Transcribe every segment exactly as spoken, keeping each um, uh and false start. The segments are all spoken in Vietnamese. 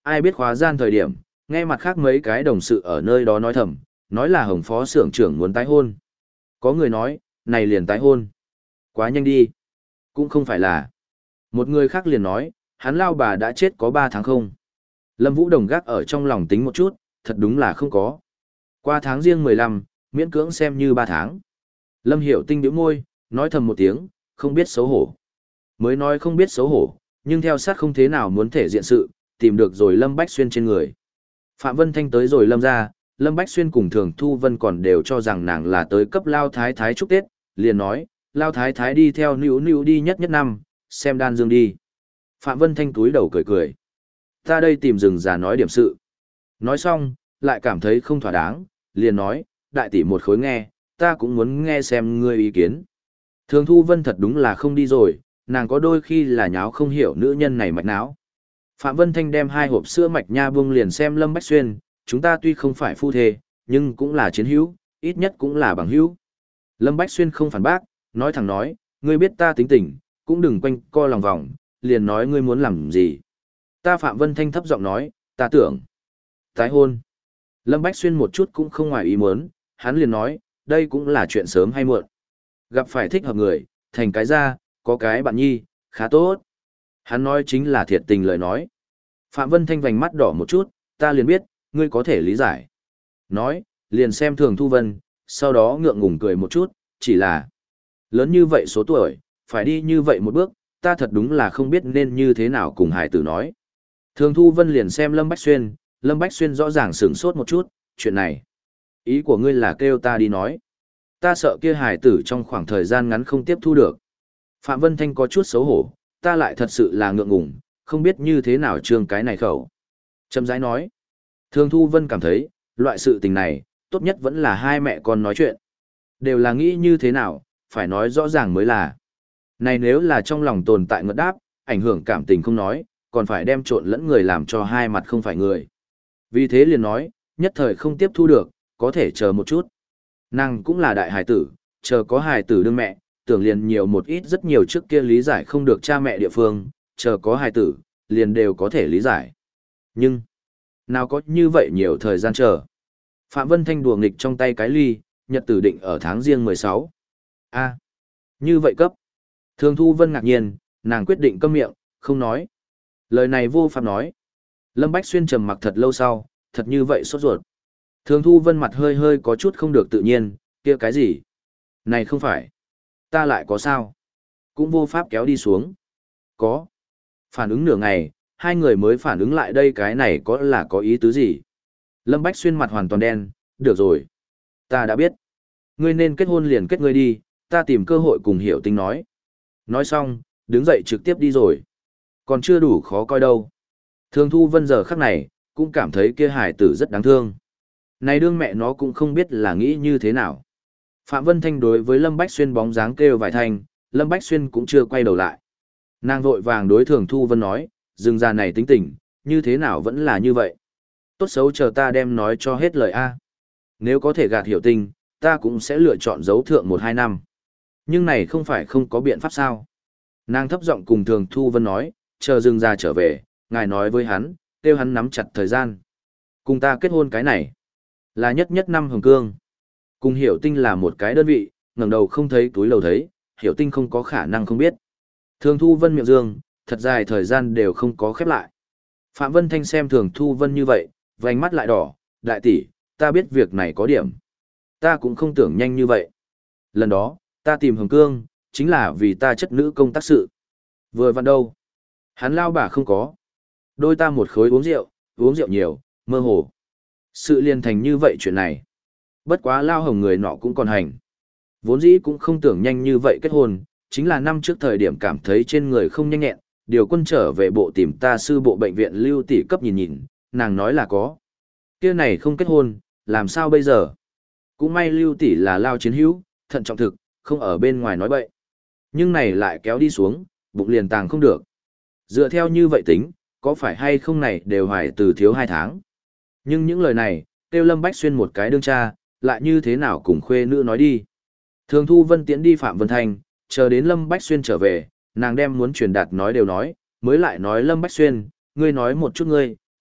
ai biết khóa gian thời điểm, nghe mặt khác mấy cái đồng sự ở nơi đó nói thầm, nói là Hồng phó xưởng trưởng muốn tái hôn. Có người nói, này liền tái hôn. Quá nhanh đi. Cũng không phải là. Một người khác liền nói, hắn lao bà đã chết có ba tháng không. Lâm Vũ Đồng gác ở trong lòng tính một chút, thật đúng là không có. Qua tháng riêng mười lăm, miễn cưỡng xem như ba tháng. Lâm Hiểu Tinh bĩu môi, nói thầm một tiếng, không biết xấu hổ. Mới nói không biết xấu hổ, nhưng theo sát không thế nào muốn thể diện sự, tìm được rồi Lâm Bách Xuyên trên người. Phạm Vân Thanh tới rồi Lâm ra, Lâm Bách Xuyên cùng Thường Thu Vân còn đều cho rằng nàng là tới cấp Lao Thái Thái chúc Tết, liền nói, Lao Thái Thái đi theo níu níu đi nhất nhất năm, xem đan dương đi. Phạm Vân Thanh túi đầu cười cười. Ta đây tìm rừng già nói điểm sự. Nói xong, lại cảm thấy không thỏa đáng, liền nói, đại tỷ một khối nghe, ta cũng muốn nghe xem ngươi ý kiến. Thường Thu Vân thật đúng là không đi rồi, nàng có đôi khi là nháo không hiểu nữ nhân này mạch não. Phạm Vân Thanh đem hai hộp sữa mạch nha buông liền xem Lâm Bách Xuyên, chúng ta tuy không phải phu thê, nhưng cũng là chiến hữu, ít nhất cũng là bằng hữu. Lâm Bách Xuyên không phản bác, nói thẳng nói, ngươi biết ta tính tình, cũng đừng quanh co lòng vòng, liền nói ngươi muốn làm gì. Ta Phạm Vân Thanh thấp giọng nói, ta tưởng. Tái hôn. Lâm Bách Xuyên một chút cũng không ngoài ý muốn, hắn liền nói, đây cũng là chuyện sớm hay muộn. Gặp phải thích hợp người, thành cái ra, có cái bạn nhi, khá tốt. Hắn nói chính là thiệt tình lời nói. Phạm Vân Thanh vành mắt đỏ một chút, ta liền biết, ngươi có thể lý giải. Nói, liền xem Thường Thu Vân, sau đó ngượng ngùng cười một chút, chỉ là lớn như vậy số tuổi, phải đi như vậy một bước, ta thật đúng là không biết nên như thế nào cùng hải tử nói. Thường Thu Vân liền xem Lâm Bách Xuyên, Lâm Bách Xuyên rõ ràng sửng sốt một chút, chuyện này. Ý của ngươi là kêu ta đi nói. Ta sợ kia hải tử trong khoảng thời gian ngắn không tiếp thu được. Phạm Vân Thanh có chút xấu hổ, ta lại thật sự là ngượng ngùng, không biết như thế nào trương cái này khẩu. Châm rãi nói. Thường Thu Vân cảm thấy, loại sự tình này, tốt nhất vẫn là hai mẹ con nói chuyện. Đều là nghĩ như thế nào, phải nói rõ ràng mới là. Này nếu là trong lòng tồn tại ngợt đáp, ảnh hưởng cảm tình không nói, còn phải đem trộn lẫn người làm cho hai mặt không phải người. Vì thế liền nói, nhất thời không tiếp thu được, có thể chờ một chút. Nàng cũng là đại hài tử, chờ có hài tử đương mẹ, tưởng liền nhiều một ít rất nhiều trước kia lý giải không được cha mẹ địa phương, chờ có hài tử, liền đều có thể lý giải. Nhưng, nào có như vậy nhiều thời gian chờ. Phạm Vân Thanh đùa nghịch trong tay cái ly, nhật tử định ở tháng riêng mười sáu. A, như vậy cấp. Thường Thu Vân ngạc nhiên, nàng quyết định câm miệng, không nói. Lời này vô pháp nói. Lâm Bách Xuyên trầm mặc thật lâu sau, thật như vậy sốt ruột. Thường Thu Vân mặt hơi hơi có chút không được tự nhiên, kia cái gì? Này không phải. Ta lại có sao? Cũng vô pháp kéo đi xuống. Có. Phản ứng nửa ngày, hai người mới phản ứng lại đây cái này có là có ý tứ gì? Lâm Bách Xuyên mặt hoàn toàn đen, được rồi. Ta đã biết. Ngươi nên kết hôn liền kết ngươi đi, ta tìm cơ hội cùng Hiểu Tinh nói. Nói xong, đứng dậy trực tiếp đi rồi. Còn chưa đủ khó coi đâu. Thường Thu Vân giờ khắc này, cũng cảm thấy kia hải tử rất đáng thương. Này đương mẹ nó cũng không biết là nghĩ như thế nào. Phạm Vân Thanh đối với Lâm Bách Xuyên bóng dáng kêu vài thanh, Lâm Bách Xuyên cũng chưa quay đầu lại. Nàng vội vàng đối Thường Thu Vân nói, dừng già này tính tình, như thế nào vẫn là như vậy. Tốt xấu chờ ta đem nói cho hết lời A. Nếu có thể gạt Hiểu Tinh, ta cũng sẽ lựa chọn dấu thượng một hai năm. Nhưng này không phải không có biện pháp sao. Nàng thấp giọng cùng Thường Thu Vân nói, chờ dừng già trở về, ngài nói với hắn, kêu hắn nắm chặt thời gian. Cùng ta kết hôn cái này, là nhất nhất năm hồng cương. Cùng Hiểu Tinh là một cái đơn vị, ngẩng đầu không thấy túi lầu thấy, Hiểu Tinh không có khả năng không biết. Thường Thu Vân miệng dương, thật dài thời gian đều không có khép lại. Phạm Vân Thanh xem Thường Thu Vân như vậy, vành mắt lại đỏ, đại tỷ, ta biết việc này có điểm. Ta cũng không tưởng nhanh như vậy. Lần đó, ta tìm Hồng Cương, chính là vì ta chất nữ công tác sự. Vừa vặn đâu. Hắn lao bà không có. Đôi ta một khối uống rượu, uống rượu nhiều, mơ hồ. Sự liên thành như vậy chuyện này. Bất quá lao hồng người nọ cũng còn hành. Vốn dĩ cũng không tưởng nhanh như vậy kết hôn, chính là năm trước thời điểm cảm thấy trên người không nhanh nhẹn, điều quân trở về bộ tìm ta sư bộ bệnh viện Lưu tỷ cấp nhìn nhìn, nàng nói là có. Kia này không kết hôn, làm sao bây giờ? Cũng may Lưu tỷ là lao chiến hữu, thận trọng thực, không ở bên ngoài nói bậy. Nhưng này lại kéo đi xuống, bụng liền tàng không được. Dựa theo như vậy tính, có phải hay không này đều hoài từ thiếu hai tháng. Nhưng những lời này, tiêu Lâm Bách Xuyên một cái đương cha, lại như thế nào cùng khuê nữ nói đi. Thường Thu Vân tiễn đi Phạm Vân Thanh, chờ đến Lâm Bách Xuyên trở về, nàng đem muốn truyền đạt nói đều nói, mới lại nói Lâm Bách Xuyên, ngươi nói một chút ngươi,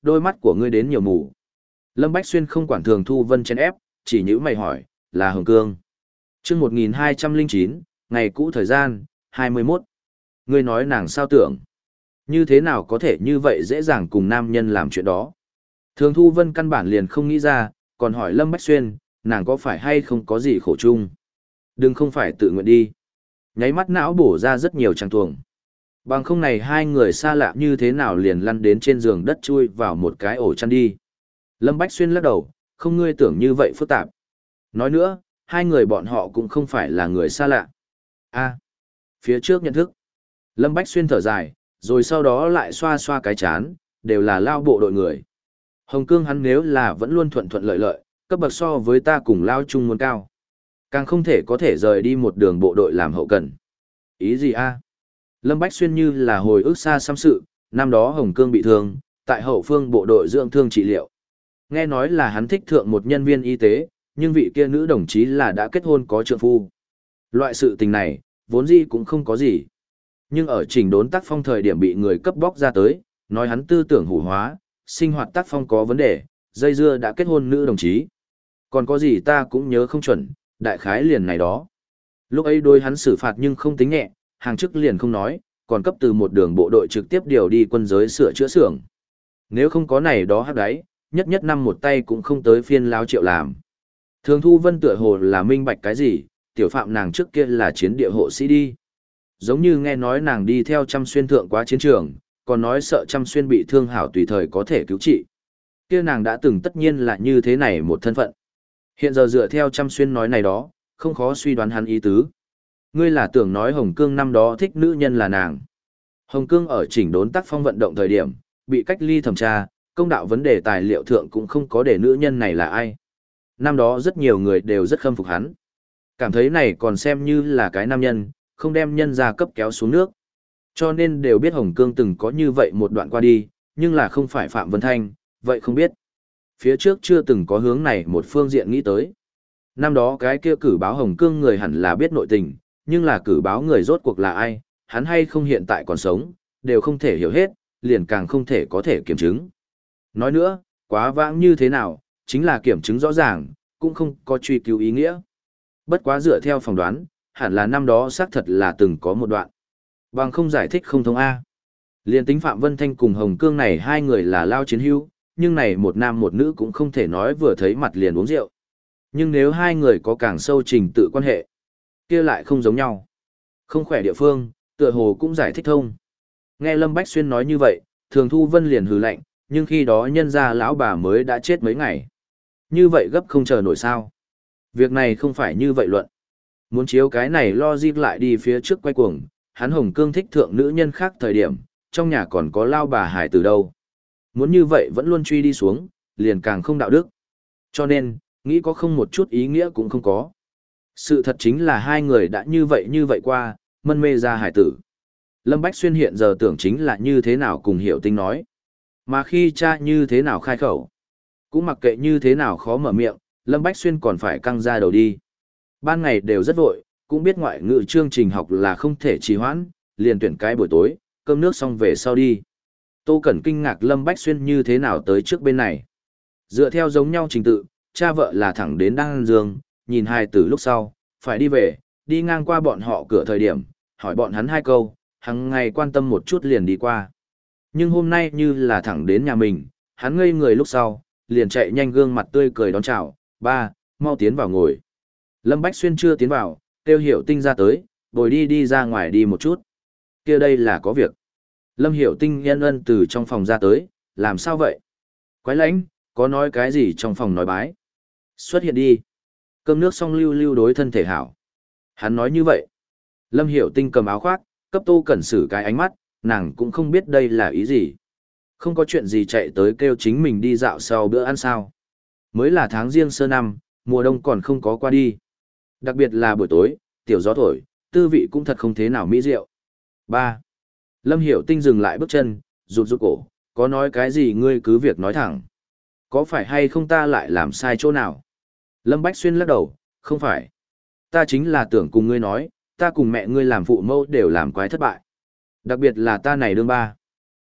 đôi mắt của ngươi đến nhiều mù. Lâm Bách Xuyên không quản Thường Thu Vân chen ép, chỉ nhữ mày hỏi, là Hồng Cương. Trước một nghìn hai trăm lẻ chín, ngày cũ thời gian, hai mươi mốt. Ngươi nói nàng sao tưởng? Như thế nào có thể như vậy dễ dàng cùng nam nhân làm chuyện đó? Thường Thu Vân căn bản liền không nghĩ ra, còn hỏi Lâm Bách Xuyên, nàng có phải hay không có gì khổ chung? Đừng không phải tự nguyện đi. Nháy mắt não bổ ra rất nhiều trang tuồng. Bằng không này hai người xa lạ như thế nào liền lăn đến trên giường đất chui vào một cái ổ chăn đi. Lâm Bách Xuyên lắc đầu, không ngươi tưởng như vậy phức tạp. Nói nữa, hai người bọn họ cũng không phải là người xa lạ. A, phía trước nhận thức. Lâm Bách Xuyên thở dài, rồi sau đó lại xoa xoa cái chán, đều là lao bộ đội người. Hồng Cương hắn nếu là vẫn luôn thuận thuận lợi lợi, cấp bậc so với ta cùng lao chung muốn cao. Càng không thể có thể rời đi một đường bộ đội làm hậu cần. Ý gì a? Lâm Bách Xuyên như là hồi ức xa xăm sự, năm đó Hồng Cương bị thương, tại hậu phương bộ đội dưỡng thương trị liệu. Nghe nói là hắn thích thượng một nhân viên y tế, nhưng vị kia nữ đồng chí là đã kết hôn có trượng phu. Loại sự tình này, vốn dĩ cũng không có gì. Nhưng ở trình đốn tác phong thời điểm bị người cấp bóc ra tới, nói hắn tư tưởng hủ hóa, sinh hoạt tác phong có vấn đề, dây dưa đã kết hôn nữ đồng chí. Còn có gì ta cũng nhớ không chuẩn, đại khái liền này đó. Lúc ấy đôi hắn xử phạt nhưng không tính nhẹ, hàng chức liền không nói, còn cấp từ một đường bộ đội trực tiếp điều đi quân giới sửa chữa xưởng. Nếu không có này đó hắc đáy, nhất nhất năm một tay cũng không tới phiên lao triệu làm. Thường Thu Vân tựa hồ là minh bạch cái gì, tiểu phạm nàng trước kia là chiến địa hộ sĩ đi. Giống như nghe nói nàng đi theo Trăm Xuyên thượng quá chiến trường, còn nói sợ Trăm Xuyên bị thương hảo tùy thời có thể cứu trị. Kia nàng đã từng tất nhiên là như thế này một thân phận. Hiện giờ dựa theo Trăm Xuyên nói này đó, không khó suy đoán hắn ý tứ. Ngươi là tưởng nói Hồng Cương năm đó thích nữ nhân là nàng. Hồng Cương ở chỉnh đốn tác phong vận động thời điểm, bị cách ly thẩm tra, công đạo vấn đề tài liệu thượng cũng không có để nữ nhân này là ai. Năm đó rất nhiều người đều rất khâm phục hắn. Cảm thấy này còn xem như là cái nam nhân, không đem nhân ra cấp kéo xuống nước. Cho nên đều biết Hồng Cương từng có như vậy một đoạn qua đi, nhưng là không phải Phạm Vân Thanh, vậy không biết. Phía trước chưa từng có hướng này một phương diện nghĩ tới. Năm đó cái kia cử báo Hồng Cương người hẳn là biết nội tình, nhưng là cử báo người rốt cuộc là ai, hắn hay không hiện tại còn sống, đều không thể hiểu hết, liền càng không thể có thể kiểm chứng. Nói nữa, quá vãng như thế nào, chính là kiểm chứng rõ ràng, cũng không có truy cứu ý nghĩa. Bất quá dựa theo phỏng đoán, hẳn là năm đó xác thật là từng có một đoạn. Bằng không giải thích không thông A. Liên tính Phạm Vân Thanh cùng Hồng Cương này hai người là lao chiến hữu, nhưng này một nam một nữ cũng không thể nói vừa thấy mặt liền uống rượu. Nhưng nếu hai người có càng sâu trình tự quan hệ, kia lại không giống nhau. Không khỏe địa phương, tựa hồ cũng giải thích thông. Nghe Lâm Bách Xuyên nói như vậy, Thường Thu Vân liền hừ lạnh, nhưng khi đó nhân gia lão bà mới đã chết mấy ngày. Như vậy gấp không chờ nổi sao. Việc này không phải như vậy luận. Muốn chiếu cái này lo dịp lại đi phía trước quay cuồng, hắn Hồng Cương thích thượng nữ nhân khác thời điểm, trong nhà còn có lao bà hải từ đâu. Muốn như vậy vẫn luôn truy đi xuống, liền càng không đạo đức. Cho nên, nghĩ có không một chút ý nghĩa cũng không có. Sự thật chính là hai người đã như vậy như vậy qua, mân mê ra hải tử. Lâm Bách Xuyên hiện giờ tưởng chính là như thế nào cùng Hiểu Tinh nói. Mà khi cha như thế nào khai khẩu, cũng mặc kệ như thế nào khó mở miệng, Lâm Bách Xuyên còn phải căng ra đầu đi. Ban ngày đều rất vội, cũng biết ngoại ngữ chương trình học là không thể trì hoãn, liền tuyển cái buổi tối, cơm nước xong về sau đi. Tô Cẩn kinh ngạc Lâm Bách Xuyên như thế nào tới trước bên này. Dựa theo giống nhau trình tự, cha vợ là thẳng đến Đăng Dương, nhìn hai từ lúc sau, phải đi về, đi ngang qua bọn họ cửa thời điểm, hỏi bọn hắn hai câu, hằng ngày quan tâm một chút liền đi qua. Nhưng hôm nay như là thẳng đến nhà mình, hắn ngây người lúc sau, liền chạy nhanh gương mặt tươi cười đón chào, ba, mau tiến vào ngồi. Lâm Bách Xuyên chưa tiến vào, kêu Hiểu Tinh ra tới, bồi đi đi ra ngoài đi một chút. Kia đây là có việc. Lâm Hiểu Tinh nhân ân từ trong phòng ra tới, làm sao vậy? Quái lãnh, có nói cái gì trong phòng nói bái? Xuất hiện đi. Cơm nước xong lưu lưu đối thân thể hảo. Hắn nói như vậy. Lâm Hiểu Tinh cầm áo khoác, cấp Tô Cẩn xử cái ánh mắt, nàng cũng không biết đây là ý gì. Không có chuyện gì chạy tới kêu chính mình đi dạo sau bữa ăn sao. Mới là tháng riêng sơ năm, mùa đông còn không có qua đi. Đặc biệt là buổi tối, tiểu gió thổi, tư vị cũng thật không thế nào mỹ diệu. ba. Lâm Hiểu Tinh dừng lại bước chân, rụt rụt cổ, có nói cái gì ngươi cứ việc nói thẳng. Có phải hay không ta lại làm sai chỗ nào? Lâm Bách Xuyên lắc đầu, không phải. Ta chính là tưởng cùng ngươi nói, ta cùng mẹ ngươi làm phụ mẫu đều làm quái thất bại. Đặc biệt là ta này đương ba.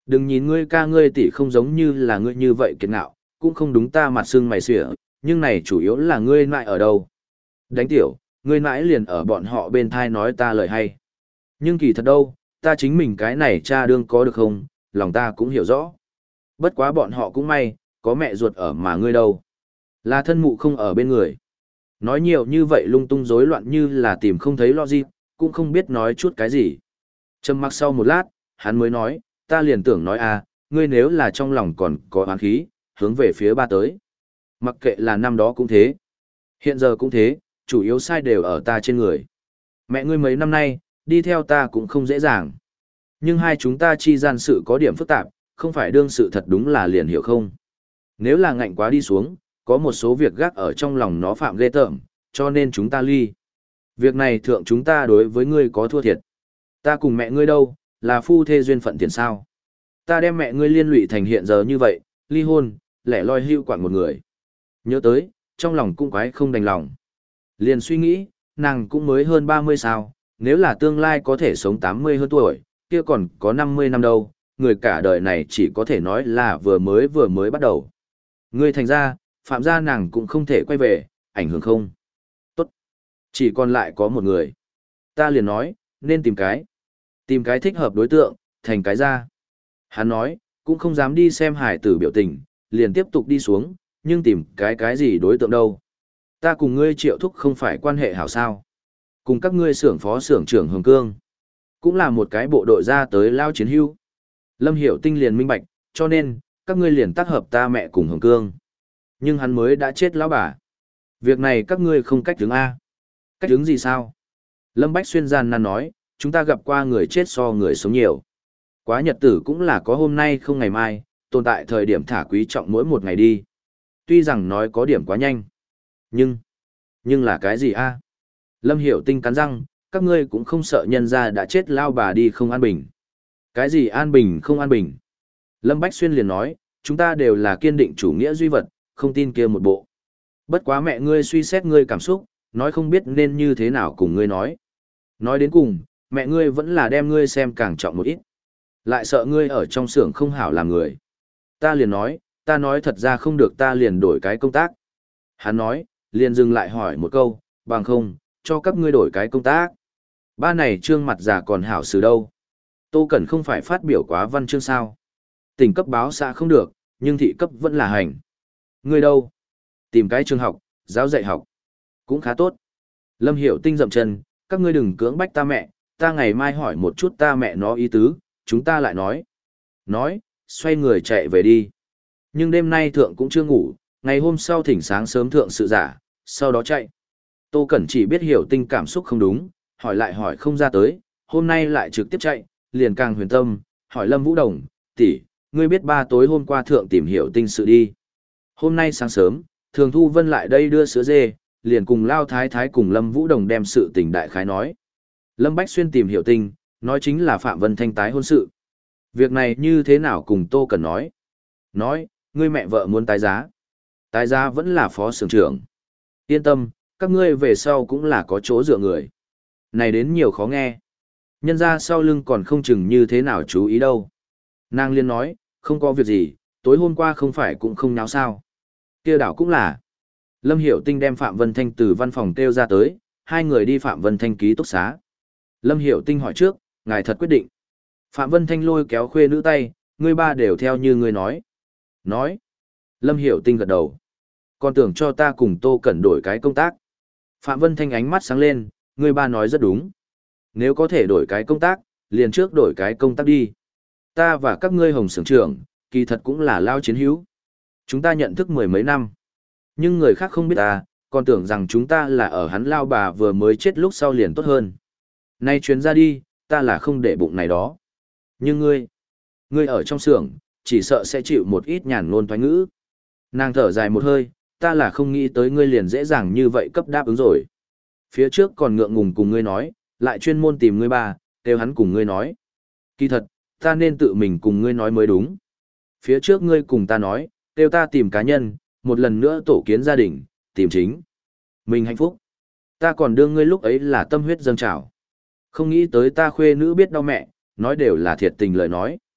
Đừng nhìn ngươi ca ngươi tỷ không giống như là ngươi như vậy kiệt ngạo, cũng không đúng ta mặt sưng mày xỉa, nhưng này chủ yếu là ngươi nại ở đâu. Đánh tiểu, ngươi nãi liền ở bọn họ bên thai nói ta lời hay. Nhưng kỳ thật đâu, ta chính mình cái này cha đương có được không, lòng ta cũng hiểu rõ. Bất quá bọn họ cũng may, có mẹ ruột ở mà ngươi đâu. Là thân mụ không ở bên người. Nói nhiều như vậy lung tung rối loạn như là tìm không thấy logic, cũng không biết nói chút cái gì. Trầm mặc sau một lát, hắn mới nói, ta liền tưởng nói à, ngươi nếu là trong lòng còn có oán khí, hướng về phía ba tới. Mặc kệ là năm đó cũng thế. Hiện giờ cũng thế, chủ yếu sai đều ở ta trên người. Mẹ ngươi mấy năm nay, đi theo ta cũng không dễ dàng. Nhưng hai chúng ta chi gian sự có điểm phức tạp, không phải đương sự thật đúng là liền hiểu không. Nếu là ngạnh quá đi xuống, có một số việc gác ở trong lòng nó phạm ghê tởm, cho nên chúng ta ly. Việc này thượng chúng ta đối với ngươi có thua thiệt. Ta cùng mẹ ngươi đâu, là phu thê duyên phận tiền sao. Ta đem mẹ ngươi liên lụy thành hiện giờ như vậy, ly hôn, lẻ loi hưu quản một người. Nhớ tới, trong lòng cũng quái không đành lòng. Liền suy nghĩ, nàng cũng mới hơn ba mươi sao, nếu là tương lai có thể sống tám mươi hơn tuổi, kia còn có năm mươi năm đâu, người cả đời này chỉ có thể nói là vừa mới vừa mới bắt đầu. Ngươi thành ra, phạm gia nàng cũng không thể quay về, ảnh hưởng không. Tốt. Chỉ còn lại có một người. Ta liền nói, nên tìm cái. Tìm cái thích hợp đối tượng, thành cái ra. Hắn nói, cũng không dám đi xem hải tử biểu tình, liền tiếp tục đi xuống, nhưng tìm cái cái gì đối tượng đâu. Ta cùng ngươi Triệu Thúc không phải quan hệ hảo sao. Cùng các ngươi xưởng phó xưởng trưởng Hồng Cương. Cũng là một cái bộ đội ra tới lao chiến hưu. Lâm Hiểu Tinh liền minh bạch, cho nên, các ngươi liền tác hợp ta mẹ cùng Hồng Cương. Nhưng hắn mới đã chết lão bà. Việc này các ngươi không cách đứng A. Cách đứng gì sao? Lâm Bách Xuyên gian nan nói, chúng ta gặp qua người chết so người sống nhiều. Quá nhật tử cũng là có hôm nay không ngày mai, tồn tại thời điểm thả quý trọng mỗi một ngày đi. Tuy rằng nói có điểm quá nhanh. Nhưng, nhưng là cái gì A? Lâm Hiểu Tinh cắn răng, các ngươi cũng không sợ nhân ra đã chết lao bà đi không an bình. Cái gì an bình không an bình? Lâm Bách Xuyên liền nói, chúng ta đều là kiên định chủ nghĩa duy vật, không tin kia một bộ. Bất quá mẹ ngươi suy xét ngươi cảm xúc, nói không biết nên như thế nào cùng ngươi nói. Nói đến cùng, mẹ ngươi vẫn là đem ngươi xem càng trọng một ít. Lại sợ ngươi ở trong xưởng không hảo làm người. Ta liền nói, ta nói thật ra không được ta liền đổi cái công tác. Hắn nói, liền dừng lại hỏi một câu, bằng không, cho các ngươi đổi cái công tác. Ba này trương mặt già còn hảo xử đâu. Tô Cẩn không phải phát biểu quá văn chương sao. Tỉnh cấp báo xã không được, nhưng thị cấp vẫn là hành. Ngươi đâu? Tìm cái trường học, giáo dạy học. Cũng khá tốt. Lâm Hiểu Tinh dậm chân, các ngươi đừng cưỡng bách ta mẹ, ta ngày mai hỏi một chút ta mẹ nó ý tứ, chúng ta lại nói. Nói, xoay người chạy về đi. Nhưng đêm nay thượng cũng chưa ngủ, ngày hôm sau thỉnh sáng sớm thượng sự giả, sau đó chạy. Tô Cẩn chỉ biết Hiểu Tinh cảm xúc không đúng, hỏi lại hỏi không ra tới, hôm nay lại trực tiếp chạy, liền càng huyền tâm, hỏi Lâm Vũ Đồng, tỷ, ngươi biết ba tối hôm qua thượng tìm Hiểu Tinh sự đi. Hôm nay sáng sớm, Thường Thu Vân lại đây đưa sữa dê, liền cùng Lao Thái Thái cùng Lâm Vũ Đồng đem sự tình đại khái nói. Lâm Bách Xuyên tìm Hiểu Tinh, nói chính là Phạm Vân Thanh tái hôn sự. Việc này như thế nào cùng Tô Cẩn nói? Nói, ngươi mẹ vợ muốn tái giá. Tái giá vẫn là phó xưởng trưởng. Yên tâm, các ngươi về sau cũng là có chỗ dựa người. Này đến nhiều khó nghe. Nhân ra sau lưng còn không chừng như thế nào chú ý đâu. Nàng liên nói, không có việc gì, tối hôm qua không phải cũng không nháo sao. Kia đảo cũng là. Lâm Hiểu Tinh đem Phạm Vân Thanh từ văn phòng kêu ra tới, hai người đi Phạm Vân Thanh ký túc xá. Lâm Hiểu Tinh hỏi trước, ngài thật quyết định. Phạm Vân Thanh lôi kéo khuê nữ tay, ngươi ba đều theo như ngươi nói. Nói. Lâm Hiểu Tinh gật đầu. Còn tưởng cho ta cùng Tô Cẩn đổi cái công tác. Phạm Vân Thanh ánh mắt sáng lên, ngươi ba nói rất đúng. Nếu có thể đổi cái công tác, liền trước đổi cái công tác đi. Ta và các ngươi hồng xưởng trưởng, kỳ thật cũng là lao chiến hữu. Chúng ta nhận thức mười mấy năm. Nhưng người khác không biết ta, còn tưởng rằng chúng ta là ở hắn lao bà vừa mới chết lúc sau liền tốt hơn. Nay chuyến ra đi, ta là không để bụng này đó. Nhưng ngươi, ngươi ở trong xưởng, chỉ sợ sẽ chịu một ít nhàn ngôn thoái ngữ. Nàng thở dài một hơi, ta là không nghĩ tới ngươi liền dễ dàng như vậy cấp đáp ứng rồi. Phía trước còn ngượng ngùng cùng ngươi nói, lại chuyên môn tìm ngươi ba, kêu hắn cùng ngươi nói. Kỳ thật, ta nên tự mình cùng ngươi nói mới đúng. Phía trước ngươi cùng ta nói, kêu ta tìm cá nhân, một lần nữa tổ kiến gia đình, tìm chính. Mình hạnh phúc. Ta còn đương ngươi lúc ấy là tâm huyết dâng trào. Không nghĩ tới ta khuê nữ biết đau mẹ, nói đều là thiệt tình lời nói.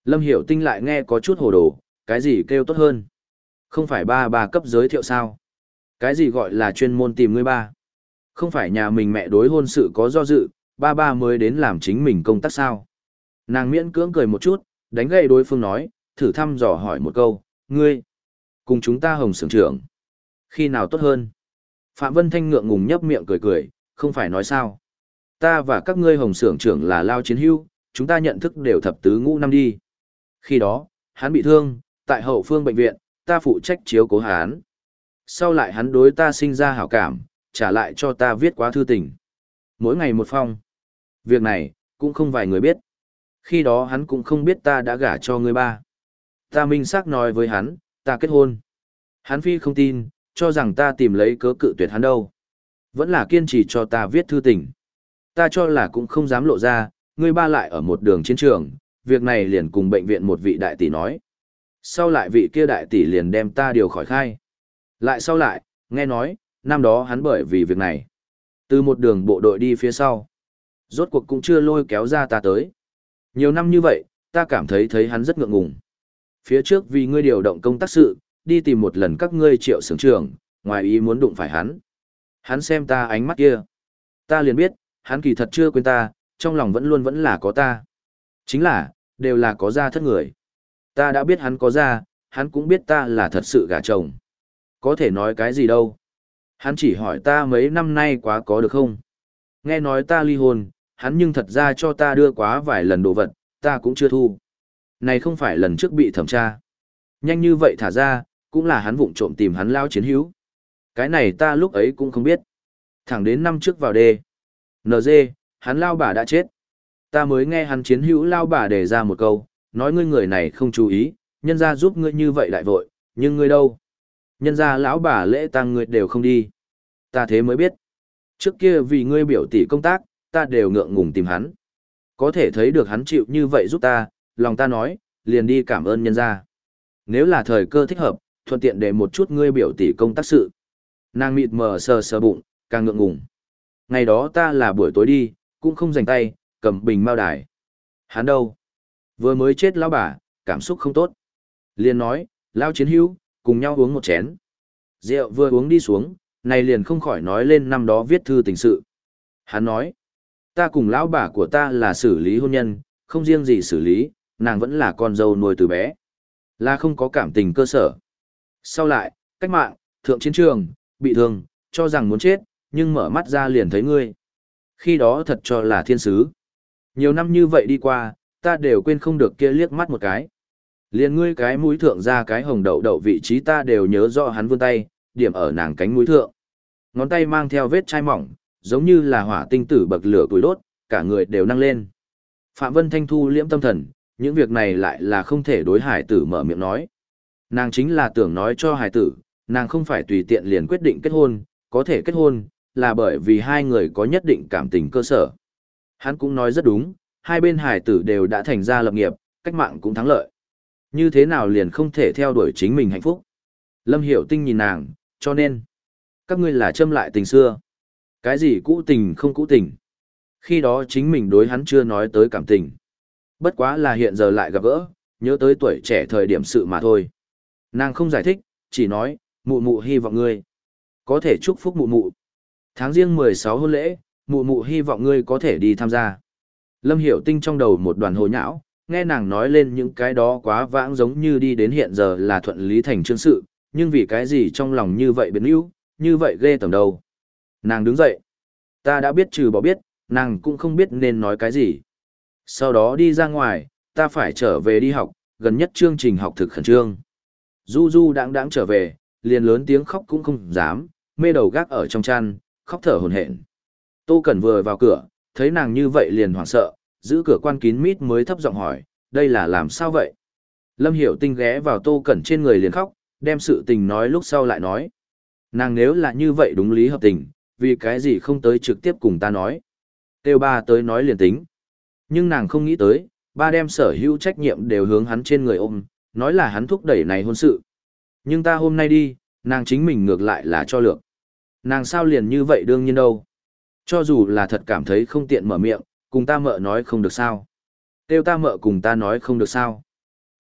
Lâm Hiểu Tinh lại nghe có chút hồ đồ, cái gì kêu tốt hơn? Không phải ba ba cấp giới thiệu sao? Cái gì gọi là chuyên môn tìm ngươi ba? Không phải nhà mình mẹ đối hôn sự có do dự, ba ba mới đến làm chính mình công tác sao? Nàng miễn cưỡng cười một chút, đánh gậy đối phương nói, thử thăm dò hỏi một câu, ngươi, cùng chúng ta Hồng Sưởng trưởng. Khi nào tốt hơn? Phạm Vân Thanh ngượng ngùng nhấp miệng cười cười, không phải nói sao? Ta và các ngươi Hồng Sưởng trưởng là lao chiến hữu, chúng ta nhận thức đều thập tứ ngũ năm đi. Khi đó, hắn bị thương, tại hậu phương bệnh viện, ta phụ trách chiếu cố hắn. Sau lại hắn đối ta sinh ra hảo cảm, trả lại cho ta viết quá thư tình. Mỗi ngày một phong. Việc này, cũng không vài người biết. Khi đó hắn cũng không biết ta đã gả cho người ba. Ta minh xác nói với hắn, ta kết hôn. Hắn phi không tin, cho rằng ta tìm lấy cớ cự tuyệt hắn đâu. Vẫn là kiên trì cho ta viết thư tình. Ta cho là cũng không dám lộ ra, người ba lại ở một đường chiến trường, việc này liền cùng bệnh viện một vị đại tỷ nói. Sau lại vị kia đại tỷ liền đem ta điều khỏi khai. Lại sau lại, nghe nói, năm đó hắn bởi vì việc này. Từ một đường bộ đội đi phía sau. Rốt cuộc cũng chưa lôi kéo ra ta tới. Nhiều năm như vậy, ta cảm thấy thấy hắn rất ngượng ngùng. Phía trước vì ngươi điều động công tác sự, đi tìm một lần các ngươi triệu xưởng trưởng, ngoài ý muốn đụng phải hắn. Hắn xem ta ánh mắt kia. Ta liền biết, hắn kỳ thật chưa quên ta, trong lòng vẫn luôn vẫn là có ta. Chính là, đều là có gia thất người. Ta đã biết hắn có gia, hắn cũng biết ta là thật sự gả chồng. Có thể nói cái gì đâu. Hắn chỉ hỏi ta mấy năm nay quá có được không? Nghe nói ta ly hôn, hắn nhưng thật ra cho ta đưa quá vài lần đồ vật, ta cũng chưa thu. Này không phải lần trước bị thẩm tra. Nhanh như vậy thả ra, cũng là hắn vụng trộm tìm hắn lao chiến hữu. Cái này ta lúc ấy cũng không biết. Thẳng đến năm trước vào đê. en giê, hắn lao bà đã chết. Ta mới nghe hắn chiến hữu lao bà đề ra một câu, nói ngươi người này không chú ý, nhân ra giúp ngươi như vậy lại vội, nhưng ngươi đâu? Nhân ra lão bà lễ tang ngươi đều không đi. Ta thế mới biết. Trước kia vì ngươi biểu tỷ công tác, ta đều ngượng ngùng tìm hắn. Có thể thấy được hắn chịu như vậy giúp ta, lòng ta nói, liền đi cảm ơn nhân ra. Nếu là thời cơ thích hợp, thuận tiện để một chút ngươi biểu tỷ công tác sự. Nàng mịt mờ sờ sờ bụng, càng ngượng ngùng. Ngày đó ta là buổi tối đi, cũng không dành tay, cầm bình mao đài. Hắn đâu? Vừa mới chết lão bà, cảm xúc không tốt. Liền nói, lao chiến hữu, cùng nhau uống một chén. Rượu vừa uống đi xuống, này liền không khỏi nói lên năm đó viết thư tình sự. Hắn nói, ta cùng lão bà của ta là xử lý hôn nhân, không riêng gì xử lý, nàng vẫn là con dâu nuôi từ bé. Là không có cảm tình cơ sở. Sau lại, cách mạng, thượng chiến trường, bị thương, cho rằng muốn chết, nhưng mở mắt ra liền thấy ngươi. Khi đó thật cho là thiên sứ. Nhiều năm như vậy đi qua, ta đều quên không được kia liếc mắt một cái. Liền ngươi cái mũi thượng ra cái hồng đậu đậu vị trí ta đều nhớ rõ hắn vươn tay, điểm ở nàng cánh mũi thượng. Ngón tay mang theo vết chai mỏng, giống như là hỏa tinh tử bậc lửa củi đốt, cả người đều năng lên. Phạm Vân Thanh thu liễm tâm thần, những việc này lại là không thể đối hải tử mở miệng nói. Nàng chính là tưởng nói cho hải tử, nàng không phải tùy tiện liền quyết định kết hôn, có thể kết hôn, là bởi vì hai người có nhất định cảm tình cơ sở. Hắn cũng nói rất đúng, hai bên hải tử đều đã thành ra lập nghiệp, cách mạng cũng thắng lợi. Như thế nào liền không thể theo đuổi chính mình hạnh phúc. Lâm Hiểu Tinh nhìn nàng, cho nên, các ngươi là châm lại tình xưa. Cái gì cũ tình không cũ tình. Khi đó chính mình đối hắn chưa nói tới cảm tình. Bất quá là hiện giờ lại gặp gỡ, nhớ tới tuổi trẻ thời điểm sự mà thôi. Nàng không giải thích, chỉ nói, mụ mụ hy vọng ngươi có thể chúc phúc mụ mụ. Tháng riêng mười sáu hôn lễ, mụ mụ hy vọng ngươi có thể đi tham gia. Lâm Hiểu Tinh trong đầu một đoàn hồ nhão, nghe nàng nói lên những cái đó quá vãng giống như đi đến hiện giờ là thuận lý thành chương sự, nhưng vì cái gì trong lòng như vậy biến yếu, như vậy ghê tầm đầu. Nàng đứng dậy. Ta đã biết trừ bỏ biết, nàng cũng không biết nên nói cái gì. Sau đó đi ra ngoài, ta phải trở về đi học, gần nhất chương trình học thực khẩn trương. Du Du đáng đáng trở về, liền lớn tiếng khóc cũng không dám, mê đầu gác ở trong chăn, khóc thở hổn hển. Tô Cẩn vừa vào cửa, thấy nàng như vậy liền hoảng sợ, giữ cửa quan kín mít mới thấp giọng hỏi, đây là làm sao vậy? Lâm Hiểu Tinh ghé vào Tô Cẩn trên người liền khóc, đem sự tình nói lúc sau lại nói. Nàng nếu là như vậy đúng lý hợp tình, vì cái gì không tới trực tiếp cùng ta nói. Tiêu ba tới nói liền tính. Nhưng nàng không nghĩ tới, ba đem sở hữu trách nhiệm đều hướng hắn trên người ôm, nói là hắn thúc đẩy này hôn sự. Nhưng ta hôm nay đi, nàng chính mình ngược lại là cho lược. Nàng sao liền như vậy đương nhiên đâu. Cho dù là thật cảm thấy không tiện mở miệng, cùng ta mợ nói không được sao. Tiêu ta mợ cùng ta nói không được sao.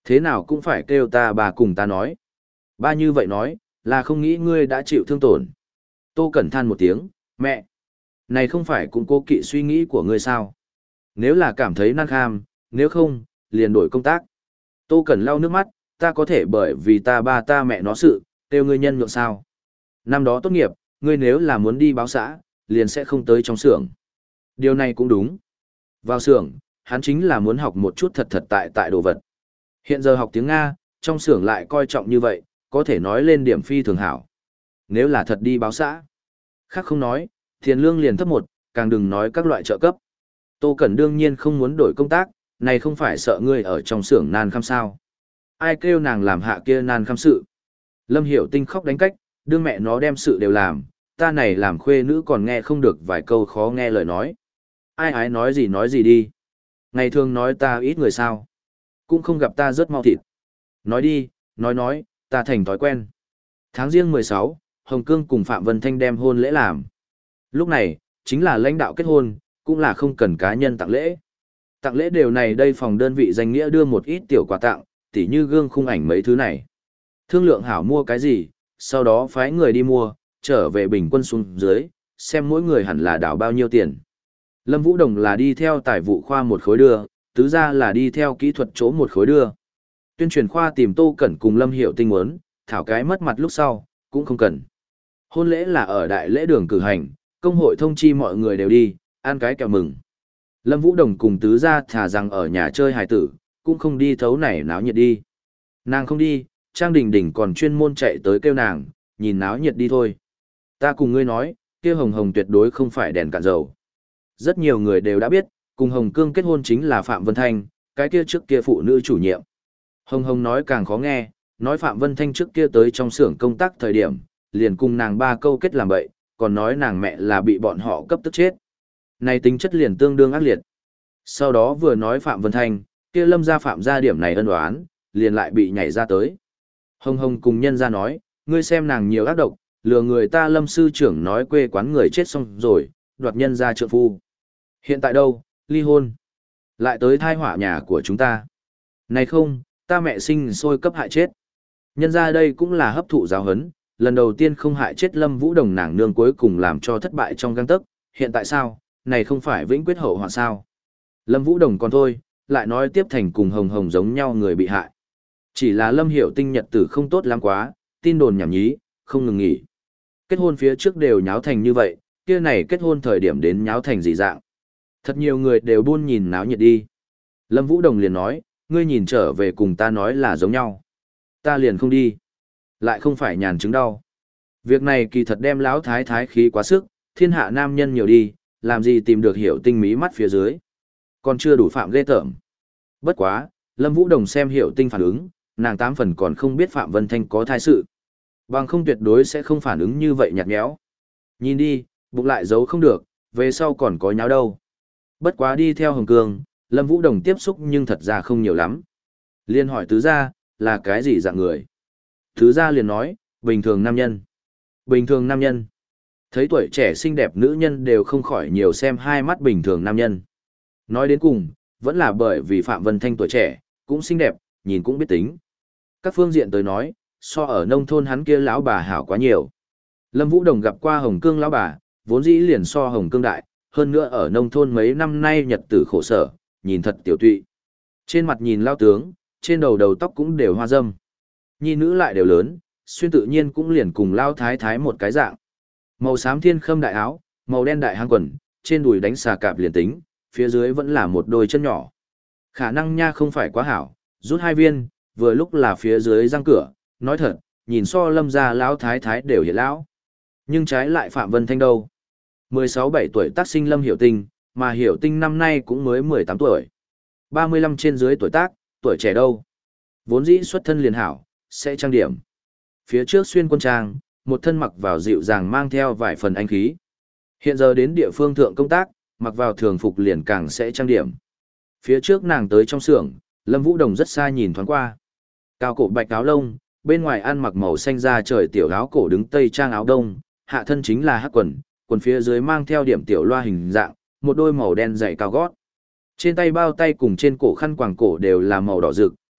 Thế nào cũng phải kêu ta bà cùng ta nói. Ba như vậy nói, là không nghĩ ngươi đã chịu thương tổn. Tô Cẩn than một tiếng, mẹ. Này không phải cũng cố kỵ suy nghĩ của ngươi sao? Nếu là cảm thấy năng kham, nếu không, liền đổi công tác. Tô Cẩn lau nước mắt, ta có thể bởi vì ta ba ta mẹ nó sự, kêu ngươi nhân nhượng sao? Năm đó tốt nghiệp, ngươi nếu là muốn đi báo xã, liền sẽ không tới trong xưởng. Điều này cũng đúng. Vào xưởng, hắn chính là muốn học một chút thật thật tại tại đồ vật. Hiện giờ học tiếng Nga, trong xưởng lại coi trọng như vậy, có thể nói lên điểm phi thường hảo. Nếu là thật đi báo xã, khác không nói, tiền lương liền thấp một, càng đừng nói các loại trợ cấp. Tô Cẩn đương nhiên không muốn đổi công tác, này không phải sợ ngươi ở trong xưởng nan khăm sao. Ai kêu nàng làm hạ kia nan khăm sự. Lâm Hiểu Tinh khóc đánh cách, đương mẹ nó đem sự đều làm, ta này làm khuê nữ còn nghe không được vài câu khó nghe lời nói. Ai ái nói gì nói gì đi. Ngày thường nói ta ít người sao. Cũng không gặp ta rất mau thịt. Nói đi, nói nói, ta thành thói quen. Tháng riêng mười sáu, Hồng Cương cùng Phạm Vân Thanh đem hôn lễ làm. Lúc này, chính là lãnh đạo kết hôn, cũng là không cần cá nhân tặng lễ. Tặng lễ đều này đây phòng đơn vị danh nghĩa đưa một ít tiểu quà tặng, tỉ như gương khung ảnh mấy thứ này. Thương lượng hảo mua cái gì, sau đó phái người đi mua, trở về bình quân xuống dưới, xem mỗi người hẳn là đảo bao nhiêu tiền. Lâm Vũ Đồng là đi theo tài vụ khoa một khối đưa, tứ gia là đi theo kỹ thuật chỗ một khối đưa. Tuyên truyền khoa tìm Tô Cẩn cùng Lâm Hiểu Tinh muốn, thảo cái mất mặt lúc sau, cũng không cần. Hôn lễ là ở đại lễ đường cử hành, công hội thông chi mọi người đều đi, ăn cái kẹo mừng. Lâm Vũ Đồng cùng tứ gia thả rằng ở nhà chơi hài tử, cũng không đi thấu này náo nhiệt đi. Nàng không đi, Trang Đình Đình còn chuyên môn chạy tới kêu nàng, nhìn náo nhiệt đi thôi. Ta cùng ngươi nói, kia Hồng Hồng tuyệt đối không phải đèn cạn dầu. Rất nhiều người đều đã biết, cùng Hồng Cương kết hôn chính là Phạm Vân Thanh, cái kia trước kia phụ nữ chủ nhiệm. Hồng Hồng nói càng khó nghe, nói Phạm Vân Thanh trước kia tới trong xưởng công tác thời điểm, liền cùng nàng ba câu kết làm bậy, còn nói nàng mẹ là bị bọn họ cấp tức chết. Này tính chất liền tương đương ác liệt. Sau đó vừa nói Phạm Vân Thanh, kia Lâm gia Phạm gia điểm này ân oán, liền lại bị nhảy ra tới. Hồng Hồng cùng nhân gia nói, ngươi xem nàng nhiều ác độc, lừa người ta Lâm sư trưởng nói quê quán người chết xong rồi, đoạt nhân gia trượng phu. Hiện tại đâu, ly hôn. Lại tới thai họa nhà của chúng ta. Này không, ta mẹ sinh sôi cấp hại chết. Nhân gia đây cũng là hấp thụ giáo hấn, lần đầu tiên không hại chết Lâm Vũ Đồng nàng nương cuối cùng làm cho thất bại trong gang tấc, hiện tại sao, này không phải vĩnh quyết hậu hoạn sao. Lâm Vũ Đồng còn thôi, lại nói tiếp thành cùng Hồng Hồng giống nhau người bị hại. Chỉ là Lâm Hiểu Tinh nhật tử không tốt lắm quá, tin đồn nhảm nhí, không ngừng nghỉ. Kết hôn phía trước đều nháo thành như vậy, kia này kết hôn thời điểm đến nháo thành gì dạng. Thật nhiều người đều buôn nhìn náo nhiệt đi. Lâm Vũ Đồng liền nói, ngươi nhìn trở về cùng ta nói là giống nhau. Ta liền không đi. Lại không phải nhàn chứng đau. Việc này kỳ thật đem lão thái thái khí quá sức, thiên hạ nam nhân nhiều đi, làm gì tìm được Hiểu Tinh mí mắt phía dưới. Còn chưa đủ phạm ghê tởm. Bất quá, Lâm Vũ Đồng xem Hiểu Tinh phản ứng, nàng tám phần còn không biết Phạm Vân Thanh có thai sự. Bằng không tuyệt đối sẽ không phản ứng như vậy nhạt nhẽo. Nhìn đi, bụng lại giấu không được, về sau còn có nháo đâu. Bất quá đi theo Hồng Cương, Lâm Vũ Đồng tiếp xúc nhưng thật ra không nhiều lắm. Liên hỏi tứ gia, là cái gì dạng người? Tứ gia liền nói, bình thường nam nhân. Bình thường nam nhân. Thấy tuổi trẻ xinh đẹp nữ nhân đều không khỏi nhiều xem hai mắt bình thường nam nhân. Nói đến cùng, vẫn là bởi vì Phạm Vân Thanh tuổi trẻ, cũng xinh đẹp, nhìn cũng biết tính. Các phương diện tới nói, so ở nông thôn hắn kia lão bà hảo quá nhiều. Lâm Vũ Đồng gặp qua Hồng Cương lão bà, vốn dĩ liền so Hồng Cương đại, hơn nữa ở nông thôn mấy năm nay nhật tử khổ sở, nhìn thật tiểu tụy. Trên mặt nhìn lao tướng, trên đầu đầu tóc cũng đều hoa râm. Nhi nữ lại đều lớn, xuyên tự nhiên cũng liền cùng lao thái thái một cái dạng. Màu xám thiên khâm đại áo, màu đen đại hang quần, trên đùi đánh xà cạp liền tính, phía dưới vẫn là một đôi chân nhỏ. Khả năng nha không phải quá hảo, rút hai viên, vừa lúc là phía dưới răng cửa, nói thật, nhìn so Lâm gia lão thái thái đều hiện lão. Nhưng trái lại Phạm Vân Thanh đâu? mười sáu bảy tuổi tác sinh Lâm Hiểu Tinh, mà Hiểu Tinh năm nay cũng mới mười tám tuổi. ba mươi lăm trên dưới tuổi tác, tuổi trẻ đâu? Vốn dĩ xuất thân liền hảo, sẽ trang điểm. Phía trước xuyên quân trang, một thân mặc vào dịu dàng mang theo vài phần anh khí. Hiện giờ đến địa phương thượng công tác, mặc vào thường phục liền càng sẽ trang điểm. Phía trước nàng tới trong xưởng, Lâm Vũ Đồng rất xa nhìn thoáng qua. Cao cổ bạch áo lông, bên ngoài ăn mặc màu xanh da trời tiểu áo cổ đứng tây trang áo đông, hạ thân chính là hắc quần, quần phía dưới mang theo điểm tiểu loa hình dạng, một đôi màu đen dày cao gót. Trên tay bao tay cùng trên cổ khăn quàng cổ đều là màu đỏ rực,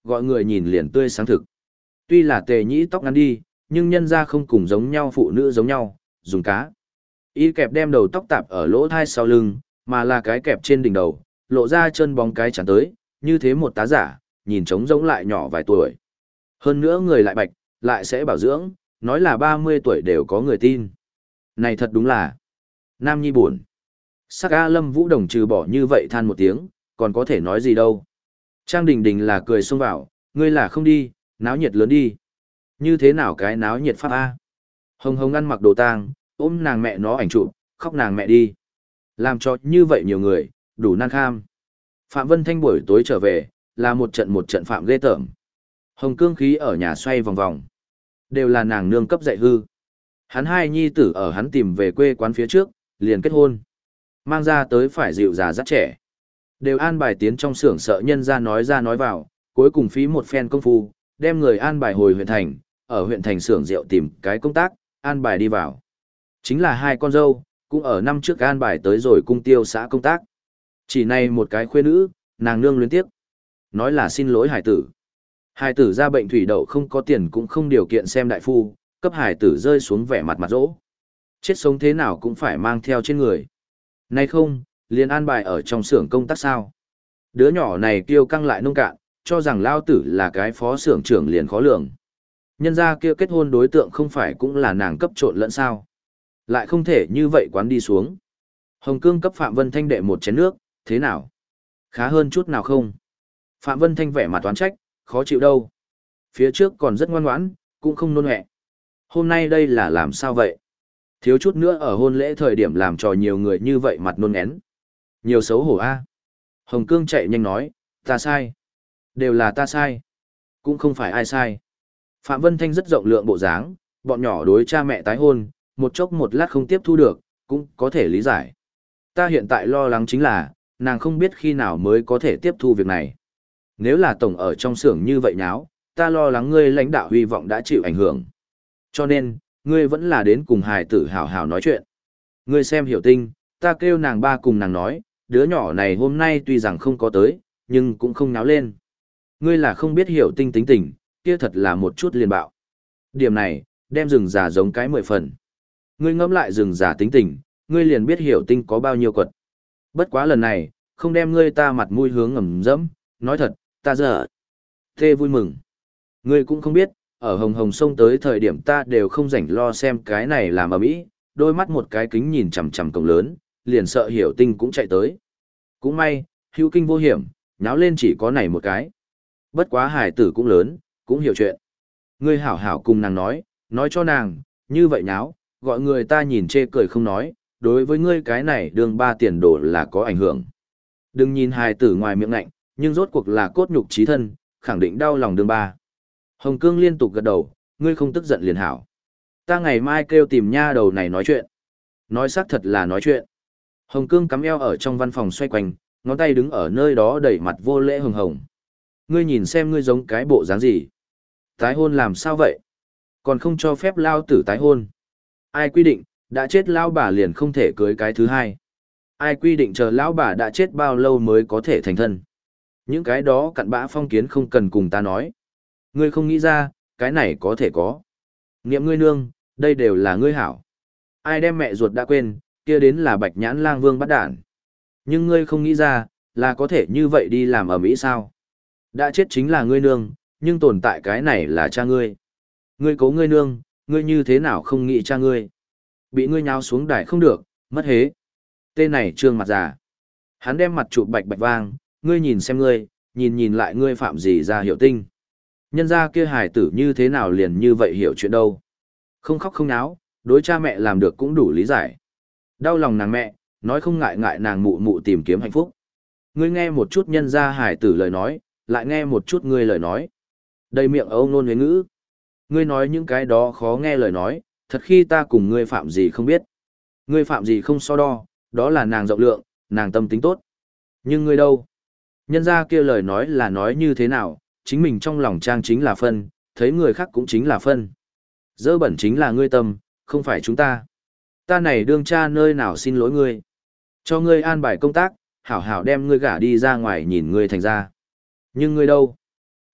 gọi người nhìn liền tươi sáng thực. Tuy là tề nhĩ tóc ngắn đi, nhưng nhân ra không cùng giống nhau phụ nữ giống nhau, dùng cá. Y kẹp đem đầu tóc tạp ở lỗ thai sau lưng, mà là cái kẹp trên đỉnh đầu, lộ ra chân bóng cái chắn tới, như thế một tá giả, nhìn trống giống lại nhỏ vài tuổi. Hơn nữa người lại bạch, lại sẽ bảo dưỡng, nói là ba mươi tuổi đều có người tin. Này thật đúng là Nam Nhi buồn. Sắc A Lâm Vũ Đồng trừ bỏ như vậy than một tiếng, còn có thể nói gì đâu. Trang Đình Đình là cười xông vào, ngươi là không đi, náo nhiệt lớn đi. Như thế nào cái náo nhiệt pháp A? Hồng Hồng ăn mặc đồ tang, ôm nàng mẹ nó ảnh chụp, khóc nàng mẹ đi. Làm cho như vậy nhiều người, đủ nan kham. Phạm Vân Thanh buổi tối trở về, là một trận một trận phạm ghê tởm. Hồng Cương Khí ở nhà xoay vòng vòng. Đều là nàng nương cấp dạy hư. Hắn hai nhi tử ở hắn tìm về quê quán phía trước, liền kết hôn. Mang ra tới phải dịu già dắt trẻ. Đều an bài tiến trong xưởng sợ nhân ra nói ra nói vào, cuối cùng phí một phen công phu, đem người an bài hồi huyện thành, ở huyện thành xưởng rượu tìm cái công tác, an bài đi vào. Chính là hai con dâu, cũng ở năm trước an bài tới rồi cung tiêu xã công tác. Chỉ này một cái khuê nữ, nàng nương luyến tiếp. Nói là xin lỗi hải tử. Hải tử ra bệnh thủy đậu không có tiền cũng không điều kiện xem đại phu, cấp hải tử rơi xuống vẻ mặt mặt rỗ. Chết sống thế nào cũng phải mang theo trên người. Nay không, liền an bài ở trong xưởng công tác sao. Đứa nhỏ này kiêu căng lại nông cạn, cho rằng lao tử là cái phó xưởng trưởng liền khó lường. Nhân ra kia kết hôn đối tượng không phải cũng là nàng cấp trộn lẫn sao. Lại không thể như vậy quán đi xuống. Hồng Cương cấp Phạm Vân Thanh đệ một chén nước, thế nào? Khá hơn chút nào không? Phạm Vân Thanh vẻ mặt toán trách, khó chịu đâu. Phía trước còn rất ngoan ngoãn, cũng không nôn hẹ. Hôm nay đây là làm sao vậy? Thiếu chút nữa ở hôn lễ thời điểm làm trò nhiều người như vậy mặt nôn én. Nhiều xấu hổ a. Hồng Cương chạy nhanh nói, ta sai. Đều là ta sai. Cũng không phải ai sai. Phạm Vân Thanh rất rộng lượng bộ dáng, bọn nhỏ đối cha mẹ tái hôn, một chốc một lát không tiếp thu được, cũng có thể lý giải. Ta hiện tại lo lắng chính là, nàng không biết khi nào mới có thể tiếp thu việc này. Nếu là tổng ở trong xưởng như vậy nháo, ta lo lắng ngươi lãnh đạo hy vọng đã chịu ảnh hưởng. Cho nên, ngươi vẫn là đến cùng hài tử hào hào nói chuyện. Ngươi xem hiểu tinh, ta kêu nàng ba cùng nàng nói, đứa nhỏ này hôm nay tuy rằng không có tới, nhưng cũng không náo lên. Ngươi là không biết hiểu tinh tính tình, kia thật là một chút liền bạo. Điểm này, đem rừng già giống cái mười phần. Ngươi ngẫm lại rừng già tính tình, ngươi liền biết hiểu tinh có bao nhiêu quật. Bất quá lần này, không đem ngươi ta mặt mũi hướng ngầm dẫm, nói thật, ta giờ tê vui mừng. Ngươi cũng không biết, ở hồng hồng sông tới thời điểm ta đều không rảnh lo xem cái này làm ở mỹ, đôi mắt một cái kính nhìn chằm chằm cổng lớn, liền sợ hiểu tinh cũng chạy tới. Cũng may, hữu kinh vô hiểm, nháo lên chỉ có này một cái. Bất quá hải tử cũng lớn, cũng hiểu chuyện. Ngươi hảo hảo cùng nàng nói, nói cho nàng, như vậy nháo, gọi người ta nhìn chê cười không nói, đối với ngươi cái này đường ba tiền đồ là có ảnh hưởng. Đừng nhìn hài tử ngoài miệng ngạnh, nhưng rốt cuộc là cốt nhục trí thân, khẳng định đau lòng đường ba. Hồng Cương liên tục gật đầu, ngươi không tức giận liền hảo. Ta ngày mai kêu tìm nha đầu này nói chuyện. Nói xác thật là nói chuyện. Hồng Cương cắm eo ở trong văn phòng xoay quanh, ngón tay đứng ở nơi đó đẩy mặt vô lễ hồng hồng. Ngươi nhìn xem ngươi giống cái bộ dáng gì. Tái hôn làm sao vậy? Còn không cho phép lao tử tái hôn. Ai quy định, đã chết lão bà liền không thể cưới cái thứ hai. Ai quy định chờ lão bà đã chết bao lâu mới có thể thành thân. Những cái đó cặn bã phong kiến không cần cùng ta nói. Ngươi không nghĩ ra, cái này có thể có. Niệm ngươi nương, đây đều là ngươi hảo. Ai đem mẹ ruột đã quên, kia đến là bạch nhãn lang vương bắt đản. Nhưng ngươi không nghĩ ra, là có thể như vậy đi làm ở Mỹ sao. Đã chết chính là ngươi nương, nhưng tồn tại cái này là cha ngươi. Ngươi cố ngươi nương, ngươi như thế nào không nghĩ cha ngươi. Bị ngươi nháo xuống đài không được, mất hế. Tên này trương mặt già. Hắn đem mặt chụp bạch bạch vang, ngươi nhìn xem ngươi, nhìn nhìn lại ngươi phạm gì ra hiểu tinh. Nhân ra kia hài tử như thế nào liền như vậy hiểu chuyện đâu. Không khóc không náo, đối cha mẹ làm được cũng đủ lý giải. Đau lòng nàng mẹ, nói không ngại ngại nàng mụ mụ tìm kiếm hạnh phúc. Ngươi nghe một chút nhân ra hài tử lời nói, lại nghe một chút ngươi lời nói. Đầy miệng âu nôn huế ngữ. Ngươi nói những cái đó khó nghe lời nói, thật khi ta cùng ngươi phạm gì không biết. Ngươi phạm gì không so đo, đó là nàng rộng lượng, nàng tâm tính tốt. Nhưng ngươi đâu? Nhân ra kia lời nói là nói như thế nào, chính mình trong lòng trang chính là phân, thấy người khác cũng chính là phân. Dơ bẩn chính là ngươi tâm, không phải chúng ta. Ta này đương cha nơi nào xin lỗi ngươi. Cho ngươi an bài công tác, hảo hảo đem ngươi gả đi ra ngoài nhìn ngươi thành ra. Nhưng ngươi đâu?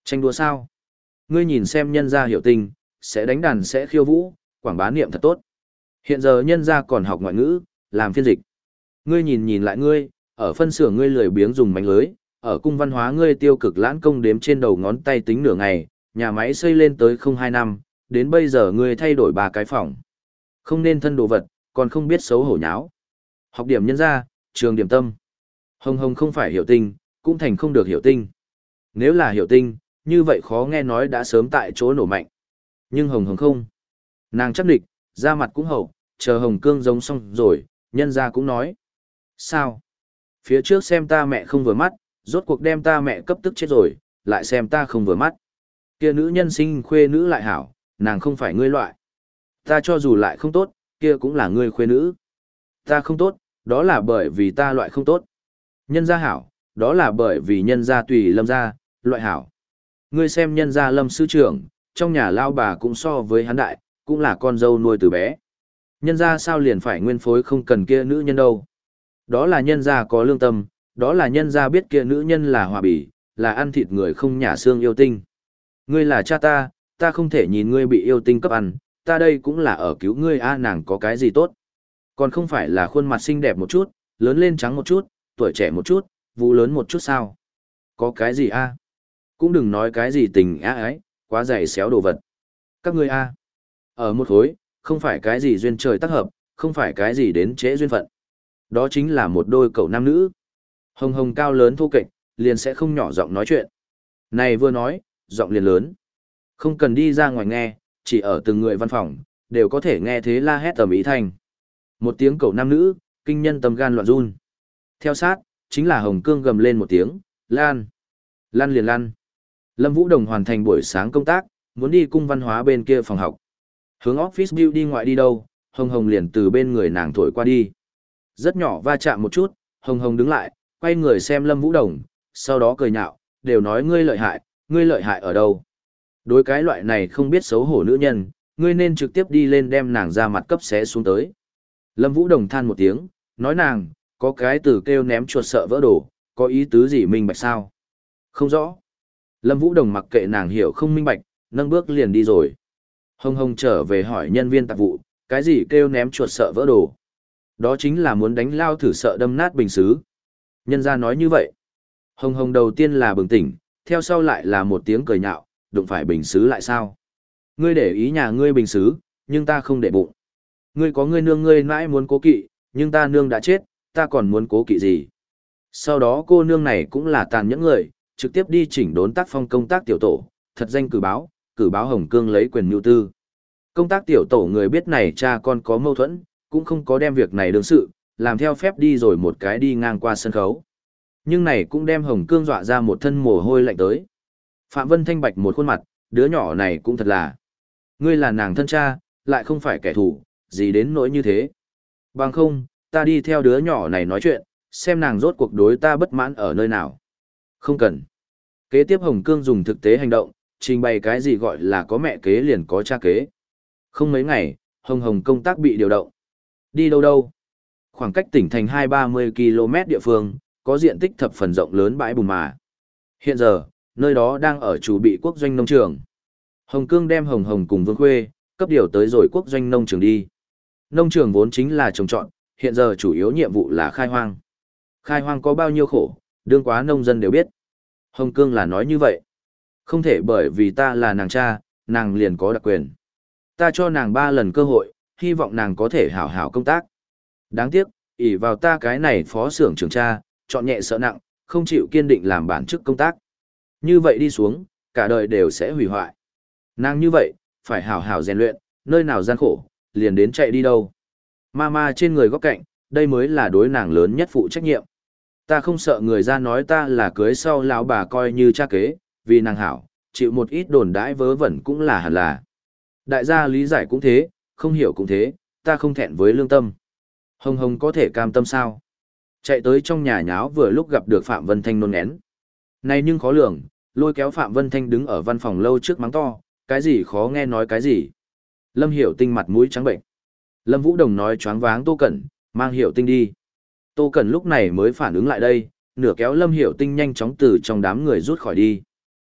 Tranh đua sao? Ngươi nhìn xem nhân gia hiểu tình, sẽ đánh đàn sẽ khiêu vũ, quảng bá niệm thật tốt. Hiện giờ nhân gia còn học ngoại ngữ, làm phiên dịch. Ngươi nhìn nhìn lại ngươi, ở phân xưởng ngươi lười biếng dùng mánh lưới, ở cung văn hóa ngươi tiêu cực lãng công đếm trên đầu ngón tay tính nửa ngày, nhà máy xây lên tới không hai năm, đến bây giờ ngươi thay đổi ba cái phòng. Không nên thân đồ vật, còn không biết xấu hổ nháo. Học điểm nhân gia, trường điểm tâm. Hồng Hồng không phải hiểu tinh, cũng thành không được hiểu tinh. Nếu là hiểu tinh, như vậy khó nghe nói đã sớm tại chỗ nổ mạnh. Nhưng Hồng Hồng không. Nàng chắc địch, da mặt cũng hậu, chờ Hồng Cương giống xong rồi, nhân gia cũng nói. Sao? Phía trước xem ta mẹ không vừa mắt, rốt cuộc đem ta mẹ cấp tức chết rồi, lại xem ta không vừa mắt. Kia nữ nhân sinh khuê nữ lại hảo, nàng không phải ngươi loại. Ta cho dù lại không tốt, kia cũng là ngươi khuê nữ. Ta không tốt, đó là bởi vì ta loại không tốt. Nhân gia hảo, đó là bởi vì nhân gia tùy lâm gia, loại hảo. Ngươi xem nhân gia lâm sư trưởng, trong nhà lao bà cũng so với hắn đại, cũng là con dâu nuôi từ bé. Nhân gia sao liền phải nguyên phối không cần kia nữ nhân đâu. Đó là nhân gia có lương tâm, đó là nhân gia biết kia nữ nhân là hòa bỉ, là ăn thịt người không nhả xương yêu tinh. Ngươi là cha ta, ta không thể nhìn ngươi bị yêu tinh cấp ăn, ta đây cũng là ở cứu ngươi a nàng có cái gì tốt. Còn không phải là khuôn mặt xinh đẹp một chút, lớn lên trắng một chút, tuổi trẻ một chút, vũ lớn một chút sao. Có cái gì a? Cũng đừng nói cái gì tình á ái, quá dày xéo đồ vật. Các ngươi a, ở một khối, không phải cái gì duyên trời tác hợp, không phải cái gì đến trễ duyên phận. Đó chính là một đôi cậu nam nữ. Hồng Hồng cao lớn thô kệch, liền sẽ không nhỏ giọng nói chuyện. Này vừa nói, giọng liền lớn. Không cần đi ra ngoài nghe, chỉ ở từng người văn phòng, đều có thể nghe thế la hét tầm ý thanh. Một tiếng cậu nam nữ, kinh nhân tâm gan loạn run. Theo sát, chính là Hồng Cương gầm lên một tiếng, lan. Lan liền lan. Lâm Vũ Đồng hoàn thành buổi sáng công tác, muốn đi cung văn hóa bên kia phòng học. Hướng office building ngoại đi đâu, Hồng Hồng liền từ bên người nàng thổi qua đi. Rất nhỏ va chạm một chút, Hồng Hồng đứng lại, quay người xem Lâm Vũ Đồng, sau đó cười nhạo, đều nói ngươi lợi hại, ngươi lợi hại ở đâu. Đối cái loại này không biết xấu hổ nữ nhân, ngươi nên trực tiếp đi lên đem nàng ra mặt cấp xé xuống tới. Lâm Vũ Đồng than một tiếng, nói nàng, có cái từ kêu ném chuột sợ vỡ đồ, có ý tứ gì minh bạch sao? Không rõ. Lâm Vũ Đồng mặc kệ nàng hiểu không minh bạch, nâng bước liền đi rồi. Hồng Hồng trở về hỏi nhân viên tạp vụ, cái gì kêu ném chuột sợ vỡ đồ? Đó chính là muốn đánh lao thử sợ đâm nát bình xứ. Nhân gia nói như vậy. Hồng Hồng đầu tiên là bừng tỉnh, theo sau lại là một tiếng cười nhạo, đụng phải bình xứ lại sao? Ngươi để ý nhà ngươi bình xứ, nhưng ta không để bụng. Ngươi có ngươi nương ngươi mãi muốn cố kỵ, nhưng ta nương đã chết, ta còn muốn cố kỵ gì? Sau đó cô nương này cũng là tàn nhẫn người, trực tiếp đi chỉnh đốn tác phong công tác tiểu tổ, thật danh cử báo, cử báo Hồng Cương lấy quyền mưu tư. Công tác tiểu tổ người biết này cha con có mâu thuẫn, cũng không có đem việc này đương sự, làm theo phép đi rồi một cái đi ngang qua sân khấu. Nhưng này cũng đem Hồng Cương dọa ra một thân mồ hôi lạnh tới. Phạm Vân Thanh bạch một khuôn mặt, đứa nhỏ này cũng thật là. Ngươi là nàng thân cha, lại không phải kẻ thù, gì đến nỗi như thế. Bằng không, ta đi theo đứa nhỏ này nói chuyện, xem nàng rốt cuộc đối ta bất mãn ở nơi nào. Không cần. Kế tiếp Hồng Cương dùng thực tế hành động, trình bày cái gì gọi là có mẹ kế liền có cha kế. Không mấy ngày, Hồng Hồng công tác bị điều động. Đi đâu đâu? Khoảng cách tỉnh thành hai ba mươi ki lô mét địa phương, có diện tích thập phần rộng lớn bãi bùn mà. Hiện giờ, nơi đó đang ở chủ bị quốc doanh nông trường. Hồng Cương đem Hồng Hồng cùng Vương Khuê, cấp điều tới rồi quốc doanh nông trường đi. Nông trường vốn chính là trồng trọt, hiện giờ chủ yếu nhiệm vụ là khai hoang. Khai hoang có bao nhiêu khổ, đương quá nông dân đều biết. Hồng Cương là nói như vậy. Không thể bởi vì ta là nàng cha, nàng liền có đặc quyền. Ta cho nàng ba lần cơ hội, hy vọng nàng có thể hảo hảo công tác. Đáng tiếc, ỷ vào ta cái này phó xưởng trưởng cha, chọn nhẹ sợ nặng, không chịu kiên định làm bản chức công tác. Như vậy đi xuống, cả đời đều sẽ hủy hoại. Nàng như vậy, phải hảo hảo rèn luyện, nơi nào gian khổ, liền đến chạy đi đâu. Mama trên người góc cạnh, đây mới là đối nàng lớn nhất phụ trách nhiệm. Ta không sợ người ra nói ta là cưới sau lão bà coi như cha kế, vì nàng hảo, chịu một ít đồn đãi vớ vẩn cũng là hẳn là. Đại gia lý giải cũng thế, không hiểu cũng thế, ta không thẹn với lương tâm. Hồng Hồng có thể cam tâm sao? Chạy tới trong nhà nháo vừa lúc gặp được Phạm Vân Thanh nôn ngén. Này nhưng khó lường, lôi kéo Phạm Vân Thanh đứng ở văn phòng lâu trước mắng to, cái gì khó nghe nói cái gì. Lâm Hiểu Tinh mặt mũi trắng bệnh. Lâm Vũ Đồng nói choáng váng Tô Cẩn, mang Hiểu Tinh đi. Tô Cẩn lúc này mới phản ứng lại đây, nửa kéo Lâm Hiểu Tinh nhanh chóng từ trong đám người rút khỏi đi.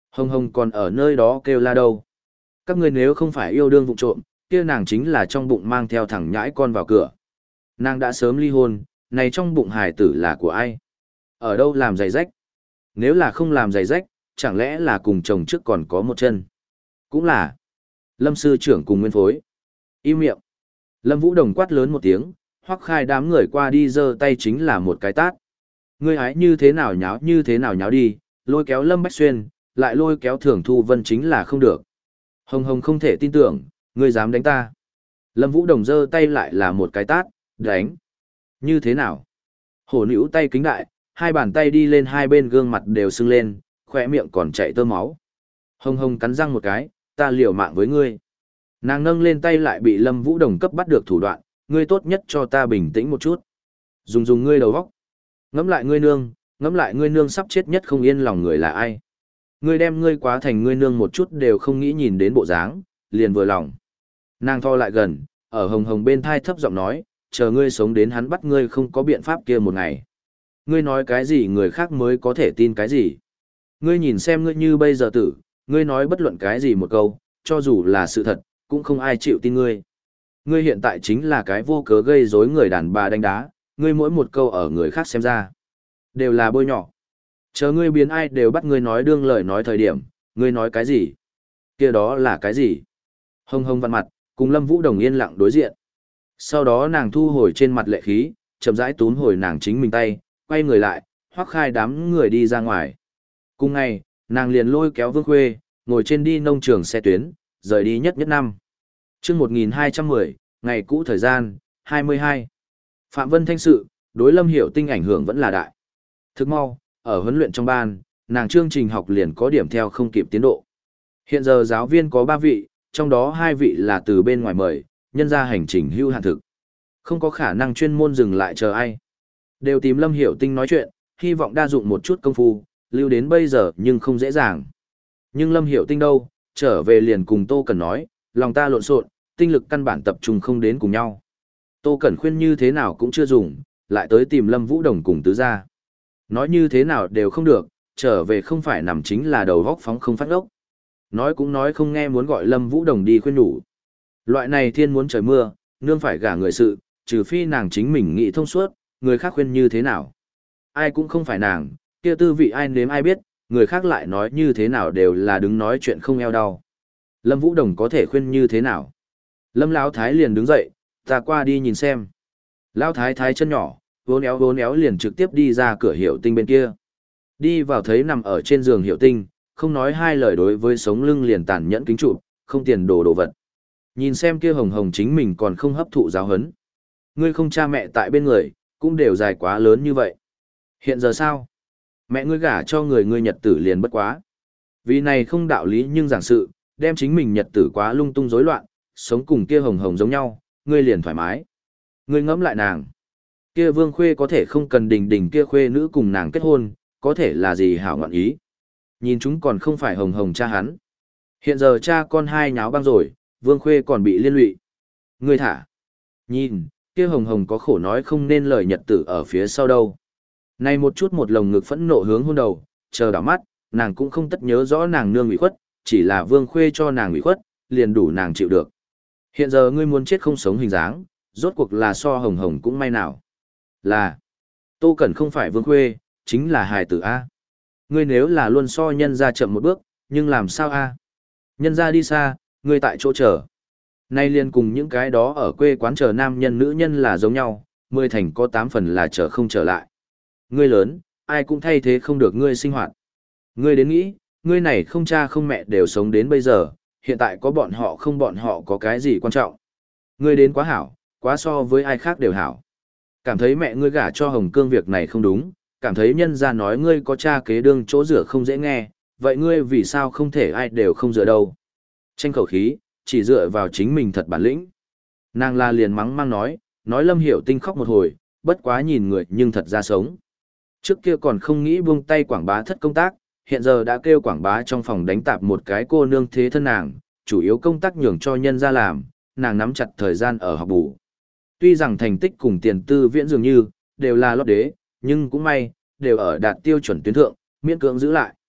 Hồng Hồng còn ở nơi đó kêu la đâu. Các ngươi nếu không phải yêu đương vụ trộm, kia nàng chính là trong bụng mang theo thằng nhãi con vào cửa. Nàng đã sớm ly hôn, này trong bụng hài tử là của ai? Ở đâu làm giày rách? Nếu là không làm giày rách, chẳng lẽ là cùng chồng trước còn có một chân? Cũng là. Lâm sư trưởng cùng nguyên phối. Im miệng. Lâm Vũ Đồng quát lớn một tiếng, Hoắc Khai đám người qua đi giơ tay chính là một cái tát. Ngươi hái như thế nào nháo như thế nào nháo đi, lôi kéo Lâm Bách Xuyên, lại lôi kéo Thường Thu Vân chính là không được. Hồng Hồng không thể tin tưởng, ngươi dám đánh ta. Lâm Vũ Đồng giơ tay lại là một cái tát, đánh. Như thế nào? Hổ nữ tay kính đại, hai bàn tay đi lên hai bên gương mặt đều sưng lên, khỏe miệng còn chảy tơ máu. Hồng Hồng cắn răng một cái, ta liều mạng với ngươi. Nàng nâng lên tay lại bị Lâm Vũ Đồng cấp bắt được thủ đoạn, ngươi tốt nhất cho ta bình tĩnh một chút. Dùng dùng ngươi đầu óc. Ngẫm lại ngươi nương, ngẫm lại ngươi nương sắp chết nhất không yên lòng người là ai. Ngươi đem ngươi quá thành ngươi nương một chút đều không nghĩ nhìn đến bộ dáng, liền vừa lòng. Nàng tho lại gần, ở Hồng Hồng bên thai thấp giọng nói, chờ ngươi sống đến hắn bắt ngươi không có biện pháp kia một ngày. Ngươi nói cái gì người khác mới có thể tin cái gì. Ngươi nhìn xem ngươi như bây giờ tử, ngươi nói bất luận cái gì một câu, cho dù là sự thật, cũng không ai chịu tin ngươi. Ngươi hiện tại chính là cái vô cớ gây rối người đàn bà đánh đá, ngươi mỗi một câu ở người khác xem ra, đều là bôi nhỏ. Chờ ngươi biến ai đều bắt ngươi nói đương lời nói thời điểm, ngươi nói cái gì? Kia đó là cái gì? Hồng Hồng vặn mặt, cùng Lâm Vũ Đồng yên lặng đối diện. Sau đó nàng thu hồi trên mặt lệ khí, chậm rãi túm hồi nàng chính mình tay, quay người lại, Hoắc Khai đám người đi ra ngoài. Cùng ngày, nàng liền lôi kéo Vương Khuê, ngồi trên đi nông trường xe tuyến, rời đi nhất nhất năm. Chương một nghìn hai trăm mười, ngày cũ thời gian, hai mươi hai. Phạm Vân Thanh sự, đối Lâm Hiểu Tinh ảnh hưởng vẫn là đại. Thức mau, ở huấn luyện trong ban, nàng chương trình học liền có điểm theo không kịp tiến độ. Hiện giờ giáo viên có ba vị, trong đó hai vị là từ bên ngoài mời, nhân ra hành trình hưu hạn thực. Không có khả năng chuyên môn dừng lại chờ ai. Đều tìm Lâm Hiểu Tinh nói chuyện, hy vọng đa dụng một chút công phu, lưu đến bây giờ nhưng không dễ dàng. Nhưng Lâm Hiểu Tinh đâu, trở về liền cùng Tô Cẩn nói, lòng ta lộn xộn, tinh lực căn bản tập trung không đến cùng nhau. Tô Cẩn khuyên như thế nào cũng chưa dùng, lại tới tìm Lâm Vũ Đồng cùng tứ gia. Nói như thế nào đều không được, trở về không phải nằm chính là đầu góc phóng không phát ốc. Nói cũng nói không nghe muốn gọi Lâm Vũ Đồng đi khuyên nhủ. Loại này thiên muốn trời mưa, nương phải gả người sự, trừ phi nàng chính mình nghĩ thông suốt, người khác khuyên như thế nào. Ai cũng không phải nàng, kia tư vị ai nếm ai biết, người khác lại nói như thế nào đều là đứng nói chuyện không eo đau. Lâm Vũ Đồng có thể khuyên như thế nào? Lâm Lão Thái liền đứng dậy, ta qua đi nhìn xem. Lão Thái Thái chân nhỏ, vốn éo vốn éo liền trực tiếp đi ra cửa Hiểu Tinh bên kia. Đi vào thấy nằm ở trên giường Hiểu Tinh, không nói hai lời đối với sống lưng liền tàn nhẫn kính trụ, không tiền đồ đồ vật. Nhìn xem kia Hồng Hồng chính mình còn không hấp thụ giáo huấn. Ngươi không cha mẹ tại bên người, cũng đều dài quá lớn như vậy. Hiện giờ sao? Mẹ ngươi gả cho người ngươi nhật tử liền bất quá. Vì này không đạo lý nhưng giảng sự, đem chính mình nhật tử quá lung tung rối loạn, sống cùng kia Hồng Hồng giống nhau, ngươi liền thoải mái. Ngươi ngẫm lại nàng. Kia Vương Khuê có thể không cần đình đình kia Khuê nữ cùng nàng kết hôn, có thể là gì hảo ngọn ý. Nhìn chúng còn không phải Hồng Hồng cha hắn. Hiện giờ cha con hai nháo băng rồi, Vương Khuê còn bị liên lụy. Ngươi thả. Nhìn, kia Hồng Hồng có khổ nói không nên lời nhật tử ở phía sau đâu. Này một chút một lồng ngực phẫn nộ hướng hôn đầu, chờ đảo mắt, nàng cũng không tất nhớ rõ nàng nương ủy khuất, chỉ là Vương Khuê cho nàng ủy khuất, liền đủ nàng chịu được. Hiện giờ ngươi muốn chết không sống hình dáng, rốt cuộc là so Hồng Hồng cũng may nào. Là, Tô Cẩn không phải Vương Khuê, chính là hài tử A. Ngươi nếu là luôn so nhân ra chậm một bước, nhưng làm sao A? Nhân ra đi xa, ngươi tại chỗ chờ. Nay liền cùng những cái đó ở quê quán chờ nam nhân nữ nhân là giống nhau, mười thành có tám phần là chờ không trở lại. Ngươi lớn, ai cũng thay thế không được ngươi sinh hoạt. Ngươi đến nghĩ, ngươi này không cha không mẹ đều sống đến bây giờ, hiện tại có bọn họ không bọn họ có cái gì quan trọng. Ngươi đến quá hảo, quá so với ai khác đều hảo. Cảm thấy mẹ ngươi gả cho Hồng Cương việc này không đúng, cảm thấy nhân ra nói ngươi có cha kế đương chỗ rửa không dễ nghe, vậy ngươi vì sao không thể ai đều không dựa đâu. Tranh khẩu khí, chỉ dựa vào chính mình thật bản lĩnh. Nàng la liền mắng mang nói, nói Lâm Hiểu Tinh khóc một hồi, bất quá nhìn người nhưng thật ra sống. Trước kia còn không nghĩ buông tay quảng bá thất công tác, hiện giờ đã kêu quảng bá trong phòng đánh tạp một cái cô nương thế thân nàng, chủ yếu công tác nhường cho nhân ra làm, nàng nắm chặt thời gian ở học bù. Tuy rằng thành tích cùng tiền tư viễn dường như, đều là lót đế, nhưng cũng may, đều ở đạt tiêu chuẩn tuyến thượng, miễn cưỡng giữ lại.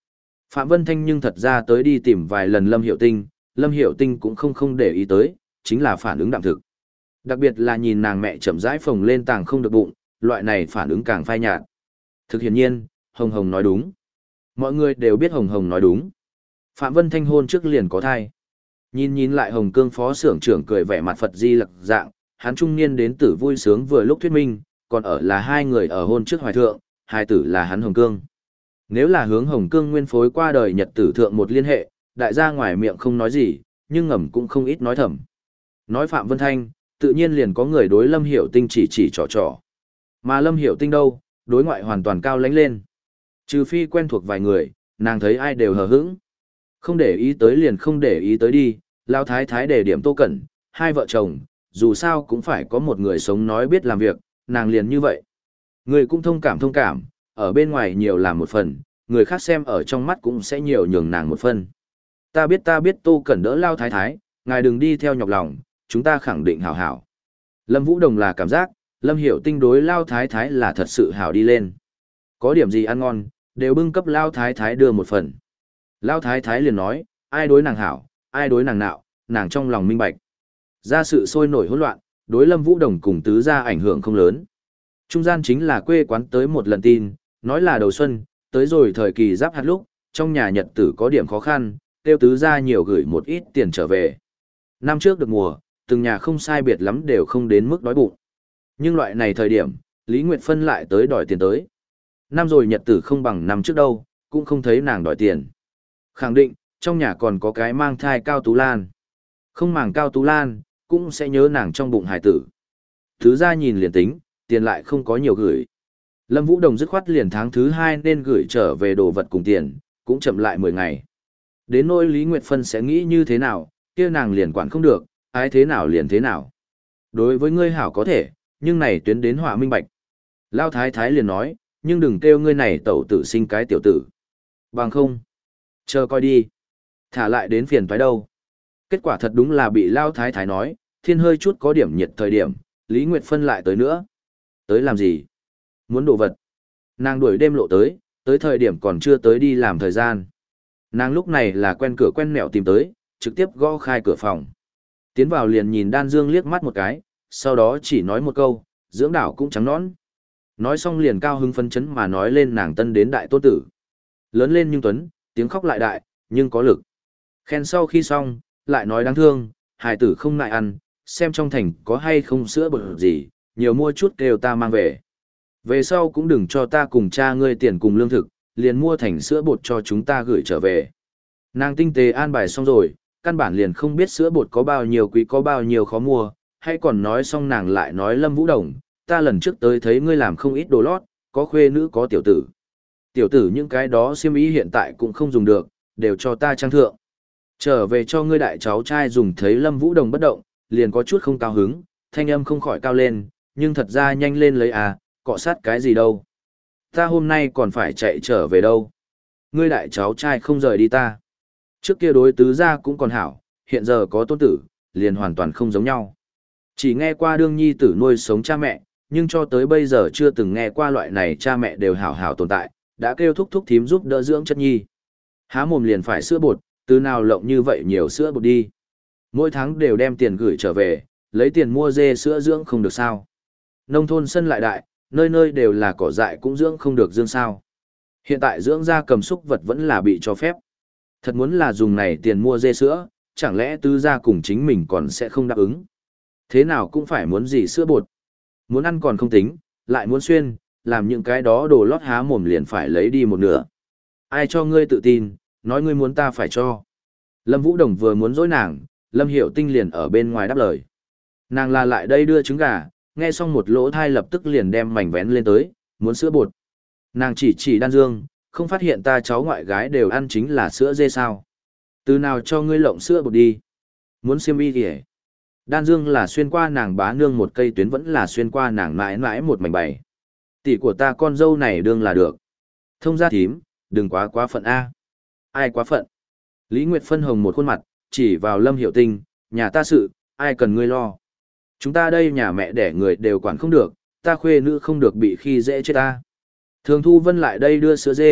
Phạm Vân Thanh nhưng thật ra tới đi tìm vài lần Lâm Hiểu Tinh, Lâm Hiểu Tinh cũng không không để ý tới, chính là phản ứng đạm thực. Đặc biệt là nhìn nàng mẹ chậm rãi phồng lên tàng không được bụng, loại này phản ứng càng phai nhạt. Thực hiển nhiên, Hồng Hồng nói đúng. Mọi người đều biết Hồng Hồng nói đúng. Phạm Vân Thanh hôn trước liền có thai. Nhìn nhìn lại Hồng Cương phó xưởng trưởng cười vẻ mặt Phật di lặc dạng, hắn trung niên đến tử vui sướng vừa lúc thuyết minh, còn ở là hai người ở hôn trước hoài thượng, hai tử là hắn Hồng Cương. Nếu là hướng Hồng Cương nguyên phối qua đời nhật tử thượng một liên hệ, đại gia ngoài miệng không nói gì, nhưng ngầm cũng không ít nói thầm. Nói Phạm Vân Thanh, tự nhiên liền có người đối Lâm Hiểu Tinh chỉ chỉ trò trò. Mà Lâm Hiểu Tinh đâu, đối ngoại hoàn toàn cao lánh lên. Trừ phi quen thuộc vài người, nàng thấy ai đều hờ hững. Không để ý tới liền không để ý tới đi, lao thái thái để điểm Tô Cẩn, hai vợ chồng, dù sao cũng phải có một người sống nói biết làm việc, nàng liền như vậy. Người cũng thông cảm thông cảm, ở bên ngoài nhiều làm một phần, người khác xem ở trong mắt cũng sẽ nhiều nhường nàng một phần. Ta biết ta biết Tô Cẩn đỡ lao thái thái, ngài đừng đi theo nhọc lòng, chúng ta khẳng định hảo hảo. Lâm Vũ Đồng là cảm giác, Lâm Hiểu Tinh đối lao thái thái là thật sự hảo đi lên. Có điểm gì ăn ngon, đều bưng cấp lao thái thái đưa một phần. Lao thái thái liền nói, ai đối nàng hảo, ai đối nàng nạo, nàng trong lòng minh bạch. Ra sự sôi nổi hỗn loạn, đối Lâm Vũ Đồng cùng tứ gia ảnh hưởng không lớn. Trung gian chính là quê quán tới một lần tin, nói là đầu xuân, tới rồi thời kỳ giáp hạt lúc, trong nhà nhật tử có điểm khó khăn, tiêu tứ gia nhiều gửi một ít tiền trở về. Năm trước được mùa, từng nhà không sai biệt lắm đều không đến mức đói bụng. Nhưng loại này thời điểm, Lý Nguyệt Phân lại tới đòi tiền tới. Năm rồi nhật tử không bằng năm trước đâu, cũng không thấy nàng đòi tiền. Khẳng định, trong nhà còn có cái mang thai Cao Tú Lan. Không màng Cao Tú Lan, cũng sẽ nhớ nàng trong bụng hải tử. Thứ ra nhìn liền tính, tiền lại không có nhiều gửi. Lâm Vũ Đồng dứt khoát liền tháng thứ hai nên gửi trở về đồ vật cùng tiền, cũng chậm lại mười ngày. Đến nỗi Lý Nguyệt Phân sẽ nghĩ như thế nào, kia nàng liền quản không được, ai thế nào liền thế nào. Đối với ngươi hảo có thể, nhưng này tuyến đến họa minh bạch. Lao Thái Thái liền nói, nhưng đừng kêu ngươi này tẩu tử sinh cái tiểu tử. Bằng không. Chờ coi đi. Thả lại đến phiền toái đâu. Kết quả thật đúng là bị Lao Thái Thái nói, thiên hơi chút có điểm nhiệt thời điểm, Lý Nguyệt Phân lại tới nữa. Tới làm gì? Muốn đồ vật. Nàng đuổi đêm lộ tới, tới thời điểm còn chưa tới đi làm thời gian. Nàng lúc này là quen cửa quen mẹo tìm tới, trực tiếp gõ khai cửa phòng. Tiến vào liền nhìn Đan Dương liếc mắt một cái, sau đó chỉ nói một câu, dưỡng đảo cũng trắng nõn. Nói xong liền cao hứng phấn chấn mà nói lên nàng tân đến đại tôn tử. Lớn lên nhưng tuấn, tiếng khóc lại đại, nhưng có lực. Khen sau khi xong, lại nói đáng thương, hài tử không ngại ăn, xem trong thành có hay không sữa bột gì, nhiều mua chút kêu ta mang về. Về sau cũng đừng cho ta cùng cha ngươi tiền cùng lương thực, liền mua thành sữa bột cho chúng ta gửi trở về. Nàng tinh tế an bài xong rồi, căn bản liền không biết sữa bột có bao nhiêu quý có bao nhiêu khó mua, hay còn nói xong nàng lại nói Lâm Vũ Đồng, ta lần trước tới thấy ngươi làm không ít đồ lót, có khuê nữ có tiểu tử. Tiểu tử những cái đó xiêm y hiện tại cũng không dùng được, đều cho ta trang thượng. Trở về cho ngươi đại cháu trai dùng thấy Lâm Vũ Đồng bất động, liền có chút không cao hứng, thanh âm không khỏi cao lên, nhưng thật ra nhanh lên lấy à, cọ sát cái gì đâu. Ta hôm nay còn phải chạy trở về đâu. Ngươi đại cháu trai không rời đi ta. Trước kia đối tứ gia cũng còn hảo, hiện giờ có tôn tử, liền hoàn toàn không giống nhau. Chỉ nghe qua đương nhi tử nuôi sống cha mẹ, nhưng cho tới bây giờ chưa từng nghe qua loại này cha mẹ đều hảo hảo tồn tại, đã kêu thúc thúc thím giúp đỡ dưỡng chất nhi. Há mồm liền phải sữa bột, từ nào lộng như vậy nhiều sữa bột đi. Mỗi tháng đều đem tiền gửi trở về, lấy tiền mua dê sữa dưỡng không được sao. Nông thôn sân lại đại, nơi nơi đều là cỏ dại cũng dưỡng không được dương sao. Hiện tại dưỡng ra cầm súc vật vẫn là bị cho phép. Thật muốn là dùng này tiền mua dê sữa, chẳng lẽ tứ gia cùng chính mình còn sẽ không đáp ứng. Thế nào cũng phải muốn gì sữa bột. Muốn ăn còn không tính, lại muốn xuyên, làm những cái đó đồ lót há mồm liền phải lấy đi một nửa. Ai cho ngươi tự tin, nói ngươi muốn ta phải cho. Lâm Vũ Đồng vừa muốn dối nàng, Lâm Hiểu Tinh liền ở bên ngoài đáp lời. Nàng là lại đây đưa trứng gà, nghe xong một lỗ thai lập tức liền đem mảnh vén lên tới, muốn sữa bột. Nàng chỉ chỉ Đan Dương, không phát hiện ta cháu ngoại gái đều ăn chính là sữa dê sao. Từ nào cho ngươi lộng sữa bột đi. Muốn xiêm y kìa. Đan Dương là xuyên qua nàng bá nương một cây tuyến vẫn là xuyên qua nàng mãi mãi một mảnh bày. Tỷ của ta con dâu này đương là được. Thông gia thím, đừng quá quá phận A. Ai quá phận? Lý Nguyệt phân hồng một khuôn mặt, chỉ vào Lâm Hiểu Tinh, nhà ta sự, ai cần ngươi lo. Chúng ta đây nhà mẹ đẻ người đều quản không được, ta khuê nữ không được bị khi dễ chết ta. Thường Thu Vân lại đây đưa sữa dê,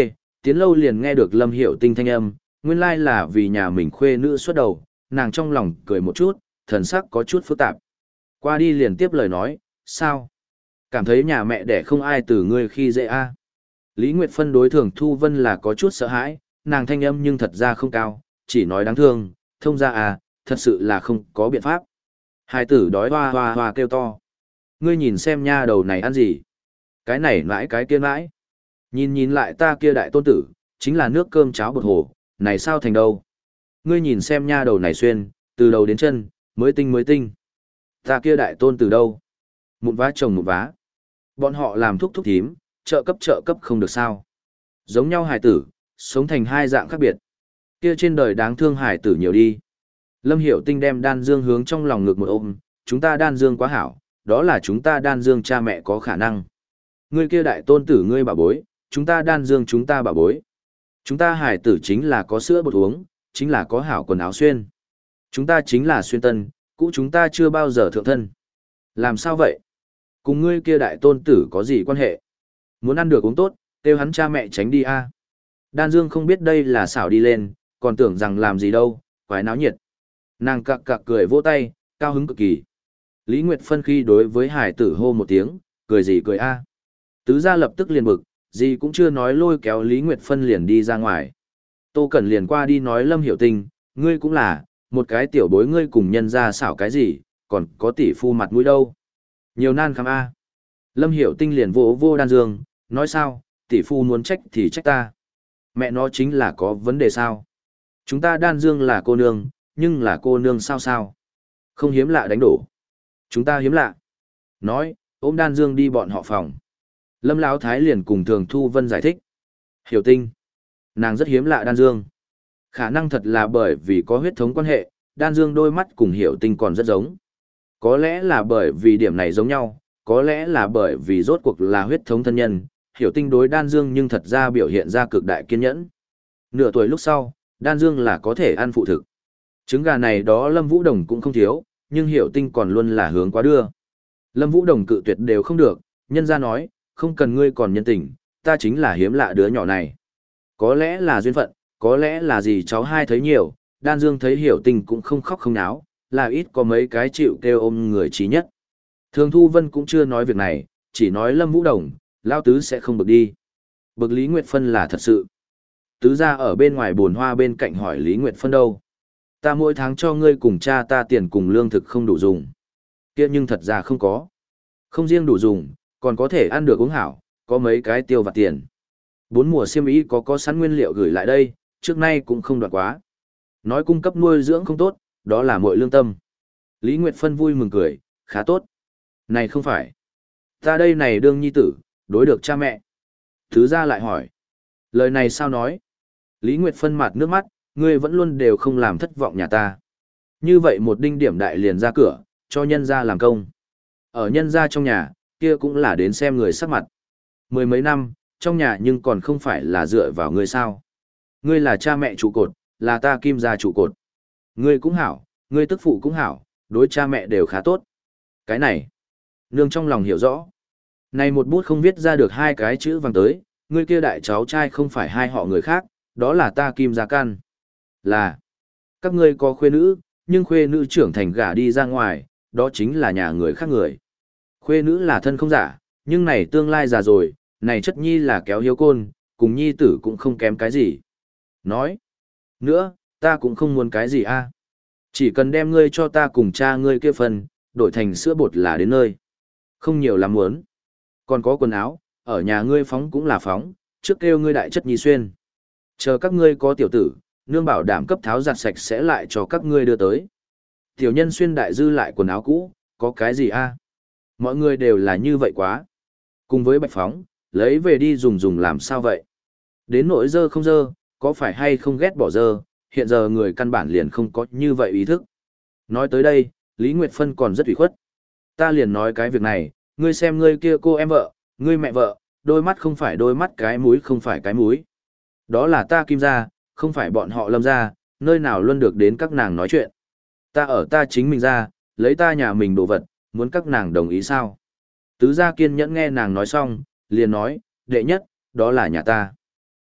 tiến lâu liền nghe được Lâm Hiểu Tinh thanh âm, nguyên lai là vì nhà mình khuê nữ xuất đầu, nàng trong lòng cười một chút, thần sắc có chút phức tạp. Qua đi liền tiếp lời nói, sao? Cảm thấy nhà mẹ đẻ không ai từ ngươi khi dễ a? Lý Nguyệt Phân đối Thường Thu Vân là có chút sợ hãi, nàng thanh âm nhưng thật ra không cao, chỉ nói đáng thương, thông ra à, thật sự là không có biện pháp. Hai tử đói hoa hoa hoa kêu to. Ngươi nhìn xem nha đầu này ăn gì? Cái này mãi cái kia mãi. Nhìn nhìn lại ta kia đại tôn tử, chính là nước cơm cháo bột hồ, này sao thành đâu? Ngươi nhìn xem nha đầu này xuyên, từ đầu đến chân, mới tinh mới tinh. Ta kia đại tôn tử đâu? Mụn vá chồng mụn vá. Bọn họ làm thúc thúc thím, trợ cấp trợ cấp không được sao. Giống nhau hài tử, sống thành hai dạng khác biệt. Kia trên đời đáng thương hài tử nhiều đi. Lâm Hiểu Tinh đem đan dương hướng trong lòng ngực một ôm, chúng ta đan dương quá hảo, đó là chúng ta đan dương cha mẹ có khả năng. Ngươi kia đại tôn tử ngươi bà bối, chúng ta đan dương chúng ta bà bối. Chúng ta hài tử chính là có sữa bột uống, chính là có hảo quần áo xuyên. Chúng ta chính là xuyên tân, cũ chúng ta chưa bao giờ thượng thân. Làm sao vậy? Cùng ngươi kia đại tôn tử có gì quan hệ? Muốn ăn được uống tốt, kêu hắn cha mẹ tránh đi a. Đan Dương không biết đây là xảo đi lên, còn tưởng rằng làm gì đâu, quái náo nhiệt. Nàng cặc cặc cười vỗ tay, cao hứng cực kỳ. Lý Nguyệt Phân khi đối với hải tử hô một tiếng, cười gì cười a. Tứ gia lập tức liền bực, gì cũng chưa nói lôi kéo Lý Nguyệt Phân liền đi ra ngoài. Tô Cẩn liền qua đi nói Lâm Hiểu Tinh, ngươi cũng là, một cái tiểu bối ngươi cùng nhân ra xảo cái gì, còn có tỷ phu mặt mũi đâu. Nhiều nan khám a. Lâm Hiểu Tinh liền vỗ vô Đan Dương, nói sao, tỷ phu muốn trách thì trách ta. Mẹ nó chính là có vấn đề sao. Chúng ta Đan Dương là cô nương, nhưng là cô nương sao sao. Không hiếm lạ đánh đổ. Chúng ta hiếm lạ. Nói, ôm Đan Dương đi bọn họ phòng. Lâm Lão Thái liền cùng Thường Thu Vân giải thích. Hiểu Tinh. Nàng rất hiếm lạ Đan Dương. Khả năng thật là bởi vì có huyết thống quan hệ, Đan Dương đôi mắt cùng Hiểu Tinh còn rất giống. Có lẽ là bởi vì điểm này giống nhau, có lẽ là bởi vì rốt cuộc là huyết thống thân nhân, Hiểu Tinh đối Đan Dương nhưng thật ra biểu hiện ra cực đại kiên nhẫn. Nửa tuổi lúc sau, Đan Dương là có thể ăn phụ thực. Trứng gà này đó Lâm Vũ Đồng cũng không thiếu, nhưng Hiểu Tinh còn luôn là hướng quá đưa. Lâm Vũ Đồng cự tuyệt đều không được, nhân ra nói, không cần ngươi còn nhân tình, ta chính là hiếm lạ đứa nhỏ này. Có lẽ là duyên phận, có lẽ là gì cháu hai thấy nhiều, Đan Dương thấy Hiểu Tinh cũng không khóc không náo, là ít có mấy cái chịu kêu ôm người trí nhất. Thường Thu Vân cũng chưa nói việc này, chỉ nói Lâm Vũ Đồng, Lao Tứ sẽ không bực đi. Bực Lý Nguyệt Phân là thật sự. Tứ ra ở bên ngoài buồn hoa bên cạnh hỏi Lý Nguyệt Phân đâu. Ta mỗi tháng cho ngươi cùng cha ta tiền cùng lương thực không đủ dùng. Kia nhưng thật ra không có. Không riêng đủ dùng, còn có thể ăn được uống hảo, có mấy cái tiêu vặt tiền. Bốn mùa xiêm y có có sẵn nguyên liệu gửi lại đây, trước nay cũng không đoạt quá. Nói cung cấp nuôi dưỡng không tốt, đó là muội lương tâm. Lý Nguyệt Phân vui mừng cười, khá tốt. Này không phải. Ta đây này đương nhi tử, đối được cha mẹ. Thứ ra lại hỏi. Lời này sao nói? Lý Nguyệt Phân mặt nước mắt, ngươi vẫn luôn đều không làm thất vọng nhà ta. Như vậy một đinh điểm đại liền ra cửa, cho nhân ra làm công. Ở nhân ra trong nhà, kia cũng là đến xem người sắc mặt. Mười mấy năm, trong nhà nhưng còn không phải là dựa vào ngươi sao. Ngươi là cha mẹ trụ cột, là ta kim gia trụ cột. Ngươi cũng hảo, ngươi tức phụ cũng hảo, đối cha mẹ đều khá tốt. Cái này, nương trong lòng hiểu rõ. Này một bút không viết ra được hai cái chữ vàng tới, ngươi kia đại cháu trai không phải hai họ người khác, đó là ta kim gia can. Là, các ngươi có khuê nữ, nhưng khuê nữ trưởng thành gả đi ra ngoài, đó chính là nhà người khác người. Khuê nữ là thân không giả, nhưng này tương lai già rồi, này chất nhi là kéo hiếu côn, cùng nhi tử cũng không kém cái gì. Nói, nữa, ta cũng không muốn cái gì a. Chỉ cần đem ngươi cho ta cùng cha ngươi kia phần, đổi thành sữa bột là đến nơi. Không nhiều lắm muốn. Còn có quần áo, ở nhà ngươi phóng cũng là phóng, trước kêu ngươi đại chất nhi xuyên. Chờ các ngươi có tiểu tử, nương bảo đảm cấp tháo giặt sạch sẽ lại cho các ngươi đưa tới. Tiểu nhân xuyên đại dư lại quần áo cũ, có cái gì a? Mọi người đều là như vậy quá. Cùng với bạch phóng, lấy về đi dùng dùng làm sao vậy? Đến nỗi dơ không dơ, có phải hay không ghét bỏ dơ, hiện giờ người căn bản liền không có như vậy ý thức. Nói tới đây, Lý Nguyệt Phân còn rất ủy khuất. Ta liền nói cái việc này, ngươi xem ngươi kia cô em vợ, ngươi mẹ vợ, đôi mắt không phải đôi mắt cái mũi không phải cái mũi. Đó là ta kim gia, không phải bọn họ lâm gia, nơi nào luôn được đến các nàng nói chuyện. Ta ở ta chính mình ra, lấy ta nhà mình đồ vật, muốn các nàng đồng ý sao? Tứ gia kiên nhẫn nghe nàng nói xong, liền nói, đệ nhất, đó là nhà ta.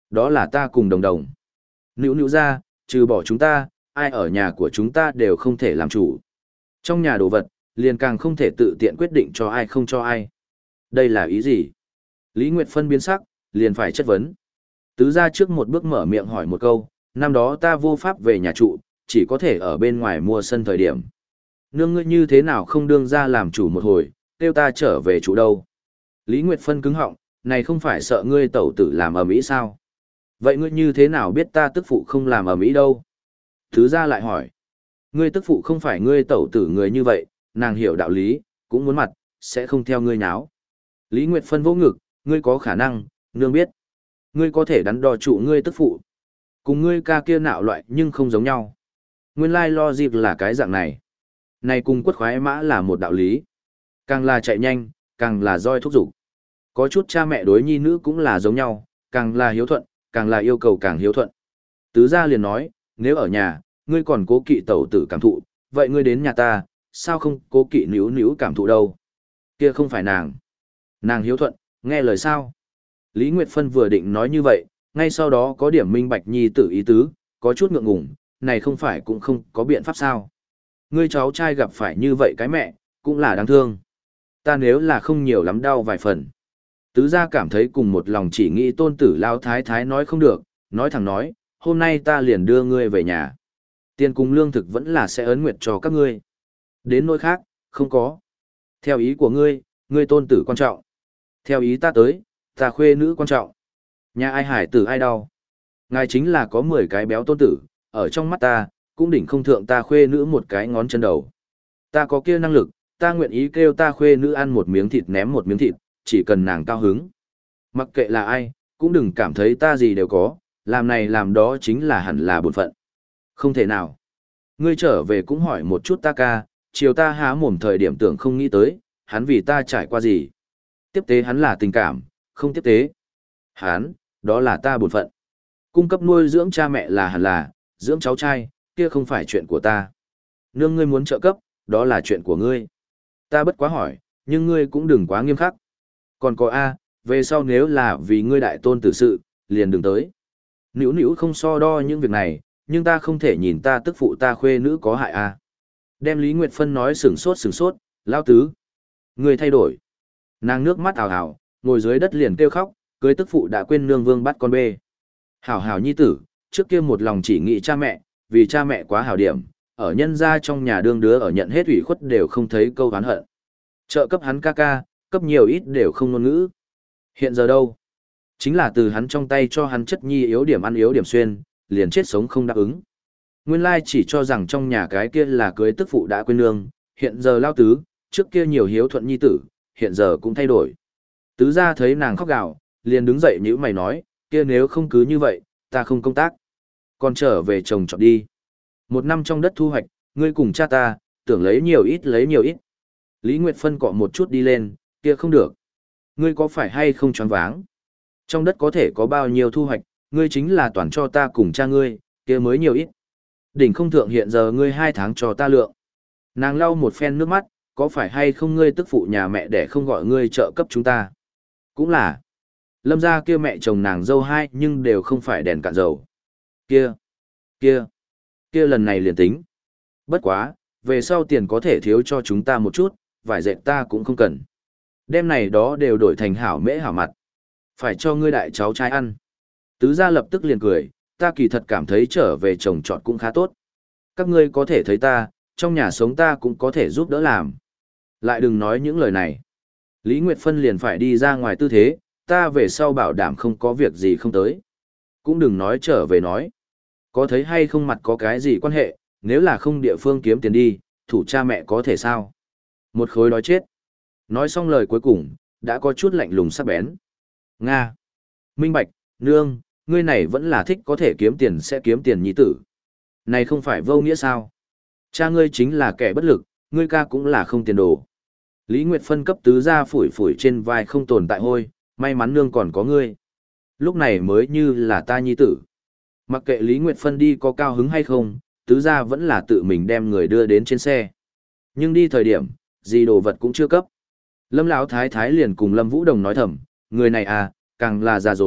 Đó là ta cùng đồng đồng. Nữu nữu ra, trừ bỏ chúng ta, ai ở nhà của chúng ta đều không thể làm chủ. Trong nhà đồ vật, liền càng không thể tự tiện quyết định cho ai không cho ai. Đây là ý gì? Lý Nguyệt Phân biến sắc, liền phải chất vấn. Tứ gia trước một bước mở miệng hỏi một câu, năm đó ta vô pháp về nhà trụ, chỉ có thể ở bên ngoài mua sân thời điểm. Nương ngươi như thế nào không đương ra làm chủ một hồi, kêu ta trở về trụ đâu. Lý Nguyệt Phân cứng họng, này không phải sợ ngươi tẩu tử làm ầm ĩ sao? Vậy ngươi như thế nào biết ta tức phụ không làm ầm ĩ đâu? Tứ gia lại hỏi. Ngươi tức phụ không phải ngươi tẩu tử người như vậy, nàng hiểu đạo lý, cũng muốn mặt, sẽ không theo ngươi nháo. Lý Nguyệt Phân vỗ ngực, ngươi có khả năng, nương biết. Ngươi có thể đắn đo trụ ngươi tức phụ. Cùng ngươi ca kia nạo loại nhưng không giống nhau. Nguyên lai lo dịp là cái dạng này. Này cùng quất khoái mã là một đạo lý. Càng là chạy nhanh, càng là roi thúc giục. Có chút cha mẹ đối nhi nữ cũng là giống nhau, càng là hiếu thuận, càng là yêu cầu càng hiếu thuận. Tứ gia liền nói, nếu ở nhà, ngươi còn cố kỵ tẩu tử cảm thụ, vậy ngươi đến nhà ta, sao không cố kỵ níu níu cảm thụ đâu? Kia không phải nàng. Nàng hiếu thuận, nghe lời sao? Lý Nguyệt Phân vừa định nói như vậy, ngay sau đó có điểm minh bạch nhi tử ý tứ, có chút ngượng ngùng, này không phải cũng không có biện pháp sao? Ngươi cháu trai gặp phải như vậy cái mẹ, cũng là đáng thương. Ta nếu là không nhiều lắm đau vài phần. Tứ gia cảm thấy cùng một lòng chỉ nghĩ tôn tử lao thái thái nói không được, nói thẳng nói, hôm nay ta liền đưa ngươi về nhà. Tiền cùng lương thực vẫn là sẽ ấn nguyệt cho các ngươi. Đến nỗi khác, không có. Theo ý của ngươi, ngươi tôn tử quan trọng. Theo ý ta tới, ta khuê nữ quan trọng. Nhà ai hải tử ai đau. Ngài chính là có mười cái béo tôn tử, ở trong mắt ta, cũng đỉnh không thượng ta khuê nữ một cái ngón chân đầu. Ta có kia năng lực, ta nguyện ý kêu ta khuê nữ ăn một miếng thịt ném một miếng thịt, chỉ cần nàng cao hứng. Mặc kệ là ai, cũng đừng cảm thấy ta gì đều có, làm này làm đó chính là hẳn là bổn phận. Không thể nào. Ngươi trở về cũng hỏi một chút ta ca, chiều ta há mồm thời điểm tưởng không nghĩ tới, hắn vì ta trải qua gì. Tiếp tế hắn là tình cảm, không tiếp tế. Hắn, đó là ta bổn phận. Cung cấp nuôi dưỡng cha mẹ là hẳn là, dưỡng cháu trai, kia không phải chuyện của ta. Nương ngươi muốn trợ cấp, đó là chuyện của ngươi. Ta bất quá hỏi, nhưng ngươi cũng đừng quá nghiêm khắc. Còn có A, về sau nếu là vì ngươi đại tôn tử sự, liền đừng tới. Nữu nữu không so đo những việc này, nhưng ta không thể nhìn ta tức phụ ta khuê nữ có hại A. Đem Lý Nguyệt Phân nói sửng sốt sửng sốt, lao tứ. Ngươi thay đổi. Nàng nước mắt ảo ảo, ngồi dưới đất liền kêu khóc, cưới tức phụ đã quên nương vương bắt con bê. Hảo hảo nhi tử, trước kia một lòng chỉ nghĩ cha mẹ, vì cha mẹ quá hảo điểm, ở nhân gia trong nhà đương đứa ở nhận hết ủy khuất đều không thấy câu oán hận. Trợ cấp hắn ca ca, cấp nhiều ít đều không ngôn ngữ. Hiện giờ đâu? Chính là từ hắn trong tay cho hắn chất nhi yếu điểm ăn yếu điểm xuyên, liền chết sống không đáp ứng. Nguyên lai chỉ cho rằng trong nhà cái kia là cưới tức phụ đã quên nương, hiện giờ lao tứ, trước kia nhiều hiếu thuận nhi tử, hiện giờ cũng thay đổi. Tứ gia thấy nàng khóc gào, liền đứng dậy nhíu mày nói, kia nếu không cứ như vậy, ta không công tác. Còn trở về chồng chọn đi. Một năm trong đất thu hoạch, ngươi cùng cha ta, tưởng lấy nhiều ít lấy nhiều ít. Lý Nguyệt Phân cọ một chút đi lên, kia không được. Ngươi có phải hay không choáng váng? Trong đất có thể có bao nhiêu thu hoạch, ngươi chính là toàn cho ta cùng cha ngươi, kia mới nhiều ít. Đỉnh không thượng hiện giờ ngươi hai tháng cho ta lượng. Nàng lau một phen nước mắt, có phải hay không ngươi tức phụ nhà mẹ để không gọi ngươi trợ cấp chúng ta? Cũng là. Lâm gia kia mẹ chồng nàng dâu hai nhưng đều không phải đèn cạn dầu. Kia, kia, kia lần này liền tính. Bất quá, về sau tiền có thể thiếu cho chúng ta một chút, vải dệt ta cũng không cần. Đêm này đó đều đổi thành hảo mễ hảo mặt. Phải cho ngươi đại cháu trai ăn. Tứ gia lập tức liền cười, ta kỳ thật cảm thấy trở về chồng chọn cũng khá tốt. Các ngươi có thể thấy ta, trong nhà sống ta cũng có thể giúp đỡ làm. Lại đừng nói những lời này. Lý Nguyệt Phân liền phải đi ra ngoài tư thế, ta về sau bảo đảm không có việc gì không tới. Cũng đừng nói trở về nói. Có thấy hay không mặt có cái gì quan hệ, nếu là không địa phương kiếm tiền đi, thủ cha mẹ có thể sao? Một khối đói chết. Nói xong lời cuối cùng, đã có chút lạnh lùng sắc bén. Nga. Minh Bạch, nương, ngươi này vẫn là thích có thể kiếm tiền sẽ kiếm tiền nhi tử. Này không phải vô nghĩa sao? Cha ngươi chính là kẻ bất lực, ngươi ca cũng là không tiền đồ. Lý Nguyệt Phân cấp tứ ra phủi phủi trên vai không tồn tại hôi, may mắn nương còn có ngươi. Lúc này mới như là ta nhi tử. Mặc kệ Lý Nguyệt Phân đi có cao hứng hay không, tứ ra vẫn là tự mình đem người đưa đến trên xe. Nhưng đi thời điểm, gì đồ vật cũng chưa cấp. Lâm Lão thái thái liền cùng Lâm Vũ Đồng nói thầm, người này à, càng là già rồi,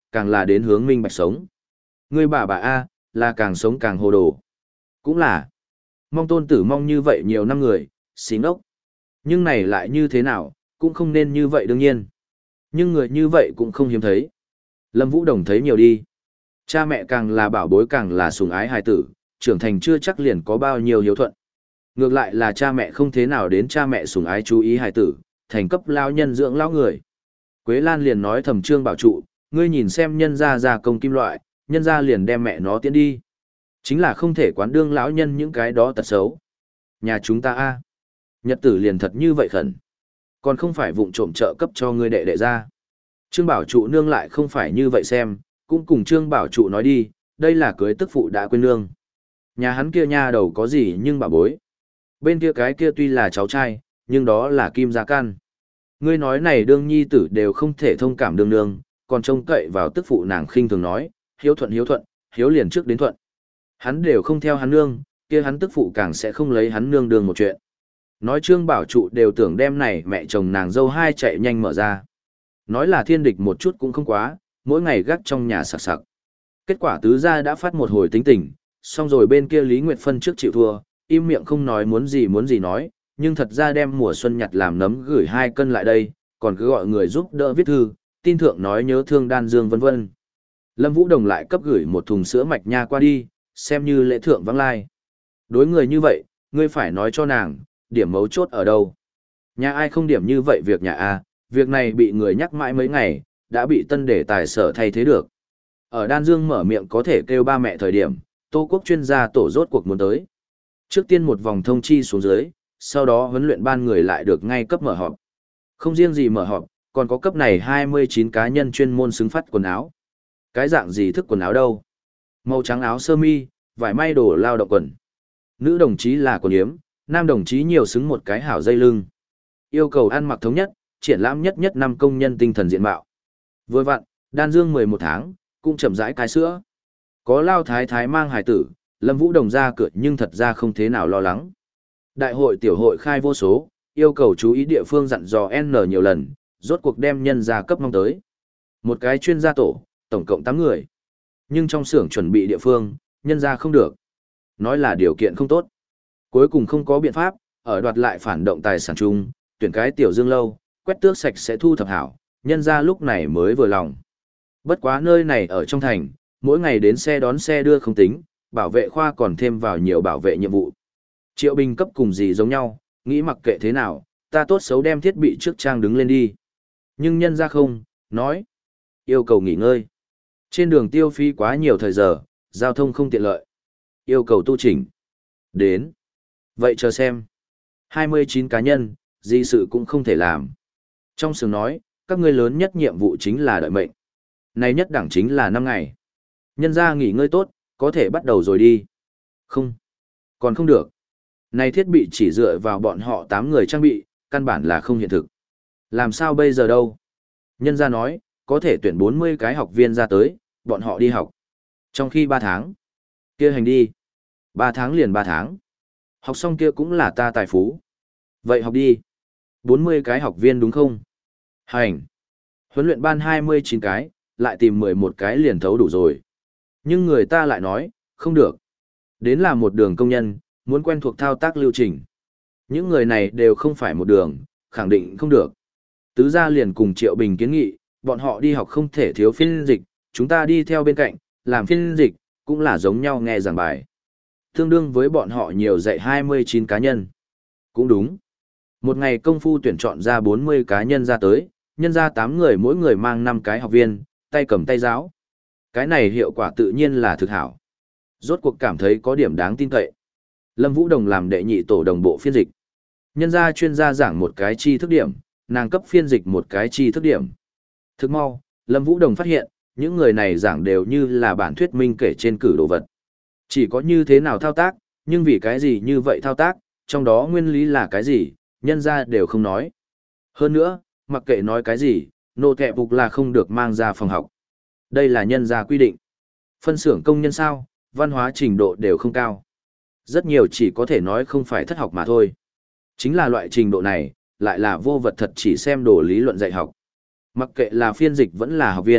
càng là đến hướng minh bạch sống. Ngươi bà bà A, là càng sống càng hồ đồ. Cũng là, mong tôn tử mong như vậy nhiều năm người, xí ngốc. Nhưng này lại như thế nào, cũng không nên như vậy đương nhiên. Nhưng người như vậy cũng không hiếm thấy. Lâm Vũ Đồng thấy nhiều đi. Cha mẹ càng là bảo bối càng là sủng ái hài tử, trưởng thành chưa chắc liền có bao nhiêu hiếu thuận. Ngược lại là cha mẹ không thế nào đến cha mẹ sủng ái chú ý hài tử, thành cấp lao nhân dưỡng lão người. Quế Lan liền nói thầm Trương Bảo Trụ, ngươi nhìn xem nhân gia gia công kim loại, nhân gia liền đem mẹ nó tiến đi. Chính là không thể quán đương lão nhân những cái đó tật xấu. Nhà chúng ta a, nhật tử liền thật như vậy khẩn. Còn không phải vụng trộm trợ cấp cho ngươi đệ đệ ra. Trương Bảo Trụ nương lại không phải như vậy xem, cũng cùng Trương Bảo Trụ nói đi, đây là cưới tức phụ đã quên nương. Nhà hắn kia nha đầu có gì nhưng bà bối. Bên kia cái kia tuy là cháu trai, nhưng đó là kim gia căn. Ngươi nói này đương nhi tử đều không thể thông cảm đương nương, còn trông cậy vào tức phụ nàng khinh thường nói, hiếu thuận hiếu thuận, hiếu liền trước đến thuận. Hắn đều không theo hắn nương, kia hắn tức phụ càng sẽ không lấy hắn nương đường một chuyện. Nói Trương Bảo Trụ đều tưởng đem này mẹ chồng nàng dâu hai chạy nhanh mở ra. Nói là thiên địch một chút cũng không quá, mỗi ngày gác trong nhà sặc sặc. Kết quả tứ gia đã phát một hồi tính tình, xong rồi bên kia Lý Nguyệt Phân trước chịu thua, im miệng không nói muốn gì muốn gì nói, nhưng thật ra đem mùa xuân nhặt làm nấm gửi hai cân lại đây, còn cứ gọi người giúp đỡ viết thư, tin thượng nói nhớ thương đan dương vân vân. Lâm Vũ Đồng lại cấp gửi một thùng sữa mạch nha qua đi, xem như lễ thượng vắng lai. Đối người như vậy, ngươi phải nói cho nàng, điểm mấu chốt ở đâu. Nhà ai không điểm như vậy việc nhà A, việc này bị người nhắc mãi mấy ngày, đã bị tân đề tài sở thay thế được. Ở Đan Dương mở miệng có thể kêu ba mẹ thời điểm, Tô Quốc chuyên gia tổ rốt cuộc muốn tới. Trước tiên một vòng thông chi xuống dưới, sau đó huấn luyện ban người lại được ngay cấp mở họp. Không riêng gì mở họp, còn có cấp này hai mươi chín cá nhân chuyên môn xứng phát quần áo. Cái dạng gì thức quần áo đâu? Màu trắng áo sơ mi, vải may đồ lao động quần. Nữ đồng chí là quần yếm, nam đồng chí nhiều xứng một cái hảo dây lưng. Yêu cầu ăn mặc thống nhất, triển lãm nhất nhất năm công nhân tinh thần diện mạo. Vừa vặn, Đan Dương mười một tháng, cũng chậm rãi cái sữa. Có lao thái thái mang hài tử, Lâm Vũ Đồng ra cửa nhưng thật ra không thế nào lo lắng. Đại hội tiểu hội khai vô số, yêu cầu chú ý địa phương dặn dò N nhiều lần, rốt cuộc đem nhân gia cấp mong tới. Một cái chuyên gia tổ, tổng cộng tám người. Nhưng trong xưởng chuẩn bị địa phương, nhân gia không được. Nói là điều kiện không tốt. Cuối cùng không có biện pháp, ở đoạt lại phản động tài sản chung, tuyển cái tiểu dương lâu, quét tước sạch sẽ thu thập hảo, nhân gia lúc này mới vừa lòng. Bất quá nơi này ở trong thành, mỗi ngày đến xe đón xe đưa không tính, bảo vệ khoa còn thêm vào nhiều bảo vệ nhiệm vụ. Triệu Bình cấp cùng gì giống nhau, nghĩ mặc kệ thế nào, ta tốt xấu đem thiết bị trước trang đứng lên đi. Nhưng nhân ra không, nói, yêu cầu nghỉ ngơi. Trên đường tiêu phí quá nhiều thời giờ, giao thông không tiện lợi. Yêu cầu tu chỉnh. Đến. Vậy chờ xem. hai mươi chín cá nhân, gì sự cũng không thể làm. Trong xưởng nói, các ngươi lớn nhất nhiệm vụ chính là đợi mệnh. Này nhất đẳng chính là năm ngày. Nhân ra nghỉ ngơi tốt, có thể bắt đầu rồi đi. Không. Còn không được. Này thiết bị chỉ dựa vào bọn họ tám người trang bị, căn bản là không hiện thực. Làm sao bây giờ đâu? Nhân ra nói, có thể tuyển bốn mươi cái học viên ra tới, bọn họ đi học. Trong khi ba tháng, kia hành đi. ba tháng liền ba tháng. Học xong kia cũng là ta tài phú. Vậy học đi. bốn mươi cái học viên đúng không? Hành. Huấn luyện ban hai mươi chín cái, lại tìm mười một cái liền thấu đủ rồi. Nhưng người ta lại nói, không được. Đến là một đường công nhân, muốn quen thuộc thao tác lưu trình. Những người này đều không phải một đường, khẳng định không được. Tứ gia liền cùng Triệu Bình kiến nghị, bọn họ đi học không thể thiếu phiên dịch, chúng ta đi theo bên cạnh, làm phiên dịch, cũng là giống nhau nghe giảng bài. Tương đương với bọn họ nhiều dạy hai mươi chín cá nhân. Cũng đúng. Một ngày công phu tuyển chọn ra bốn mươi cá nhân ra tới, nhân ra tám người mỗi người mang năm cái học viên, tay cầm tay giáo. Cái này hiệu quả tự nhiên là thực hảo. Rốt cuộc cảm thấy có điểm đáng tin cậy. Lâm Vũ Đồng làm đệ nhị tổ đồng bộ phiên dịch. Nhân ra chuyên gia giảng một cái chi thức điểm, nàng cấp phiên dịch một cái chi thức điểm. Thức mau, Lâm Vũ Đồng phát hiện, những người này giảng đều như là bản thuyết minh kể trên cử đồ vật. Chỉ có như thế nào thao tác, nhưng vì cái gì như vậy thao tác, trong đó nguyên lý là cái gì, nhân ra đều không nói. Hơn nữa, mặc kệ nói cái gì, nô kẹ phục là không được mang ra phòng học. Đây là nhân ra quy định. Phân xưởng công nhân sao, văn hóa trình độ đều không cao. Rất nhiều chỉ có thể nói không phải thất học mà thôi. Chính là loại trình độ này, lại là vô vật thật chỉ xem đồ lý luận dạy học. Mặc kệ là phiên dịch vẫn là học viên,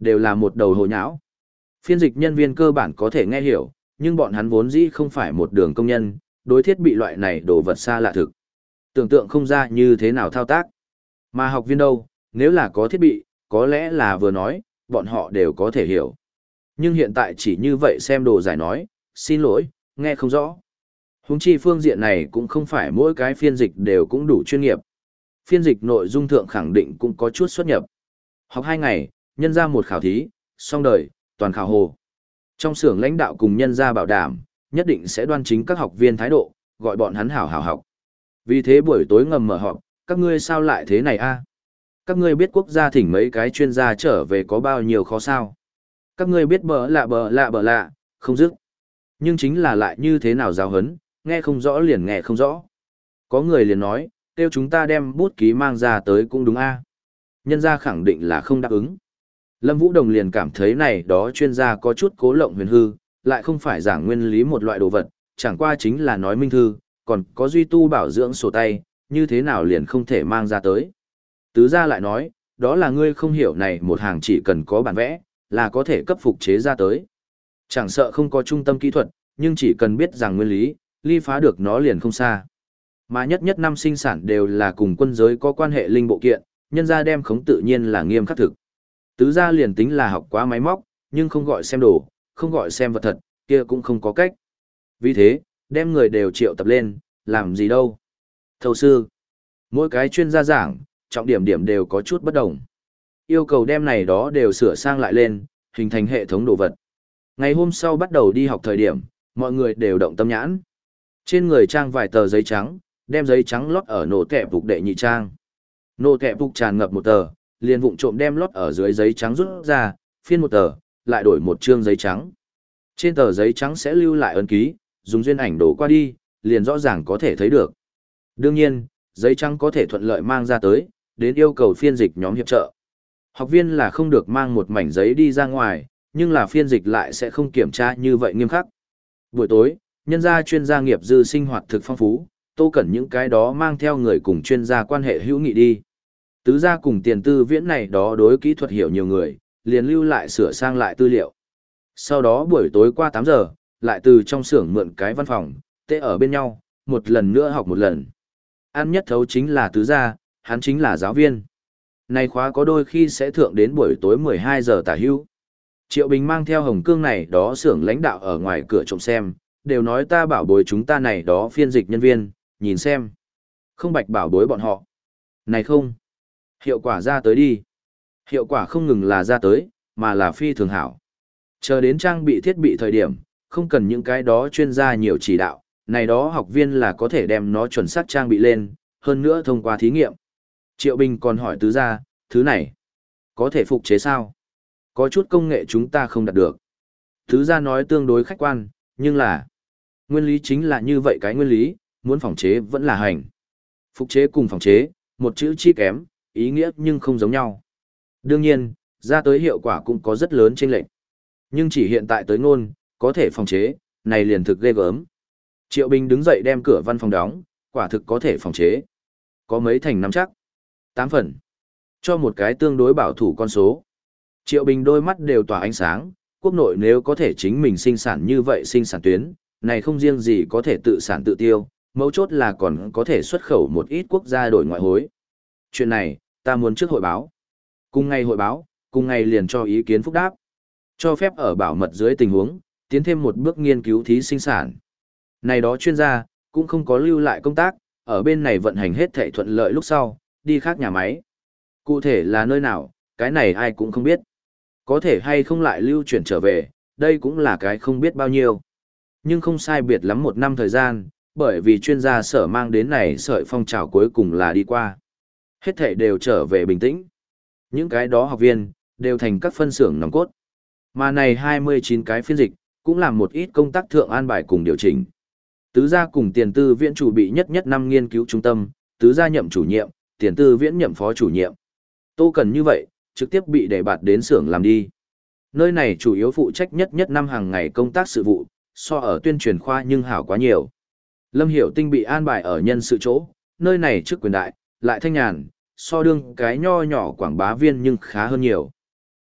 đều là một đầu hồ nhão. Phiên dịch nhân viên cơ bản có thể nghe hiểu, nhưng bọn hắn vốn dĩ không phải một đường công nhân, đối thiết bị loại này đồ vật xa lạ thực. Tưởng tượng không ra như thế nào thao tác. Mà học viên đâu, nếu là có thiết bị, có lẽ là vừa nói, bọn họ đều có thể hiểu. Nhưng hiện tại chỉ như vậy xem đồ giải nói, xin lỗi, nghe không rõ. Huống chi phương diện này cũng không phải mỗi cái phiên dịch đều cũng đủ chuyên nghiệp. Phiên dịch nội dung thượng khẳng định cũng có chút xuất nhập. Học hai ngày, nhân ra một khảo thí, xong đời, toàn khảo hồ. Trong xưởng lãnh đạo cùng nhân ra bảo đảm, nhất định sẽ đoan chính các học viên thái độ, gọi bọn hắn hảo hảo học. Vì thế buổi tối ngầm mở họp, các ngươi sao lại thế này a? Các ngươi biết quốc gia thỉnh mấy cái chuyên gia trở về có bao nhiêu khó sao? Các ngươi biết bờ lạ bờ lạ bờ lạ, không dứt. Nhưng chính là lại như thế nào giáo hấn, nghe không rõ liền nghe không rõ. Có người liền nói, kêu chúng ta đem bút ký mang ra tới cũng đúng a. Nhân gia khẳng định là không đáp ứng. Lâm Vũ Đồng liền cảm thấy này đó chuyên gia có chút cố lộng huyền hư, lại không phải giảng nguyên lý một loại đồ vật, chẳng qua chính là nói minh thư, còn có duy tu bảo dưỡng sổ tay, như thế nào liền không thể mang ra tới. Tứ gia lại nói, đó là ngươi không hiểu này một hàng chỉ cần có bản vẽ, là có thể cấp phục chế ra tới. Chẳng sợ không có trung tâm kỹ thuật, nhưng chỉ cần biết rằng nguyên lý, ly phá được nó liền không xa. Mà nhất nhất năm sinh sản đều là cùng quân giới có quan hệ linh bộ kiện, nhân ra đem khống tự nhiên là nghiêm khắc thực. Tứ gia liền tính là học quá máy móc, nhưng không gọi xem đồ, không gọi xem vật thật, kia cũng không có cách. Vì thế, đem người đều triệu tập lên, làm gì đâu. Thầu sư, mỗi cái chuyên gia giảng, trọng điểm điểm đều có chút bất đồng. Yêu cầu đem này đó đều sửa sang lại lên, hình thành hệ thống đồ vật. Ngày hôm sau bắt đầu đi học thời điểm, mọi người đều động tâm nhãn. Trên người trang vài tờ giấy trắng, đem giấy trắng lót ở nổ kẹp phục đệ nhị trang. Nổ kẹp phục tràn ngập một tờ, liền vụng trộm đem lót ở dưới giấy trắng rút ra, phiên một tờ, lại đổi một chương giấy trắng. Trên tờ giấy trắng sẽ lưu lại ấn ký, dùng duyên ảnh đổ qua đi, liền rõ ràng có thể thấy được. Đương nhiên, giấy trắng có thể thuận lợi mang ra tới, đến yêu cầu phiên dịch nhóm hiệp trợ. Học viên là không được mang một mảnh giấy đi ra ngoài, nhưng là phiên dịch lại sẽ không kiểm tra như vậy nghiêm khắc. Buổi tối, nhân gia chuyên gia nghiệp dư sinh hoạt thực phong phú, Tô Cẩn những cái đó mang theo người cùng chuyên gia quan hệ hữu nghị đi. Tứ gia cùng tiền tư viễn này đó đối kỹ thuật hiểu nhiều người, liền lưu lại sửa sang lại tư liệu. Sau đó buổi tối qua tám giờ, lại từ trong xưởng mượn cái văn phòng, tê ở bên nhau, một lần nữa học một lần. Ăn nhất thấu chính là tứ gia, hắn chính là giáo viên. Này khóa có đôi khi sẽ thượng đến buổi tối mười hai giờ tả hữu. Triệu Bình mang theo hồng cương này đó xưởng lãnh đạo ở ngoài cửa trộm xem, đều nói ta bảo bối chúng ta này đó phiên dịch nhân viên, nhìn xem. Không bạch bảo bối bọn họ. Này không. Hiệu quả ra tới đi. Hiệu quả không ngừng là ra tới, mà là phi thường hảo. Chờ đến trang bị thiết bị thời điểm, không cần những cái đó chuyên gia nhiều chỉ đạo, này đó học viên là có thể đem nó chuẩn xác trang bị lên, hơn nữa thông qua thí nghiệm. Triệu Bình còn hỏi tứ gia, thứ này, có thể phục chế sao? Có chút công nghệ chúng ta không đạt được. Tứ gia nói tương đối khách quan, nhưng là, nguyên lý chính là như vậy cái nguyên lý, muốn phòng chế vẫn là hành. Phục chế cùng phòng chế, một chữ chi kém, ý nghĩa nhưng không giống nhau. Đương nhiên, ra tới hiệu quả cũng có rất lớn chênh lệch. Nhưng chỉ hiện tại tới ngôn, có thể phòng chế, này liền thực ghê gớm. Triệu Bình đứng dậy đem cửa văn phòng đóng, quả thực có thể phòng chế. Có mấy thành nắm chắc. Tám phần. Cho một cái tương đối bảo thủ con số. Triệu Bình đôi mắt đều tỏa ánh sáng, quốc nội nếu có thể chính mình sinh sản như vậy sinh sản tuyến, này không riêng gì có thể tự sản tự tiêu, mấu chốt là còn có thể xuất khẩu một ít quốc gia đổi ngoại hối. Chuyện này, ta muốn trước hội báo. Cùng ngày hội báo, cùng ngày liền cho ý kiến phúc đáp. Cho phép ở bảo mật dưới tình huống, tiến thêm một bước nghiên cứu thí sinh sản. Này đó chuyên gia, cũng không có lưu lại công tác, ở bên này vận hành hết thảy thuận lợi lúc sau, đi khác nhà máy. Cụ thể là nơi nào, cái này ai cũng không biết. Có thể hay không lại lưu chuyển trở về, đây cũng là cái không biết bao nhiêu. Nhưng không sai biệt lắm một năm thời gian, bởi vì chuyên gia sở mang đến này sợi phong trào cuối cùng là đi qua. Hết thảy đều trở về bình tĩnh. Những cái đó học viên, đều thành các phân xưởng nòng cốt. Mà này hai mươi chín cái phiên dịch, cũng làm một ít công tác thượng an bài cùng điều chỉnh. Tứ gia cùng tiền tư viễn chủ bị nhất nhất năm nghiên cứu trung tâm, tứ gia nhậm chủ nhiệm, tiền tư viễn nhậm phó chủ nhiệm. Tô Cần như vậy, trực tiếp bị đề bạt đến xưởng làm đi. Nơi này chủ yếu phụ trách nhất nhất năm hàng ngày công tác sự vụ, so ở tuyên truyền khoa nhưng hảo quá nhiều. Lâm Hiểu Tinh bị an bài ở nhân sự chỗ, nơi này trước quyền đại, lại thanh nhàn, so đương cái nho nhỏ quảng bá viên nhưng khá hơn nhiều.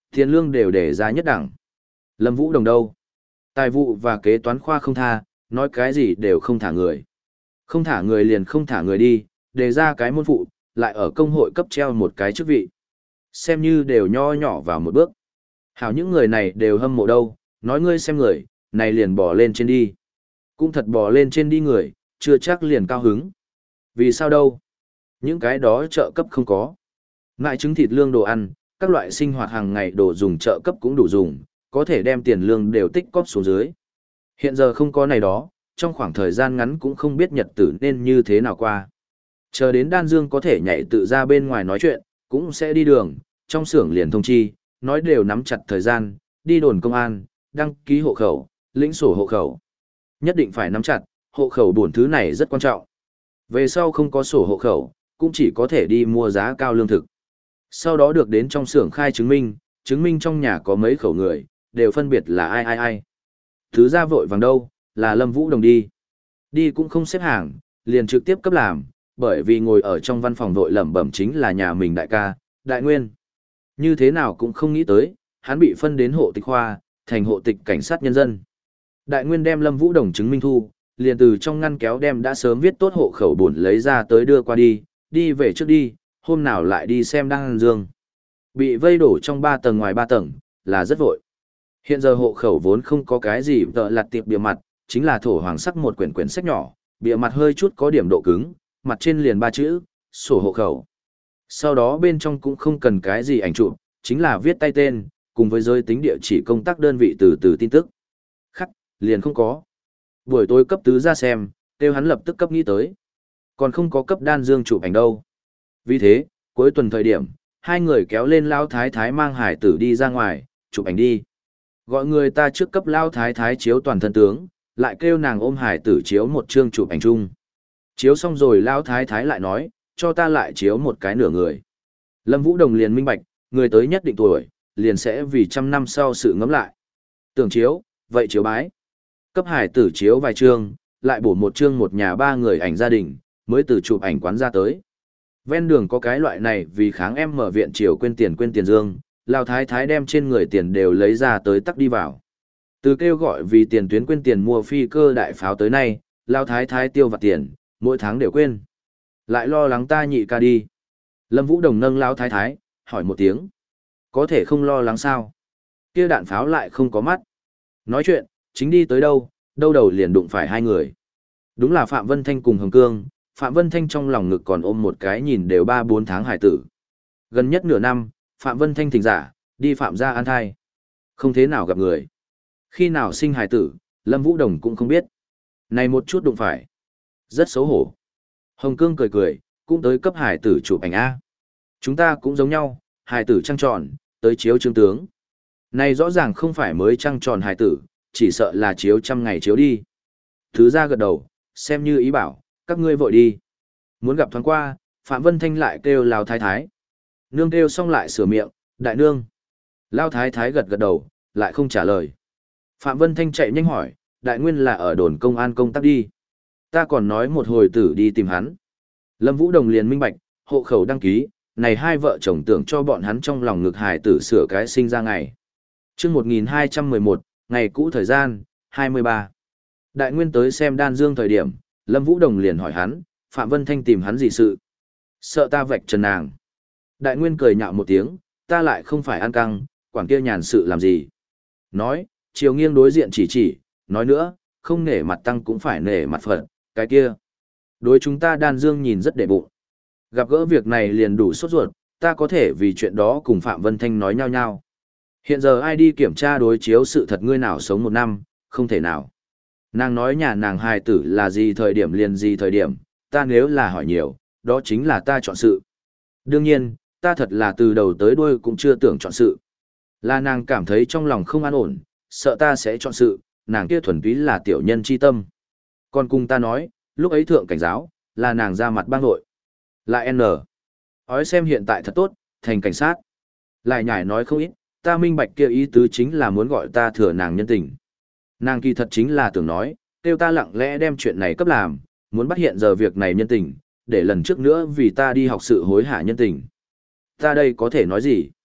Tiền lương đều để ra nhất đẳng. Lâm Vũ Đồng đâu? Tài vụ và kế toán khoa không tha, nói cái gì đều không thả người. Không thả người liền không thả người đi, đề ra cái môn phụ, lại ở công hội cấp treo một cái chức vị. Xem như đều nho nhỏ vào một bước. Hảo những người này đều hâm mộ đâu, nói ngươi xem người, này liền bỏ lên trên đi. Cũng thật bỏ lên trên đi người, chưa chắc liền cao hứng. Vì sao đâu? Những cái đó trợ cấp không có. Ngại trứng thịt lương đồ ăn, các loại sinh hoạt hàng ngày đồ dùng trợ cấp cũng đủ dùng, có thể đem tiền lương đều tích cóp xuống dưới. Hiện giờ không có này đó, trong khoảng thời gian ngắn cũng không biết nhật tử nên như thế nào qua. Chờ đến Đan Dương có thể nhảy tự ra bên ngoài nói chuyện, cũng sẽ đi đường, trong xưởng liền thông chi, nói đều nắm chặt thời gian, đi đồn công an, đăng ký hộ khẩu, lĩnh sổ hộ khẩu. Nhất định phải nắm chặt, hộ khẩu bổn thứ này rất quan trọng. Về sau không có sổ hộ khẩu, cũng chỉ có thể đi mua giá cao lương thực. Sau đó được đến trong xưởng khai chứng minh, chứng minh trong nhà có mấy khẩu người, đều phân biệt là ai ai ai. Thứ ra vội vàng đâu, là Lâm Vũ Đồng đi. Đi cũng không xếp hàng, liền trực tiếp cấp làm, bởi vì ngồi ở trong văn phòng vội lẩm bẩm chính là nhà mình đại ca, Đại Nguyên. Như thế nào cũng không nghĩ tới, hắn bị phân đến hộ tịch khoa, thành hộ tịch cảnh sát nhân dân. Đại Nguyên đem Lâm Vũ Đồng chứng minh thu, liền từ trong ngăn kéo đem đã sớm viết tốt hộ khẩu buồn lấy ra tới đưa qua đi, đi về trước đi, hôm nào lại đi xem Đan Dương. Bị vây đổ trong ba tầng ngoài ba tầng, là rất vội. Hiện giờ hộ khẩu vốn không có cái gì tợ lặt tiệp bìa mặt, chính là thổ hoàng sắc một quyển quyển sách nhỏ, bìa mặt hơi chút có điểm độ cứng, mặt trên liền ba chữ, sổ hộ khẩu. Sau đó bên trong cũng không cần cái gì ảnh chụp, chính là viết tay tên, cùng với giới tính địa chỉ công tác đơn vị từ từ tin tức. Khắc, liền không có. Buổi tối cấp tứ ra xem, kêu hắn lập tức cấp nghĩ tới. Còn không có cấp Đan Dương chụp ảnh đâu. Vì thế, cuối tuần thời điểm, hai người kéo lên Lao Thái Thái mang hải tử đi ra ngoài, chụp ảnh đi. Gọi người ta trước cấp Lao Thái Thái chiếu toàn thân tướng, lại kêu nàng ôm hải tử chiếu một chương chụp ảnh chung. Chiếu xong rồi Lao Thái Thái lại nói, cho ta lại chiếu một cái nửa người. Lâm Vũ Đồng liền minh bạch, người tới nhất định tuổi, liền sẽ vì trăm năm sau sự ngẫm lại. Tưởng chiếu, vậy chiếu bái. Cấp hải tử chiếu vài chương, lại bổ một chương một nhà ba người ảnh gia đình, mới từ chụp ảnh quán ra tới. Ven đường có cái loại này vì kháng em mở viện chiều quên tiền quên tiền dương, Lao Thái Thái đem trên người tiền đều lấy ra tới tắc đi vào. Từ kêu gọi vì tiền tuyến quên tiền mua phi cơ đại pháo tới nay, Lao Thái Thái tiêu vặt tiền, mỗi tháng đều quên. Lại lo lắng ta nhị ca đi. Lâm Vũ Đồng nâng Lao Thái Thái, hỏi một tiếng. Có thể không lo lắng sao? Kia đạn pháo lại không có mắt. Nói chuyện, chính đi tới đâu, đâu đầu liền đụng phải hai người. Đúng là Phạm Vân Thanh cùng Hồng Cương, Phạm Vân Thanh trong lòng ngực còn ôm một cái nhìn đều ba bốn tháng hải tử. Gần nhất nửa năm, Phạm Vân Thanh thỉnh giả, đi Phạm gia an thai. Không thế nào gặp người. Khi nào sinh hải tử, Lâm Vũ Đồng cũng không biết. Này một chút đụng phải. Rất xấu hổ. Hồng Cương cười cười, cũng tới cấp hải tử chụp ảnh A. Chúng ta cũng giống nhau, hải tử trăng tròn, tới chiếu trương tướng. Này rõ ràng không phải mới trăng tròn hải tử, chỉ sợ là chiếu trăm ngày chiếu đi. Thứ ra gật đầu, xem như ý bảo, các ngươi vội đi. Muốn gặp thoáng qua, Phạm Vân Thanh lại kêu Lao Thái Thái. Nương kêu xong lại sửa miệng, đại nương. Lao Thái Thái gật gật đầu, lại không trả lời. Phạm Vân Thanh chạy nhanh hỏi, đại nguyên là ở đồn công an công tác đi. Ta còn nói một hồi tử đi tìm hắn. Lâm Vũ Đồng liền minh bạch, hộ khẩu đăng ký, này hai vợ chồng tưởng cho bọn hắn trong lòng ngực hài tử sửa cái sinh ra ngày. Trước một nghìn hai trăm mười một, ngày cũ thời gian, hai mươi ba. Đại nguyên tới xem Đan Dương thời điểm, Lâm Vũ Đồng liền hỏi hắn, Phạm Vân Thanh tìm hắn gì sự? Sợ ta vạch trần nàng. Đại nguyên cười nhạo một tiếng, ta lại không phải ăn căng, quản kia nhàn sự làm gì. Nói, chiều nghiêng đối diện chỉ chỉ, nói nữa, không nể mặt tăng cũng phải nể mặt Phật, cái kia. Đối chúng ta Đan Dương nhìn rất để bụng. Gặp gỡ việc này liền đủ sốt ruột, ta có thể vì chuyện đó cùng Phạm Vân Thanh nói nhau nhau. Hiện giờ ai đi kiểm tra đối chiếu sự thật ngươi nào sống một năm, không thể nào. Nàng nói nhà nàng hài tử là gì thời điểm liền gì thời điểm, ta nếu là hỏi nhiều, đó chính là ta chọn sự. Đương nhiên, ta thật là từ đầu tới đuôi cũng chưa tưởng chọn sự. Là nàng cảm thấy trong lòng không an ổn, sợ ta sẽ chọn sự, nàng kia thuần túy là tiểu nhân chi tâm. Còn cùng ta nói, lúc ấy thượng cảnh giáo, là nàng ra mặt bang nội. Lại N. Ói xem hiện tại thật tốt, thành cảnh sát. Lại nhải nói không ít, ta minh bạch kia ý tứ chính là muốn gọi ta thừa nàng nhân tình. Nàng kỳ thật chính là tưởng nói, kêu ta lặng lẽ đem chuyện này cấp làm, muốn bắt hiện giờ việc này nhân tình, để lần trước nữa vì ta đi học sự hối hả nhân tình. Ta đây có thể nói gì?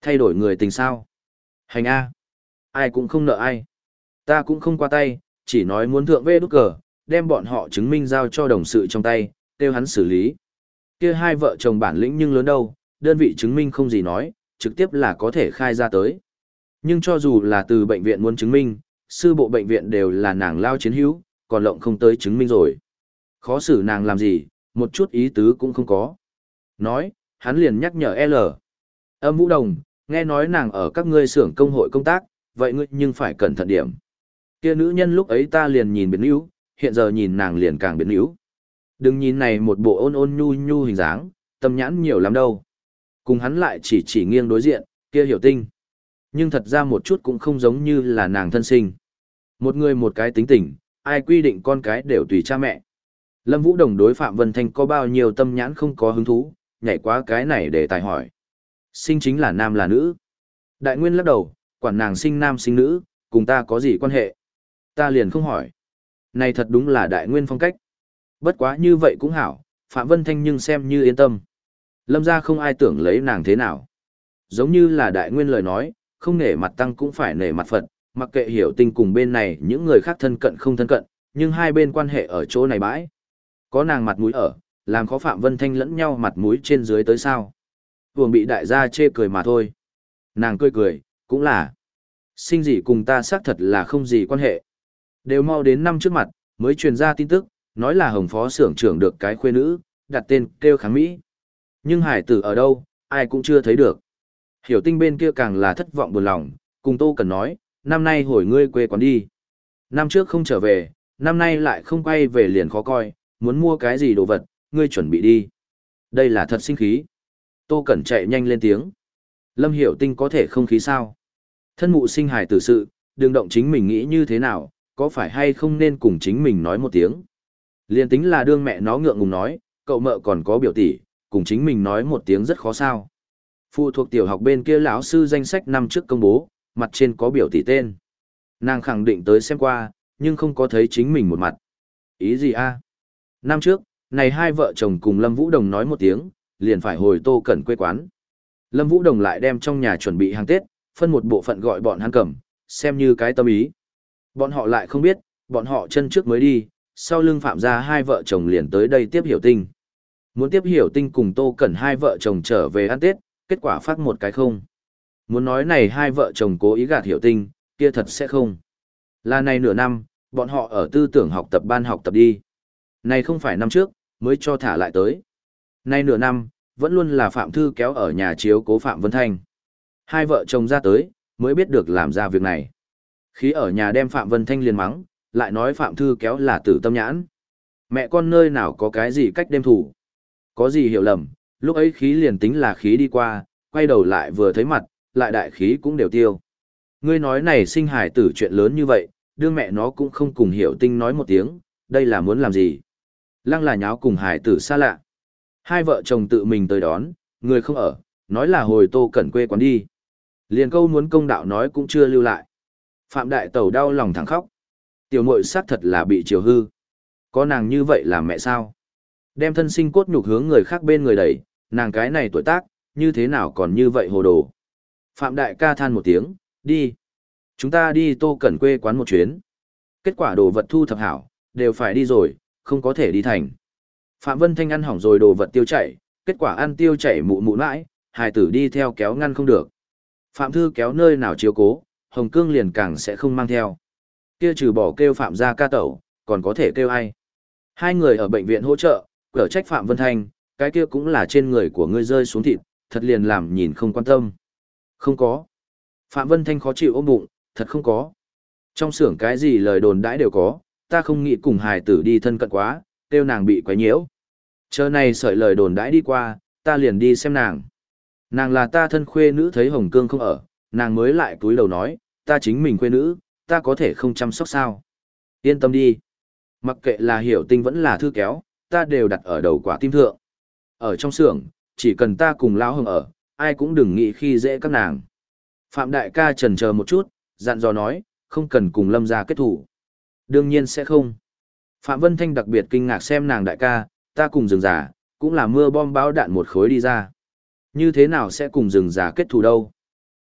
Thay đổi người tình sao? Hành A. Ai cũng không nợ ai. Ta cũng không qua tay, chỉ nói muốn thượng vê đút cờ, đem bọn họ chứng minh giao cho đồng sự trong tay, kêu hắn xử lý. Kia hai vợ chồng bản lĩnh nhưng lớn đâu, đơn vị chứng minh không gì nói, trực tiếp là có thể khai ra tới. Nhưng cho dù là từ bệnh viện muốn chứng minh, sư bộ bệnh viện đều là nàng lao chiến hữu, còn lộng không tới chứng minh rồi. Khó xử nàng làm gì, một chút ý tứ cũng không có. Nói, hắn liền nhắc nhở L. Âm Vũ Đồng, nghe nói nàng ở các ngươi xưởng công hội công tác, vậy ngươi nhưng phải cẩn thận điểm. Kia nữ nhân lúc ấy ta liền nhìn biến yếu, hiện giờ nhìn nàng liền càng biến yếu. Đừng nhìn này một bộ ôn ôn nhu nhu hình dáng, tâm nhãn nhiều lắm đâu. Cùng hắn lại chỉ chỉ nghiêng đối diện, kia Hiểu Tinh. Nhưng thật ra một chút cũng không giống như là nàng thân sinh. Một người một cái tính tình, ai quy định con cái đều tùy cha mẹ. Lâm Vũ Đồng đối Phạm Vân Thanh có bao nhiêu tâm nhãn không có hứng thú, nhảy qua cái này để tài hỏi. Sinh chính là nam là nữ. Đại Nguyên lắc đầu, quản nàng sinh nam sinh nữ, cùng ta có gì quan hệ. Ta liền không hỏi. Này thật đúng là Đại Nguyên phong cách. Bất quá như vậy cũng hảo, Phạm Vân Thanh nhưng xem như yên tâm. Lâm ra không ai tưởng lấy nàng thế nào. Giống như là Đại Nguyên lời nói, không nể mặt tăng cũng phải nể mặt Phật, mặc kệ Hiểu Tinh cùng bên này những người khác thân cận không thân cận, nhưng hai bên quan hệ ở chỗ này bãi. Có nàng mặt mũi ở, làm khó Phạm Vân Thanh lẫn nhau mặt mũi trên dưới tới sao. Vừa bị đại gia chê cười mà thôi. Nàng cười cười, cũng là. Sinh gì cùng ta xác thật là không gì quan hệ. Đều mau đến năm trước mặt, mới truyền ra tin tức, nói là Hồng phó xưởng trưởng được cái khuê nữ, đặt tên kêu Kháng Mỹ. Nhưng hải tử ở đâu, ai cũng chưa thấy được. Hiểu Tinh bên kia càng là thất vọng buồn lòng, cùng Tô Cần nói, năm nay hồi ngươi quê quán đi. Năm trước không trở về, năm nay lại không quay về liền khó coi, muốn mua cái gì đồ vật, ngươi chuẩn bị đi. Đây là thật sinh khí. Tô Cẩn chạy nhanh lên tiếng. Lâm Hiểu Tinh có thể không khí sao? Thân mụ sinh hài tử sự, đừng động chính mình nghĩ như thế nào, có phải hay không nên cùng chính mình nói một tiếng. Liên tính là đương mẹ nó ngượng ngùng nói, cậu mợ còn có biểu tỷ, cùng chính mình nói một tiếng rất khó sao. Phụ thuộc tiểu học bên kia lão sư danh sách năm trước công bố, mặt trên có biểu tỷ tên. Nàng khẳng định tới xem qua, nhưng không có thấy chính mình một mặt. Ý gì a? Năm trước, này hai vợ chồng cùng Lâm Vũ Đồng nói một tiếng, liền phải hồi Tô Cẩn quê quán. Lâm Vũ Đồng lại đem trong nhà chuẩn bị hàng Tết, phân một bộ phận gọi bọn hắn cầm, xem như cái tâm ý. Bọn họ lại không biết, bọn họ chân trước mới đi, sau lưng Phạm ra hai vợ chồng liền tới đây tiếp Hiểu Tinh. Muốn tiếp Hiểu Tinh cùng Tô Cẩn hai vợ chồng trở về ăn Tết, kết quả phát một cái không. Muốn nói này hai vợ chồng cố ý gạt Hiểu Tinh, kia thật sẽ không. Là này nửa năm, bọn họ ở tư tưởng học tập ban học tập đi. Này không phải năm trước, mới cho thả lại tới. Nay nửa năm, vẫn luôn là Phạm Thư kéo ở nhà chiếu cố Phạm Vân Thanh. Hai vợ chồng ra tới, mới biết được làm ra việc này. Khí ở nhà đem Phạm Vân Thanh liền mắng, lại nói Phạm Thư kéo là tử tâm nhãn. Mẹ con nơi nào có cái gì cách đem thủ. Có gì hiểu lầm, lúc ấy khí liền tính là khí đi qua, quay đầu lại vừa thấy mặt, lại đại khí cũng đều tiêu. Ngươi nói này sinh hài tử chuyện lớn như vậy, đưa mẹ nó cũng không cùng Hiểu Tinh nói một tiếng, đây là muốn làm gì. Lăng là nháo cùng hài tử xa lạ. Hai vợ chồng tự mình tới đón, người không ở, nói là hồi Tô Cẩn quê quán đi. Liền câu muốn công đạo nói cũng chưa lưu lại. Phạm Đại Tẩu đau lòng thẳng khóc. Tiểu muội xác thật là bị chiều hư. Có nàng như vậy là mẹ sao? Đem thân sinh cốt nhục hướng người khác bên người đẩy, nàng cái này tuổi tác, như thế nào còn như vậy hồ đồ. Phạm Đại ca than một tiếng, đi. Chúng ta đi Tô Cẩn quê quán một chuyến. Kết quả đồ vật thu thập hảo, đều phải đi rồi, không có thể đi thành. Phạm Vân Thanh ăn hỏng rồi đồ vật tiêu chảy, kết quả ăn tiêu chảy mụ mụ mãi, hài tử đi theo kéo ngăn không được. Phạm Thư kéo nơi nào chiếu cố, Hồng Cương liền càng sẽ không mang theo. Kia trừ bỏ kêu Phạm ra ca tẩu, còn có thể kêu ai. Hai người ở bệnh viện hỗ trợ, cở trách Phạm Vân Thanh, cái kia cũng là trên người của ngươi rơi xuống thịt, thật liền làm nhìn không quan tâm. Không có. Phạm Vân Thanh khó chịu ôm bụng, thật không có. Trong xưởng cái gì lời đồn đãi đều có, ta không nghĩ cùng hài tử đi thân cận quá, kêu nàng bị quấy nhiễu. Chờ này sợi lời đồn đãi đi qua, ta liền đi xem nàng. Nàng là ta thân khuê nữ thấy Hồng Cương không ở, nàng mới lại cúi đầu nói, ta chính mình khuê nữ, ta có thể không chăm sóc sao. Yên tâm đi. Mặc kệ là Hiểu Tinh vẫn là Thư kéo, ta đều đặt ở đầu quả tim thượng. Ở trong xưởng, chỉ cần ta cùng Lão Hồng ở, ai cũng đừng nghĩ khi dễ các nàng. Phạm Đại ca chần chờ một chút, dặn dò nói, không cần cùng Lâm gia kết thủ. Đương nhiên sẽ không. Phạm Vân Thanh đặc biệt kinh ngạc xem nàng đại ca, ta cùng rừng già, cũng là mưa bom bão đạn một khối đi ra. Như thế nào sẽ cùng rừng già kết thù đâu?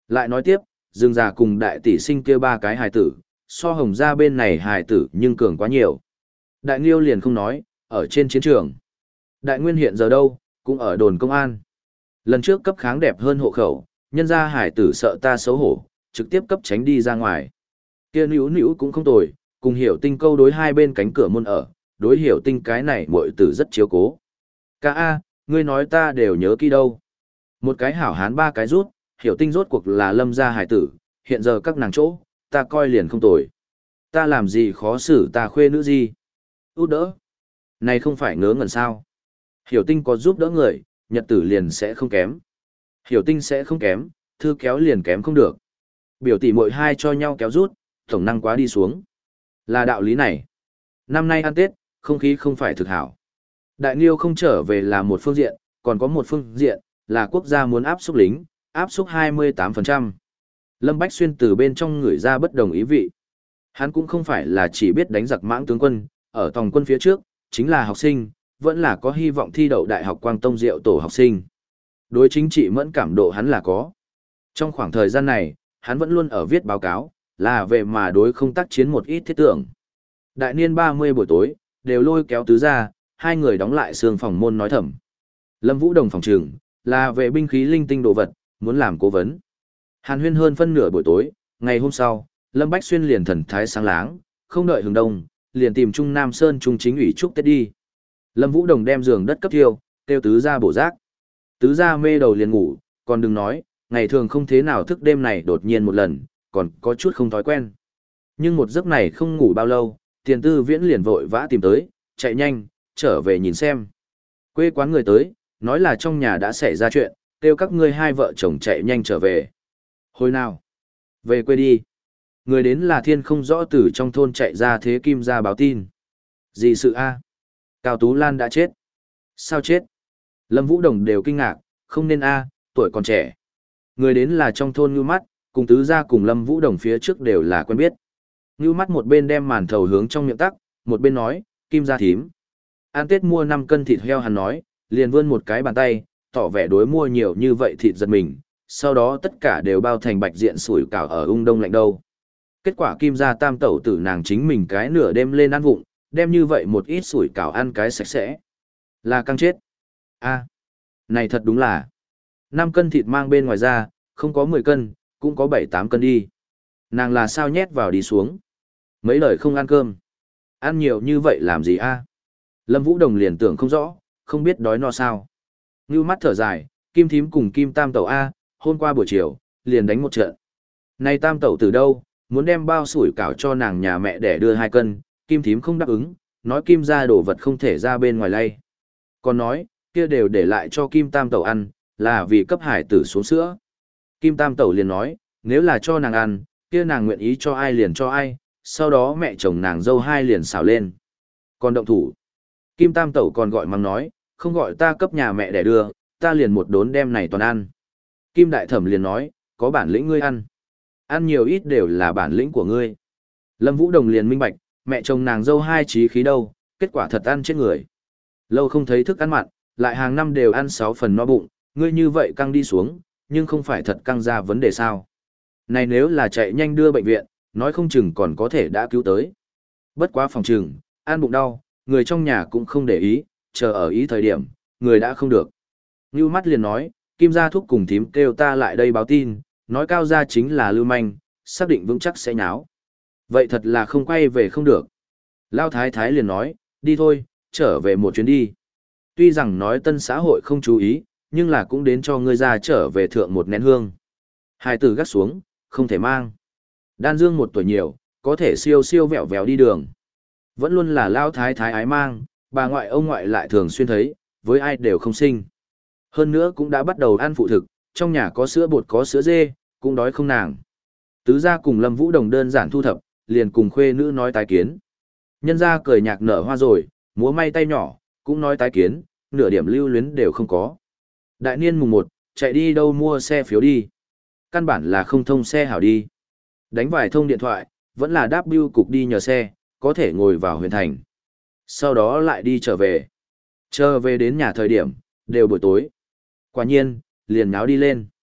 Lại nói tiếp, Dương già cùng đại tỷ sinh kia ba cái hài tử, so Hồng gia bên này hài tử nhưng cường quá nhiều. Đại Nghiêu liền không nói, ở trên chiến trường. Đại Nguyên hiện giờ đâu, cũng ở đồn công an. Lần trước cấp kháng đẹp hơn hộ khẩu, nhân gia hải tử sợ ta xấu hổ, trực tiếp cấp tránh đi ra ngoài. Kia nữu nữu cũng không tồi, cùng hiểu tinh câu đối hai bên cánh cửa môn ở, đối hiểu tinh cái này muội tử rất chiếu cố. Ca A, ngươi nói ta đều nhớ kỹ đâu. Một cái hảo hán ba cái rút, hiểu tinh rốt cuộc là lâm gia hải tử, hiện giờ các nàng chỗ, ta coi liền không tồi. Ta làm gì khó xử ta khuê nữ gì. Út đỡ. Này không phải ngớ ngẩn sao. Hiểu tinh có giúp đỡ người, nhật tử liền sẽ không kém. Hiểu tinh sẽ không kém, thư kéo liền kém không được. Biểu tỷ muội hai cho nhau kéo rút, tổng năng quá đi xuống. Là đạo lý này. Năm nay ăn Tết, không khí không phải thực hảo. Đại Nghiêu không trở về là một phương diện, còn có một phương diện, là quốc gia muốn áp xúc lính, áp xúc hai mươi tám phần trăm. Lâm Bách Xuyên từ bên trong người ra bất đồng ý vị. Hắn cũng không phải là chỉ biết đánh giặc mãng tướng quân, ở tòng quân phía trước, chính là học sinh, vẫn là có hy vọng thi đậu Đại học Quang Tông Diệu tổ học sinh. Đối chính trị mẫn cảm độ hắn là có. Trong khoảng thời gian này, hắn vẫn luôn ở viết báo cáo, là về mà đối không tác chiến một ít thiết tưởng. Đại niên ba mươi buổi tối, đều lôi kéo tứ ra, hai người đóng lại sương phòng môn nói thầm. Lâm Vũ Đồng phòng trường, là về binh khí linh tinh đồ vật, muốn làm cố vấn. Hàn huyên hơn phân nửa buổi tối, ngày hôm sau, Lâm Bách Xuyên liền thần thái sáng láng, không đợi hướng đông, liền tìm Trung Nam Sơn Trung chính ủy chúc Tết đi. Lâm Vũ Đồng đem giường đất cấp thiêu, kêu tứ ra bổ rác. Tứ ra mê đầu liền ngủ, còn đừng nói, ngày thường không thế nào thức đêm này đột nhiên một lần, còn có chút không thói quen. Nhưng một giấc này không ngủ bao lâu, tiền tư viễn liền vội vã tìm tới, chạy nhanh, trở về nhìn xem. Quê quán người tới, nói là trong nhà đã xảy ra chuyện, kêu các ngươi hai vợ chồng chạy nhanh trở về. Hồi nào? Về quê đi. Người đến là thiên không rõ từ trong thôn chạy ra thế kim ra báo tin. Gì sự a? Cao Tú Lan đã chết. Sao chết? Lâm Vũ Đồng đều kinh ngạc, không nên a, tuổi còn trẻ. Người đến là trong thôn Ngưu Mắt, cùng tứ gia cùng Lâm Vũ Đồng phía trước đều là quen biết. Ngưu Mắt một bên đem màn thầu hướng trong miệng tắc, một bên nói, kim gia thím. Ăn Tết mua năm cân thịt heo hắn nói, liền vươn một cái bàn tay, tỏ vẻ đối mua nhiều như vậy thịt giật mình, sau đó tất cả đều bao thành bạch diện sủi cảo ở ung đông lạnh đâu. Kết quả kim gia tam tẩu tử nàng chính mình cái nửa đêm lên ăn vụng, đem như vậy một ít sủi cảo ăn cái sạch sẽ. Là căng chết. A, này thật đúng là. năm cân thịt mang bên ngoài ra, không có mười cân, cũng có bảy tám cân đi. Nàng là sao nhét vào đi xuống. Mấy lời không ăn cơm. Ăn nhiều như vậy làm gì a? Lâm Vũ Đồng liền tưởng không rõ, không biết đói no sao. Ngưu Mắt thở dài, kim thím cùng kim tam tẩu A, hôm qua buổi chiều, liền đánh một trận. Này tam tẩu từ đâu, muốn đem bao sủi cảo cho nàng nhà mẹ để đưa hai cân, kim thím không đáp ứng, nói kim ra đồ vật không thể ra bên ngoài lay. Còn nói, kia đều để lại cho kim tam tẩu ăn, là vì cấp hải tử xuống sữa. Kim tam tẩu liền nói, nếu là cho nàng ăn, kia nàng nguyện ý cho ai liền cho ai, sau đó mẹ chồng nàng dâu hai liền xào lên. Còn động thủ, kim tam tẩu còn gọi mắng nói, không gọi ta cấp nhà mẹ để đưa, ta liền một đốn đem này toàn ăn. Kim đại thẩm liền nói, có bản lĩnh ngươi ăn. Ăn nhiều ít đều là bản lĩnh của ngươi. Lâm Vũ Đồng liền minh bạch, mẹ chồng nàng dâu hai trí khí đâu, kết quả thật ăn chết người. Lâu không thấy thức ăn mặn, lại hàng năm đều ăn sáu phần no bụng, ngươi như vậy căng đi xuống, nhưng không phải thật căng ra vấn đề sao. Này nếu là chạy nhanh đưa bệnh viện, nói không chừng còn có thể đã cứu tới. Bất quá phòng chừng, ăn bụng đau, người trong nhà cũng không để ý, chờ ở ý thời điểm, người đã không được. Ngưu Mắt liền nói, Kim gia thúc cùng thím kêu ta lại đây báo tin, nói cao gia chính là lưu manh, xác định vững chắc sẽ nháo. Vậy thật là không quay về không được. Lao Thái Thái liền nói, đi thôi, trở về một chuyến đi. Tuy rằng nói tân xã hội không chú ý, nhưng là cũng đến cho ngươi ra trở về thượng một nén hương. Hai tử gắt xuống, không thể mang. Đan Dương một tuổi nhiều, có thể siêu siêu vẹo vẹo đi đường. Vẫn luôn là Lao Thái Thái ái mang, bà ngoại ông ngoại lại thường xuyên thấy, với ai đều không sinh. Hơn nữa cũng đã bắt đầu ăn phụ thực, trong nhà có sữa bột có sữa dê, cũng đói không nàng. Tứ gia cùng Lâm Vũ Đồng đơn giản thu thập, liền cùng khuê nữ nói tái kiến. Nhân gia cười nhạc nở hoa rồi, múa may tay nhỏ, cũng nói tái kiến, nửa điểm lưu luyến đều không có. Đại niên mùng một, chạy đi đâu mua xe phiếu đi. Căn bản là không thông xe hảo đi. Đánh vài thông điện thoại, vẫn là đáp bưu cục đi nhờ xe, có thể ngồi vào huyện thành. Sau đó lại đi trở về. Chờ về đến nhà thời điểm, đều buổi tối. Quả nhiên, liền náo đi lên.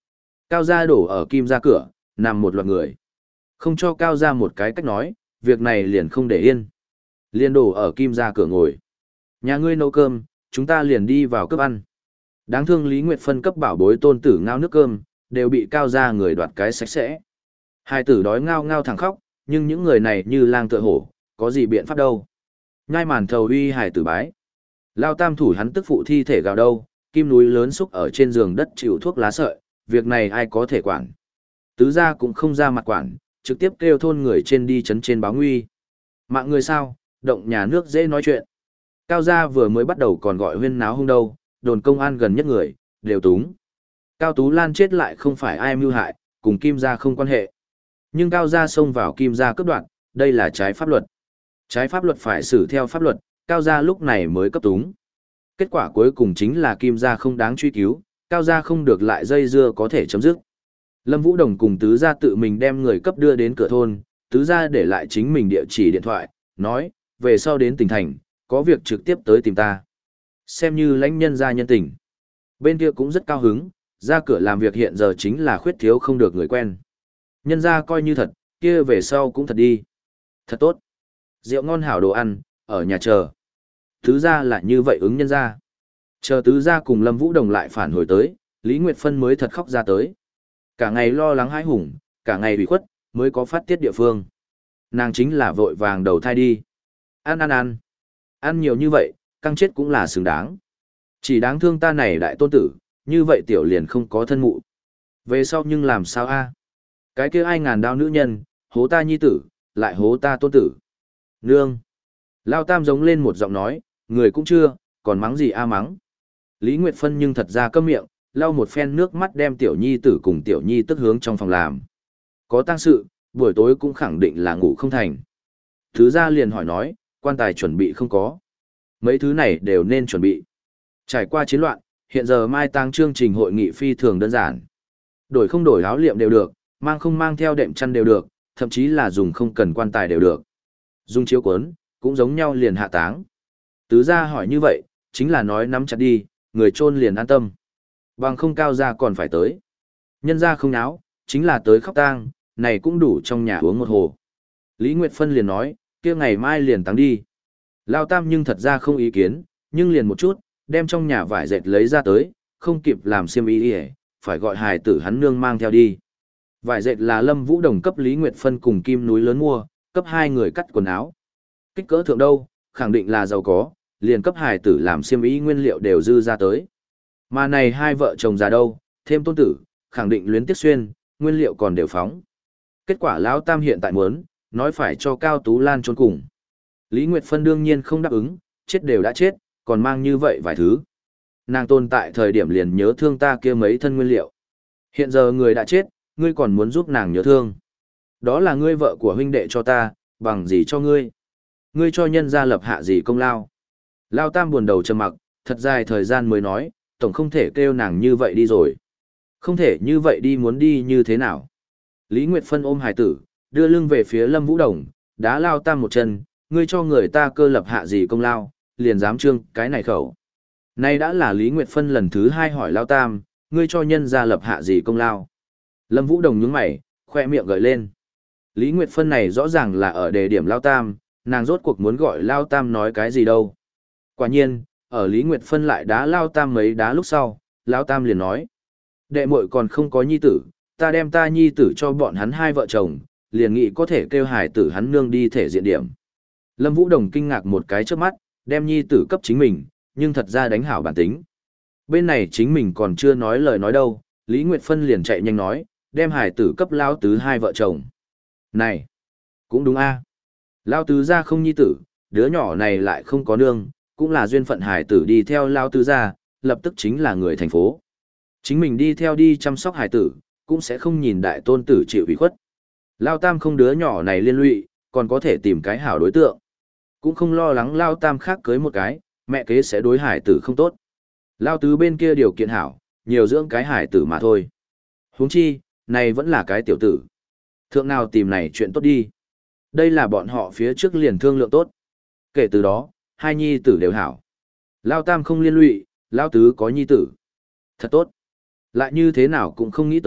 Cao gia đổ ở kim gia cửa, nằm một loạt người. Không cho Cao gia một cái cách nói, việc này liền không để yên. Liền đổ ở kim gia cửa ngồi. Nhà ngươi nấu cơm, chúng ta liền đi vào cướp ăn. Đáng thương Lý Nguyệt phân cấp bảo bối tôn tử ngao nước cơm, đều bị Cao gia người đoạt cái sạch sẽ. Hai tử đói ngao ngao thẳng khóc, nhưng những người này như lang tựa hổ, có gì biện pháp đâu. Nhai màn thầu uy hải tử bái. Lao tam thủ hắn tức phụ thi thể gào đâu, kim núi lớn xúc ở trên giường đất chịu thuốc lá sợi, việc này ai có thể quản. Tứ gia cũng không ra mặt quản, trực tiếp kêu thôn người trên đi chấn trên báo nguy. Mạng người sao, động nhà nước dễ nói chuyện. Cao gia vừa mới bắt đầu còn gọi huyên náo hung đâu, đồn công an gần nhất người, đều túng. Cao Tú Lan chết lại không phải ai mưu hại, cùng Kim gia không quan hệ. Nhưng Cao gia xông vào Kim gia cướp đoạt, đây là trái pháp luật. Trái pháp luật phải xử theo pháp luật, Cao gia lúc này mới cấp túng. Kết quả cuối cùng chính là Kim gia không đáng truy cứu, Cao gia không được lại dây dưa có thể chấm dứt. Lâm Vũ Đồng cùng Tứ gia tự mình đem người cấp đưa đến cửa thôn, Tứ gia để lại chính mình địa chỉ điện thoại, nói, về sau đến tỉnh thành, có việc trực tiếp tới tìm ta. Xem như lãnh nhân gia nhân tình. Bên kia cũng rất cao hứng, ra cửa làm việc hiện giờ chính là khuyết thiếu không được người quen. Nhân gia coi như thật, kia về sau cũng thật đi. Thật tốt. Rượu ngon hảo đồ ăn, ở nhà chờ. Tứ gia lại như vậy ứng nhân gia. Chờ tứ gia cùng Lâm Vũ Đồng lại phản hồi tới, Lý Nguyệt Phân mới thật khóc ra tới. Cả ngày lo lắng hãi hùng, cả ngày bị khuất, mới có phát tiết địa phương. Nàng chính là vội vàng đầu thai đi. Ăn ăn ăn. Ăn nhiều như vậy, căng chết cũng là xứng đáng. Chỉ đáng thương ta này đại tôn tử, như vậy tiểu liền không có thân mụ. Về sau nhưng làm sao a? Cái kia ai ngàn đao nữ nhân, hố ta nhi tử, lại hố ta tôn tử. Nương. Lao Tam giống lên một giọng nói, người cũng chưa, còn mắng gì a mắng. Lý Nguyệt Phân nhưng thật ra câm miệng, lau một phen nước mắt đem tiểu nhi tử cùng tiểu nhi tức hướng trong phòng làm. Có tang sự, buổi tối cũng khẳng định là ngủ không thành. Thứ ra liền hỏi nói, quan tài chuẩn bị không có. Mấy thứ này đều nên chuẩn bị. Trải qua chiến loạn, hiện giờ mai táng chương trình hội nghị phi thường đơn giản. Đổi không đổi áo liệm đều được, mang không mang theo đệm chăn đều được, thậm chí là dùng không cần quan tài đều được. Dùng chiếu cuốn, cũng giống nhau liền hạ táng. Tứ gia hỏi như vậy, chính là nói nắm chặt đi, người chôn liền an tâm. Bằng không Cao gia còn phải tới. Nhân gia không náo, chính là tới khóc tang, này cũng đủ trong nhà uống một hồ. Lý Nguyệt Phân liền nói, kia ngày mai liền táng đi. Lao Tam nhưng thật ra không ý kiến, nhưng liền một chút, đem trong nhà vải dệt lấy ra tới, không kịp làm xiêm y đi, phải gọi hài tử hắn nương mang theo đi. Vải dệt là Lâm Vũ Đồng cấp Lý Nguyệt Phân cùng Kim Núi Lớn mua, cấp hai người cắt quần áo. Kích cỡ thượng đâu, khẳng định là giàu có, liền cấp hài tử làm xiêm y nguyên liệu đều dư ra tới. Mà này hai vợ chồng già đâu, thêm tôn tử, khẳng định luyến tiếc xuyên, nguyên liệu còn đều phóng. Kết quả lão Tam hiện tại muốn, nói phải cho Cao Tú Lan trốn cùng. Lý Nguyệt Phân đương nhiên không đáp ứng, chết đều đã chết, còn mang như vậy vài thứ. Nàng tồn tại thời điểm liền nhớ thương ta kia mấy thân nguyên liệu. Hiện giờ người đã chết, ngươi còn muốn giúp nàng nhớ thương. Đó là ngươi vợ của huynh đệ cho ta, bằng gì cho ngươi. Ngươi cho nhân gia lập hạ gì công lao. Lao Tam buồn đầu trầm mặc, thật dài thời gian mới nói, tổng không thể kêu nàng như vậy đi rồi. Không thể như vậy đi muốn đi như thế nào. Lý Nguyệt Phân ôm hài tử, đưa lưng về phía Lâm Vũ Đồng, đá Lao Tam một chân, ngươi cho người ta cơ lập hạ gì công lao, liền dám trương cái này khẩu. Nay đã là Lý Nguyệt Phân lần thứ hai hỏi Lao Tam, ngươi cho nhân gia lập hạ gì công lao. Lâm Vũ Đồng nhướng mày, khoe miệng gợi lên. Lý Nguyệt Phân này rõ ràng là ở đề điểm Lao Tam, nàng rốt cuộc muốn gọi Lao Tam nói cái gì đâu. Quả nhiên, ở Lý Nguyệt Phân lại đá Lao Tam mấy đá lúc sau, Lao Tam liền nói. Đệ muội còn không có nhi tử, ta đem ta nhi tử cho bọn hắn hai vợ chồng, liền nghĩ có thể kêu hài tử hắn nương đi thể diện điểm. Lâm Vũ Đồng kinh ngạc một cái trước mắt, đem nhi tử cấp chính mình, nhưng thật ra đánh hảo bản tính. Bên này chính mình còn chưa nói lời nói đâu, Lý Nguyệt Phân liền chạy nhanh nói, đem hài tử cấp Lao Tứ hai vợ chồng. Này, cũng đúng a. Lao Tứ ra không nhi tử, đứa nhỏ này lại không có nương, cũng là duyên phận hài tử đi theo Lao Tứ ra, lập tức chính là người thành phố. Chính mình đi theo đi chăm sóc hài tử, cũng sẽ không nhìn đại tôn tử chịu ủy khuất. Lao Tam không đứa nhỏ này liên lụy, còn có thể tìm cái hảo đối tượng. Cũng không lo lắng Lao Tam khác cưới một cái, mẹ kế sẽ đối hải tử không tốt. Lao Tứ bên kia điều kiện hảo, nhiều dưỡng cái hải tử mà thôi. Huống chi, này vẫn là cái tiểu tử. Thượng nào tìm này chuyện tốt đi. Đây là bọn họ phía trước liền thương lượng tốt. Kể từ đó, hai nhi tử đều hảo. Lao Tam không liên lụy, Lao Tứ có nhi tử. Thật tốt. Lại như thế nào cũng không nghĩ tới,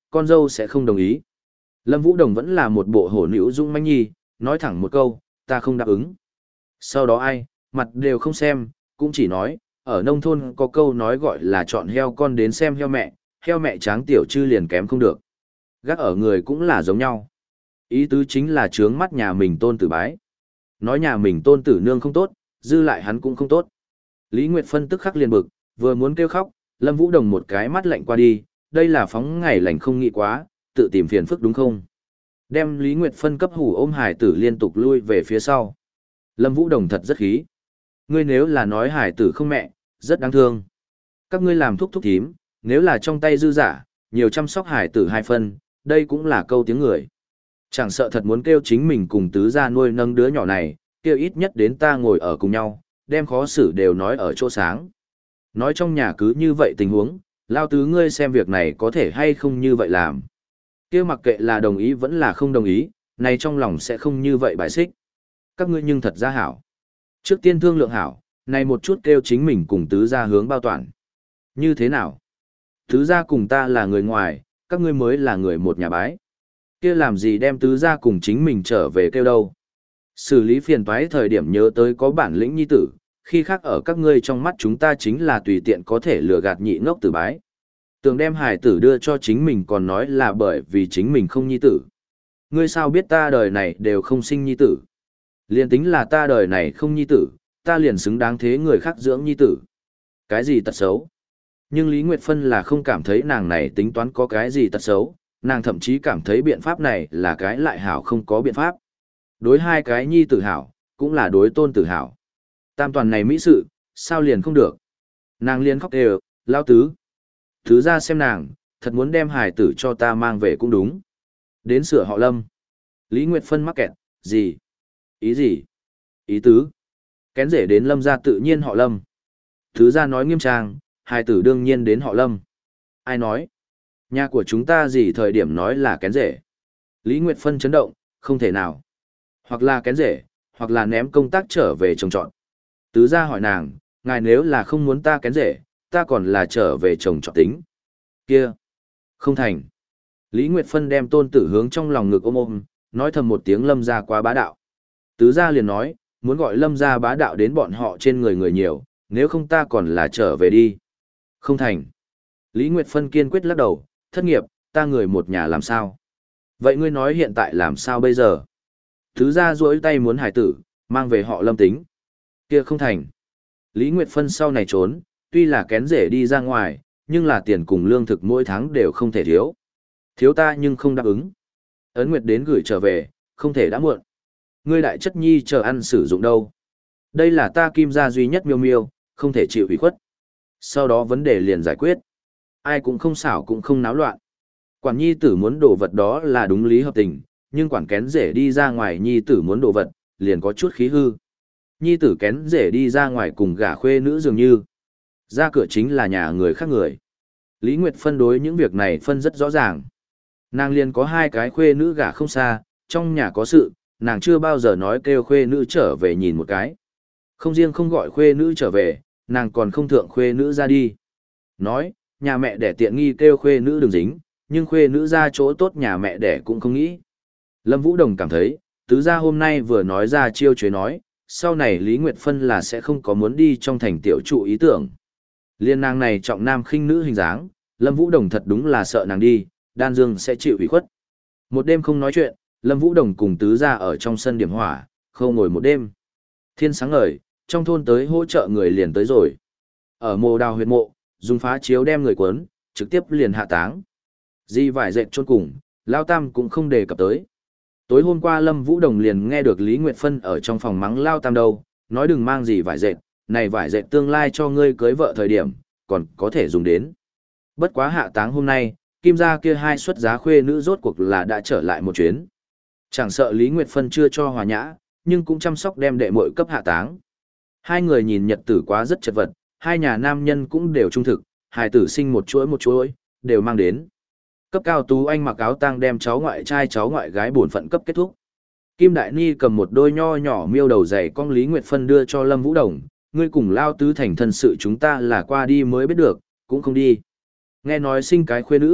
con dâu sẽ không đồng ý. Lâm Vũ Đồng vẫn là một bộ hổ nữ dung manh nhi, nói thẳng một câu, ta không đáp ứng. Sau đó ai, mặt đều không xem, cũng chỉ nói, ở nông thôn có câu nói gọi là chọn heo con đến xem heo mẹ, heo mẹ tráng tiểu chư liền kém không được. Gác ở người cũng là giống nhau. Ý tứ chính là trướng mắt nhà mình tôn tử bái. Nói nhà mình tôn tử nương không tốt, dư lại hắn cũng không tốt. Lý Nguyệt Phân tức khắc liền bực, vừa muốn kêu khóc, Lâm Vũ Đồng một cái mắt lạnh qua đi, đây là phóng ngày lành không nghĩ quá, tự tìm phiền phức đúng không? Đem Lý Nguyệt Phân cấp hủ ôm hải tử liên tục lui về phía sau. Lâm Vũ Đồng thật rất khí. Ngươi nếu là nói hải tử không mẹ, rất đáng thương. Các ngươi làm thúc thúc thím, nếu là trong tay dư giả, nhiều chăm sóc hải tử hai phân, đây cũng là câu tiếng người. Chẳng sợ thật muốn kêu chính mình cùng tứ gia nuôi nâng đứa nhỏ này, kêu ít nhất đến ta ngồi ở cùng nhau, đem khó xử đều nói ở chỗ sáng. Nói trong nhà cứ như vậy tình huống, lao tứ ngươi xem việc này có thể hay không như vậy làm. Kêu mặc kệ là đồng ý vẫn là không đồng ý, này trong lòng sẽ không như vậy bài xích. Các ngươi nhưng thật ra hảo. Trước tiên thương lượng hảo, này một chút kêu chính mình cùng tứ gia hướng bao toàn. Như thế nào? Tứ gia cùng ta là người ngoài, các ngươi mới là người một nhà bái. Kia làm gì đem tứ gia cùng chính mình trở về kêu đâu. Xử lý phiền toái thời điểm nhớ tới có bản lĩnh nhi tử, khi khác ở các ngươi trong mắt chúng ta chính là tùy tiện có thể lừa gạt nhị ngốc tử bái. Tưởng đem hải tử đưa cho chính mình còn nói là bởi vì chính mình không nhi tử. Ngươi sao biết ta đời này đều không sinh nhi tử? Liền tính là ta đời này không nhi tử, ta liền xứng đáng thế người khác dưỡng nhi tử. Cái gì tật xấu? Nhưng Lý Nguyệt Phân là không cảm thấy nàng này tính toán có cái gì tật xấu, nàng thậm chí cảm thấy biện pháp này là cái lại hảo không có biện pháp. Đối hai cái nhi tử hảo, cũng là đối tôn tử hảo. Tam toàn này mỹ sự, sao liền không được? Nàng liền khóc đều, lao tứ. Thứ ra xem nàng, thật muốn đem hài tử cho ta mang về cũng đúng. Đến sửa họ Lâm. Lý Nguyệt Phân mắc kẹt, gì? Ý gì? Ý tứ. Kén rể đến Lâm ra tự nhiên họ Lâm. Thứ ra nói nghiêm trang, hài tử đương nhiên đến họ Lâm. Ai nói? Nhà của chúng ta gì thời điểm nói là kén rể? Lý Nguyệt Phân chấn động, không thể nào. Hoặc là kén rể, hoặc là ném công tác trở về trồng trọt. Tứ ra hỏi nàng, ngài nếu là không muốn ta kén rể, ta còn là trở về trồng trọt tính. Kia. Không thành. Lý Nguyệt Phân đem tôn tử hướng trong lòng ngực ôm ôm, nói thầm một tiếng Lâm gia quá bá đạo. Tứ gia liền nói, muốn gọi Lâm gia bá đạo đến bọn họ trên người người nhiều, nếu không ta còn là trở về đi. Không thành. Lý Nguyệt Phân kiên quyết lắc đầu, thất nghiệp, ta người một nhà làm sao? Vậy ngươi nói hiện tại làm sao bây giờ? Tứ gia duỗi tay muốn hải tử, mang về họ Lâm tính. Kia không thành. Lý Nguyệt Phân sau này trốn, tuy là kén rể đi ra ngoài, nhưng là tiền cùng lương thực mỗi tháng đều không thể thiếu. Thiếu ta nhưng không đáp ứng. Ấn Nguyệt đến gửi trở về, không thể đã muộn. Ngươi đại chất nhi chờ ăn sử dụng đâu. Đây là ta kim gia duy nhất miêu miêu, không thể chịu ủy khuất. Sau đó vấn đề liền giải quyết. Ai cũng không xảo cũng không náo loạn. Quản nhi tử muốn đồ vật đó là đúng lý hợp tình, nhưng quản kén rể đi ra ngoài nhi tử muốn đồ vật, liền có chút khí hư. Nhi tử kén rể đi ra ngoài cùng gả khuê nữ dường như. Ra cửa chính là nhà người khác người. Lý Nguyệt phân đối những việc này phân rất rõ ràng. Nàng liền có hai cái khuê nữ gả không xa, trong nhà có sự, nàng chưa bao giờ nói kêu khuê nữ trở về nhìn một cái. Không riêng không gọi khuê nữ trở về, nàng còn không thượng khuê nữ ra đi. Nói, nhà mẹ đẻ tiện nghi kêu khuê nữ đừng dính, nhưng khuê nữ ra chỗ tốt nhà mẹ đẻ cũng không nghĩ. Lâm Vũ Đồng cảm thấy, tứ gia hôm nay vừa nói ra chiêu chế nói, sau này Lý Nguyệt Phân là sẽ không có muốn đi trong thành tiểu trụ ý tưởng. Liên nàng này trọng nam khinh nữ hình dáng, Lâm Vũ Đồng thật đúng là sợ nàng đi, Đan Dương sẽ chịu ủy khuất. Một đêm không nói chuyện, Lâm Vũ Đồng cùng tứ gia ở trong sân điểm hỏa, không ngồi một đêm. Thiên sáng ngời, trong thôn tới hỗ trợ người liền tới rồi. Ở mồ đào huyệt mộ, dùng phá chiếu đem người cuốn, trực tiếp liền hạ táng. Di vải dệt chôn cùng, Lao Tam cũng không đề cập tới. Tối hôm qua Lâm Vũ Đồng liền nghe được Lý Nguyệt Phân ở trong phòng mắng Lao Tam đâu, nói đừng mang gì vải dệt, này vải dệt tương lai cho ngươi cưới vợ thời điểm, còn có thể dùng đến. Bất quá hạ táng hôm nay, Kim gia kia hai xuất giá khuê nữ rốt cuộc là đã trở lại một chuyến. Chẳng sợ Lý Nguyệt Phân chưa cho hòa nhã, nhưng cũng chăm sóc đem đệ muội cấp hạ táng. Hai người nhìn nhật tử quá rất chật vật, hai nhà nam nhân cũng đều trung thực, hài tử sinh một chuỗi một chuỗi, đều mang đến. Cấp cao tú anh mặc áo tang đem cháu ngoại trai cháu ngoại gái bổn phận cấp kết thúc. Kim Đại Ni cầm một đôi nho nhỏ miêu đầu dày con Lý Nguyệt Phân đưa cho Lâm Vũ Đồng, ngươi cùng Lao tứ thành thân sự chúng ta là qua đi mới biết được, cũng không đi. Nghe nói sinh cái khuê nữ,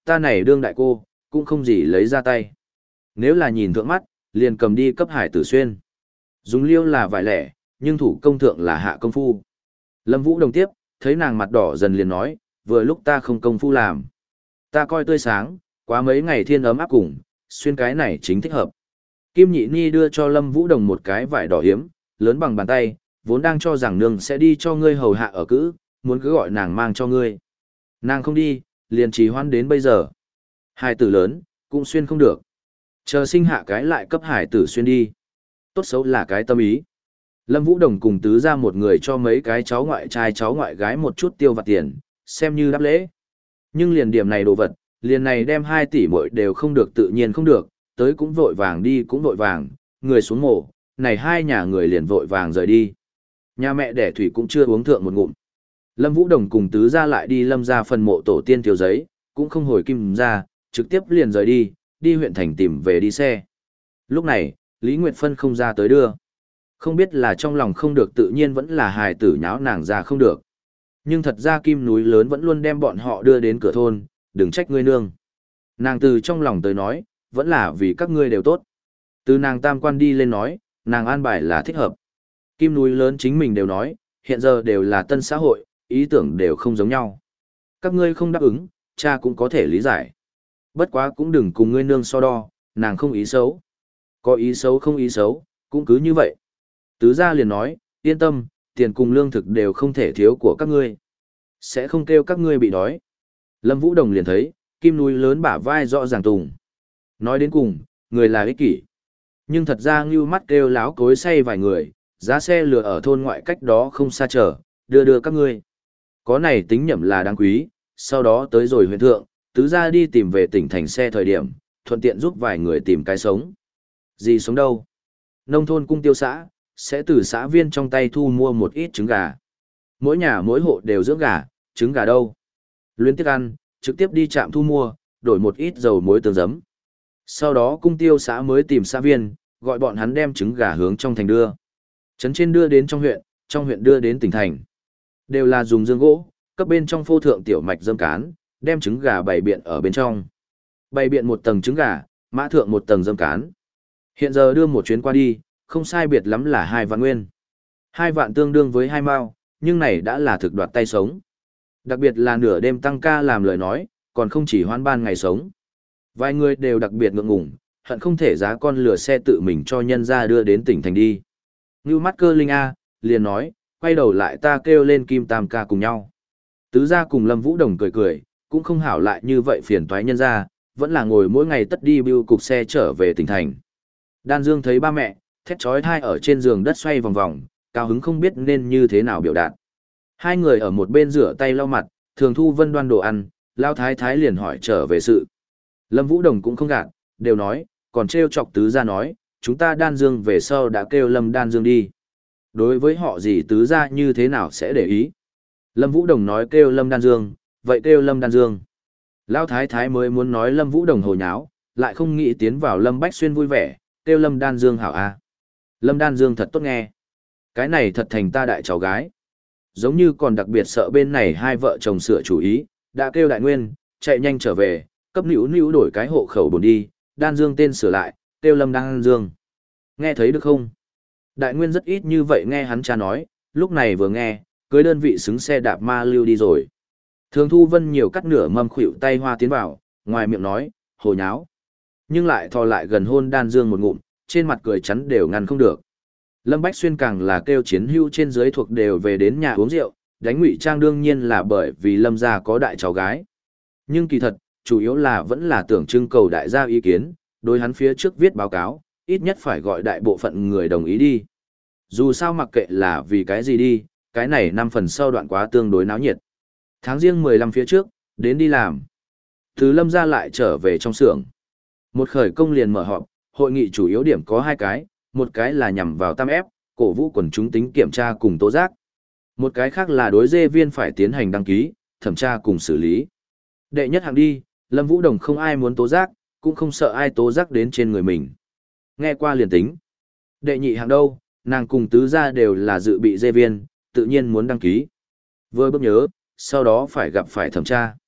ta này đương đại cô, cũng không gì lấy ra tay. Nếu là nhìn thượng mắt, liền cầm đi cấp hải tử xuyên. Dùng liêu là vải lẻ, nhưng thủ công thượng là hạ công phu. Lâm Vũ Đồng tiếp, thấy nàng mặt đỏ dần liền nói, vừa lúc ta không công phu làm. Ta coi tươi sáng, quá mấy ngày thiên ấm áp cùng, xuyên cái này chính thích hợp. Kim Nhị Ni đưa cho Lâm Vũ Đồng một cái vải đỏ hiếm, lớn bằng bàn tay, vốn đang cho rằng nương sẽ đi cho ngươi hầu hạ ở cữ, muốn cứ gọi nàng mang cho ngươi. Nàng không đi, liền trì hoãn đến bây giờ. Hải tử lớn, cũng xuyên không được. Chờ sinh hạ cái lại cấp hải tử xuyên đi. Tốt xấu là cái tâm ý. Lâm Vũ Đồng cùng tứ ra một người cho mấy cái cháu ngoại trai cháu ngoại gái một chút tiêu vặt tiền, xem như đáp lễ. Nhưng liền điểm này đồ vật, liền này đem hai tỷ muội đều không được tự nhiên không được, tới cũng vội vàng đi cũng vội vàng, người xuống mổ, này hai nhà người liền vội vàng rời đi. Nhà mẹ đẻ thủy cũng chưa uống thượng một ngụm. Lâm Vũ Đồng cùng tứ ra lại đi lâm ra phần mộ tổ tiên thiếu giấy, cũng không hồi kim ra, trực tiếp liền rời đi, đi huyện thành tìm về đi xe. Lúc này, Lý Nguyệt Phân không ra tới đưa. Không biết là trong lòng không được tự nhiên vẫn là hài tử nháo nàng ra không được. Nhưng thật ra kim núi lớn vẫn luôn đem bọn họ đưa đến cửa thôn, đừng trách ngươi nương. Nàng từ trong lòng tới nói, vẫn là vì các ngươi đều tốt. Từ nàng tam quan đi lên nói, nàng an bài là thích hợp. Kim núi lớn chính mình đều nói, hiện giờ đều là tân xã hội, ý tưởng đều không giống nhau. Các ngươi không đáp ứng, cha cũng có thể lý giải. Bất quá cũng đừng cùng ngươi nương so đo, nàng không ý xấu. Có ý xấu không ý xấu, cũng cứ như vậy. Tứ gia liền nói, yên tâm, tiền cùng lương thực đều không thể thiếu của các ngươi. Sẽ không kêu các ngươi bị đói. Lâm Vũ Đồng liền thấy, kim núi lớn bả vai rõ ràng tùng. Nói đến cùng, người là ích kỷ. Nhưng thật ra ngưu mắt kêu láo cối say vài người, giá xe lừa ở thôn ngoại cách đó không xa trở, đưa đưa các ngươi. Có này tính nhẩm là đáng quý, sau đó tới rồi huyện thượng, tứ gia đi tìm về tỉnh thành xe thời điểm, thuận tiện giúp vài người tìm cái sống. Gì sống đâu? Nông thôn cung tiêu xã, sẽ từ xã viên trong tay thu mua một ít trứng gà. Mỗi nhà mỗi hộ đều dưỡng gà, trứng gà đâu? Luyến tiếc ăn, trực tiếp đi trạm thu mua, đổi một ít dầu muối tương giấm. Sau đó cung tiêu xã mới tìm xã viên, gọi bọn hắn đem trứng gà hướng trong thành đưa. Trấn trên đưa đến trong huyện, trong huyện đưa đến tỉnh thành. Đều là dùng dương gỗ, cấp bên trong phô thượng tiểu mạch dâm cán, đem trứng gà bày biện ở bên trong. Bày biện một tầng trứng gà, mã thượng một tầng dâm cán. Hiện giờ đưa một chuyến qua đi, không sai biệt lắm là hai vạn nguyên. Hai vạn tương đương với hai mao, nhưng này đã là thực đoạt tay sống. Đặc biệt là nửa đêm tăng ca làm lời nói, còn không chỉ hoan ban ngày sống. Vài người đều đặc biệt ngượng ngùng, hận không thể giá con lừa xe tự mình cho nhân ra đưa đến tỉnh thành đi. Ngưu mắt cơ linh A, liền nói, quay đầu lại ta kêu lên kim tam ca cùng nhau. Tứ gia cùng Lâm Vũ Đồng cười cười, cũng không hảo lại như vậy phiền toái nhân ra, vẫn là ngồi mỗi ngày tất đi bưu cục xe trở về tỉnh thành. Đan Dương thấy ba mẹ, thét chói tai ở trên giường đất xoay vòng vòng, cao hứng không biết nên như thế nào biểu đạt. Hai người ở một bên rửa tay lau mặt, Thường Thu Vân đoan đồ ăn, Lao Thái Thái liền hỏi trở về sự. Lâm Vũ Đồng cũng không gạt, đều nói, còn trêu chọc tứ gia nói, chúng ta Đan Dương về sau đã kêu Lâm Đan Dương đi. Đối với họ gì tứ gia như thế nào sẽ để ý. Lâm Vũ Đồng nói kêu Lâm Đan Dương, vậy kêu Lâm Đan Dương. Lao Thái Thái mới muốn nói Lâm Vũ Đồng hồ nháo, lại không nghĩ tiến vào Lâm Bách Xuyên vui vẻ, kêu Lâm Đan Dương hảo a. Lâm Đan Dương thật tốt nghe. Cái này thật thành ta đại cháu gái. Giống như còn đặc biệt sợ bên này hai vợ chồng sửa chủ ý, đã kêu Đại Nguyên, chạy nhanh trở về, cấp nữu nữu đổi cái hộ khẩu bổn đi, Đan Dương tên sửa lại, kêu Lâm Đan Dương. Nghe thấy được không? Đại Nguyên rất ít như vậy nghe hắn cha nói, lúc này vừa nghe, cưới đơn vị xứng xe đạp ma lưu đi rồi. Thường Thu Vân nhiều cắt nửa mâm khuỷu tay hoa tiến vào, ngoài miệng nói, hồ nháo. Nhưng lại thò lại gần hôn Đan Dương một ngụm, trên mặt cười chắn đều ngăn không được. Lâm Bách Xuyên càng là kêu chiến hưu trên dưới thuộc đều về đến nhà uống rượu, đánh ngụy trang đương nhiên là bởi vì Lâm gia có đại cháu gái. Nhưng kỳ thật, chủ yếu là vẫn là tưởng trưng cầu đại gia ý kiến, đối hắn phía trước viết báo cáo, ít nhất phải gọi đại bộ phận người đồng ý đi. Dù sao mặc kệ là vì cái gì đi, cái này năm phần sau đoạn quá tương đối náo nhiệt. Tháng riêng mười lăm phía trước, đến đi làm. Từ Lâm gia lại trở về trong xưởng. Một khởi công liền mở họp, hội nghị chủ yếu điểm có hai cái, một cái là nhằm vào tam ép, cổ vũ quần chúng tính kiểm tra cùng tố giác. Một cái khác là đối dê viên phải tiến hành đăng ký, thẩm tra cùng xử lý. Đệ nhất hạng đi, Lâm Vũ Đồng không ai muốn tố giác, cũng không sợ ai tố giác đến trên người mình. Nghe qua liền tính. Đệ nhị hạng đâu, nàng cùng tứ gia đều là dự bị dê viên, tự nhiên muốn đăng ký. Vừa bước nhớ, sau đó phải gặp phải thẩm tra.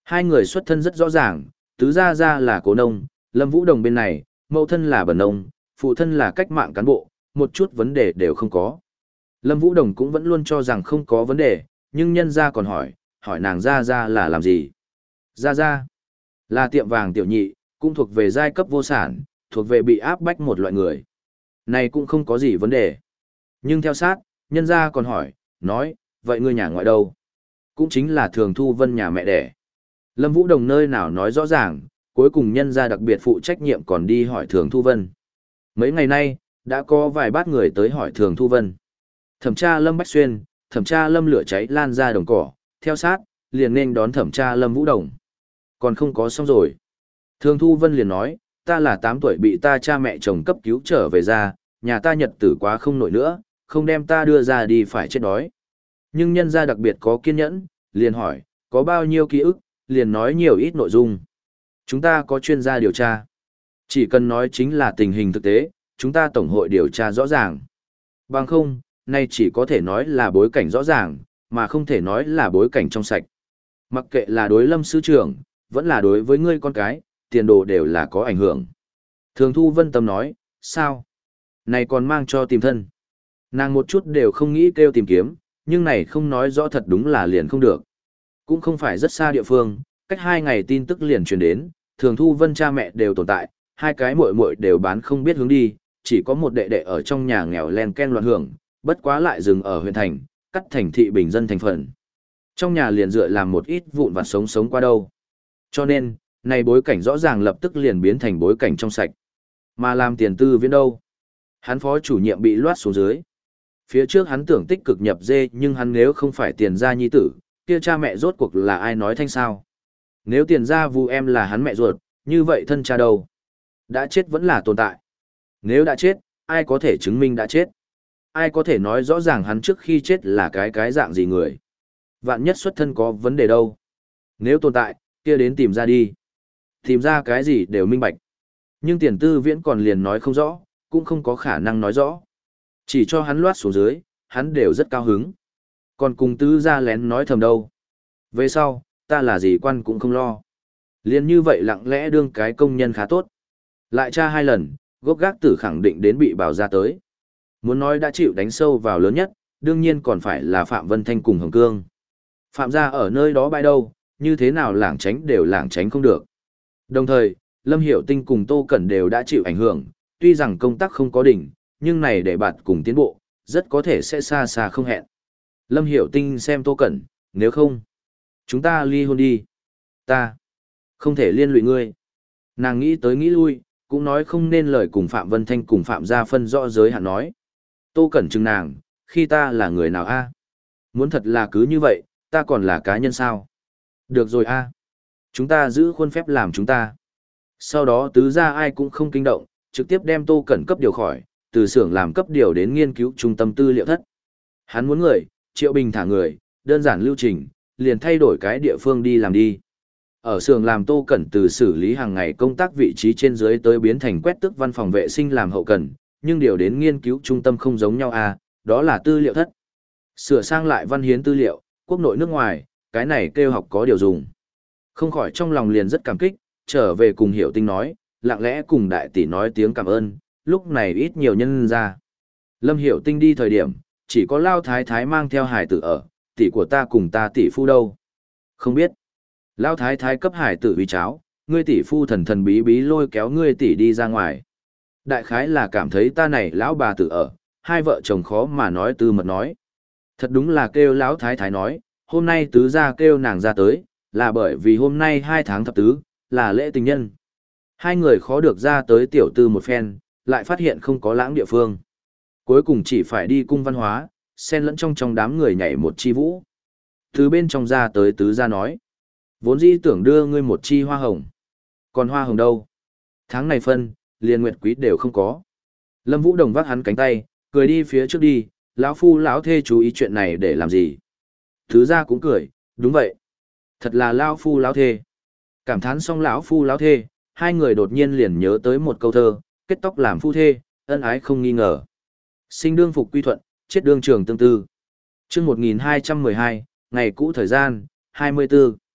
Hai người xuất thân rất rõ ràng, tứ gia gia là cố nông, Lâm Vũ Đồng bên này, mẫu thân là bần nông, phụ thân là cách mạng cán bộ, một chút vấn đề đều không có. Lâm Vũ Đồng cũng vẫn luôn cho rằng không có vấn đề, nhưng nhân gia còn hỏi, hỏi nàng gia gia là làm gì? Gia gia là tiệm vàng tiểu nhị, cũng thuộc về giai cấp vô sản, thuộc về bị áp bách một loại người. Này cũng không có gì vấn đề. Nhưng theo sát, nhân gia còn hỏi, nói, vậy ngươi nhà ngoại đâu? Cũng chính là Thường Thu Vân nhà mẹ đẻ. Lâm Vũ Đồng nơi nào nói rõ ràng, cuối cùng nhân gia đặc biệt phụ trách nhiệm còn đi hỏi Thường Thu Vân. Mấy ngày nay, đã có vài bát người tới hỏi Thường Thu Vân. Thẩm tra Lâm Bách Xuyên, thẩm tra Lâm lửa cháy lan ra đồng cỏ, theo sát, liền nên đón thẩm tra Lâm Vũ Đồng. Còn không có xong rồi. Thường Thu Vân liền nói, ta là tám tuổi bị ta cha mẹ chồng cấp cứu trở về ra, nhà ta nhật tử quá không nổi nữa, không đem ta đưa ra đi phải chết đói. Nhưng nhân gia đặc biệt có kiên nhẫn, liền hỏi, có bao nhiêu ký ức, liền nói nhiều ít nội dung. Chúng ta có chuyên gia điều tra. Chỉ cần nói chính là tình hình thực tế, chúng ta tổng hội điều tra rõ ràng. Bằng không, nay chỉ có thể nói là bối cảnh rõ ràng, mà không thể nói là bối cảnh trong sạch. Mặc kệ là đối Lâm sư trưởng, vẫn là đối với ngươi con cái, tiền đồ đều là có ảnh hưởng. Thường Thu Vân tâm nói, sao? Này còn mang cho tìm thân. Nàng một chút đều không nghĩ kêu tìm kiếm, nhưng này không nói rõ thật đúng là liền không được. Cũng không phải rất xa địa phương, cách hai ngày tin tức liền truyền đến, Thường Thu Vân cha mẹ đều tồn tại, hai cái muội muội đều bán không biết hướng đi, chỉ có một đệ đệ ở trong nhà nghèo len ken loạn hưởng, bất quá lại dừng ở huyện thành, cắt thành thị bình dân thành phần. Trong nhà liền dựa làm một ít vụn vặt sống sống qua đâu. Cho nên, này bối cảnh rõ ràng lập tức liền biến thành bối cảnh trong sạch. Mà làm tiền tư viễn đâu? Hắn phó chủ nhiệm bị loát xuống dưới. Phía trước hắn tưởng tích cực nhập dê, nhưng hắn nếu không phải tiền gia nhi tử, kia cha mẹ rốt cuộc là ai nói thanh sao? Nếu tiền gia vu em là hắn mẹ ruột, như vậy thân cha đâu? Đã chết vẫn là tồn tại. Nếu đã chết, ai có thể chứng minh đã chết? Ai có thể nói rõ ràng hắn trước khi chết là cái cái dạng gì người? Vạn nhất xuất thân có vấn đề đâu? Nếu tồn tại, kia đến tìm ra đi. Tìm ra cái gì đều minh bạch. Nhưng tiền tư viễn còn liền nói không rõ, cũng không có khả năng nói rõ. Chỉ cho hắn loát xuống dưới, hắn đều rất cao hứng. Còn cùng tứ ra lén nói thầm đâu. Về sau, ta là gì quan cũng không lo. Liên như vậy lặng lẽ đương cái công nhân khá tốt. Lại tra hai lần, gốc gác tử khẳng định đến bị bảo ra tới. Muốn nói đã chịu đánh sâu vào lớn nhất, đương nhiên còn phải là Phạm Vân Thanh cùng Hồng Cương. Phạm gia ở nơi đó bãi đâu, như thế nào lảng tránh đều lảng tránh không được. Đồng thời, Lâm Hiểu Tinh cùng Tô Cẩn đều đã chịu ảnh hưởng, tuy rằng công tác không có đỉnh, nhưng này để bạn cùng tiến bộ, rất có thể sẽ xa xa không hẹn. Lâm Hiểu Tinh xem Tô Cẩn, nếu không, chúng ta ly hôn đi. Ta không thể liên lụy ngươi. Nàng nghĩ tới nghĩ lui, cũng nói không nên lời cùng Phạm Vân Thanh cùng Phạm gia phân rõ giới hạn nói. Tô Cẩn chừng nàng, khi ta là người nào a? Muốn thật là cứ như vậy, ta còn là cá nhân sao? Được rồi a, chúng ta giữ khuôn phép làm chúng ta. Sau đó tứ gia ai cũng không kinh động, trực tiếp đem Tô Cẩn cấp điều khỏi, từ xưởng làm cấp điều đến nghiên cứu trung tâm tư liệu thất. Hắn muốn người, Triệu Bình thả người, đơn giản lưu trình, liền thay đổi cái địa phương đi làm đi. Ở xưởng làm Tô Cẩn từ xử lý hàng ngày công tác vị trí trên dưới tới biến thành quét tước văn phòng vệ sinh làm hậu cần, nhưng điều đến nghiên cứu trung tâm không giống nhau à, đó là tư liệu thất. Sửa sang lại văn hiến tư liệu, quốc nội nước ngoài, cái này kêu học có điều dùng. Không khỏi trong lòng liền rất cảm kích, trở về cùng Hiểu Tinh nói, lặng lẽ cùng đại tỷ nói tiếng cảm ơn, lúc này ít nhiều nhân ra. Lâm Hiểu Tinh đi thời điểm, chỉ có Lao Thái Thái mang theo hải tử ở, tỷ của ta cùng ta tỷ phu đâu. Không biết. Lao Thái Thái cấp hải tử uy cháo, ngươi tỷ phu thần thần bí bí lôi kéo ngươi tỷ đi ra ngoài. Đại khái là cảm thấy ta này lão bà tử ở, hai vợ chồng khó mà nói tư mật nói. Thật đúng là kêu lão Thái Thái nói, hôm nay tứ gia kêu nàng ra tới, là bởi vì hôm nay hai tháng thập tứ, là lễ tình nhân. Hai người khó được ra tới tiểu tư một phen, lại phát hiện không có lãng địa phương. Cuối cùng chỉ phải đi cung văn hóa, xen lẫn trong trong đám người nhảy một chi vũ. Từ bên trong ra tới tứ gia nói, vốn dĩ tưởng đưa ngươi một chi hoa hồng. Còn hoa hồng đâu? Tháng này phân, liền nguyệt quý đều không có. Lâm Vũ Đồng vác hắn cánh tay, cười đi phía trước đi, lão phu lão thê chú ý chuyện này để làm gì? Tứ gia cũng cười, đúng vậy. Thật là lão phu lão thê. Cảm thán xong lão phu lão thê, hai người đột nhiên liền nhớ tới một câu thơ, kết tóc làm phu thê, ân ái không nghi ngờ. Sinh đương phục quy thuận, chết đương trường tương tư. Chương một nghìn hai trăm mười hai, ngày cũ thời gian, hai mươi tư.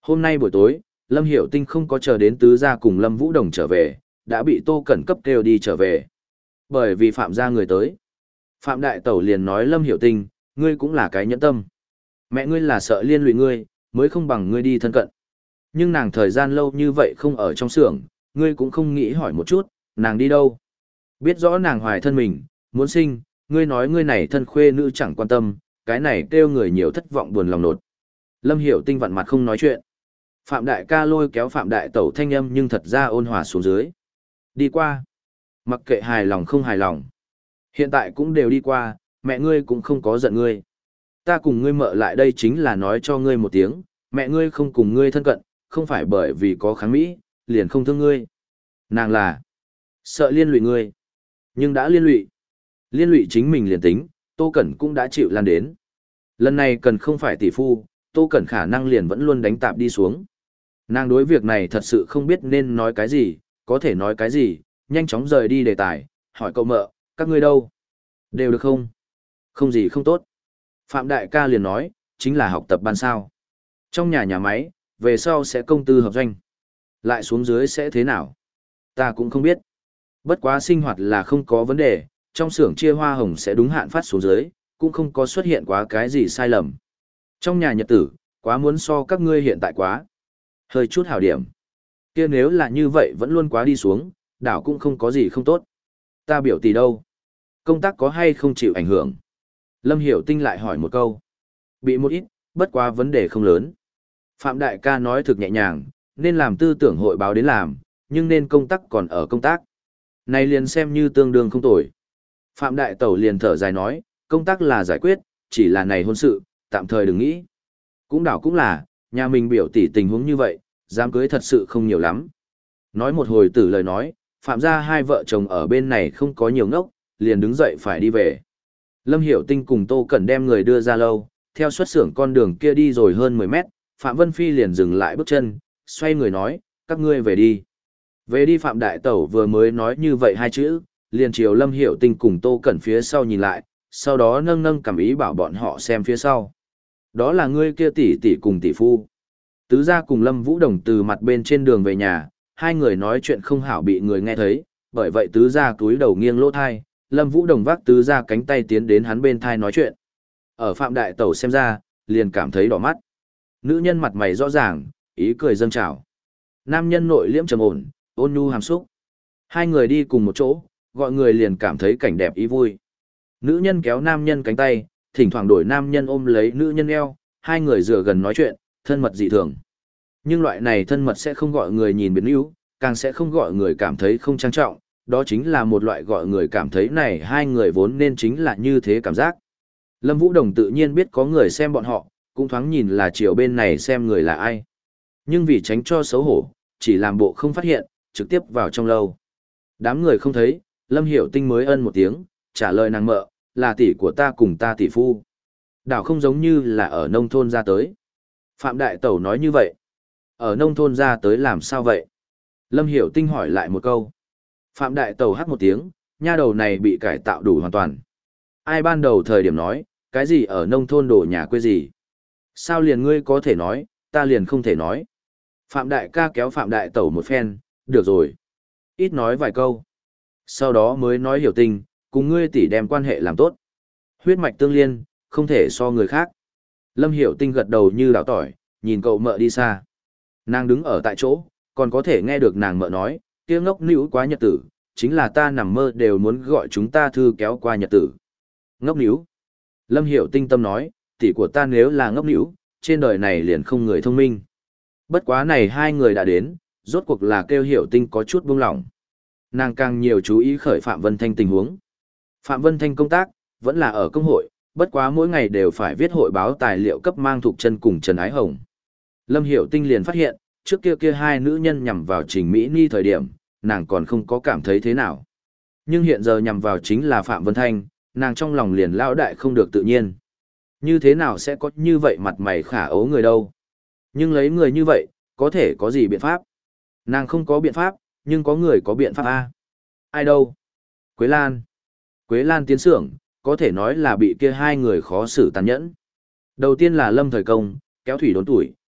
Hôm nay buổi tối, Lâm Hiểu Tinh không có chờ đến tứ gia cùng Lâm Vũ Đồng trở về, đã bị Tô Cẩn cấp kêu đi trở về. Bởi vì Phạm gia người tới. Phạm Đại Tẩu liền nói Lâm Hiểu Tinh, ngươi cũng là cái nhẫn tâm. Mẹ ngươi là sợ liên lụy ngươi, mới không bằng ngươi đi thân cận. Nhưng nàng thời gian lâu như vậy không ở trong xưởng, ngươi cũng không nghĩ hỏi một chút, nàng đi đâu. Biết rõ nàng hoài thân mình, muốn sinh, ngươi nói ngươi này thân khuê nữ chẳng quan tâm, cái này kêu người nhiều thất vọng buồn lòng nột. Lâm Hiểu Tinh vặn mặt không nói chuyện. Phạm Đại ca lôi kéo Phạm Đại Tẩu thanh âm nhưng thật ra ôn hòa xuống dưới. Đi qua. Mặc kệ hài lòng không hài lòng. Hiện tại cũng đều đi qua, mẹ ngươi cũng không có giận ngươi. Ta cùng ngươi mợ lại đây chính là nói cho ngươi một tiếng, mẹ ngươi không cùng ngươi thân cận, không phải bởi vì có kháng Mỹ, liền không thương ngươi. Nàng là sợ liên lụy ngươi, nhưng đã liên lụy. Liên lụy chính mình liền tính, Tô Cẩn cũng đã chịu lan đến. Lần này cần không phải tỷ phu, Tô Cẩn khả năng liền vẫn luôn đánh tạp đi xuống. Nàng đối việc này thật sự không biết nên nói cái gì, có thể nói cái gì, nhanh chóng rời đi đề tài, hỏi cậu mợ, các ngươi đâu? Đều được không? Không gì không tốt. Phạm Đại ca liền nói, chính là học tập ban sao. Trong nhà nhà máy, về sau sẽ công tư hợp doanh. Lại xuống dưới sẽ thế nào? Ta cũng không biết. Bất quá sinh hoạt là không có vấn đề, trong xưởng chia hoa hồng sẽ đúng hạn phát xuống dưới, cũng không có xuất hiện quá cái gì sai lầm. Trong nhà nhật tử, quá muốn so các ngươi hiện tại quá. Hơi chút hảo điểm. Kia nếu là như vậy vẫn luôn quá đi xuống, đảo cũng không có gì không tốt. Ta biểu tỷ đâu? Công tác có hay không chịu ảnh hưởng? Lâm Hiểu Tinh lại hỏi một câu. Bị một ít, bất quá vấn đề không lớn. Phạm Đại ca nói thực nhẹ nhàng, nên làm tư tưởng hội báo đến làm, nhưng nên công tác còn ở công tác. Này liền xem như tương đương không tồi. Phạm Đại Tẩu liền thở dài nói, công tác là giải quyết, chỉ là này hôn sự, tạm thời đừng nghĩ. Cũng đảo cũng là, nhà mình biểu tỷ tình huống như vậy, dám cưới thật sự không nhiều lắm. Nói một hồi tử lời nói, Phạm gia hai vợ chồng ở bên này không có nhiều ngốc, liền đứng dậy phải đi về. Lâm Hiểu Tinh cùng Tô Cẩn đem người đưa ra lâu, theo xuất xưởng con đường kia đi rồi hơn mười mét, Phạm Vân Phi liền dừng lại bước chân, xoay người nói, các ngươi về đi. Về đi Phạm Đại Tẩu vừa mới nói như vậy hai chữ, liền chiều Lâm Hiểu Tinh cùng Tô Cẩn phía sau nhìn lại, sau đó nâng nâng cảm ý bảo bọn họ xem phía sau. Đó là ngươi kia tỷ tỷ cùng tỷ phu. Tứ gia cùng Lâm Vũ Đồng từ mặt bên trên đường về nhà, hai người nói chuyện không hảo bị người nghe thấy, bởi vậy tứ gia túi đầu nghiêng lỗ thai, Lâm Vũ Đồng vác tứ gia cánh tay tiến đến hắn bên thai nói chuyện. Ở Phạm Đại Tẩu xem ra, liền cảm thấy đỏ mắt. Nữ nhân mặt mày rõ ràng, ý cười dâng trào. Nam nhân nội liễm trầm ổn, ôn nhu hàm xúc. Hai người đi cùng một chỗ, gọi người liền cảm thấy cảnh đẹp ý vui. Nữ nhân kéo nam nhân cánh tay, thỉnh thoảng đổi nam nhân ôm lấy nữ nhân eo, hai người dựa gần nói chuyện, thân mật dị thường. Nhưng loại này thân mật sẽ không gọi người nhìn biến yếu, càng sẽ không gọi người cảm thấy không trang trọng, đó chính là một loại gọi người cảm thấy này hai người vốn nên chính là như thế cảm giác. Lâm Vũ Đồng tự nhiên biết có người xem bọn họ, cũng thoáng nhìn là chiều bên này xem người là ai. Nhưng vì tránh cho xấu hổ, chỉ làm bộ không phát hiện, trực tiếp vào trong lâu. Đám người không thấy, Lâm Hiểu Tinh mới ân một tiếng, trả lời nàng mợ, là tỷ của ta cùng ta tỷ phu. Đảo không giống như là ở nông thôn ra tới. Phạm Đại Tẩu nói như vậy. Ở nông thôn ra tới làm sao vậy? Lâm Hiểu Tinh hỏi lại một câu. Phạm Đại Tẩu hát một tiếng, nha đầu này bị cải tạo đủ hoàn toàn. Ai ban đầu thời điểm nói, cái gì ở nông thôn đổ nhà quê gì? Sao liền ngươi có thể nói, ta liền không thể nói. Phạm Đại ca kéo Phạm Đại Tẩu một phen, được rồi. Ít nói vài câu. Sau đó mới nói Hiểu Tinh, cùng ngươi tỷ đem quan hệ làm tốt. Huyết mạch tương liên, không thể so người khác. Lâm Hiểu Tinh gật đầu như đảo tỏi, nhìn cậu mợ đi xa. Nàng đứng ở tại chỗ, còn có thể nghe được nàng mợ nói, kia ngốc níu quá nhật tử, chính là ta nằm mơ đều muốn gọi chúng ta thư kéo qua nhật tử. Ngốc níu. Lâm Hiểu Tinh tâm nói, tỷ của ta nếu là ngốc níu, trên đời này liền không người thông minh. Bất quá này hai người đã đến, rốt cuộc là kêu Hiểu Tinh có chút buông lỏng. Nàng càng nhiều chú ý khởi Phạm Vân Thanh tình huống. Phạm Vân Thanh công tác, vẫn là ở công hội, bất quá mỗi ngày đều phải viết hội báo tài liệu cấp mang thuộc chân cùng Trần Ái Hồng. Lâm Hiểu Tinh liền phát hiện, trước kia kia hai nữ nhân nhằm vào Trình Mỹ Ni thời điểm, nàng còn không có cảm thấy thế nào. Nhưng hiện giờ nhằm vào chính là Phạm Vân Thanh, nàng trong lòng liền lao đại không được tự nhiên. Như thế nào sẽ có như vậy mặt mày khả ấu người đâu. Nhưng lấy người như vậy, có thể có gì biện pháp? Nàng không có biện pháp, nhưng có người có biện pháp A. Ai đâu? Quế Lan. Quế Lan tiến xưởng, có thể nói là bị kia hai người khó xử tàn nhẫn. Đầu tiên là Lâm Thời Công, kéo thủy đốn tuổi,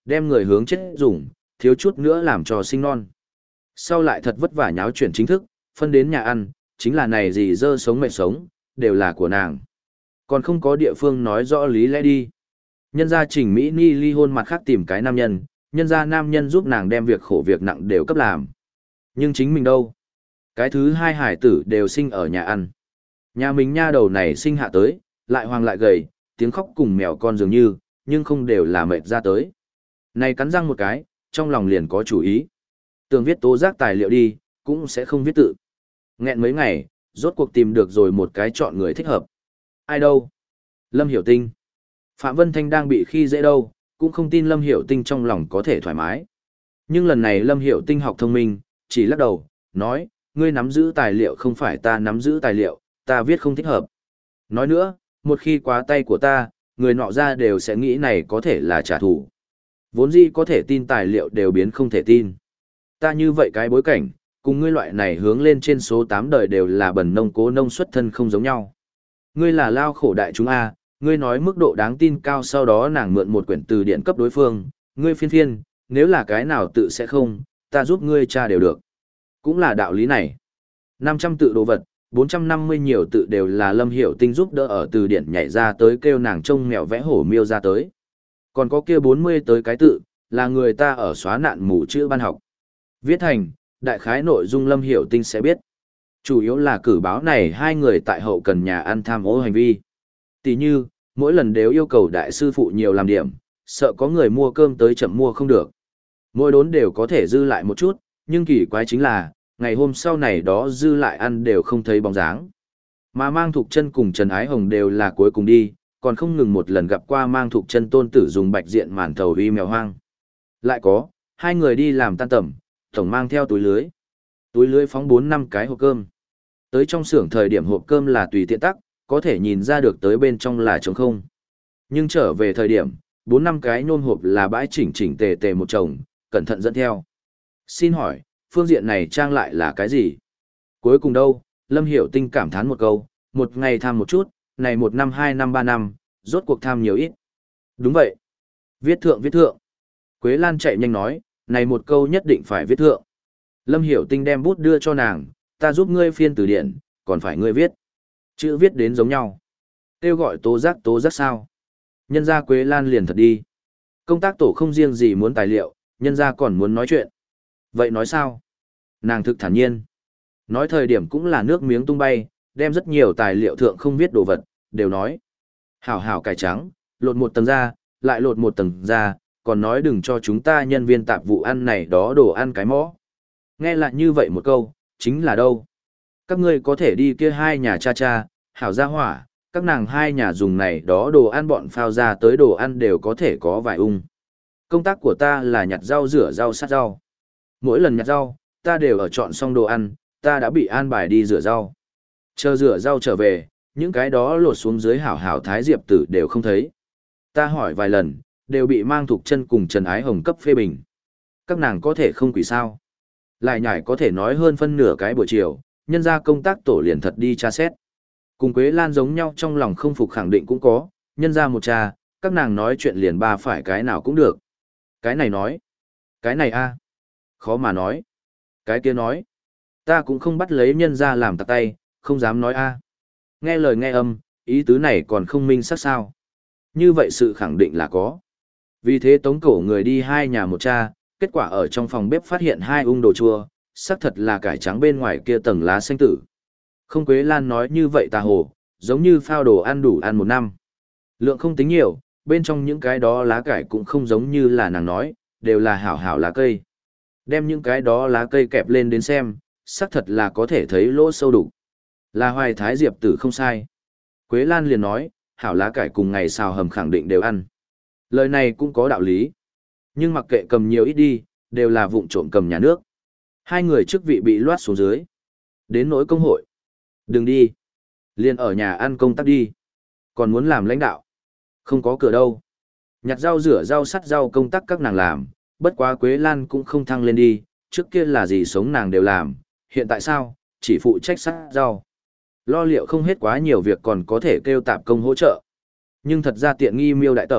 đem người hướng chết dùng, thiếu chút nữa làm cho sinh non. Sau lại thật vất vả nháo chuyển chính thức, phân đến nhà ăn, chính là này gì dơ sống mệt sống, đều là của nàng. Còn không có địa phương nói rõ lý lẽ đi. Nhân gia Trình Mỹ Ni ly hôn mặt khác tìm cái nam nhân, nhân gia nam nhân giúp nàng đem việc khổ việc nặng đều cấp làm. Nhưng chính mình đâu? Cái thứ hai hải tử đều sinh ở nhà ăn. Nhà mình nha đầu này sinh hạ tới, lại hoàng lại gầy, tiếng khóc cùng mèo con dường như, nhưng không đều là mệt ra tới. Này cắn răng một cái, trong lòng liền có chủ ý. Tưởng viết tố giác tài liệu đi, cũng sẽ không viết tự. Nghẹn mấy ngày, rốt cuộc tìm được rồi một cái chọn người thích hợp. Ai đâu? Lâm Hiểu Tinh. Phạm Vân Thanh đang bị khi dễ đâu, cũng không tin Lâm Hiểu Tinh trong lòng có thể thoải mái. Nhưng lần này Lâm Hiểu Tinh học thông minh, chỉ lắc đầu, nói, ngươi nắm giữ tài liệu không phải ta nắm giữ tài liệu, ta viết không thích hợp. Nói nữa, một khi quá tay của ta, người nọ ra đều sẽ nghĩ này có thể là trả thù. Vốn dĩ có thể tin tài liệu đều biến không thể tin. Ta như vậy cái bối cảnh, cùng ngươi loại này hướng lên trên số tám đời đều là bần nông cố nông xuất thân không giống nhau. Ngươi là lao khổ đại chúng A, ngươi nói mức độ đáng tin cao sau đó nàng mượn một quyển từ điển cấp đối phương, ngươi phiên phiên, nếu là cái nào tự sẽ không, ta giúp ngươi tra đều được. Cũng là đạo lý này. năm trăm tự đồ vật, bốn trăm năm mươi nhiều tự đều là Lâm Hiểu Tinh giúp đỡ ở từ điển nhảy ra tới kêu nàng trông mèo vẽ hổ miêu ra tới. Còn có kia bốn mươi tới cái tự, là người ta ở xóa nạn mù chữ ban học. Viết thành, đại khái nội dung Lâm Hiểu Tinh sẽ biết. Chủ yếu là cử báo này hai người tại hậu cần nhà ăn tham ô hành vi. Tỷ như, mỗi lần đều yêu cầu đại sư phụ nhiều làm điểm, sợ có người mua cơm tới chậm mua không được. Mỗi đốn đều có thể dư lại một chút, nhưng kỳ quái chính là, ngày hôm sau này đó dư lại ăn đều không thấy bóng dáng. Mà Mang Thục Chân cùng Trần Ái Hồng đều là cuối cùng đi, còn không ngừng một lần gặp qua Mang Thục Chân tôn tử dùng bạch diện màn thầu uy mèo hoang. Lại có, hai người đi làm tan tầm, tổng mang theo túi lưới. Túi lưới phóng bốn năm cái hộp cơm. Tới trong xưởng thời điểm hộp cơm là tùy tiện tắc, có thể nhìn ra được tới bên trong là trống không. Nhưng trở về thời điểm, bốn năm cái nhôm hộp là bãi chỉnh chỉnh tề tề một chồng, cẩn thận dẫn theo. Xin hỏi, phương diện này trang lại là cái gì? Cuối cùng đâu, Lâm Hiểu Tinh cảm thán một câu, một ngày tham một chút, này một năm hai năm ba năm, rốt cuộc tham nhiều ít. Đúng vậy. Viết thượng viết thượng. Quế Lan chạy nhanh nói, này một câu nhất định phải viết thượng. Lâm Hiểu Tinh đem bút đưa cho nàng, ta giúp ngươi phiên từ điển, còn phải ngươi viết. Chữ viết đến giống nhau. Kêu gọi tố giác tố giác sao. Nhân gia Quế Lan liền thật đi. Công tác tổ không riêng gì muốn tài liệu, nhân gia còn muốn nói chuyện. Vậy nói sao? Nàng thực thản nhiên. Nói thời điểm cũng là nước miếng tung bay, đem rất nhiều tài liệu thượng không viết đồ vật, đều nói. Hảo hảo cải trắng, lột một tầng ra, lại lột một tầng ra, còn nói đừng cho chúng ta nhân viên tạp vụ ăn này đó đồ ăn cái mõ. Nghe lại như vậy một câu, chính là đâu? Các ngươi có thể đi kia hai nhà cha cha, hảo gia hỏa, các nàng hai nhà dùng này đó đồ ăn bọn phao ra tới đồ ăn đều có thể có vài ung. Công tác của ta là nhặt rau rửa rau sát rau. Mỗi lần nhặt rau, ta đều ở chọn xong đồ ăn, ta đã bị an bài đi rửa rau. Chờ rửa rau trở về, những cái đó lột xuống dưới hảo hảo thái diệp tử đều không thấy. Ta hỏi vài lần, đều bị Mang Thục Chân cùng Trần Ái Hồng cấp phê bình. Các nàng có thể không quỷ sao. Lại nhải có thể nói hơn phân nửa cái buổi chiều, nhân ra công tác tổ liền thật đi tra xét. Cùng Quế Lan giống nhau trong lòng không phục khẳng định cũng có, nhân ra một cha, các nàng nói chuyện liền ba phải cái nào cũng được. Cái này nói, cái này a khó mà nói. Cái kia nói, ta cũng không bắt lấy nhân ra làm tạc tay, không dám nói a Nghe lời nghe âm, ý tứ này còn không minh xác sao. Như vậy sự khẳng định là có. Vì thế tống cổ người đi hai nhà một cha, kết quả ở trong phòng bếp phát hiện hai ung đồ chua, xác thật là cải trắng bên ngoài kia tầng lá xanh tử. Không Quế Lan nói như vậy tà hồ, giống như phao đồ ăn đủ ăn một năm. Lượng không tính nhiều, bên trong những cái đó lá cải cũng không giống như là nàng nói, đều là hảo hảo lá cây. Đem những cái đó lá cây kẹp lên đến xem, xác thật là có thể thấy lỗ sâu đủ. Là hoài thái diệp tử không sai. Quế Lan liền nói, hảo lá cải cùng ngày xào hầm khẳng định đều ăn. Lời này cũng có đạo lý. Nhưng mặc kệ cầm nhiều ít đi, đều là vụng trộm cầm nhà nước. Hai người chức vị bị loát xuống dưới. Đến nỗi công hội. Đừng đi. Liền ở nhà ăn công tác đi. Còn muốn làm lãnh đạo. Không có cửa đâu. Nhặt rau rửa rau sắt rau công tác các nàng làm. Bất quá Quế Lan cũng không thăng lên đi. Trước kia là gì sống nàng đều làm. Hiện tại sao? Chỉ phụ trách sắt rau. Lo liệu không hết quá nhiều việc còn có thể kêu tạp công hỗ trợ. Nhưng thật ra tiện nghi miêu đại tẩu.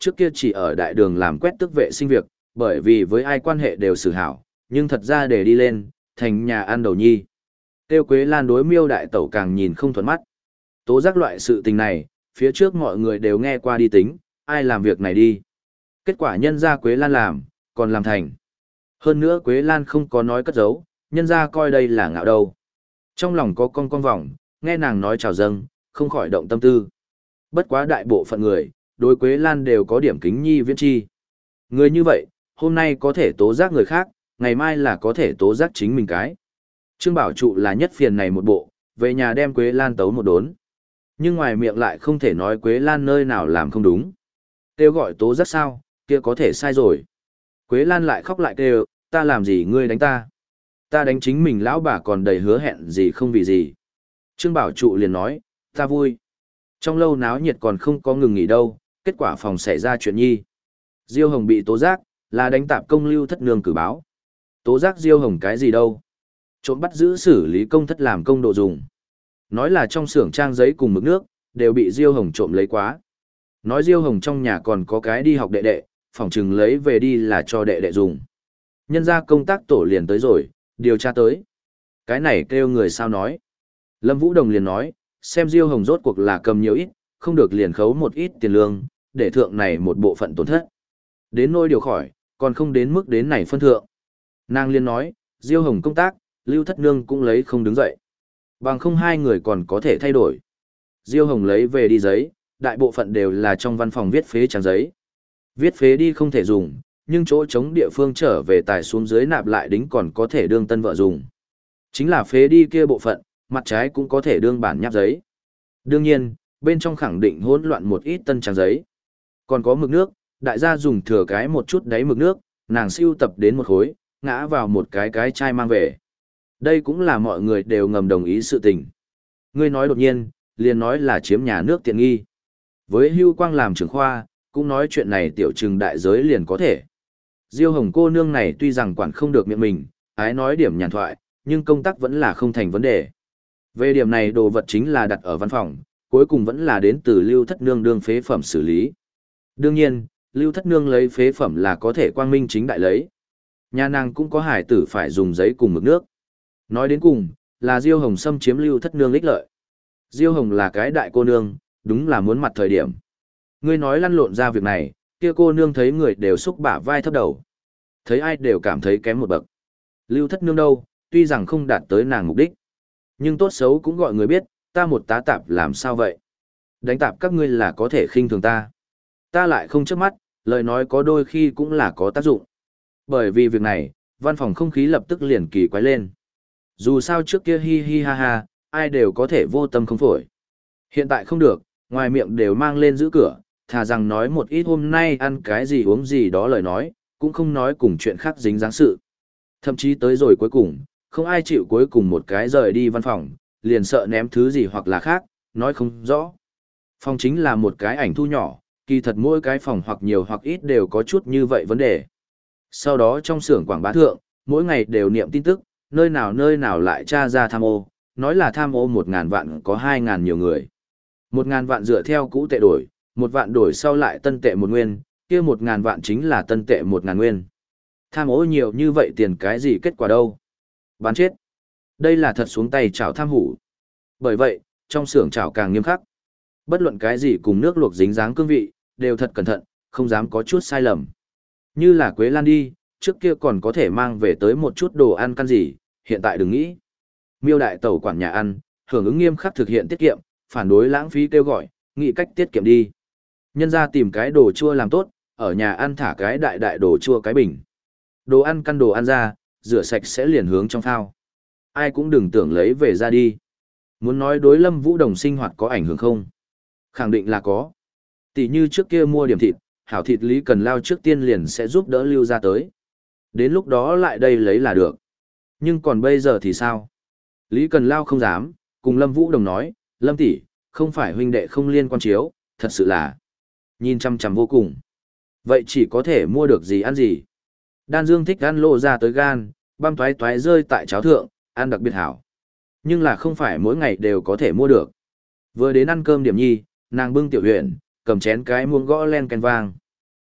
trước kia chỉ ở đại đường làm quét tước vệ sinh việc, bởi vì với ai quan hệ đều xử hảo, nhưng thật ra để đi lên, thành nhà ăn đầu nhi. Tiêu Quế Lan đối Miêu đại tẩu càng nhìn không thuận mắt. Tố giác loại sự tình này, phía trước mọi người đều nghe qua đi tính, ai làm việc này đi. Kết quả nhân ra Quế Lan làm, còn làm thành. Hơn nữa Quế Lan không có nói cất giấu, nhân ra coi đây là ngạo đâu. Trong lòng có con con vòng, nghe nàng nói chào dâng, không khỏi động tâm tư. Bất quá đại bộ phận người, đối Quế Lan đều có điểm kính nhi viễn chi. Người như vậy, hôm nay có thể tố giác người khác, ngày mai là có thể tố giác chính mình cái. Trương Bảo Trụ là nhất phiền này một bộ, về nhà đem Quế Lan tấu một đốn. Nhưng ngoài miệng lại không thể nói Quế Lan nơi nào làm không đúng. Kêu gọi tố giác sao, kia có thể sai rồi. Quế Lan lại khóc lại kêu, ta làm gì ngươi đánh ta. Ta đánh chính mình lão bà còn đầy hứa hẹn gì không vì gì. Trương Bảo Trụ liền nói, ta vui. Trong lâu náo nhiệt còn không có ngừng nghỉ đâu, kết quả phòng xảy ra chuyện nhi. Diêu Hồng bị tố giác, là đánh tạp công Lưu Thất Nương cử báo. Tố giác Diêu Hồng cái gì đâu? Trộm bắt giữ xử lý công thất làm công độ dùng. Nói là trong xưởng trang giấy cùng mực nước, đều bị Diêu Hồng trộm lấy quá. Nói Diêu Hồng trong nhà còn có cái đi học đệ đệ, phỏng chừng lấy về đi là cho đệ đệ dùng. Nhân ra công tác tổ liền tới rồi, điều tra tới. Cái này kêu người sao nói. Lâm Vũ Đồng liền nói, xem Diêu Hồng rốt cuộc là cầm nhiều ít, không được liền khấu một ít tiền lương, để thượng này một bộ phận tổn thất. Đến nôi điều khỏi, còn không đến mức đến này phân thượng. Nàng liên nói, Diêu Hồng công tác, Lưu Thất Nương cũng lấy không đứng dậy. Bằng không hai người còn có thể thay đổi. Diêu Hồng lấy về đi giấy, đại bộ phận đều là trong văn phòng viết phế trang giấy. Viết phế đi không thể dùng, nhưng chỗ chống địa phương trở về tài xuống dưới nạp lại đính còn có thể đương tân vợ dùng. Chính là phế đi kia bộ phận, mặt trái cũng có thể đương bản nháp giấy. Đương nhiên, bên trong khẳng định hỗn loạn một ít tân trang giấy. Còn có mực nước, đại gia dùng thừa cái một chút đáy mực nước, nàng siêu tập đến một khối, ngã vào một cái cái chai mang về. Đây cũng là mọi người đều ngầm đồng ý sự tình. Ngươi nói đột nhiên, liền nói là chiếm nhà nước tiện nghi. Với Hưu Quang làm trưởng khoa, cũng nói chuyện này tiểu trừng đại giới liền có thể. Diêu Hồng cô nương này tuy rằng quản không được miệng mình, ái nói điểm nhàn thoại, nhưng công tác vẫn là không thành vấn đề. Về điểm này đồ vật chính là đặt ở văn phòng, cuối cùng vẫn là đến từ Lưu Thất Nương đương phế phẩm xử lý. Đương nhiên, Lưu Thất Nương lấy phế phẩm là có thể quang minh chính đại lấy. Nhà nàng cũng có hải tử phải dùng giấy cùng mực nước. Nói đến cùng, là Diêu Hồng xâm chiếm Lưu Thất Nương ích lợi. Diêu Hồng là cái đại cô nương, đúng là muốn mặt thời điểm. Ngươi nói lăn lộn ra việc này, kia cô nương thấy người đều xúc bả vai thấp đầu. Thấy ai đều cảm thấy kém một bậc. Lưu Thất Nương đâu, tuy rằng không đạt tới nàng mục đích. Nhưng tốt xấu cũng gọi người biết, ta một tá tạp làm sao vậy? Đánh tạp các ngươi là có thể khinh thường ta. Ta lại không chớp mắt, lời nói có đôi khi cũng là có tác dụng. Bởi vì việc này, văn phòng không khí lập tức liền kỳ quái lên. Dù sao trước kia hi hi ha ha, ai đều có thể vô tâm không phổi. Hiện tại không được, ngoài miệng đều mang lên giữ cửa, thà rằng nói một ít hôm nay ăn cái gì uống gì đó lời nói, cũng không nói cùng chuyện khác dính dáng sự. Thậm chí tới rồi cuối cùng, không ai chịu cuối cùng một cái rời đi văn phòng, liền sợ ném thứ gì hoặc là khác, nói không rõ. Phòng chính là một cái ảnh thu nhỏ, kỳ thật mỗi cái phòng hoặc nhiều hoặc ít đều có chút như vậy vấn đề. Sau đó trong xưởng quảng bá thượng, mỗi ngày đều niệm tin tức, nơi nào nơi nào lại tra ra tham ô, nói là tham ô một ngàn vạn có hai ngàn nhiều người. Một ngàn vạn dựa theo cũ tệ đổi, một vạn đổi sau lại tân tệ một nguyên, kia một ngàn vạn chính là tân tệ một ngàn nguyên. Tham ô nhiều như vậy tiền cái gì kết quả đâu? Bán chết. Đây là thật xuống tay chảo tham hủ. Bởi vậy, trong xưởng chảo càng nghiêm khắc. Bất luận cái gì cùng nước luộc dính dáng cương vị, đều thật cẩn thận, không dám có chút sai lầm. Như là Quế Lan đi, trước kia còn có thể mang về tới một chút đồ ăn căn gì, hiện tại đừng nghĩ. Miêu đại tẩu quản nhà ăn, hưởng ứng nghiêm khắc thực hiện tiết kiệm, phản đối lãng phí kêu gọi, nghĩ cách tiết kiệm đi. Nhân ra tìm cái đồ chua làm tốt, ở nhà ăn thả cái đại đại đồ chua cái bình. Đồ ăn căn đồ ăn ra, rửa sạch sẽ liền hướng trong thao. Ai cũng đừng tưởng lấy về ra đi. Muốn nói đối Lâm Vũ Đồng sinh hoạt có ảnh hưởng không? Khẳng định là có. Tỷ như trước kia mua điểm thịt, hảo thịt Lý Cần Lao trước tiên liền sẽ giúp đỡ lưu ra tới. Đến lúc đó lại đây lấy là được. Nhưng còn bây giờ thì sao? Lý Cần Lao không dám, cùng Lâm Vũ Đồng nói, Lâm tỷ, không phải huynh đệ không liên quan chiếu, thật sự là nhìn chăm chăm vô cùng. Vậy chỉ có thể mua được gì ăn gì. Đan Dương thích ăn lộ ra tới gan, băm toái toái rơi tại cháo thượng, ăn đặc biệt hảo. Nhưng là không phải mỗi ngày đều có thể mua được. Vừa đến ăn cơm điểm nhi, nàng bưng tiểu huyện, cầm chén cái muỗng gõ len ken vang.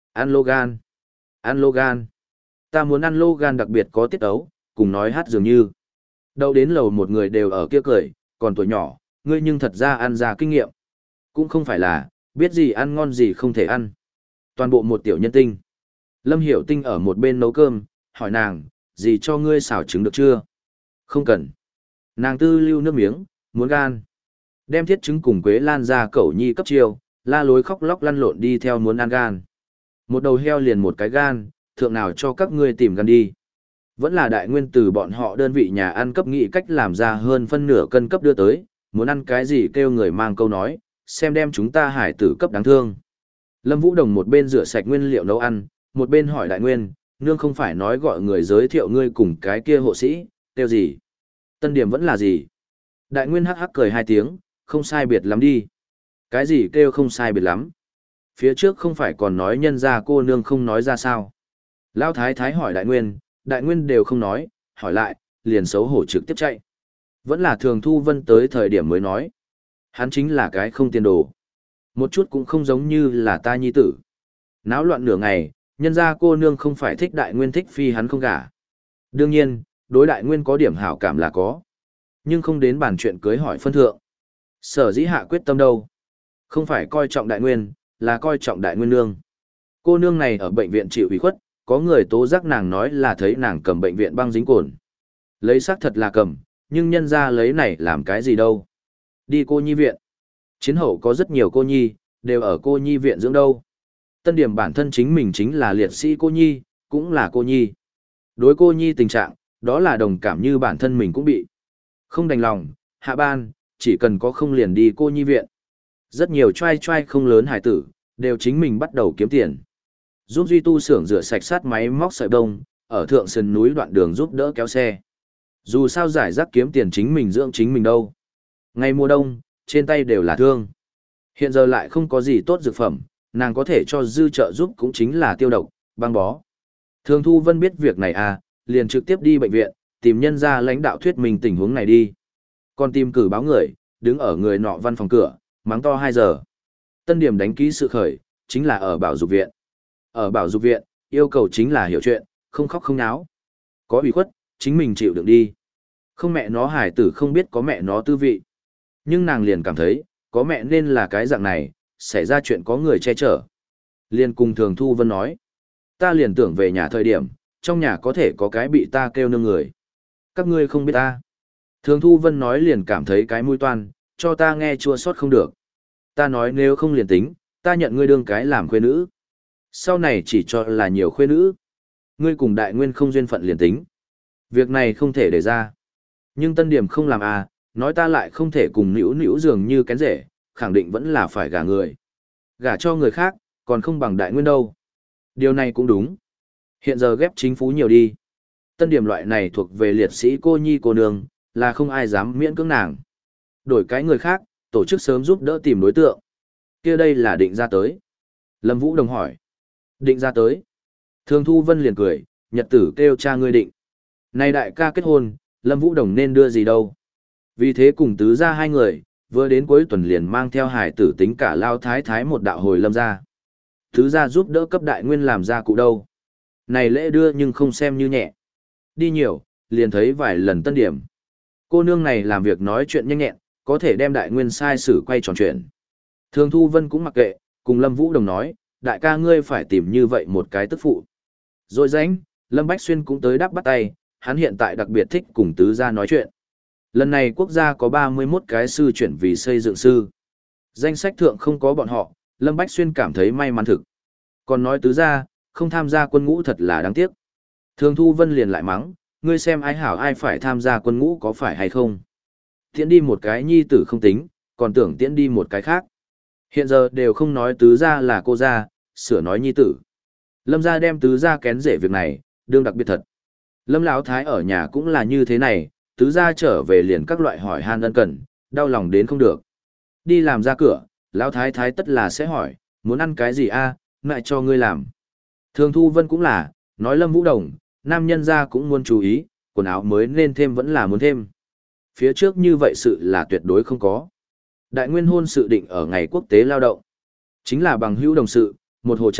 Ăn lô gan. Ăn lô gan. Ta muốn ăn lô gan đặc biệt có tiết ấu, cùng nói hát dường như. Đâu đến lầu một người đều ở kia cười, còn tuổi nhỏ, ngươi nhưng thật ra ăn ra kinh nghiệm. Cũng không phải là, biết gì ăn ngon gì không thể ăn. Toàn bộ một tiểu nhân tinh. Lâm Hiểu Tinh ở một bên nấu cơm, hỏi nàng, gì cho ngươi xào trứng được chưa? Không cần. Nàng tư lưu nước miếng, muốn gan. Đem thiết trứng cùng Quế Lan ra cẩu nhi cấp chiêu, la lối khóc lóc lăn lộn đi theo muốn ăn gan. Một đầu heo liền một cái gan, thượng nào cho các ngươi tìm gan đi. Vẫn là đại nguyên từ bọn họ đơn vị nhà ăn cấp nghị cách làm ra hơn phân nửa cân cấp đưa tới, muốn ăn cái gì kêu người mang câu nói, xem đem chúng ta hải tử cấp đáng thương. Lâm Vũ Đồng một bên rửa sạch nguyên liệu nấu ăn, một bên hỏi đại nguyên, nương không phải nói gọi người giới thiệu ngươi cùng cái kia hộ sĩ, kêu gì? Tân điểm vẫn là gì? Đại nguyên hắc hắc cười hai tiếng, không sai biệt lắm đi. Cái gì kêu không sai biệt lắm? Phía trước không phải còn nói nhân ra cô nương không nói ra sao? Lão thái thái hỏi đại nguyên, đại nguyên đều không nói, hỏi lại, liền xấu hổ trực tiếp chạy. Vẫn là thường thu vân tới thời điểm mới nói. Hắn chính là cái không tiền đồ. Một chút cũng không giống như là ta nhi tử. Náo loạn nửa ngày, nhân ra cô nương không phải thích đại nguyên thích phi hắn không gả. Đương nhiên, đối đại nguyên có điểm hảo cảm là có. Nhưng không đến bàn chuyện cưới hỏi phân thượng. Sở dĩ hạ quyết tâm đâu. Không phải coi trọng đại nguyên, là coi trọng đại nguyên nương. Cô nương này ở bệnh viện chịu ủy khuất, có người tố giác nàng nói là thấy nàng cầm bệnh viện băng dính cồn. Lấy xác thật là cầm, nhưng nhân ra lấy này làm cái gì đâu. Đi cô nhi viện. Chiến hậu có rất nhiều cô nhi, đều ở cô nhi viện dưỡng đâu. Tân điểm bản thân chính mình chính là liệt sĩ cô nhi, cũng là cô nhi. Đối cô nhi tình trạng, đó là đồng cảm như bản thân mình cũng bị. Không đành lòng, hạ ban, chỉ cần có không liền đi cô nhi viện. Rất nhiều trai trai không lớn hải tử, đều chính mình bắt đầu kiếm tiền. Giúp Duy Tu xưởng rửa sạch sát máy móc sợi bông, ở thượng sườn núi đoạn đường giúp đỡ kéo xe. Dù sao giải rác kiếm tiền chính mình dưỡng chính mình đâu. Ngày mùa đông, trên tay đều là thương. Hiện giờ lại không có gì tốt dược phẩm, nàng có thể cho dư trợ giúp cũng chính là tiêu độc, băng bó. Thường Thu Vân biết việc này à, liền trực tiếp đi bệnh viện, tìm nhân ra lãnh đạo thuyết minh tình huống này đi. Còn tìm cử báo người, đứng ở người nọ văn phòng cửa, mắng to hai giờ. Tân điểm đánh ký sự khởi, chính là ở bảo dục viện. Ở bảo dục viện, yêu cầu chính là hiểu chuyện, không khóc không náo. Có ủy khuất, chính mình chịu đựng đi. Không mẹ nó hải tử không biết có mẹ nó tư vị. Nhưng nàng liền cảm thấy, có mẹ nên là cái dạng này, xảy ra chuyện có người che chở. Liền cùng Thường Thu Vân nói. Ta liền tưởng về nhà thời điểm, trong nhà có thể có cái bị ta kêu nương người. Các ngươi không biết ta. Thường Thu Vân nói liền cảm thấy cái mũi toan, cho ta nghe chua xót không được. Ta nói nếu không liền tính, ta nhận ngươi đương cái làm khuê nữ. Sau này chỉ cho là nhiều khuê nữ. Ngươi cùng đại nguyên không duyên phận liền tính. Việc này không thể để ra. Nhưng tân điểm không làm à, nói ta lại không thể cùng nữu nữu dường như kén rể, khẳng định vẫn là phải gả người. Gả cho người khác, còn không bằng đại nguyên đâu. Điều này cũng đúng. Hiện giờ ghép chính phú nhiều đi. Tân điểm loại này thuộc về liệt sĩ cô nhi cô nương, là không ai dám miễn cưỡng nàng. Đổi cái người khác, tổ chức sớm giúp đỡ tìm đối tượng. Kia đây là định ra tới. Lâm Vũ Đồng hỏi. Định ra tới. Thường Thu Vân liền cười, nhật tử kêu cha ngươi định. Này đại ca kết hôn, Lâm Vũ Đồng nên đưa gì đâu. Vì thế cùng tứ ra hai người, vừa đến cuối tuần liền mang theo hải tử tính cả lao thái thái một đạo hồi lâm ra. Tứ ra giúp đỡ cấp đại nguyên làm ra cụ đâu. Này lễ đưa nhưng không xem như nhẹ. Đi nhiều, liền thấy vài lần tân điểm. Cô nương này làm việc nói chuyện nhanh nhẹn, có thể đem đại nguyên sai sử quay tròn chuyện. Thường Thu Vân cũng mặc kệ, cùng Lâm Vũ Đồng nói, đại ca ngươi phải tìm như vậy một cái tức phụ. Rồi rãnh, Lâm Bách Xuyên cũng tới đáp bắt tay, hắn hiện tại đặc biệt thích cùng tứ gia nói chuyện. Lần này quốc gia có ba mươi mốt cái sư chuyển vì xây dựng sư. Danh sách thượng không có bọn họ, Lâm Bách Xuyên cảm thấy may mắn thực. Còn nói tứ gia, không tham gia quân ngũ thật là đáng tiếc. Thường Thu Vân liền lại mắng, ngươi xem ai hảo ai phải tham gia quân ngũ có phải hay không. Tiễn đi một cái nhi tử không tính, còn tưởng tiễn đi một cái khác. Hiện giờ đều không nói tứ gia là cô gia, sửa nói nhi tử. Lâm gia đem tứ gia kén rể việc này, đương đặc biệt thật. Lâm Lão Thái ở nhà cũng là như thế này, tứ gia trở về liền các loại hỏi han ân cần, đau lòng đến không được. Đi làm ra cửa, Lão Thái Thái tất là sẽ hỏi, muốn ăn cái gì a, à, mẹ cho ngươi làm. Thường Thu Vân cũng là, nói Lâm Vũ Đồng, nam nhân gia cũng muốn chú ý, quần áo mới nên thêm vẫn là muốn thêm. Phía trước như vậy sự là tuyệt đối không có. Đại nguyên hôn sự định ở ngày quốc tế lao động. Chính là bằng hữu đồng sự, một hồ trà,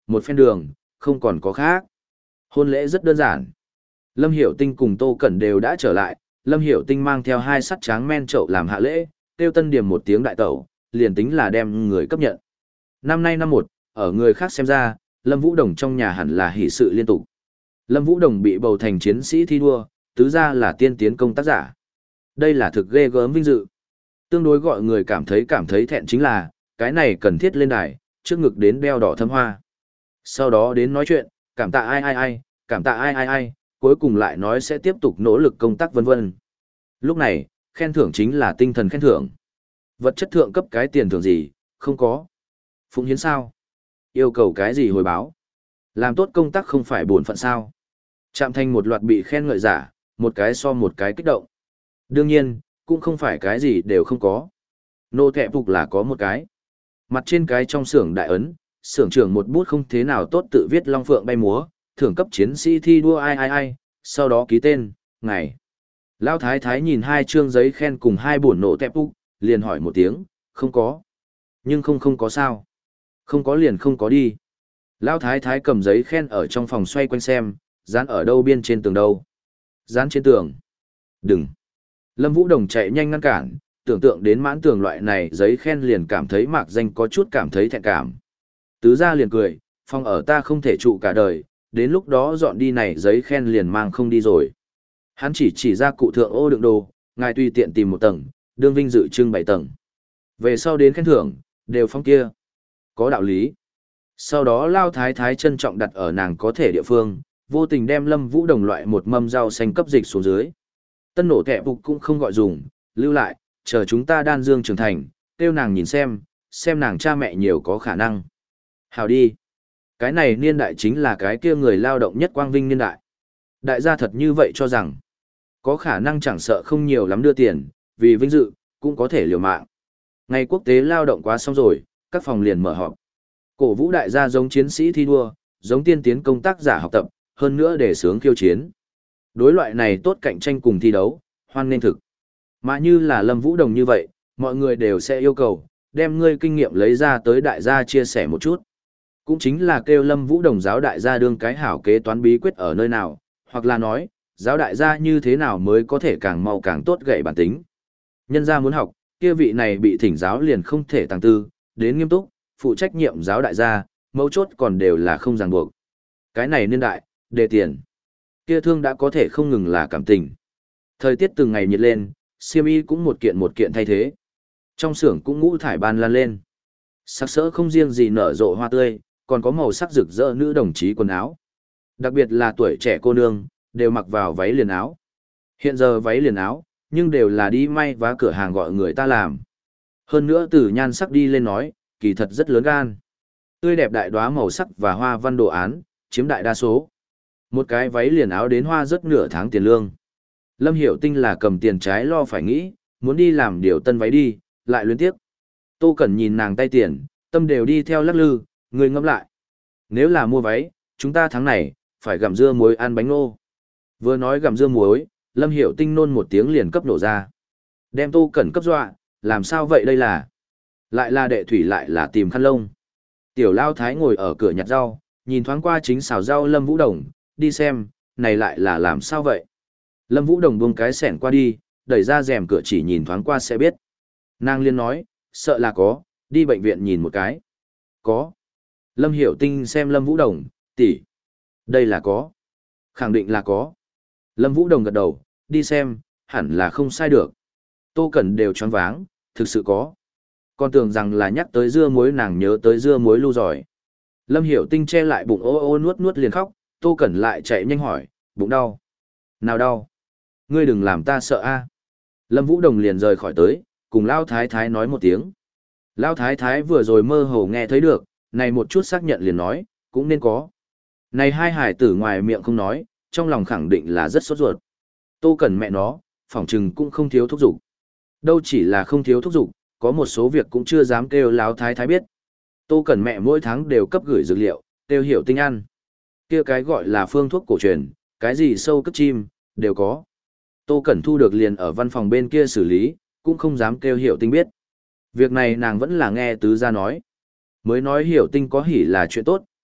một phen đường, không còn có khác. Hôn lễ rất đơn giản. Lâm Hiểu Tinh cùng Tô Cẩn đều đã trở lại, Lâm Hiểu Tinh mang theo hai sắt tráng men chậu làm hạ lễ, tiêu tân điểm một tiếng đại tẩu, liền tính là đem người cấp nhận. Năm nay năm một, ở người khác xem ra, Lâm Vũ Đồng trong nhà hẳn là hỷ sự liên tục. Lâm Vũ Đồng bị bầu thành chiến sĩ thi đua, tứ ra là tiên tiến công tác giả. Đây là thực ghê gớm vinh dự. Tương đối gọi người cảm thấy cảm thấy thẹn chính là, cái này cần thiết lên đài, trước ngực đến đeo đỏ thâm hoa. Sau đó đến nói chuyện, cảm tạ ai ai ai, cảm tạ ai ai ai, cuối cùng lại nói sẽ tiếp tục nỗ lực công tác vân vân. Lúc này, khen thưởng chính là tinh thần khen thưởng. Vật chất thượng cấp cái tiền thưởng gì, không có. Phụng hiến sao? Yêu cầu cái gì hồi báo? Làm tốt công tác không phải bổn phận sao? Chạm thành một loạt bị khen ngợi giả, một cái so một cái kích động. Đương nhiên, cũng không phải cái gì đều không có. Nô thẹ phục là có một cái. Mặt trên cái trong xưởng đại ấn, xưởng trưởng một bút không thế nào tốt tự viết long phượng bay múa, thưởng cấp chiến sĩ thi đua ai ai ai, sau đó ký tên, ngày. Lão thái thái nhìn hai chương giấy khen cùng hai bổn nổ tẹp úc, liền hỏi một tiếng, không có. Nhưng không không có sao. Không có liền không có đi. Lão thái thái cầm giấy khen ở trong phòng xoay quanh xem, dán ở đâu biên trên tường đâu. Dán trên tường. Đừng. Lâm Vũ Đồng chạy nhanh ngăn cản, tưởng tượng đến mãn tường loại này giấy khen liền cảm thấy mạc danh có chút cảm thấy thẹn cảm. Tứ gia liền cười, phòng ở ta không thể trụ cả đời, đến lúc đó dọn đi này giấy khen liền mang không đi rồi. Hắn chỉ chỉ ra cụ thượng ô đựng đồ, ngài tùy tiện tìm một tầng, đương vinh dự trưng bảy tầng. Về sau đến khen thưởng, đều phong kia. Có đạo lý. Sau đó lao thái thái trân trọng đặt ở nàng có thể địa phương, vô tình đem Lâm Vũ Đồng loại một mâm rau xanh cấp dịch xuống dưới. Tân nổ kẹ phục cũng không gọi dùng, lưu lại, chờ chúng ta đan dương trưởng thành, kêu nàng nhìn xem, xem nàng cha mẹ nhiều có khả năng. Hào đi. Cái này niên đại chính là cái kia người lao động nhất quang vinh niên đại. Đại gia thật như vậy cho rằng, có khả năng chẳng sợ không nhiều lắm đưa tiền, vì vinh dự, cũng có thể liều mạng. Ngày quốc tế lao động quá xong rồi, các phòng liền mở họp. Cổ vũ đại gia giống chiến sĩ thi đua, giống tiên tiến công tác giả học tập, hơn nữa để sướng khiêu chiến. Đối loại này tốt cạnh tranh cùng thi đấu, hoan nên thực. Mà như là Lâm Vũ Đồng như vậy, mọi người đều sẽ yêu cầu, đem ngươi kinh nghiệm lấy ra tới đại gia chia sẻ một chút. Cũng chính là kêu Lâm Vũ Đồng giáo đại gia đương cái hảo kế toán bí quyết ở nơi nào, hoặc là nói, giáo đại gia như thế nào mới có thể càng mau càng tốt gậy bản tính. Nhân gia muốn học, kia vị này bị thỉnh giáo liền không thể tăng tư, đến nghiêm túc, phụ trách nhiệm giáo đại gia, mấu chốt còn đều là không ràng buộc. Cái này niên đại, đề tiền. Kia thương đã có thể không ngừng là cảm tình. Thời tiết từng ngày nhiệt lên, xiêm y cũng một kiện một kiện thay thế. Trong xưởng cũng ngũ thải ban lan lên. Sắc sỡ không riêng gì nở rộ hoa tươi, còn có màu sắc rực rỡ nữ đồng chí quần áo. Đặc biệt là tuổi trẻ cô nương, đều mặc vào váy liền áo. Hiện giờ váy liền áo, nhưng đều là đi may vá cửa hàng gọi người ta làm. Hơn nữa từ nhan sắc đi lên nói, kỳ thật rất lớn gan. Tươi đẹp đại đóa màu sắc và hoa văn đồ án, chiếm đại đa số. Một cái váy liền áo đến hoa rất nửa tháng tiền lương. Lâm Hiểu Tinh là cầm tiền trái lo phải nghĩ, muốn đi làm điều tân váy đi, lại luyến tiếp. Tô Cẩn nhìn nàng tay tiền, tâm đều đi theo lắc lư, người ngẫm lại. Nếu là mua váy, chúng ta tháng này, phải gặm dưa muối ăn bánh nô. Vừa nói gặm dưa muối, Lâm Hiểu Tinh nôn một tiếng liền cấp nổ ra. Đem Tô Cẩn cấp dọa, làm sao vậy đây là? Lại là đệ thủy lại là tìm khăn lông. Tiểu Lao Thái ngồi ở cửa nhặt rau, nhìn thoáng qua chính xào rau Lâm Vũ Đồng, đi xem, này lại là làm sao vậy? Lâm Vũ Đồng buông cái xẻng qua đi, đẩy ra rèm cửa chỉ nhìn thoáng qua sẽ biết. Nàng liên nói, sợ là có, đi bệnh viện nhìn một cái. Có. Lâm Hiểu Tinh xem Lâm Vũ Đồng, tỷ, đây là có. Khẳng định là có. Lâm Vũ Đồng gật đầu, đi xem, hẳn là không sai được. Tô Cẩn đều choáng váng, thực sự có. Còn tưởng rằng là nhắc tới dưa muối nàng nhớ tới dưa muối lưu giỏi. Lâm Hiểu Tinh che lại bụng ô ô nuốt nuốt liền khóc, Tô Cẩn lại chạy nhanh hỏi, bụng đau. Nào đau? Ngươi đừng làm ta sợ a. Lâm Vũ Đồng liền rời khỏi tới, cùng Lao Thái Thái nói một tiếng. Lao Thái Thái vừa rồi mơ hồ nghe thấy được, này một chút xác nhận liền nói, cũng nên có. Này hai hải tử ngoài miệng không nói, trong lòng khẳng định là rất sốt ruột. Tô Cẩn mẹ nó, phỏng chừng cũng không thiếu thúc giục. Đâu chỉ là không thiếu thúc giục, có một số việc cũng chưa dám kêu Lão Thái Thái biết. Tô Cẩn mẹ mỗi tháng đều cấp gửi dược liệu, kêu Hiểu Tinh ăn. Kia cái gọi là phương thuốc cổ truyền, cái gì sâu cất chim, đều có. Tô Cẩn thu được liền ở văn phòng bên kia xử lý, cũng không dám kêu Hiểu Tinh biết. Việc này nàng vẫn là nghe tứ gia nói. Mới nói Hiểu Tinh có hỉ là chuyện tốt,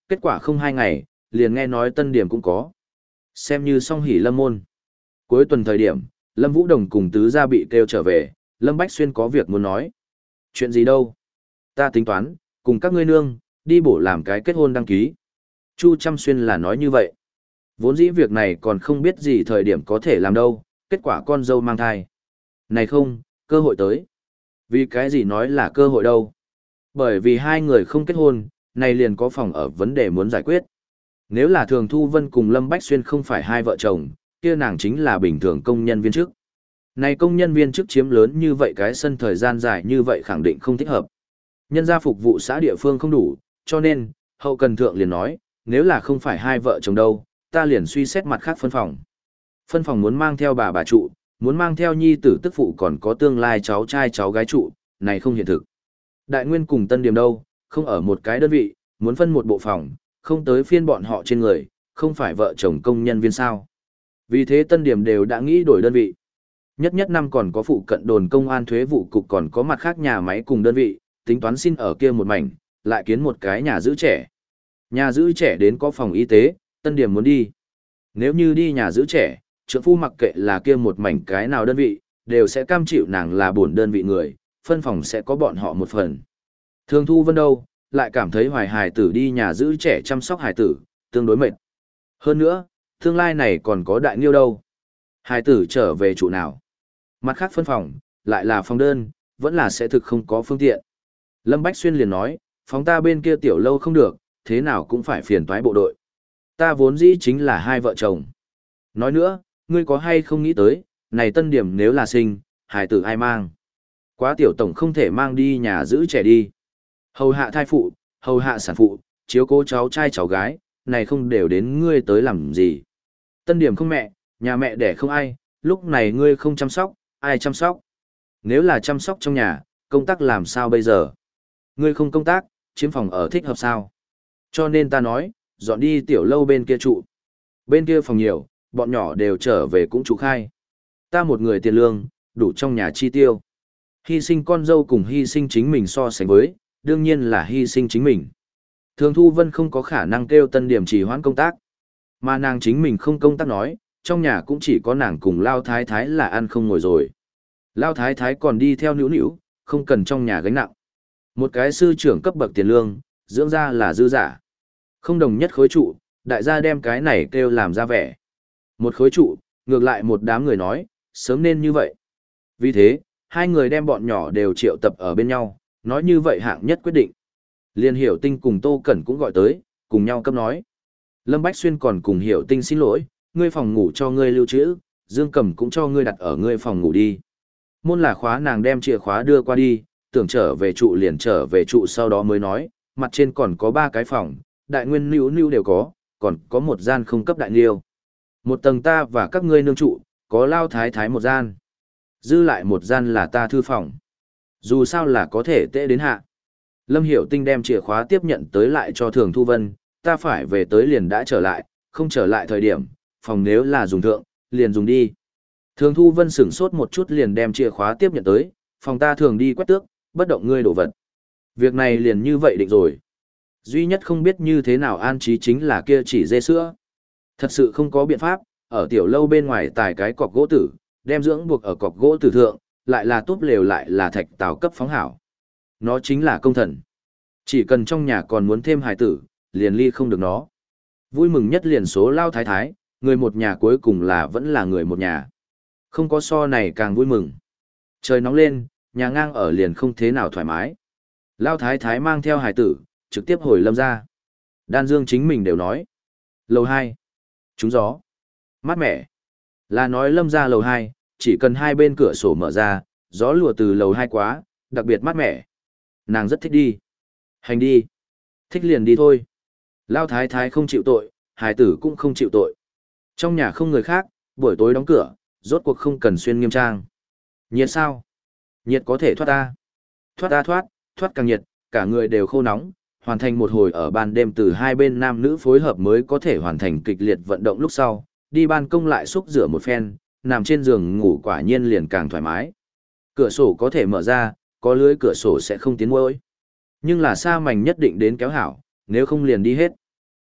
Kết quả không hai ngày, liền nghe nói Tân Điểm cũng có. Xem như song hỷ lâm môn. Cuối tuần thời điểm, Lâm Vũ Đồng cùng tứ gia bị kêu trở về, Lâm Bách Xuyên có việc muốn nói. Chuyện gì đâu? Ta tính toán, cùng các ngươi nương, đi bổ làm cái kết hôn đăng ký. Chu Trăm Xuyên là nói như vậy. Vốn dĩ việc này còn không biết gì thời điểm có thể làm đâu, kết quả con dâu mang thai. Này không, cơ hội tới. Vì cái gì nói là cơ hội đâu? Bởi vì hai người không kết hôn, này liền có phòng ở vấn đề muốn giải quyết. Nếu là Thường Thu Vân cùng Lâm Bách Xuyên không phải hai vợ chồng, kia nàng chính là bình thường công nhân viên chức. Này công nhân viên chức chiếm lớn như vậy cái sân thời gian dài như vậy khẳng định không thích hợp. Nhân gia phục vụ xã địa phương không đủ, cho nên, hậu cần thượng liền nói, nếu là không phải hai vợ chồng đâu, ta liền suy xét mặt khác phân phòng. Phân phòng muốn mang theo bà bà trụ, muốn mang theo nhi tử tức phụ còn có tương lai cháu trai cháu gái trụ, này không hiện thực. Đại Nguyên cùng Tân Điềm đâu, không ở một cái đơn vị, muốn phân một bộ phòng, không tới phiên bọn họ trên người, không phải vợ chồng công nhân viên sao. Vì thế Tân Điềm đều đã nghĩ đổi đơn vị. Nhất nhất năm còn có phụ cận đồn công an thuế vụ cục còn có mặt khác nhà máy cùng đơn vị, tính toán xin ở kia một mảnh, lại kiến một cái nhà giữ trẻ. Nhà giữ trẻ đến có phòng y tế, Tân Điềm muốn đi. Nếu như đi nhà giữ trẻ, trượng phu mặc kệ là kia một mảnh cái nào đơn vị, đều sẽ cam chịu nàng là bổn đơn vị người, phân phòng sẽ có bọn họ một phần. Thường Thu Vân đâu, lại cảm thấy hoài hài tử đi nhà giữ trẻ chăm sóc hài tử, tương đối mệt. Hơn nữa, tương lai này còn có đại nghiêu đâu. Hài tử trở về trụ nào. Mặt khác phân phòng, lại là phòng đơn, vẫn là sẽ thực không có phương tiện. Lâm Bách Xuyên liền nói, phòng ta bên kia tiểu lâu không được, thế nào cũng phải phiền toái bộ đội. Ta vốn dĩ chính là hai vợ chồng. Nói nữa, ngươi có hay không nghĩ tới, này Tân Điểm nếu là sinh, hài tử ai mang. Quá tiểu tổng không thể mang đi nhà giữ trẻ đi. Hầu hạ thai phụ, hầu hạ sản phụ, chiếu cố cháu trai cháu gái, này không đều đến ngươi tới làm gì. Tân Điểm không mẹ, nhà mẹ đẻ không ai, lúc này ngươi không chăm sóc, ai chăm sóc. Nếu là chăm sóc trong nhà, công tác làm sao bây giờ? Ngươi không công tác, chiếm phòng ở thích hợp sao? Cho nên ta nói, dọn đi tiểu lâu bên kia trụ. Bên kia phòng nhiều, bọn nhỏ đều trở về cũng trụ khai. Ta một người tiền lương, đủ trong nhà chi tiêu. Hy sinh con dâu cùng hy sinh chính mình so sánh với, đương nhiên là hy sinh chính mình. Thường Thu Vân không có khả năng kêu Tân Điểm trì hoãn công tác. Mà nàng chính mình không công tác nói, trong nhà cũng chỉ có nàng cùng Lao Thái Thái là ăn không ngồi rồi. Lao Thái Thái còn đi theo nữu nữu, không cần trong nhà gánh nặng. Một cái sư trưởng cấp bậc tiền lương, dưỡng ra là dư giả. Không đồng nhất khối trụ, đại gia đem cái này kêu làm ra vẻ. Một khối trụ, ngược lại một đám người nói, sớm nên như vậy. Vì thế, hai người đem bọn nhỏ đều triệu tập ở bên nhau, nói như vậy hạng nhất quyết định. Liên Hiểu Tinh cùng Tô Cẩn cũng gọi tới, cùng nhau cấp nói. Lâm Bách Xuyên còn cùng Hiểu Tinh xin lỗi, ngươi phòng ngủ cho ngươi lưu trữ, Dương Cầm cũng cho ngươi đặt ở ngươi phòng ngủ đi. Môn là khóa nàng đem chìa khóa đưa qua đi, tưởng trở về trụ liền trở về trụ sau đó mới nói, mặt trên còn có ba cái phòng, đại nguyên nữu nữu đều có, còn có một gian không cấp đại liêu. Một tầng ta và các ngươi nương trụ, có Lao Thái Thái một gian. Dư lại một gian là ta thư phòng. Dù sao là có thể tệ đến hạ. Lâm Hiểu Tinh đem chìa khóa tiếp nhận tới lại cho Thường Thu Vân, ta phải về tới liền đã trở lại, không trở lại thời điểm, phòng nếu là dùng thượng, liền dùng đi. Thường Thu Vân sửng sốt một chút liền đem chìa khóa tiếp nhận tới, phòng ta thường đi quét tước, bất động ngươi đổ vật. Việc này liền như vậy định rồi. Duy nhất không biết như thế nào an trí chính là kia chỉ dê sữa. Thật sự không có biện pháp, ở tiểu lâu bên ngoài tài cái cọc gỗ tử, đem dưỡng buộc ở cọc gỗ tử thượng, lại là túp lều lại là thạch tàu cấp phóng hảo. Nó chính là công thần. Chỉ cần trong nhà còn muốn thêm hài tử, liền ly không được nó. Vui mừng nhất liền số Lao Thái Thái, người một nhà cuối cùng là vẫn là người một nhà. Không có so này càng vui mừng. Trời nóng lên, nhà ngang ở liền không thế nào thoải mái. Lao Thái Thái mang theo hài tử, trực tiếp hồi Lâm ra. Đan Dương chính mình đều nói. Lầu hai, trúng gió. Mát mẻ. Là nói Lâm ra lầu hai, chỉ cần hai bên cửa sổ mở ra, gió lùa từ lầu hai quá, đặc biệt mát mẻ. Nàng rất thích đi. Hành đi. Thích liền đi thôi. Lao Thái Thái không chịu tội, hài tử cũng không chịu tội. Trong nhà không người khác, buổi tối đóng cửa, rốt cuộc không cần xuyên nghiêm trang. Nhiệt sao? Nhiệt có thể thoát ta. Thoát ta thoát, thoát càng nhiệt, cả người đều khô nóng, hoàn thành một hồi ở ban đêm từ hai bên nam nữ phối hợp mới có thể hoàn thành kịch liệt vận động lúc sau, đi ban công lại xúc rửa một phen, nằm trên giường ngủ quả nhiên liền càng thoải mái. Cửa sổ có thể mở ra, có lưới cửa sổ sẽ không tiến muỗi. Nhưng là sa mảnh nhất định đến kéo hảo, nếu không liền đi hết.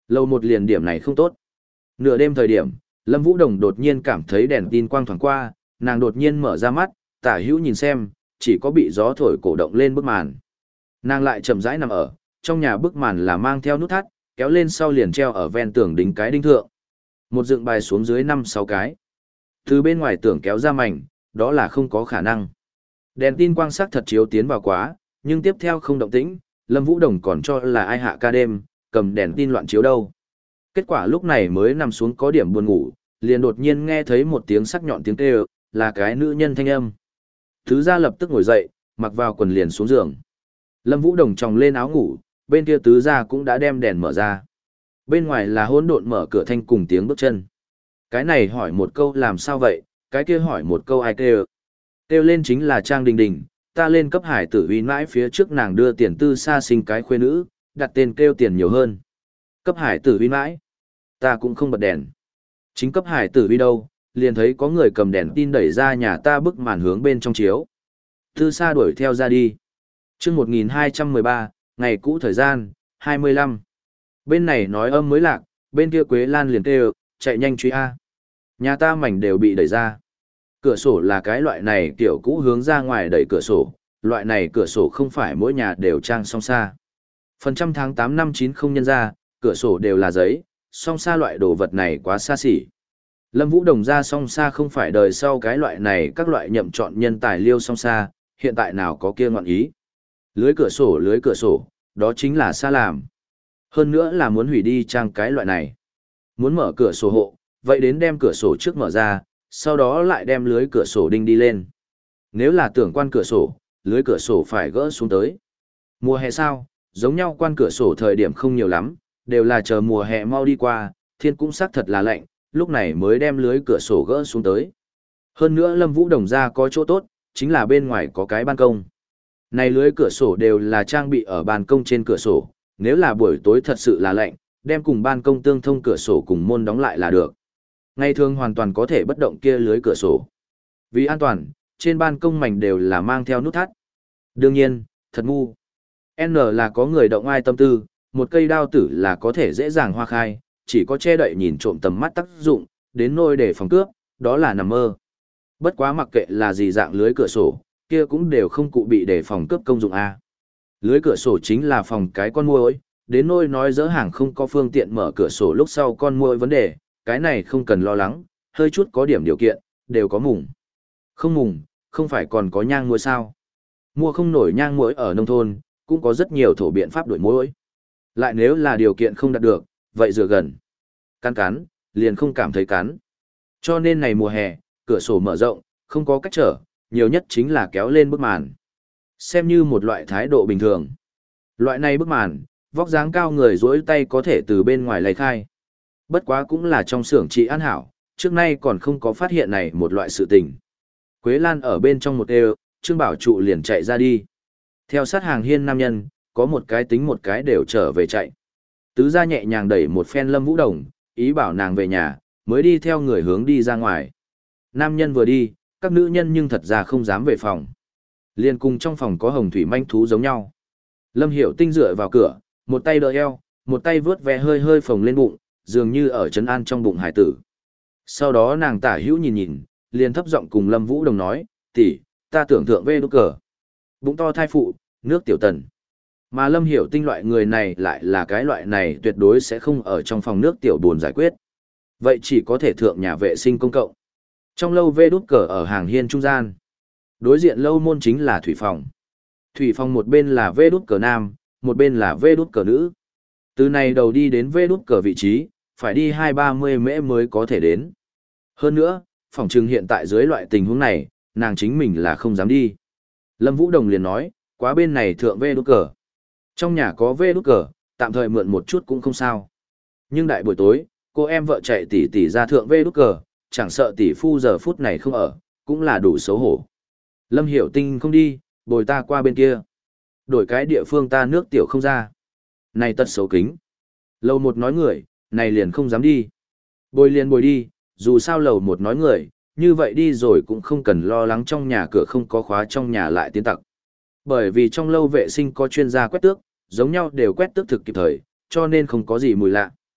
Lầu một liền điểm này không tốt. Nửa đêm thời điểm, Lâm Vũ Đồng đột nhiên cảm thấy đèn tin quang thoáng qua, nàng đột nhiên mở ra mắt, tả hữu nhìn xem, chỉ có bị gió thổi cổ động lên bức màn. Nàng lại chậm rãi nằm ở, trong nhà bức màn là mang theo nút thắt, kéo lên sau liền treo ở ven tường đính cái đinh thượng. Một dựng bài xuống dưới năm sáu cái. Từ bên ngoài tường kéo ra mảnh, đó là không có khả năng. Đèn tin quang sắc thật chiếu tiến vào quá, nhưng tiếp theo không động tĩnh, Lâm Vũ Đồng còn cho là ai hạ ca đêm, cầm đèn tin loạn chiếu đâu. Kết quả lúc này mới nằm xuống có điểm buồn ngủ, liền đột nhiên nghe thấy một tiếng sắc nhọn tiếng kêu, là cái nữ nhân thanh âm. Thứ gia lập tức ngồi dậy, mặc vào quần liền xuống giường. Lâm Vũ Đồng tròng lên áo ngủ, bên kia tứ gia cũng đã đem đèn mở ra. Bên ngoài là hỗn độn mở cửa thanh cùng tiếng bước chân. Cái này hỏi một câu làm sao vậy, cái kia hỏi một câu ai kêu. Kêu lên chính là Trang Đình Đình, ta lên cấp hải tử uy mãi phía trước nàng đưa tiền tư xa sinh cái khuê nữ, đặt tên kêu tiền nhiều hơn. Cấp hải tử uy mãi, ta cũng không bật đèn. Chính cấp hải tử uy đâu, liền thấy có người cầm đèn tin đẩy ra nhà ta bức màn hướng bên trong chiếu. Tư xa đuổi theo ra đi. Trước một nghìn hai trăm mười ba, ngày cũ thời gian, hai mươi lăm. Bên này nói âm mới lạc, bên kia Quế Lan liền kêu, chạy nhanh truy A. Nhà ta mảnh đều bị đẩy ra. Cửa sổ là cái loại này kiểu cũ hướng ra ngoài đẩy cửa sổ, loại này cửa sổ không phải mỗi nhà đều trang song xa. Phần trăm tháng tám năm chín không nhân ra, cửa sổ đều là giấy, song xa loại đồ vật này quá xa xỉ. Lâm Vũ Đồng ra song xa không phải đời sau cái loại này các loại nhậm chọn nhân tài liêu song xa, hiện tại nào có kia ngọn ý. Lưới cửa sổ lưới cửa sổ, đó chính là xa làm. Hơn nữa là muốn hủy đi trang cái loại này. Muốn mở cửa sổ hộ, vậy đến đem cửa sổ trước mở ra, sau đó lại đem lưới cửa sổ đinh đi lên. Nếu là tưởng quan cửa sổ, lưới cửa sổ phải gỡ xuống tới. Mùa hè sao, giống nhau quan cửa sổ thời điểm không nhiều lắm, đều là chờ mùa hè mau đi qua, thiên cũng xác thật là lạnh, lúc này mới đem lưới cửa sổ gỡ xuống tới. Hơn nữa Lâm Vũ Đồng ra có chỗ tốt, chính là bên ngoài có cái ban công. Này lưới cửa sổ đều là trang bị ở ban công trên cửa sổ, nếu là buổi tối thật sự là lạnh, đem cùng ban công tương thông cửa sổ cùng môn đóng lại là được. Ngày thường hoàn toàn có thể bất động kia lưới cửa sổ. Vì an toàn, trên ban công mảnh đều là mang theo nút thắt. Đương nhiên, thật ngu. N là có người động ai tâm tư, một cây đao tử là có thể dễ dàng hoa khai, chỉ có che đậy nhìn trộm tầm mắt tác dụng, đến nôi để phòng cướp, đó là nằm mơ. Bất quá mặc kệ là gì dạng lưới cửa sổ, kia cũng đều không cụ bị để phòng cướp công dụng A. Lưới cửa sổ chính là phòng cái con muỗi, đến nôi nói dỡ hàng không có phương tiện mở cửa sổ lúc sau con muỗi vấn đề, cái này không cần lo lắng, hơi chút có điểm điều kiện, đều có mùng. Không mùng, không phải còn có nhang muỗi sao? Mua không nổi nhang muỗi ở nông thôn, cũng có rất nhiều thổ biện pháp đuổi muỗi. Lại nếu là điều kiện không đạt được, vậy dựa gần. Cắn cắn, liền không cảm thấy cắn. Cho nên này mùa hè, cửa sổ mở rộng, không có cách trở, nhiều nhất chính là kéo lên bức màn. Xem như một loại thái độ bình thường. Loại này bức màn, vóc dáng cao người duỗi tay có thể từ bên ngoài lấy khai. Bất quá cũng là trong xưởng chị an hảo, trước nay còn không có phát hiện này một loại sự tình. Quế Lan ở bên trong một đều, Trương Bảo Trụ liền chạy ra đi. Theo sát hàng hiên nam nhân, có một cái tính một cái đều trở về chạy. Tứ gia nhẹ nhàng đẩy một phen Lâm Vũ Đồng, ý bảo nàng về nhà, mới đi theo người hướng đi ra ngoài. Nam nhân vừa đi, các nữ nhân nhưng thật ra không dám về phòng. Liên cùng trong phòng có hồng thủy manh thú giống nhau. Lâm Hiểu Tinh dựa vào cửa, một tay đỡ eo, một tay vướt ve hơi hơi phồng lên bụng, dường như ở trấn an trong bụng hải tử. Sau đó nàng tả hữu nhìn nhìn, liền thấp giọng cùng Lâm Vũ Đồng nói, tỷ, ta tưởng thượng về đốt cờ. Bụng to thai phụ, nước tiểu tần. Mà Lâm Hiểu Tinh loại người này lại là cái loại này tuyệt đối sẽ không ở trong phòng nước tiểu buồn giải quyết. Vậy chỉ có thể thượng nhà vệ sinh công cộng. Trong lâu vê đút cờ ở hàng hiên trung gian. Đối diện lâu môn chính là thủy phòng. Thủy phòng một bên là vê đút cờ nam, một bên là vê đút cờ nữ. Từ này đầu đi đến vê đút cờ vị trí, phải đi hai ba mươi mễ mới có thể đến. Hơn nữa, phòng trừng hiện tại dưới loại tình huống này, nàng chính mình là không dám đi. Lâm Vũ Đồng liền nói, quá bên này thượng vê đút cờ. Trong nhà có vê đút cờ, tạm thời mượn một chút cũng không sao. Nhưng đại buổi tối, cô em vợ chạy tỉ tỉ ra thượng vê đút cờ, chẳng sợ tỷ phu giờ phút này không ở, cũng là đủ xấu hổ. Lâm Hiểu Tinh không đi, bồi ta qua bên kia. Đổi cái địa phương ta nước tiểu không ra. Này tật xấu kính. Lầu một nói người, này liền không dám đi. Bồi liền bồi đi, dù sao lầu một nói người, như vậy đi rồi cũng không cần lo lắng trong nhà cửa không có khóa trong nhà lại tiến tặc. Bởi vì trong lâu vệ sinh có chuyên gia quét tước, giống nhau đều quét tước thực kịp thời, cho nên không có gì mùi lạ.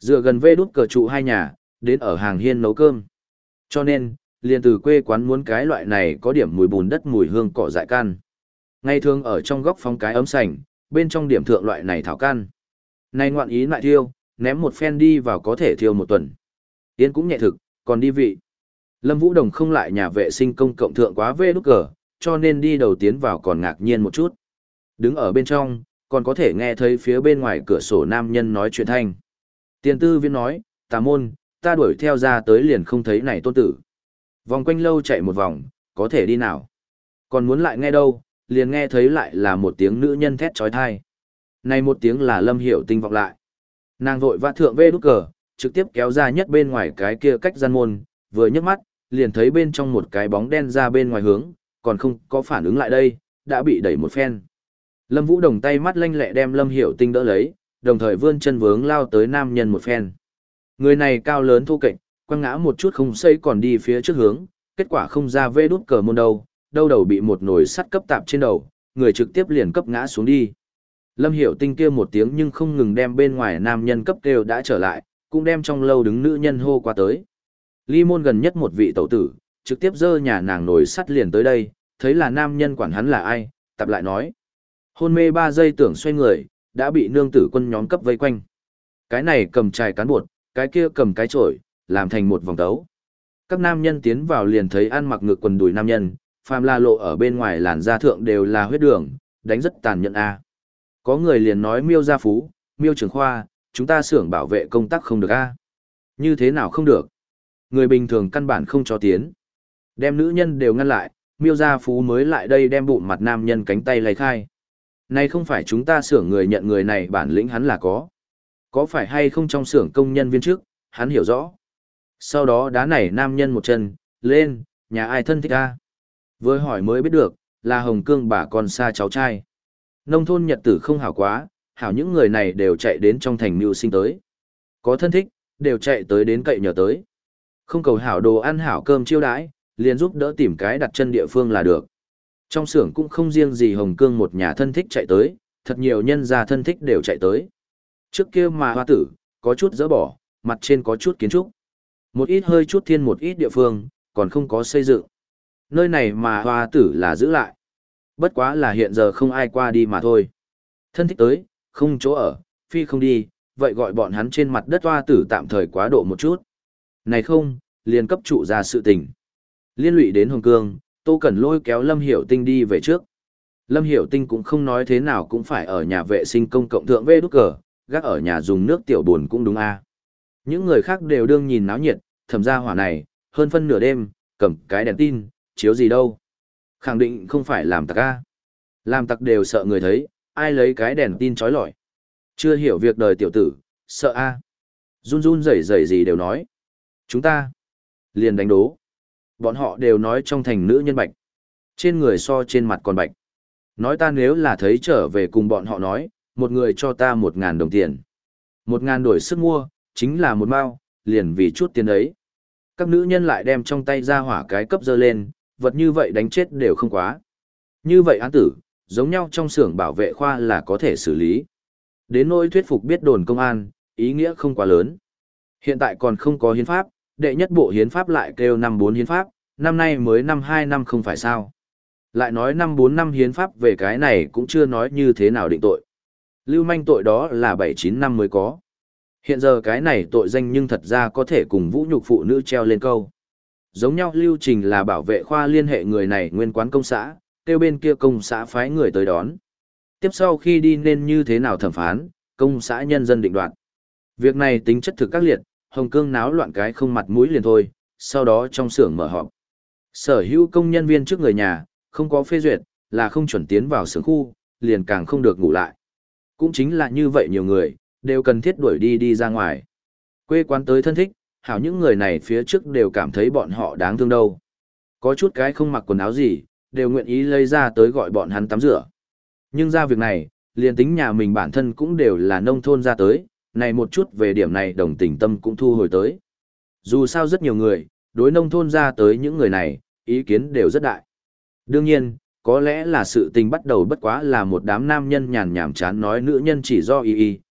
Dựa gần vê đút cờ trụ hai nhà, đến ở hàng hiên nấu cơm. Cho nên, liền từ quê quán muốn cái loại này có điểm mùi bùn đất mùi hương cỏ dại căn. Ngày thường ở trong góc phong cái ấm sành, bên trong điểm thượng loại này thảo căn. Này ngoạn ý lại thiêu, ném một phen đi vào có thể thiêu một tuần. Tiến cũng nhẹ thực, còn đi vị. Lâm Vũ Đồng không lại nhà vệ sinh công cộng thượng quá vê đút cờ, cho nên đi đầu tiến vào còn ngạc nhiên một chút. Đứng ở bên trong, còn có thể nghe thấy phía bên ngoài cửa sổ nam nhân nói chuyện thanh. Tiền tư viên nói, tà môn, ta đuổi theo ra tới liền không thấy này tôn tử. Vòng quanh lâu chạy một vòng, có thể đi nào. Còn muốn lại nghe đâu, liền nghe thấy lại là một tiếng nữ nhân thét trói thai. Này một tiếng là Lâm Hiểu Tinh vọng lại. Nàng vội vã thượng vê đút cờ, trực tiếp kéo ra nhất bên ngoài cái kia cách gian môn, vừa nhấc mắt, liền thấy bên trong một cái bóng đen ra bên ngoài hướng, còn không có phản ứng lại đây, đã bị đẩy một phen. Lâm Vũ Đồng tay mắt lanh lẹ đem Lâm Hiểu Tinh đỡ lấy, đồng thời vươn chân vướng lao tới nam nhân một phen. Người này cao lớn thô kệch, quăng ngã một chút không xây còn đi phía trước hướng, kết quả không ra vê đút cờ môn đâu, đâu đầu bị một nồi sắt cấp tạp trên đầu, người trực tiếp liền cấp ngã xuống đi. Lâm Hiểu Tinh kêu một tiếng nhưng không ngừng đem bên ngoài nam nhân cấp kêu đã trở lại, cũng đem trong lâu đứng nữ nhân hô qua tới. Ly môn gần nhất một vị tẩu tử, trực tiếp dơ nhà nàng nồi sắt liền tới đây, thấy là nam nhân quản hắn là ai, tập lại nói. Hôn mê ba giây tưởng xoay người, đã bị nương tử quân nhóm cấp vây quanh. Cái này cầm chài cán bột, cái kia cầm cái chổi, làm thành một vòng tấu. Các nam nhân tiến vào liền thấy ăn mặc ngực quần đùi nam nhân, phàm la lộ ở bên ngoài làn da thượng đều là huyết đường, đánh rất tàn nhẫn a. Có người liền nói Miêu gia phú, Miêu trưởng khoa, chúng ta xưởng bảo vệ công tác không được a. Như thế nào không được? Người bình thường căn bản không cho tiến. Đem nữ nhân đều ngăn lại, Miêu gia phú mới lại đây đem bụng mặt nam nhân cánh tay lấy khai. Này không phải chúng ta xưởng người nhận người này bản lĩnh hắn là có. Có phải hay không trong xưởng công nhân viên trước, hắn hiểu rõ. Sau đó đá nảy nam nhân một chân, lên, nhà ai thân thích a? Với hỏi mới biết được, là Hồng Cương bà con xa cháu trai. Nông thôn nhật tử không hảo quá, hảo những người này đều chạy đến trong thành mưu sinh tới. Có thân thích, đều chạy tới đến cậy nhờ tới. Không cầu hảo đồ ăn hảo cơm chiêu đãi, liền giúp đỡ tìm cái đặt chân địa phương là được. Trong xưởng cũng không riêng gì Hồng Cương một nhà thân thích chạy tới, thật nhiều nhân gia thân thích đều chạy tới. Trước kia mà hoa tử, có chút dỡ bỏ, mặt trên có chút kiến trúc. Một ít hơi chút thiên một ít địa phương, còn không có xây dựng. Nơi này mà hoa tử là giữ lại. Bất quá là hiện giờ không ai qua đi mà thôi. Thân thích tới, không chỗ ở, phi không đi, vậy gọi bọn hắn trên mặt đất hoa tử tạm thời quá độ một chút. Này không, liền cấp trụ ra sự tình. Liên lụy đến Hồng Cương, Tô Cẩn lôi kéo Lâm Hiểu Tinh đi về trước. Lâm Hiểu Tinh cũng không nói thế nào cũng phải ở nhà vệ sinh công cộng thượng vê đút cờ, gác ở nhà dùng nước tiểu buồn cũng đúng a. Những người khác đều đương nhìn náo nhiệt, thầm ra hỏa này, hơn phân nửa đêm, cầm cái đèn tin, chiếu gì đâu. Khẳng định không phải làm tặc a. Làm tặc đều sợ người thấy, ai lấy cái đèn tin chói lọi. Chưa hiểu việc đời tiểu tử, sợ a. Run run rẩy rẩy gì đều nói. Chúng ta liền đánh đố. Bọn họ đều nói trong thành nữ nhân bạch. Trên người so trên mặt còn bạch. Nói ta nếu là thấy trở về cùng bọn họ nói, một người cho ta một ngàn đồng tiền. Một ngàn đổi sức mua, chính là một mao, liền vì chút tiền ấy. Các nữ nhân lại đem trong tay ra hỏa cái cấp dơ lên, vật như vậy đánh chết đều không quá. Như vậy án tử, giống nhau trong xưởng bảo vệ khoa là có thể xử lý. Đến nỗi thuyết phục biết đồn công an, ý nghĩa không quá lớn. Hiện tại còn không có hiến pháp, đệ nhất bộ hiến pháp lại kêu năm bốn hiến pháp, năm nay mới năm hai năm không phải sao. Lại nói năm bốn năm hiến pháp về cái này cũng chưa nói như thế nào định tội. Lưu manh tội đó là bảy chín năm mới có. Hiện giờ cái này tội danh nhưng thật ra có thể cùng vũ nhục phụ nữ treo lên câu. Giống nhau lưu trình là bảo vệ khoa liên hệ người này nguyên quán công xã, kêu bên kia công xã phái người tới đón. Tiếp sau khi đi nên như thế nào thẩm phán, công xã nhân dân định đoạt. Việc này tính chất thực các liệt, Hồng Cương náo loạn cái không mặt mũi liền thôi, sau đó trong xưởng mở họp. Sở hữu công nhân viên trước người nhà, không có phê duyệt, là không chuẩn tiến vào xưởng khu, liền càng không được ngủ lại. Cũng chính là như vậy nhiều người, đều cần thiết đuổi đi đi ra ngoài. Quê quán tới thân thích, hảo những người này phía trước đều cảm thấy bọn họ đáng thương đâu. Có chút cái không mặc quần áo gì, đều nguyện ý lấy ra tới gọi bọn hắn tắm rửa. Nhưng ra việc này, liền tính nhà mình bản thân cũng đều là nông thôn ra tới, này một chút về điểm này đồng tình tâm cũng thu hồi tới. Dù sao rất nhiều người, đối nông thôn ra tới những người này, ý kiến đều rất đại. Đương nhiên, có lẽ là sự tình bắt đầu bất quá là một đám nam nhân nhàn nhảm chán nói nữ nhân chỉ do y y,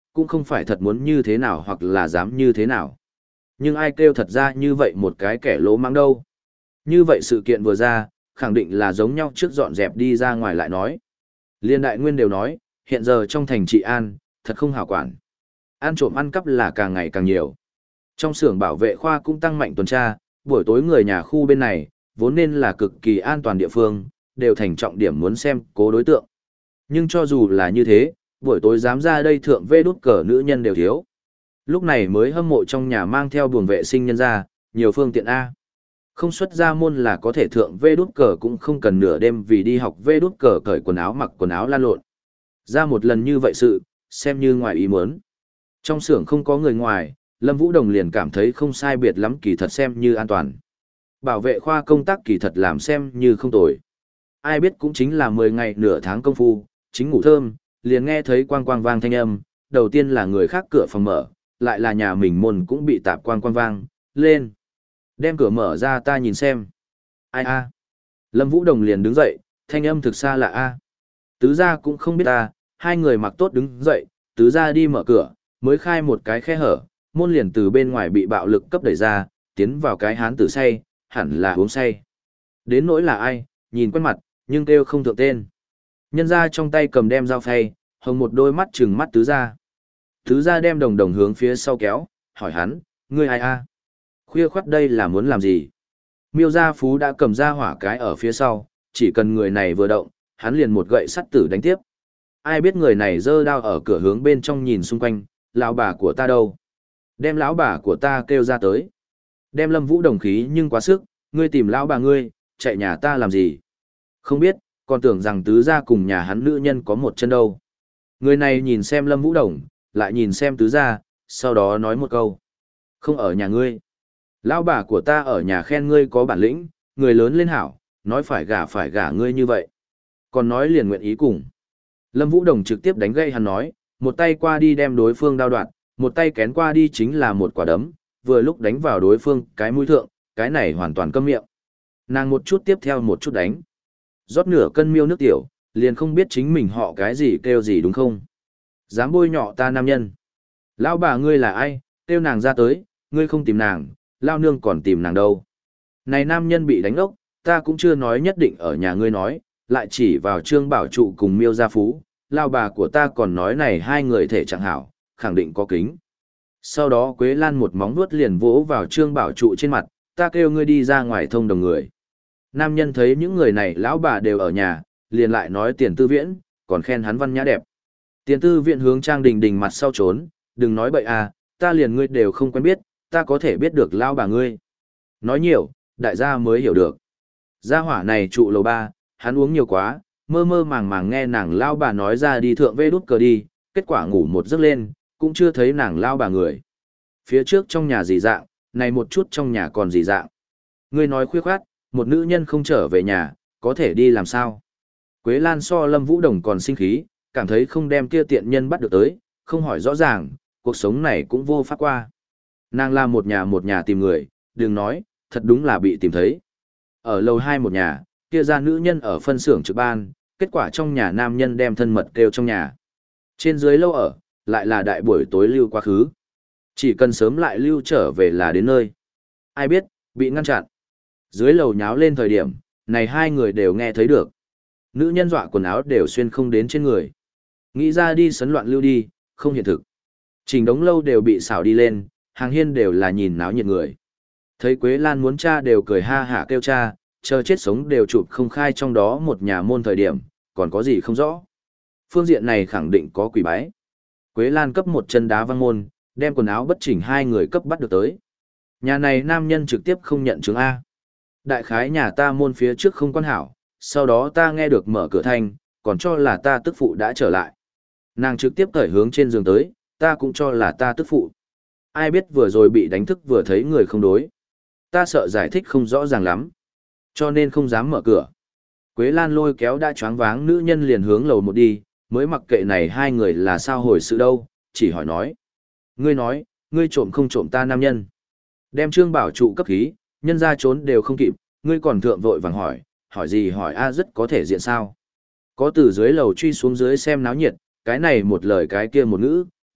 cũng không phải thật muốn như thế nào hoặc là dám như thế nào. Nhưng ai kêu thật ra như vậy một cái kẻ lỗ mãng đâu. Như vậy sự kiện vừa ra, khẳng định là giống nhau trước dọn dẹp đi ra ngoài lại nói. Liên đại nguyên đều nói, hiện giờ trong thành trị an, thật không hảo quản. Ăn trộm ăn cắp là càng ngày càng nhiều. Trong xưởng bảo vệ khoa cũng tăng mạnh tuần tra, buổi tối người nhà khu bên này, vốn nên là cực kỳ an toàn địa phương, đều thành trọng điểm muốn xem cố đối tượng. Nhưng cho dù là như thế, buổi tối dám ra đây thượng vê đút cờ nữ nhân đều thiếu. Lúc này mới hâm mộ trong nhà mang theo buồng vệ sinh nhân ra, nhiều phương tiện A. Không xuất ra môn là có thể thượng vê đút cờ cũng không cần nửa đêm vì đi học vê đút cờ cởi quần áo mặc quần áo lan lộn. Ra một lần như vậy sự, xem như ngoài ý muốn. Trong xưởng không có người ngoài, Lâm Vũ Đồng liền cảm thấy không sai biệt lắm kỳ thật xem như an toàn. Bảo vệ khoa công tác kỳ thật làm xem như không tồi. Ai biết cũng chính là mười ngày nửa tháng công phu, chính ngủ thơm, liền nghe thấy quang quang vang thanh âm, đầu tiên là người khác cửa phòng mở, lại là nhà mình môn cũng bị tạp quang quang vang, lên. Đem cửa mở ra ta nhìn xem. Ai a? Lâm Vũ Đồng liền đứng dậy, thanh âm thực xa là a. Tứ gia cũng không biết ta, hai người mặc tốt đứng dậy, tứ gia đi mở cửa, mới khai một cái khe hở, môn liền từ bên ngoài bị bạo lực cấp đẩy ra, tiến vào cái hán tử say, hẳn là uống say. Đến nỗi là ai, nhìn quen mặt, nhưng kêu không thượng tên. Nhân ra trong tay cầm đem dao phay, hồng một đôi mắt trừng mắt tứ gia. Tứ gia đem đồng đồng hướng phía sau kéo, hỏi hắn, ngươi ai a? Khuya khoắt đây là muốn làm gì? Miêu gia phú đã cầm ra hỏa cái ở phía sau, chỉ cần người này vừa động, hắn liền một gậy sắt tử đánh tiếp. Ai biết người này giơ đao ở cửa hướng bên trong nhìn xung quanh, lão bà của ta đâu? Đem lão bà của ta kêu ra tới. Đem Lâm Vũ Đồng khí nhưng quá sức, ngươi tìm lão bà ngươi, chạy nhà ta làm gì? Không biết, còn tưởng rằng tứ gia cùng nhà hắn nữ nhân có một chân đâu. Người này nhìn xem Lâm Vũ Đồng, lại nhìn xem tứ gia, sau đó nói một câu. Không ở nhà ngươi. Lão bà của ta ở nhà khen ngươi có bản lĩnh, người lớn lên hảo, nói phải gả phải gả ngươi như vậy. Còn nói liền nguyện ý cùng. Lâm Vũ Đồng trực tiếp đánh gây hắn nói, một tay qua đi đem đối phương đao đoạn, một tay kén qua đi chính là một quả đấm, vừa lúc đánh vào đối phương cái mũi thượng, cái này hoàn toàn câm miệng. Nàng một chút tiếp theo một chút đánh. Rót nửa cân miêu nước tiểu, liền không biết chính mình họ cái gì kêu gì đúng không? Dám bôi nhọ ta nam nhân. Lão bà ngươi là ai, kêu nàng ra tới, ngươi không tìm nàng, lao nương còn tìm nàng đâu. Này nam nhân bị đánh ốc, ta cũng chưa nói nhất định ở nhà ngươi nói, lại chỉ vào Trương Bảo Trụ cùng Miêu Gia Phú, lao bà của ta còn nói này hai người thể chẳng hảo, khẳng định có kính. Sau đó Quế Lan một móng vuốt liền vỗ vào Trương Bảo Trụ trên mặt, ta kêu ngươi đi ra ngoài thông đồng người. Nam nhân thấy những người này lão bà đều ở nhà, liền lại nói Tiền Tư Viễn, còn khen hắn văn nhã đẹp. Tiền Tư Viễn hướng Trang Đình Đình mặt sau trốn, đừng nói bậy à, ta liền ngươi đều không quen biết, ta có thể biết được lao bà ngươi. Nói nhiều, đại gia mới hiểu được. Gia hỏa này trụ lầu ba, hắn uống nhiều quá, mơ mơ màng màng nghe nàng lao bà nói ra đi thượng vê đút cờ đi, kết quả ngủ một giấc lên, cũng chưa thấy nàng lao bà người. Phía trước trong nhà gì dạng, này một chút trong nhà còn gì dạng. Ngươi nói khuya khoát, một nữ nhân không trở về nhà, có thể đi làm sao? Quế Lan so Lâm Vũ Đồng còn sinh khí, cảm thấy không đem kia tiện nhân bắt được tới, không hỏi rõ ràng, cuộc sống này cũng vô pháp qua. Nàng làm một nhà một nhà tìm người, đừng nói, thật đúng là bị tìm thấy. Ở lầu hai một nhà, kia ra nữ nhân ở phân xưởng trực ban, kết quả trong nhà nam nhân đem thân mật kêu trong nhà. Trên dưới lâu ở, lại là đại buổi tối lưu quá khứ. Chỉ cần sớm lại lưu trở về là đến nơi. Ai biết, bị ngăn chặn. Dưới lầu nháo lên thời điểm, này hai người đều nghe thấy được. Nữ nhân dọa quần áo đều xuyên không đến trên người. Nghĩ ra đi sấn loạn lưu đi, không hiện thực. Trình đống lâu đều bị xảo đi lên, hàng hiên đều là nhìn náo nhiệt người. Thấy Quế Lan muốn cha đều cười ha hả kêu cha, chờ chết sống đều chụp không khai trong đó một nhà môn thời điểm, còn có gì không rõ. Phương diện này khẳng định có quỷ bái. Quế Lan cấp một chân đá văng môn, đem quần áo bất chỉnh hai người cấp bắt được tới. Nhà này nam nhân trực tiếp không nhận chứng A. Đại khái nhà ta môn phía trước không quan hảo, sau đó ta nghe được mở cửa thanh, còn cho là ta tức phụ đã trở lại. Nàng trực tiếp cởi hướng trên giường tới, ta cũng cho là ta tức phụ. Ai biết vừa rồi bị đánh thức vừa thấy người không đối. Ta sợ giải thích không rõ ràng lắm, cho nên không dám mở cửa. Quế Lan lôi kéo đã choáng váng nữ nhân liền hướng lầu một đi, mới mặc kệ này hai người là sao hồi sự đâu, chỉ hỏi nói. Ngươi nói, ngươi trộm không trộm ta nam nhân. Đem Trương Bảo Trụ cấp khí, nhân ra trốn đều không kịp, ngươi còn thượng vội vàng hỏi, hỏi gì hỏi a rất có thể diện sao. Có từ dưới lầu truy xuống dưới xem náo nhiệt, cái này một lời cái kia một ngữ,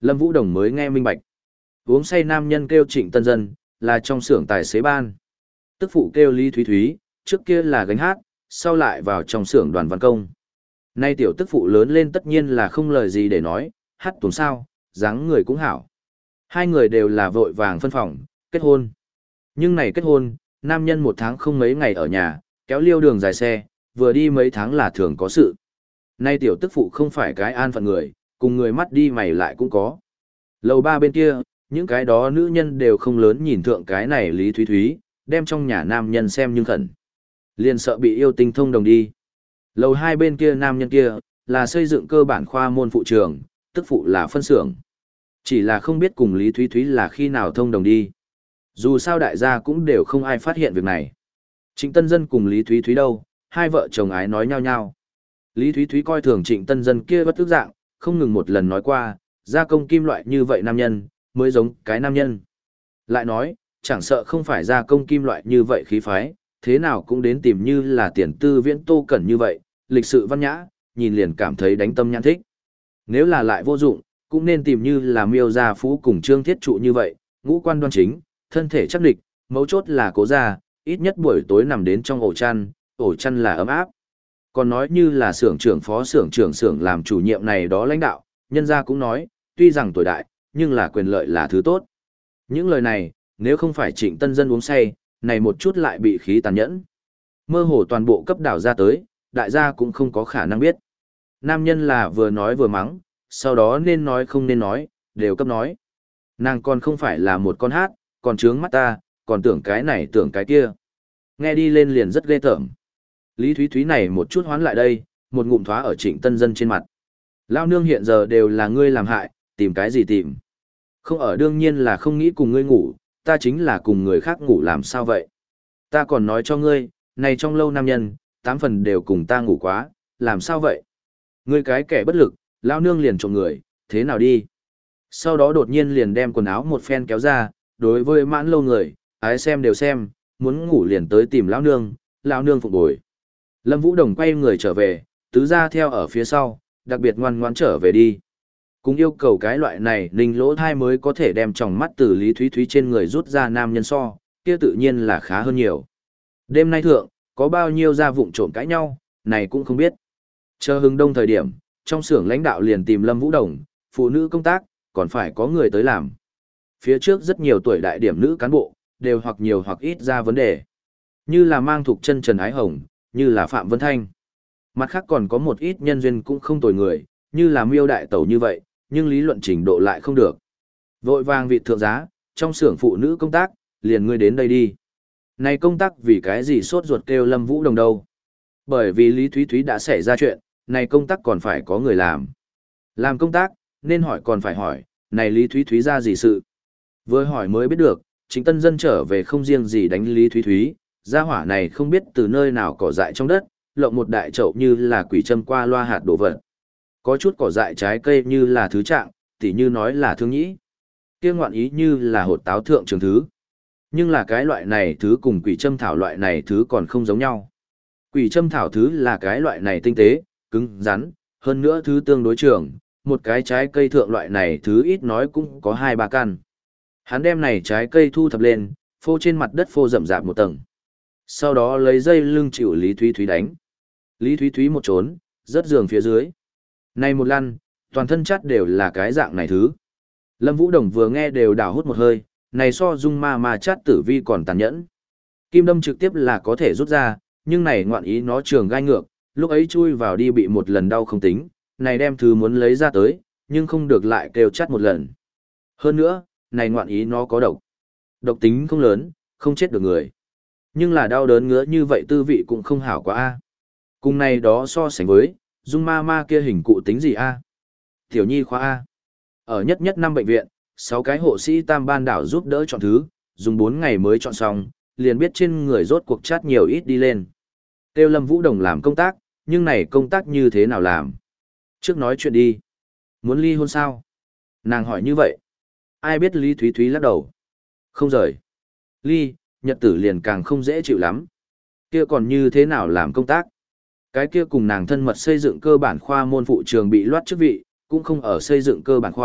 Lâm Vũ Đồng mới nghe minh bạch. Uống say nam nhân kêu Trịnh Tân Dân, là trong xưởng tài xế ban. Tức phụ kêu Lý Thúy Thúy, trước kia là gánh hát, sau lại vào trong xưởng đoàn văn công. Nay tiểu tức phụ lớn lên tất nhiên là không lời gì để nói, hát tuồng sao, dáng người cũng hảo. Hai người đều là vội vàng phân phòng, kết hôn. Nhưng này kết hôn, nam nhân một tháng không mấy ngày ở nhà, kéo liêu đường dài xe, vừa đi mấy tháng là thường có sự. Nay tiểu tức phụ không phải cái an phận người, cùng người mắt đi mày lại cũng có. Lầu ba bên kia, những cái đó nữ nhân đều không lớn nhìn thượng cái này Lý Thúy Thúy, đem trong nhà nam nhân xem nhưng khẩn. Liền sợ bị yêu tinh thông đồng đi. Lầu hai bên kia nam nhân kia, là xây dựng cơ bản khoa môn phụ trường, tức phụ là phân xưởng. Chỉ là không biết cùng Lý Thúy Thúy là khi nào thông đồng đi. Dù sao đại gia cũng đều không ai phát hiện việc này. Trịnh Tân Dân cùng Lý Thúy Thúy đâu, hai vợ chồng ái nói nhau nhau. Lý Thúy Thúy coi thường Trịnh Tân Dân kia bất tức dạng, không ngừng một lần nói qua, gia công kim loại như vậy nam nhân, mới giống cái nam nhân. Lại nói, chẳng sợ không phải gia công kim loại như vậy khí phái, thế nào cũng đến tìm như là tiền tư viễn Tô Cẩn như vậy, lịch sự văn nhã, nhìn liền cảm thấy đánh tâm nhãn thích. Nếu là lại vô dụng, cũng nên tìm như là Miêu Gia Phú cùng Trương Thiết Trụ như vậy, ngũ quan đoan chính, thân thể chắc địch, mấu chốt là cố gia, ít nhất buổi tối nằm đến trong ổ chăn, ổ chăn là ấm áp. Còn nói như là xưởng trưởng phó xưởng trưởng xưởng làm chủ nhiệm này đó lãnh đạo, nhân gia cũng nói, tuy rằng tuổi đại, nhưng là quyền lợi là thứ tốt. Những lời này, nếu không phải Trịnh Tân Dân uống say, này một chút lại bị khí tàn nhẫn. Mơ hồ toàn bộ cấp đảo ra tới, đại gia cũng không có khả năng biết. Nam nhân là vừa nói vừa mắng, sau đó nên nói không nên nói, đều cấp nói. Nàng còn không phải là một con hát, còn trướng mắt ta, còn tưởng cái này tưởng cái kia. Nghe đi lên liền rất ghê tởm. Lý Thúy Thúy này một chút hoán lại đây, một ngụm thoá ở Trịnh Tân Dân trên mặt. Lao nương hiện giờ đều là ngươi làm hại, tìm cái gì tìm. Không ở đương nhiên là không nghĩ cùng ngươi ngủ, ta chính là cùng người khác ngủ làm sao vậy. Ta còn nói cho ngươi, này trong lâu nam nhân, tám phần đều cùng ta ngủ quá, làm sao vậy. Ngươi cái kẻ bất lực, lao nương liền trộm người, thế nào đi. Sau đó đột nhiên liền đem quần áo một phen kéo ra, đối với mãn lâu người, ái xem đều xem, muốn ngủ liền tới tìm lão nương, lão nương phục bồi. Lâm Vũ Đồng quay người trở về, tứ ra theo ở phía sau, đặc biệt ngoan ngoãn trở về đi. Cũng yêu cầu cái loại này ninh lỗ thai mới có thể đem tròng mắt từ Lý Thúy Thúy trên người rút ra nam nhân so, kia tự nhiên là khá hơn nhiều. Đêm nay thượng, có bao nhiêu gia vụng trộm cãi nhau, này cũng không biết. Chờ hưng đông thời điểm, trong xưởng lãnh đạo liền tìm Lâm Vũ Đồng, phụ nữ công tác, còn phải có người tới làm. Phía trước rất nhiều tuổi đại điểm nữ cán bộ, đều hoặc nhiều hoặc ít ra vấn đề. Như là mang thuộc chân Trần Ái Hồng, như là Phạm Vân Thanh. Mặt khác còn có một ít nhân duyên cũng không tồi người, như là Miêu Đại Tẩu như vậy, nhưng lý luận trình độ lại không được. Vội vàng vị thượng giá, trong xưởng phụ nữ công tác, liền ngươi đến đây đi. Này công tác vì cái gì sốt ruột kêu Lâm Vũ Đồng đâu? Bởi vì Lý Thúy Thúy đã xảy ra chuyện, này công tác còn phải có người làm. Làm công tác, nên hỏi còn phải hỏi, này Lý Thúy Thúy ra gì sự? Vừa hỏi mới biết được, Trịnh Tân Dân trở về không riêng gì đánh Lý Thúy Thúy, gia hỏa này không biết từ nơi nào cỏ dại trong đất, lộng một đại chậu như là quỷ châm qua loa hạt đổ vật. Có chút cỏ dại trái cây như là thứ trạng, tỉ như nói là thương nhĩ. Kia ngoạn ý như là hột táo thượng trường thứ. Nhưng là cái loại này thứ cùng quỷ châm thảo loại này thứ còn không giống nhau. Quỷ châm thảo thứ là cái loại này tinh tế, cứng, rắn, hơn nữa thứ tương đối trường, một cái trái cây thượng loại này thứ ít nói cũng có hai ba căn. Hắn đem này trái cây thu thập lên, phô trên mặt đất phô rậm rạp một tầng. Sau đó lấy dây lưng chịu Lý Thúy Thúy đánh. Lý Thúy Thúy một trốn, rớt giường phía dưới. Này một lăn, toàn thân chắt đều là cái dạng này thứ. Lâm Vũ Đồng vừa nghe đều đảo hút một hơi, này so dung ma ma chát tử vi còn tàn nhẫn. Kim đâm trực tiếp là có thể rút ra, nhưng này ngoạn ý nó trường gai ngược, lúc ấy chui vào đi bị một lần đau không tính, này đem thứ muốn lấy ra tới, nhưng không được lại kêu chắt một lần. Hơn nữa, này ngoạn ý nó có độc. Độc tính không lớn, không chết được người. Nhưng là đau đớn ngứa như vậy tư vị cũng không hảo quá a. Cùng này đó so sánh với, dung ma ma kia hình cụ tính gì a? Tiểu nhi khoa A. Ở nhất nhất năm bệnh viện, sáu cái hộ sĩ tam ban đảo giúp đỡ chọn thứ, dùng bốn ngày mới chọn xong, liền biết trên người rốt cuộc chát nhiều ít đi lên. Tiêu Lâm Vũ Đồng làm công tác, nhưng này công tác như thế nào làm? Trước nói chuyện đi. Muốn ly hôn sao? Nàng hỏi như vậy. Ai biết Lý Thúy Thúy lắc đầu. Không rời. Ly, nhật tử liền càng không dễ chịu lắm. Kia còn như thế nào làm công tác? Cái kia cùng nàng thân mật xây dựng cơ bản khoa môn phụ trường bị loát chức vị, cũng không ở xây dựng cơ bản khoa,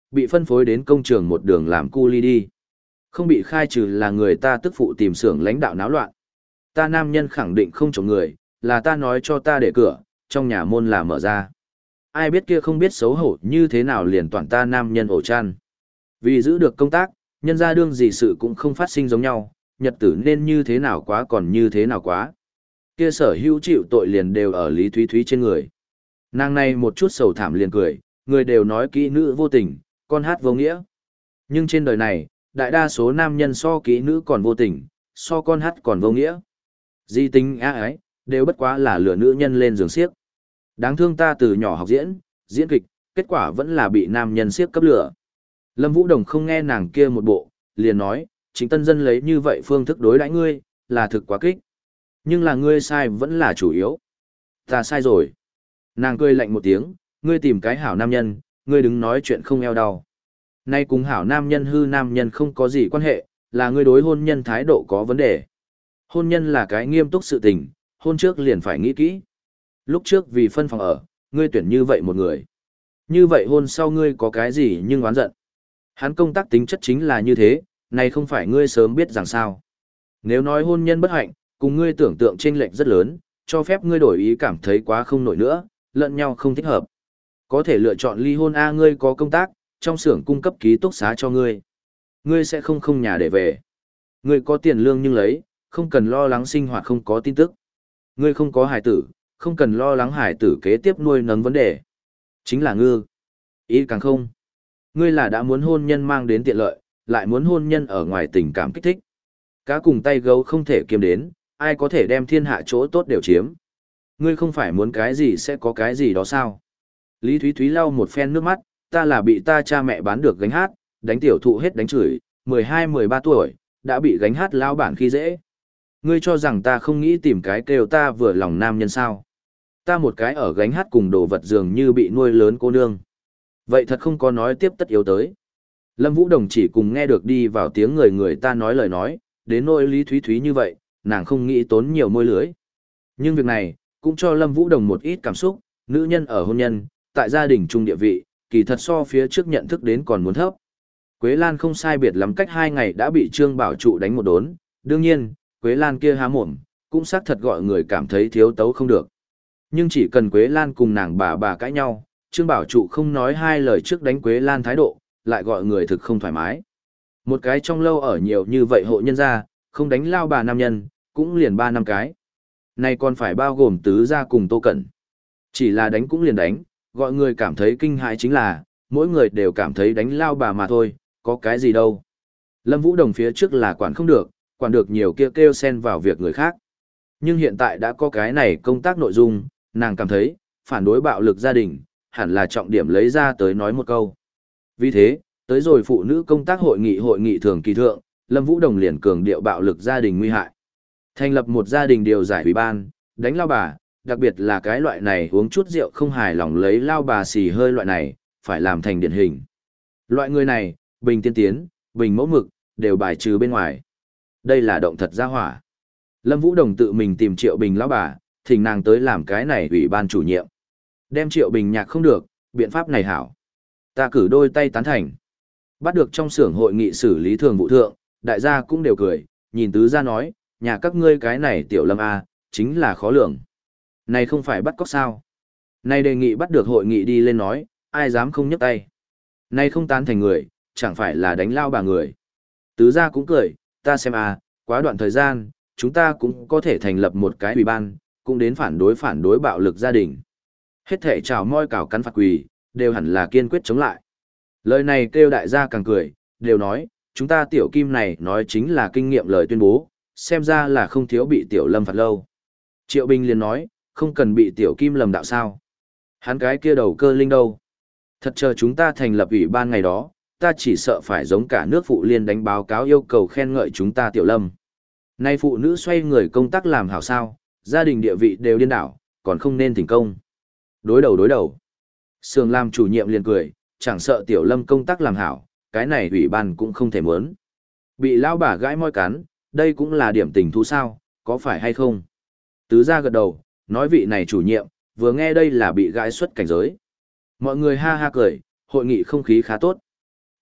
bị phân phối đến công trường một đường làm cu ly đi. Không bị khai trừ là người ta tức phụ tìm xưởng lãnh đạo náo loạn. Ta nam nhân khẳng định không trộm người, là ta nói cho ta để cửa, trong nhà môn là mở ra. Ai biết kia không biết xấu hổ như thế nào liền toàn ta nam nhân ổ chăn. Vì giữ được công tác, nhân ra đương gì sự cũng không phát sinh giống nhau, nhật tử nên như thế nào quá còn như thế nào quá. Kia sở hữu chịu tội liền đều ở Lý Thúy Thúy trên người. Nàng này một chút sầu thảm liền cười, người đều nói kỹ nữ vô tình, con hát vô nghĩa. Nhưng trên đời này, đại đa số nam nhân so kỹ nữ còn vô tình, so con hát còn vô nghĩa. Di tính á ái, đều bất quá là lừa nữ nhân lên giường siếc. Đáng thương ta từ nhỏ học diễn, diễn kịch, kết quả vẫn là bị nam nhân siếc cấp lửa. Lâm Vũ Đồng không nghe nàng kia một bộ, liền nói, chính tân dân lấy như vậy phương thức đối đãi ngươi, là thực quá kích. Nhưng là ngươi sai vẫn là chủ yếu. Ta sai rồi. Nàng cười lạnh một tiếng, ngươi tìm cái hảo nam nhân, ngươi đừng nói chuyện không eo đau. Nay cùng hảo nam nhân hư nam nhân không có gì quan hệ, là ngươi đối hôn nhân thái độ có vấn đề. Hôn nhân là cái nghiêm túc sự tình, hôn trước liền phải nghĩ kỹ. Lúc trước vì phân phòng ở, ngươi tuyển như vậy một người. Như vậy hôn sau ngươi có cái gì nhưng oán giận. Hắn công tác tính chất chính là như thế, này không phải ngươi sớm biết rằng sao. Nếu nói hôn nhân bất hạnh, cùng ngươi tưởng tượng chênh lệch rất lớn, cho phép ngươi đổi ý cảm thấy quá không nổi nữa, lẫn nhau không thích hợp. Có thể lựa chọn ly hôn A, ngươi có công tác, trong xưởng cung cấp ký túc xá cho ngươi. Ngươi sẽ không không nhà để về. Ngươi có tiền lương nhưng lấy, không cần lo lắng sinh hoạt không có tin tức. Ngươi không có hài tử, không cần lo lắng hài tử kế tiếp nuôi nấng vấn đề. Chính là ngư. Ý càng không. Ngươi là đã muốn hôn nhân mang đến tiện lợi, lại muốn hôn nhân ở ngoài tình cảm kích thích. Cá cùng tay gấu không thể kiềm đến, ai có thể đem thiên hạ chỗ tốt đều chiếm. Ngươi không phải muốn cái gì sẽ có cái gì đó sao? Lý Thúy Thúy lau một phen nước mắt, ta là bị ta cha mẹ bán được gánh hát, đánh tiểu thụ hết đánh chửi, mười hai mười ba tuổi, đã bị gánh hát lao bản khi dễ. Ngươi cho rằng ta không nghĩ tìm cái kêu ta vừa lòng nam nhân sao? Ta một cái ở gánh hát cùng đồ vật dường như bị nuôi lớn cô nương. Vậy thật không có nói tiếp tất yếu tới. Lâm Vũ Đồng chỉ cùng nghe được đi vào tiếng người người ta nói lời nói, đến nỗi Lý Thúy Thúy như vậy, nàng không nghĩ tốn nhiều môi lưới. Nhưng việc này, cũng cho Lâm Vũ Đồng một ít cảm xúc, nữ nhân ở hôn nhân, tại gia đình trung địa vị, kỳ thật so phía trước nhận thức đến còn muốn thấp. Quế Lan không sai biệt lắm cách hai ngày đã bị Trương Bảo Trụ đánh một đốn, đương nhiên, Quế Lan kia há mồm, cũng xác thật gọi người cảm thấy thiếu tấu không được. Nhưng chỉ cần Quế Lan cùng nàng bà bà cãi nhau, Trương Bảo Trụ không nói hai lời trước đánh Quế Lan thái độ, lại gọi người thực không thoải mái. Một cái trong lâu ở nhiều như vậy hộ nhân gia, không đánh lao bà nam nhân, cũng liền ba năm cái. Này còn phải bao gồm tứ gia cùng Tô Cẩn. Chỉ là đánh cũng liền đánh, gọi người cảm thấy kinh hãi chính là, mỗi người đều cảm thấy đánh lao bà mà thôi, có cái gì đâu. Lâm Vũ Đồng phía trước là quản không được, quản được nhiều kêu kêu xen vào việc người khác. Nhưng hiện tại đã có cái này công tác nội dung, nàng cảm thấy, phản đối bạo lực gia đình, hẳn là trọng điểm lấy ra tới nói một câu. Vì thế, tới rồi phụ nữ công tác hội nghị hội nghị thường kỳ thượng, Lâm Vũ Đồng liền cường điệu bạo lực gia đình nguy hại. Thành lập một gia đình điều giải ủy ban, đánh lao bà, đặc biệt là cái loại này uống chút rượu không hài lòng lấy lao bà xì hơi loại này, phải làm thành điển hình. Loại người này, bình tiên tiến, bình mẫu mực, đều bài trừ bên ngoài. Đây là động thật gia hỏa. Lâm Vũ Đồng tự mình tìm Triệu Bình lão bà, thỉnh nàng tới làm cái này ủy ban chủ nhiệm. Đem Triệu Bình nhạc không được, biện pháp này hảo. Ta cử đôi tay tán thành. Bắt được trong xưởng hội nghị xử lý thường vụ thượng, đại gia cũng đều cười, nhìn tứ gia nói, nhà các ngươi cái này tiểu Lâm A, chính là khó lường. Này không phải bắt cóc sao. Này đề nghị bắt được hội nghị đi lên nói, ai dám không nhấc tay. Này không tán thành người, chẳng phải là đánh lao bà người. Tứ gia cũng cười, ta xem a, quá đoạn thời gian, chúng ta cũng có thể thành lập một cái ủy ban, cũng đến phản đối phản đối bạo lực gia đình. Hết thể trào môi cào cắn phạt quỳ, đều hẳn là kiên quyết chống lại. Lời này kêu đại gia càng cười, đều nói, chúng ta tiểu kim này nói chính là kinh nghiệm lời tuyên bố, xem ra là không thiếu bị tiểu Lâm phạt lâu. Triệu Bình liền nói, không cần bị tiểu kim lầm đạo sao. Hắn cái kia đầu cơ linh đâu. Thật chờ chúng ta thành lập ủy ban ngày đó, ta chỉ sợ phải giống cả nước phụ liên đánh báo cáo yêu cầu khen ngợi chúng ta tiểu Lâm. Nay phụ nữ xoay người công tác làm hảo sao, gia đình địa vị đều điên đảo, còn không nên thành công. Đối đầu đối đầu. Sường làm chủ nhiệm liền cười, chẳng sợ tiểu Lâm công tác làm hảo, cái này ủy ban cũng không thể muốn. Bị lao bà gãi môi cắn, đây cũng là điểm tình thú sao, có phải hay không? Tứ gia gật đầu, nói vị này chủ nhiệm, vừa nghe đây là bị gãi xuất cảnh giới. Mọi người ha ha cười, hội nghị không khí khá tốt.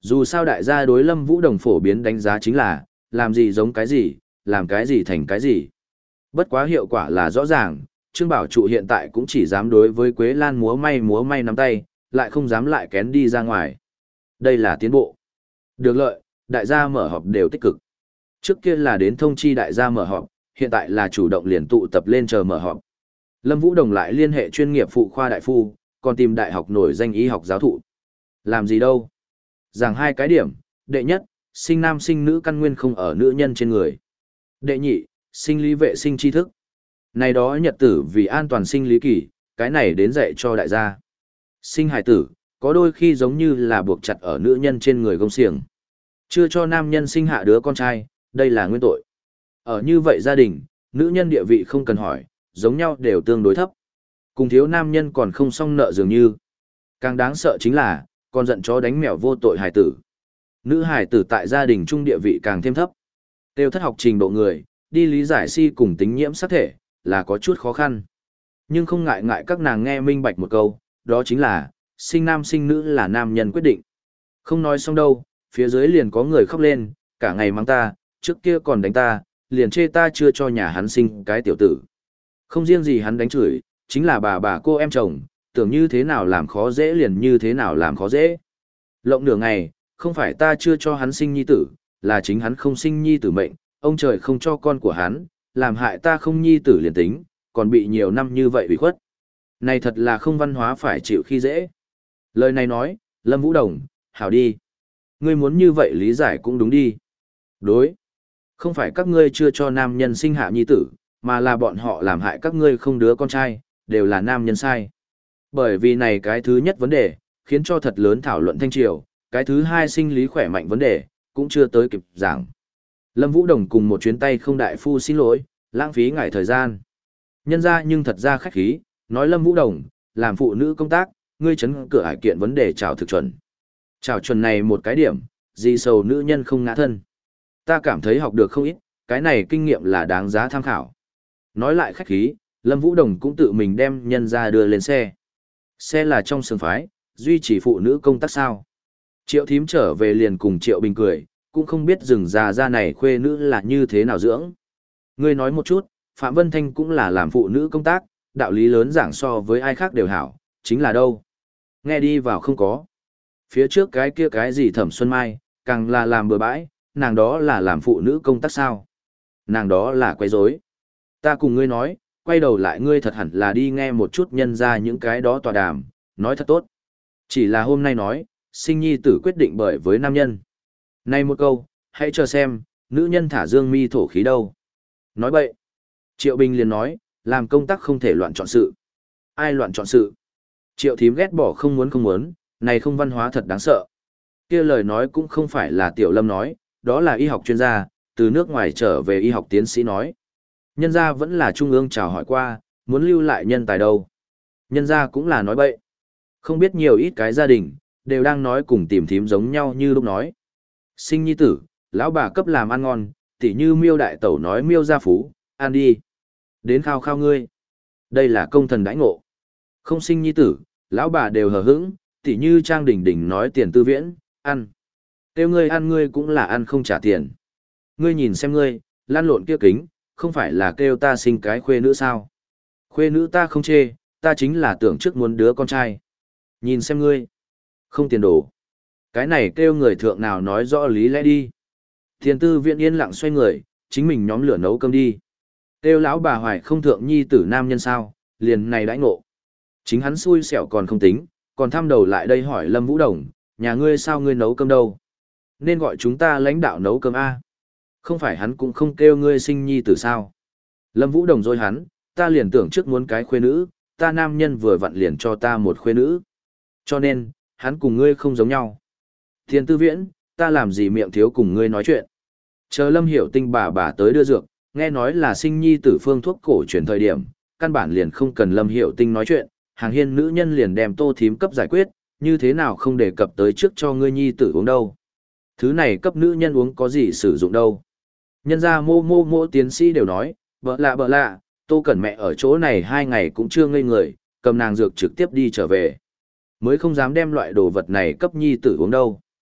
Dù sao đại gia đối Lâm Vũ Đồng phổ biến đánh giá chính là, làm gì giống cái gì, làm cái gì thành cái gì. Bất quá hiệu quả là rõ ràng, Trương Bảo Trụ hiện tại cũng chỉ dám đối với Quế Lan múa may múa may nắm tay, lại không dám lại kén đi ra ngoài. Đây là tiến bộ. Được lợi, đại gia mở họp đều tích cực. Trước kia là đến thông chi đại gia mở họp, hiện tại là chủ động liền tụ tập lên chờ mở họp. Lâm Vũ Đồng lại liên hệ chuyên nghiệp phụ khoa đại phu, còn tìm đại học nổi danh y học giáo thụ. Làm gì đâu? Giảng hai cái điểm, đệ nhất, sinh nam sinh nữ căn nguyên không ở nữ nhân trên người. Đệ nhị, sinh lý vệ sinh tri thức. Này đó nhật tử vì an toàn sinh lý kỳ, cái này đến dạy cho đại gia. Sinh hài tử, có đôi khi giống như là buộc chặt ở nữ nhân trên người gông xiềng. Chưa cho nam nhân sinh hạ đứa con trai, đây là nguyên tội. Ở như vậy gia đình, nữ nhân địa vị không cần hỏi, giống nhau đều tương đối thấp. Cùng thiếu nam nhân còn không xong nợ dường như. Càng đáng sợ chính là, còn giận chó đánh mèo vô tội hài tử. Nữ hài tử tại gia đình trung địa vị càng thêm thấp. Tiêu thất học trình độ người, đi lý giải si cùng tính nhiễm sắc thể, là có chút khó khăn. Nhưng không ngại ngại các nàng nghe minh bạch một câu, đó chính là, sinh nam sinh nữ là nam nhân quyết định. Không nói xong đâu, phía dưới liền có người khóc lên, cả ngày mắng ta, trước kia còn đánh ta, liền chê ta chưa cho nhà hắn sinh cái tiểu tử. Không riêng gì hắn đánh chửi, chính là bà bà cô em chồng, tưởng như thế nào làm khó dễ liền như thế nào làm khó dễ. Lộng nửa ngày, không phải ta chưa cho hắn sinh nhi tử, là chính hắn không sinh nhi tử mệnh, ông trời không cho con của hắn, làm hại ta không nhi tử liền tính, còn bị nhiều năm như vậy bị khuất. Này thật là không văn hóa phải chịu khi dễ. Lời này nói, Lâm Vũ Đồng, hảo đi. Ngươi muốn như vậy lý giải cũng đúng đi. Đối. Không phải các ngươi chưa cho nam nhân sinh hạ nhi tử, mà là bọn họ làm hại các ngươi không đứa con trai, đều là nam nhân sai. Bởi vì này cái thứ nhất vấn đề, khiến cho thật lớn thảo luận thanh triều, cái thứ hai sinh lý khỏe mạnh vấn đề, cũng chưa tới kịp giảng. Lâm Vũ Đồng cùng một chuyến tay không đại phu xin lỗi, lãng phí ngải thời gian. Nhân ra nhưng thật ra khách khí, nói Lâm Vũ Đồng, làm phụ nữ công tác, ngươi chấn cửa hải kiện vấn đề trào thực chuẩn. Trào chuẩn này một cái điểm, gì sầu nữ nhân không ngã thân. Ta cảm thấy học được không ít, cái này kinh nghiệm là đáng giá tham khảo. Nói lại khách khí, Lâm Vũ Đồng cũng tự mình đem nhân ra đưa lên xe. Xe là trong sương phái, duy trì phụ nữ công tác sao. Triệu thím trở về liền cùng Triệu Bình cười, cũng không biết rừng già ra này khuê nữ là như thế nào dưỡng. Ngươi nói một chút, Phạm Vân Thanh cũng là làm phụ nữ công tác, đạo lý lớn giảng so với ai khác đều hảo, chính là đâu. Nghe đi vào không có. Phía trước cái kia cái gì Thẩm Xuân Mai, càng là làm bừa bãi, nàng đó là làm phụ nữ công tác sao. Nàng đó là quấy rối. Ta cùng ngươi nói, quay đầu lại ngươi thật hẳn là đi nghe một chút nhân ra những cái đó tòa đàm, nói thật tốt. Chỉ là hôm nay nói, sinh nhi tử quyết định bởi với nam nhân. Này một câu, hãy chờ xem, nữ nhân thả dương mi thổ khí đâu. Nói bậy. Triệu Bình liền nói, làm công tác không thể loạn chọn sự. Ai loạn chọn sự? Triệu thím ghét bỏ không muốn không muốn, này không văn hóa thật đáng sợ. Kia lời nói cũng không phải là Tiểu Lâm nói, đó là y học chuyên gia, từ nước ngoài trở về y học tiến sĩ nói. Nhân gia vẫn là trung ương chào hỏi qua, muốn lưu lại nhân tài đâu. Nhân gia cũng là nói bậy. Không biết nhiều ít cái gia đình, đều đang nói cùng tìm thím giống nhau như lúc nói. Sinh nhi tử, lão bà cấp làm ăn ngon, tỉ như miêu đại tẩu nói miêu gia phú, ăn đi. Đến khao khao ngươi. Đây là công thần đãi ngộ. Không sinh nhi tử, lão bà đều hờ hững, tỉ như Trang Đình Đình nói tiền tư viễn, ăn. Kêu ngươi ăn ngươi cũng là ăn không trả tiền. Ngươi nhìn xem ngươi, lan lộn kia kính, không phải là kêu ta sinh cái khuê nữ sao. Khuê nữ ta không chê, ta chính là tưởng trước muốn đứa con trai. Nhìn xem ngươi, không tiền đồ. Cái này kêu người thượng nào nói rõ lý lẽ đi. Tiền tư viện yên lặng xoay người, chính mình nhóm lửa nấu cơm đi. Kêu lão bà hoài không thượng nhi tử nam nhân sao, liền này đãi ngộ. Chính hắn xui xẻo còn không tính, còn thăm đầu lại đây hỏi Lâm Vũ Đồng, nhà ngươi sao ngươi nấu cơm đâu? Nên gọi chúng ta lãnh đạo nấu cơm A. Không phải hắn cũng không kêu ngươi sinh nhi tử sao? Lâm Vũ Đồng dối hắn, ta liền tưởng trước muốn cái khuê nữ, ta nam nhân vừa vặn liền cho ta một khuê nữ. Cho nên, hắn cùng ngươi không giống nhau. Thiên tư viễn, ta làm gì miệng thiếu cùng ngươi nói chuyện. Chờ Lâm Hiểu Tinh bà bà tới đưa dược, nghe nói là sinh nhi tử phương thuốc cổ truyền thời điểm, căn bản liền không cần Lâm Hiểu Tinh nói chuyện, hàng hiên nữ nhân liền đem Tô thím cấp giải quyết, như thế nào không đề cập tới trước cho ngươi nhi tử uống đâu. Thứ này cấp nữ nhân uống có gì sử dụng đâu. Nhân gia mô mô mô tiến sĩ đều nói, bợ lạ bợ lạ, Tô Cẩn mẹ ở chỗ này hai ngày cũng chưa ngây người, cầm nàng dược trực tiếp đi trở về. Mới không dám đem loại đồ vật này cấp nhi tử uống đâu.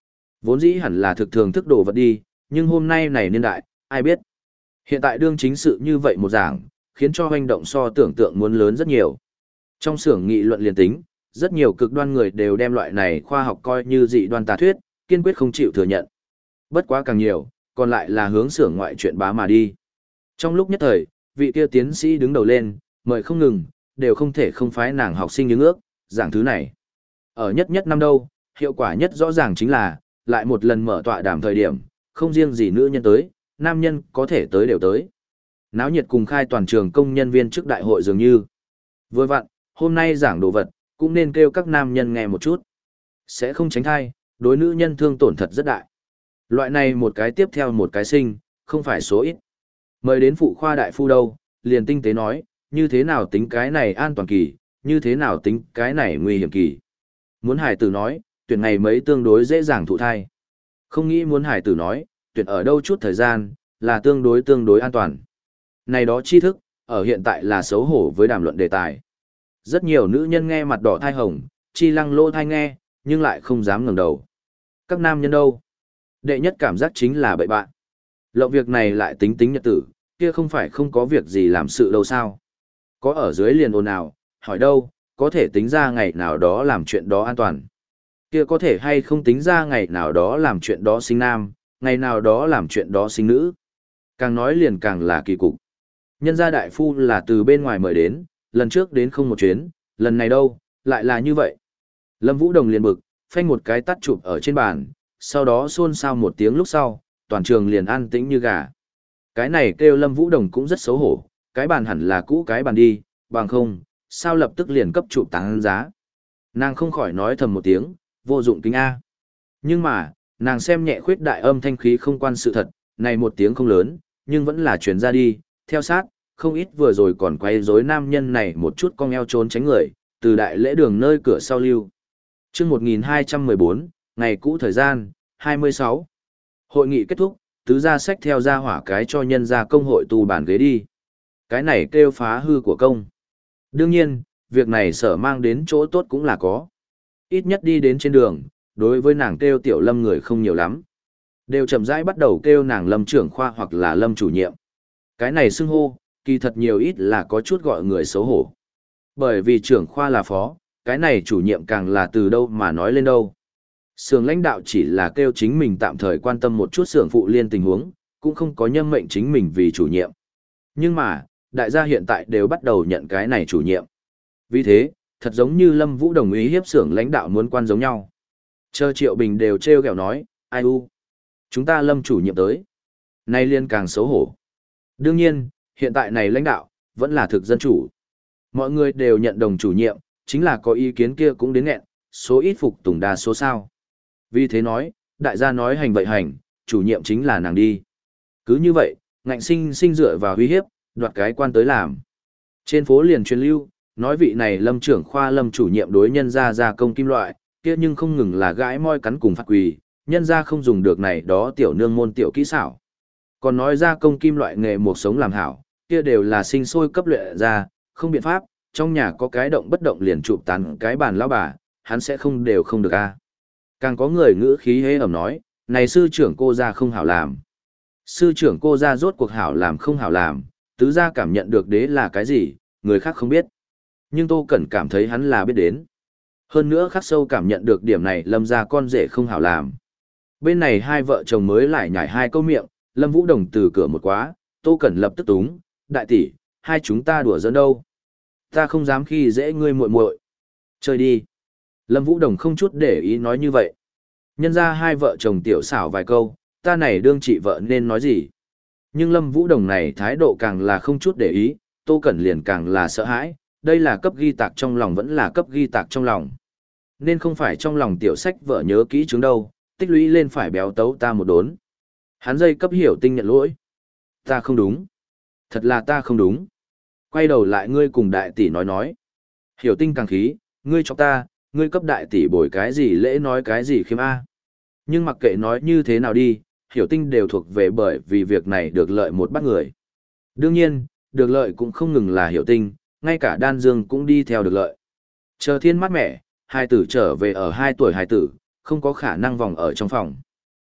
Vốn dĩ hẳn là thực thường thức đồ vật đi, nhưng hôm nay này niên đại, ai biết. Hiện tại đương chính sự như vậy một giảng, khiến cho hoành động so tưởng tượng muốn lớn rất nhiều. Trong xưởng nghị luận liền tính, rất nhiều cực đoan người đều đem loại này khoa học coi như dị đoan tà thuyết, kiên quyết không chịu thừa nhận. Bất quá càng nhiều, còn lại là hướng xưởng ngoại chuyện bá mà đi. Trong lúc nhất thời, vị kia tiến sĩ đứng đầu lên, mời không ngừng, đều không thể không phái nàng học sinh những ước, giảng thứ này. Ở nhất nhất năm đâu, hiệu quả nhất rõ ràng chính là, lại một lần mở tọa đàm thời điểm, không riêng gì nữ nhân tới, nam nhân có thể tới đều tới. Náo nhiệt cùng khai toàn trường công nhân viên trước đại hội dường như. Vừa vặn, hôm nay giảng đồ vật, cũng nên kêu các nam nhân nghe một chút. Sẽ không tránh thai, đối nữ nhân thương tổn thật rất đại. Loại này một cái tiếp theo một cái sinh, không phải số ít. Mời đến phụ khoa đại phu đâu, liền tinh tế nói, như thế nào tính cái này an toàn kỳ, như thế nào tính cái này nguy hiểm kỳ. Muốn hải tử nói, tuyển ngày mấy tương đối dễ dàng thụ thai. Không nghĩ muốn hải tử nói, tuyển ở đâu chút thời gian, là tương đối tương đối an toàn. Này đó tri thức, ở hiện tại là xấu hổ với đàm luận đề tài. Rất nhiều nữ nhân nghe mặt đỏ thai hồng, chi lăng lỗ thai nghe, nhưng lại không dám ngẩng đầu. Các nam nhân đâu? Đệ nhất cảm giác chính là bậy bạn. Lộng việc này lại tính tính nhật tử, kia không phải không có việc gì làm sự đâu sao. Có ở dưới liền ồn ào, hỏi đâu, có thể tính ra ngày nào đó làm chuyện đó an toàn. Kia có thể hay không tính ra ngày nào đó làm chuyện đó sinh nam, ngày nào đó làm chuyện đó sinh nữ. Càng nói liền càng là kỳ cục. Nhân gia đại phu là từ bên ngoài mời đến, lần trước đến không một chuyến, lần này đâu, lại là như vậy. Lâm Vũ Đồng liền bực, phanh một cái tắt chụp ở trên bàn, sau đó xôn xao một tiếng lúc sau, toàn trường liền an tĩnh như gà. Cái này kêu Lâm Vũ Đồng cũng rất xấu hổ, cái bàn hẳn là cũ cái bàn đi, bằng không, sao lập tức liền cấp chụp tăng giá. Nàng không khỏi nói thầm một tiếng, vô dụng kính A. Nhưng mà, nàng xem nhẹ khuyết đại âm thanh khí không quan sự thật, này một tiếng không lớn, nhưng vẫn là truyền ra đi, theo sát, không ít vừa rồi còn quay rối nam nhân này một chút cong eo trốn tránh người, từ đại lễ đường nơi cửa sau lưu. Chương một nghìn hai trăm mười bốn, ngày cũ thời gian, hai mươi sáu. Hội nghị kết thúc, tứ gia sách theo ra hỏa cái cho nhân gia công hội tu bàn ghế đi. Cái này kêu phá hư của công. Đương nhiên, việc này sở mang đến chỗ tốt cũng là có. Ít nhất đi đến trên đường, đối với nàng kêu tiểu Lâm người không nhiều lắm. Đều chậm rãi bắt đầu kêu nàng Lâm trưởng khoa hoặc là Lâm chủ nhiệm. Cái này xưng hô, kỳ thật nhiều ít là có chút gọi người xấu hổ. Bởi vì trưởng khoa là phó, cái này chủ nhiệm càng là từ đâu mà nói lên đâu. Xưởng lãnh đạo chỉ là kêu chính mình tạm thời quan tâm một chút xưởng phụ liên tình huống, cũng không có nhâm mệnh chính mình vì chủ nhiệm. Nhưng mà, đại gia hiện tại đều bắt đầu nhận cái này chủ nhiệm. Vì thế, thật giống như Lâm Vũ đồng ý hiếp xưởng lãnh đạo muốn quan giống nhau. Chờ Triệu Bình đều trêu ghẹo nói, ai u, chúng ta Lâm chủ nhiệm tới. Nay liên càng xấu hổ. Đương nhiên, hiện tại này lãnh đạo, vẫn là thực dân chủ. Mọi người đều nhận đồng chủ nhiệm, chính là có ý kiến kia cũng đến nghẹn, số ít phục tùng đa số sao. Vì thế nói, đại gia nói hành vậy hành, chủ nhiệm chính là nàng đi. Cứ như vậy, ngạnh sinh sinh dựa vào uy hiếp, đoạt cái quan tới làm. Trên phố liền truyền lưu, nói vị này Lâm trưởng khoa Lâm chủ nhiệm đối nhân gia gia công kim loại, kia nhưng không ngừng là gãi môi cắn cùng phạt quỳ, nhân gia không dùng được này đó tiểu nương môn tiểu kỹ xảo. Còn nói gia công kim loại nghề một sống làm hảo, kia đều là sinh sôi cấp luyện ra, không biện pháp, trong nhà có cái động bất động liền chụp tán cái bàn lão bà, hắn sẽ không đều không được a. Càng có người ngữ khí hế ẩm nói, này sư trưởng cô ra không hảo làm. Sư trưởng cô ra rốt cuộc hảo làm không hảo làm, tứ gia cảm nhận được đế là cái gì, người khác không biết. Nhưng Tô Cẩn cảm thấy hắn là biết đến. Hơn nữa khắc sâu cảm nhận được điểm này Lâm gia con rể không hảo làm. Bên này hai vợ chồng mới lại nhảy hai câu miệng, Lâm Vũ Đồng từ cửa một quá, Tô Cẩn lập tức túng, đại tỷ, hai chúng ta đùa giỡn đâu. Ta không dám khi dễ ngươi muội muội. Chơi đi. Lâm Vũ Đồng không chút để ý nói như vậy. Nhân ra hai vợ chồng tiểu xảo vài câu, ta này đương chị vợ nên nói gì. Nhưng Lâm Vũ Đồng này thái độ càng là không chút để ý, Tô Cẩn liền càng là sợ hãi, đây là cấp ghi tạc trong lòng vẫn là cấp ghi tạc trong lòng. Nên không phải trong lòng tiểu sách vợ nhớ kỹ chứng đâu, tích lũy lên phải béo tấu ta một đốn. Hắn dây cấp hiểu tinh nhận lỗi. Ta không đúng. Thật là ta không đúng. Quay đầu lại ngươi cùng đại tỷ nói nói. Hiểu tinh càng khí, ngươi cho ta, ngươi cấp đại tỷ bồi cái gì lễ nói cái gì khiêm A. Nhưng mặc kệ nói như thế nào đi, hiểu tinh đều thuộc về bởi vì việc này được lợi một bát người. Đương nhiên, được lợi cũng không ngừng là hiểu tinh, ngay cả đan dương cũng đi theo được lợi. Chờ thiên mát mẻ, hai tử trở về ở hai tuổi hai tử, không có khả năng vòng ở trong phòng.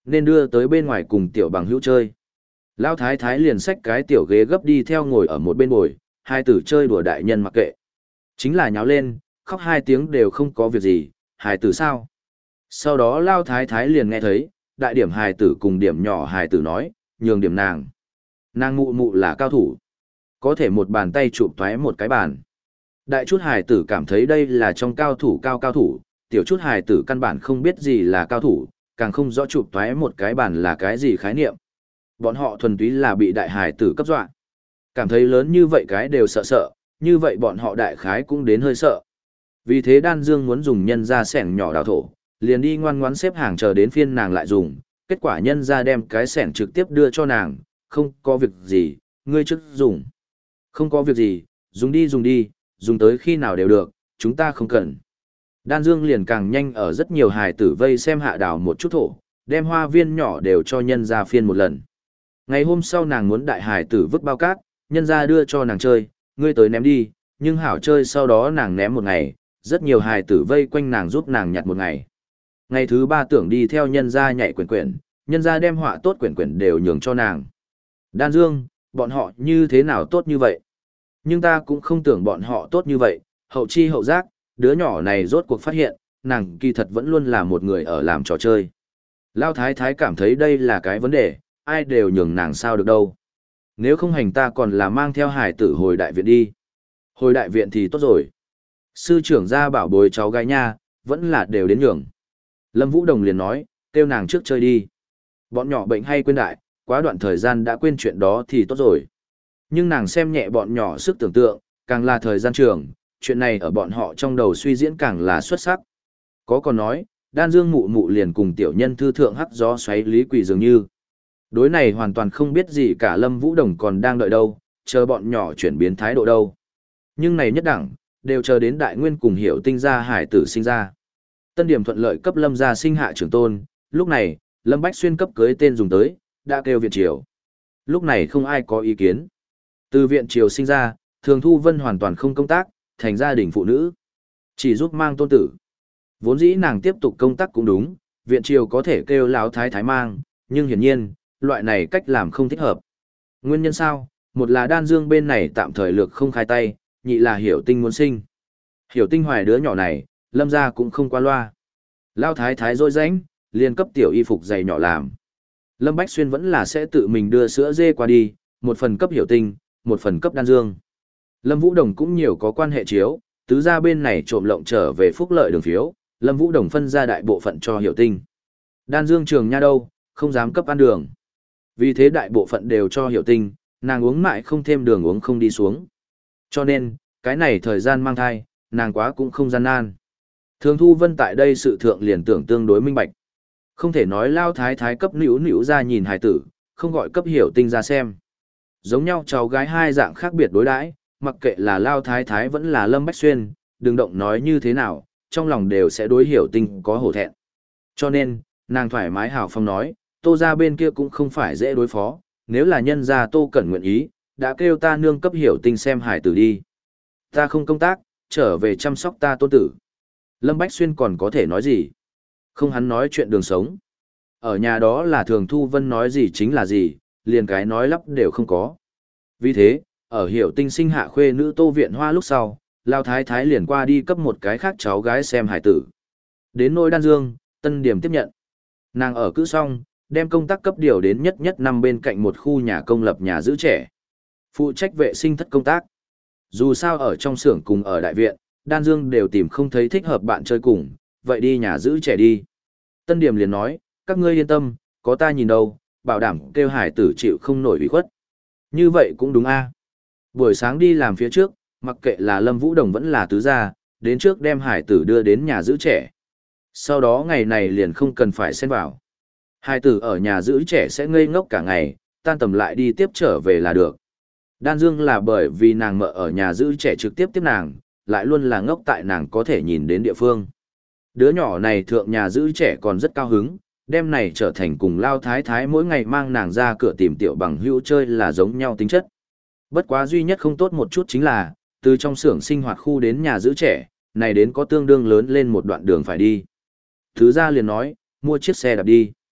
nên đưa tới bên ngoài cùng tiểu bằng hữu chơi. Lão thái thái liền xách cái tiểu ghế gấp đi theo ngồi ở một bên bồi, hai tử chơi đùa đại nhân mặc kệ. Chính là nháo lên, khóc hai tiếng đều không có việc gì, hài tử sao? Sau đó Lao thái thái liền nghe thấy, đại điểm hài tử cùng điểm nhỏ hài tử nói, nhường điểm nàng. Nàng mụ mụ là cao thủ. Có thể một bàn tay chụp thoái một cái bàn. Đại chút hài tử cảm thấy đây là trong cao thủ cao cao thủ, tiểu chút hài tử căn bản không biết gì là cao thủ, càng không rõ chụp thoái một cái bàn là cái gì khái niệm. Bọn họ thuần túy là bị đại hài tử cấp dọa. Cảm thấy lớn như vậy cái đều sợ sợ, như vậy bọn họ đại khái cũng đến hơi sợ. Vì thế Đan Dương muốn dùng nhân ra sẻng nhỏ đào thổ, liền đi ngoan ngoãn xếp hàng chờ đến phiên nàng lại dùng, kết quả nhân ra đem cái sẻng trực tiếp đưa cho nàng, không có việc gì, ngươi trước dùng. Không có việc gì, dùng đi dùng đi, dùng tới khi nào đều được, chúng ta không cần. Đan Dương liền càng nhanh ở rất nhiều hài tử vây xem hạ đào một chút thổ, đem hoa viên nhỏ đều cho nhân ra phiên một lần. Ngày hôm sau nàng muốn đại hài tử vứt bao cát, nhân ra đưa cho nàng chơi, ngươi tới ném đi, nhưng hảo chơi sau đó nàng ném một ngày, rất nhiều hài tử vây quanh nàng giúp nàng nhặt một ngày. Ngày thứ ba tưởng đi theo nhân ra nhảy quyển quyển, nhân ra đem họa tốt quyển quyển đều nhường cho nàng. Đan Dương, bọn họ như thế nào tốt như vậy? Nhưng ta cũng không tưởng bọn họ tốt như vậy, hậu chi hậu giác, đứa nhỏ này rốt cuộc phát hiện, nàng kỳ thật vẫn luôn là một người ở làm trò chơi. Lao thái thái cảm thấy đây là cái vấn đề, ai đều nhường nàng sao được đâu. Nếu không hành ta còn là mang theo hải tử hồi đại viện đi. Hồi đại viện thì tốt rồi. Sư trưởng ra bảo bối cháu gái nha, vẫn là đều đến nhường. Lâm Vũ Đồng liền nói, kêu nàng trước chơi đi. Bọn nhỏ bệnh hay quên đại, quá đoạn thời gian đã quên chuyện đó thì tốt rồi. Nhưng nàng xem nhẹ bọn nhỏ sức tưởng tượng, càng là thời gian trường, chuyện này ở bọn họ trong đầu suy diễn càng là xuất sắc. Có còn nói, Đan Dương mụ mụ liền cùng tiểu nhân thư thượng hắc gió xoáy lý quỷ dường như. Đối này hoàn toàn không biết gì cả Lâm Vũ Đồng còn đang đợi đâu, chờ bọn nhỏ chuyển biến thái độ đâu. Nhưng này nhất đẳng, đều chờ đến đại nguyên cùng hiểu tinh gia hải tử sinh ra. Tân điểm thuận lợi cấp Lâm gia sinh hạ trưởng tôn, lúc này, Lâm Bách Xuyên cấp cưới tên dùng tới, đã kêu viện triều. Lúc này không ai có ý kiến. Từ viện triều sinh ra, Thường Thu Vân hoàn toàn không công tác, thành gia đình phụ nữ. Chỉ giúp mang tôn tử. Vốn dĩ nàng tiếp tục công tác cũng đúng, viện triều có thể kêu lão thái thái mang, nhưng hiển nhiên, loại này cách làm không thích hợp. Nguyên nhân sao? Một là Đan Dương bên này tạm thời lược không khai tay, nhị là Hiểu Tinh muốn sinh. Hiểu Tinh hoài đứa nhỏ này, Lâm gia cũng không qua loa. Lão thái thái rỗi rãnh, liền cấp tiểu y phục giày nhỏ làm. Lâm Bách Xuyên vẫn là sẽ tự mình đưa sữa dê qua đi, một phần cấp Hiểu Tinh, một phần cấp Đan Dương. Lâm Vũ Đồng cũng nhiều có quan hệ chiếu, tứ gia bên này trộm lộng trở về phúc lợi đường phiếu, Lâm Vũ Đồng phân ra đại bộ phận cho Hiểu Tinh. Đan Dương trường nha đâu, không dám cấp ăn đường. Vì thế đại bộ phận đều cho Hiểu Tinh, nàng uống mãi không thêm đường uống không đi xuống. Cho nên, cái này thời gian mang thai, nàng quá cũng không gian nan. Thường Thu Vân tại đây sự thượng liền tưởng tương đối minh bạch. Không thể nói lao thái thái cấp nữu nữu ra nhìn hài tử, không gọi cấp Hiểu Tinh ra xem. Giống nhau cháu gái hai dạng khác biệt đối đãi, mặc kệ là lao thái thái vẫn là Lâm Bách Xuyên, đừng động nói như thế nào, trong lòng đều sẽ đối Hiểu Tinh có hổ thẹn. Cho nên, nàng thoải mái hào phong nói, Tô ra bên kia cũng không phải dễ đối phó, nếu là nhân gia Tô Cẩn nguyện ý, đã kêu ta nương cấp Hiểu Tinh xem hải tử đi. Ta không công tác, trở về chăm sóc ta tôn tử. Lâm Bách Xuyên còn có thể nói gì? Không hắn nói chuyện đường sống. Ở nhà đó là Thường Thu Vân nói gì chính là gì, liền cái nói lắp đều không có. Vì thế, ở Hiểu Tinh sinh hạ khuê nữ Tô Viện Hoa lúc sau, Lao Thái Thái liền qua đi cấp một cái khác cháu gái xem hải tử. Đến nỗi Đan Dương, Tân Điểm tiếp nhận. Nàng ở cữ xong, đem công tác cấp điều đến nhất nhất năm bên cạnh một khu nhà công lập nhà giữ trẻ. Phụ trách vệ sinh thất công tác. Dù sao ở trong xưởng cùng ở đại viện, Đan Dương đều tìm không thấy thích hợp bạn chơi cùng, vậy đi nhà giữ trẻ đi. Tân Điểm liền nói, các ngươi yên tâm, có ta nhìn đâu, bảo đảm kêu hải tử chịu không nổi ủy khuất. Như vậy cũng đúng a. Buổi sáng đi làm phía trước, mặc kệ là Lâm Vũ Đồng vẫn là tứ gia, đến trước đem hải tử đưa đến nhà giữ trẻ. Sau đó ngày này liền không cần phải xen vào. Hải tử ở nhà giữ trẻ sẽ ngây ngốc cả ngày, tan tầm lại đi tiếp trở về là được. Đan Dương là bởi vì nàng mợ ở nhà giữ trẻ trực tiếp tiếp nàng, lại luôn là ngốc tại nàng có thể nhìn đến địa phương. Đứa nhỏ này thượng nhà giữ trẻ còn rất cao hứng, đêm này trở thành cùng Lao Thái Thái mỗi ngày mang nàng ra cửa tìm tiểu bằng hữu chơi là giống nhau tính chất. Bất quá duy nhất không tốt một chút chính là, từ trong xưởng sinh hoạt khu đến nhà giữ trẻ, này đến có tương đương lớn lên một đoạn đường phải đi. Thứ ra liền nói, mua chiếc xe đạp đi.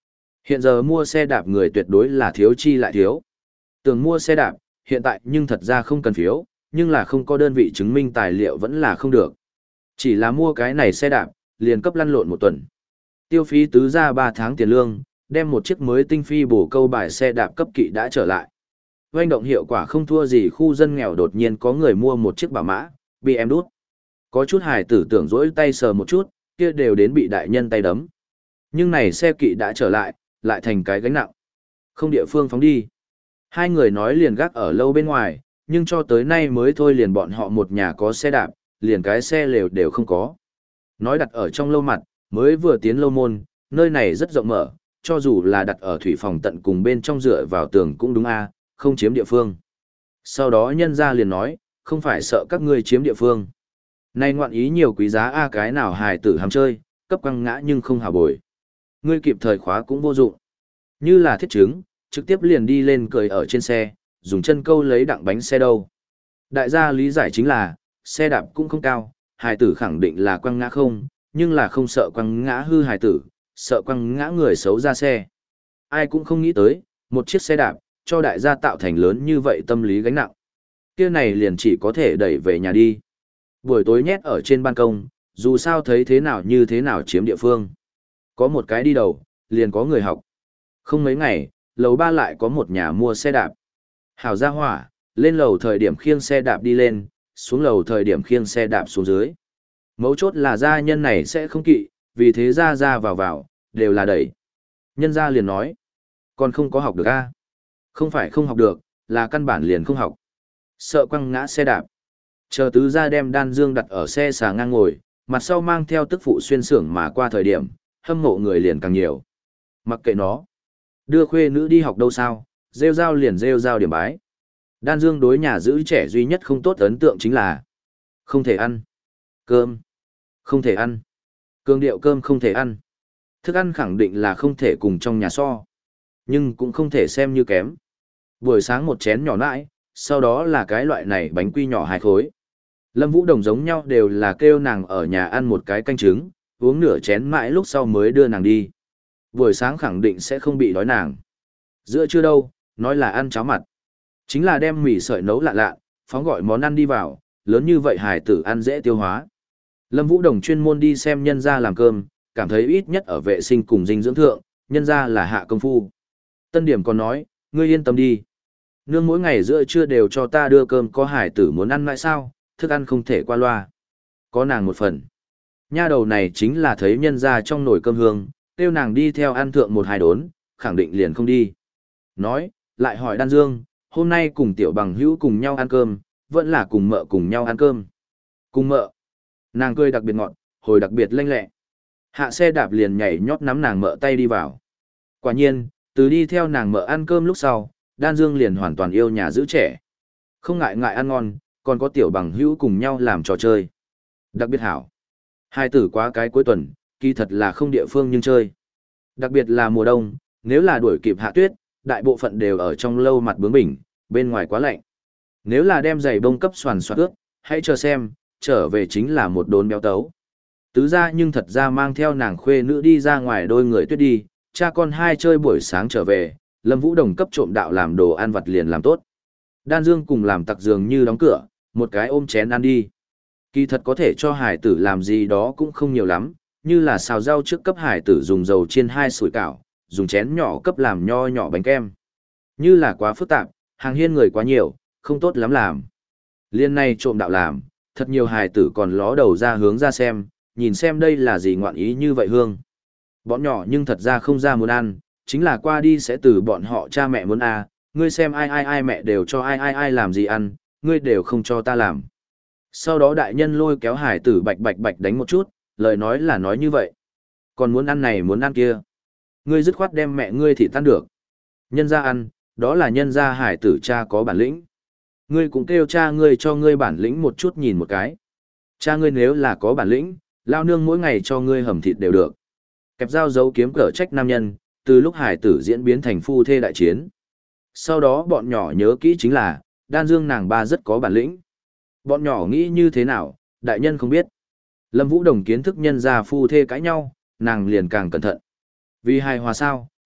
Hiện giờ mua xe đạp người tuyệt đối là thiếu chi lại thiếu. Tưởng mua xe đạp, hiện tại nhưng thật ra không cần phiếu, nhưng là không có đơn vị chứng minh tài liệu vẫn là không được. Chỉ là mua cái này xe đạp, liền cấp lăn lộn một tuần. Tiêu phí tứ ra ba tháng tiền lương, đem một chiếc mới tinh phi bổ câu bài xe đạp cấp kỵ đã trở lại. Doanh động hiệu quả không thua gì khu dân nghèo đột nhiên có người mua một chiếc bảo mã, bị em đút. Có chút hài tử tưởng dỗi tay sờ một chút, kia đều đến bị đại nhân tay đấm. Nhưng này xe kỵ đã trở lại, lại thành cái gánh nặng. Không địa phương phóng đi. Hai người nói liền gác ở lâu bên ngoài, nhưng cho tới nay mới thôi liền bọn họ một nhà có xe đạp, liền cái xe lều đều không có. Nói đặt ở trong lâu mặt, mới vừa tiến lâu môn, nơi này rất rộng mở, cho dù là đặt ở thủy phòng tận cùng bên trong dựa vào tường cũng đúng a, không chiếm địa phương. Sau đó nhân ra liền nói, không phải sợ các ngươi chiếm địa phương. Này ngoạn ý nhiều quý giá a cái nào hài tử ham chơi, cấp quăng ngã nhưng không hào bồi. Ngươi kịp thời khóa cũng vô dụng. Như là thiết chứng, trực tiếp liền đi lên cười ở trên xe, dùng chân câu lấy đặng bánh xe đâu. Đại gia lý giải chính là, xe đạp cũng không cao, hài tử khẳng định là quăng ngã không, nhưng là không sợ quăng ngã hư hài tử, sợ quăng ngã người xấu ra xe. Ai cũng không nghĩ tới, một chiếc xe đạp, cho đại gia tạo thành lớn như vậy tâm lý gánh nặng. Kia này liền chỉ có thể đẩy về nhà đi. Buổi tối nhét ở trên ban công, dù sao thấy thế nào như thế nào chiếm địa phương. Có một cái đi đầu, liền có người học. Không mấy ngày, lầu ba lại có một nhà mua xe đạp. Hảo gia hỏa, lên lầu thời điểm khiêng xe đạp đi lên, xuống lầu thời điểm khiêng xe đạp xuống dưới. Mấu chốt là gia nhân này sẽ không kỵ, vì thế ra ra vào vào, đều là đẩy. Nhân gia liền nói, còn không có học được a? Không phải không học được, là căn bản liền không học. Sợ quăng ngã xe đạp. Chờ tứ gia đem đan dương đặt ở xe xà ngang ngồi, mặt sau mang theo tức phụ xuyên xưởng mà qua thời điểm, hâm mộ người liền càng nhiều. Mặc kệ nó. Đưa khuê nữ đi học đâu sao, rêu rao liền rêu rao điểm bái. Đan dương đối nhà giữ trẻ duy nhất không tốt ấn tượng chính là không thể ăn. Cơm. Không thể ăn. Cương điệu cơm không thể ăn. Thức ăn khẳng định là không thể cùng trong nhà so. Nhưng cũng không thể xem như kém. Buổi sáng một chén nhỏ nãi, sau đó là cái loại này bánh quy nhỏ hai khối. Lâm Vũ Đồng giống nhau đều là kêu nàng ở nhà ăn một cái canh trứng, uống nửa chén mãi lúc sau mới đưa nàng đi. Buổi sáng khẳng định sẽ không bị đói nàng. Giữa trưa đâu, nói là ăn cháo mặt. Chính là đem mì sợi nấu lạ lạ, phóng gọi món ăn đi vào, lớn như vậy hài tử ăn dễ tiêu hóa. Lâm Vũ Đồng chuyên môn đi xem nhân gia làm cơm, cảm thấy ít nhất ở vệ sinh cùng dinh dưỡng thượng, nhân gia là hạ công phu. Tân Điểm còn nói, ngươi yên tâm đi. Nương mỗi ngày giữa trưa đều cho ta đưa cơm, có hải tử muốn ăn lại sao, thức ăn không thể qua loa. Có nàng một phần. Nha đầu này chính là thấy nhân gia trong nồi cơm hương, kêu nàng đi theo ăn thượng một hai đốn, khẳng định liền không đi. Nói, lại hỏi Đan Dương, hôm nay cùng tiểu bằng hữu cùng nhau ăn cơm, vẫn là cùng mợ cùng nhau ăn cơm. Cùng mợ. Nàng cười đặc biệt ngọt, hồi đặc biệt lanh lẹ. Hạ xe đạp liền nhảy nhót nắm nàng mợ tay đi vào. Quả nhiên, từ đi theo nàng mợ ăn cơm lúc sau, Đan Dương liền hoàn toàn yêu nhà giữ trẻ. Không ngại ngại ăn ngon, còn có tiểu bằng hữu cùng nhau làm trò chơi. Đặc biệt hảo. Hai tử quá cái cuối tuần, kỳ thật là không địa phương nhưng chơi. Đặc biệt là mùa đông, nếu là đuổi kịp hạ tuyết, đại bộ phận đều ở trong lâu mặt bướng bỉnh, bên ngoài quá lạnh. Nếu là đem giày bông cấp xoàn xoạt ướt, hãy chờ xem, trở về chính là một đốn béo tấu. Tứ ra nhưng thật ra mang theo nàng khuê nữ đi ra ngoài đôi người tuyết đi, cha con hai chơi buổi sáng trở về, Lâm Vũ Đồng cấp trộm đạo làm đồ ăn vặt liền làm tốt. Đan Dương cùng làm tặc giường như đóng cửa, một cái ôm chén ăn đi. Kỳ thật có thể cho hải tử làm gì đó cũng không nhiều lắm, như là xào rau trước cấp hải tử dùng dầu chiên hai sủi cảo, dùng chén nhỏ cấp làm nho nhỏ bánh kem. Như là quá phức tạp, hàng hiên người quá nhiều, không tốt lắm làm. Liên này trộm đạo làm, thật nhiều hải tử còn ló đầu ra hướng ra xem, nhìn xem đây là gì ngoạn ý như vậy hương. Bọn nhỏ nhưng thật ra không ra muốn ăn, chính là qua đi sẽ từ bọn họ cha mẹ muốn à, ngươi xem ai ai ai mẹ đều cho ai ai ai làm gì ăn, ngươi đều không cho ta làm. Sau đó đại nhân lôi kéo hải tử bạch bạch bạch đánh một chút, lời nói là nói như vậy. Còn muốn ăn này muốn ăn kia. Ngươi dứt khoát đem mẹ ngươi thì tan được. Nhân ra ăn, đó là nhân ra hải tử cha có bản lĩnh. Ngươi cũng kêu cha ngươi cho ngươi bản lĩnh một chút nhìn một cái. Cha ngươi nếu là có bản lĩnh, lao nương mỗi ngày cho ngươi hầm thịt đều được. Kẹp dao giấu kiếm cỡ trách nam nhân, từ lúc hải tử diễn biến thành phu thê đại chiến. Sau đó bọn nhỏ nhớ kỹ chính là, Đan Dương nàng ba rất có bản lĩnh. Bọn nhỏ nghĩ như thế nào, đại nhân không biết. Lâm Vũ Đồng kiến thức nhân gia phu thê cãi nhau, nàng liền càng cẩn thận. Vì hài hòa sao,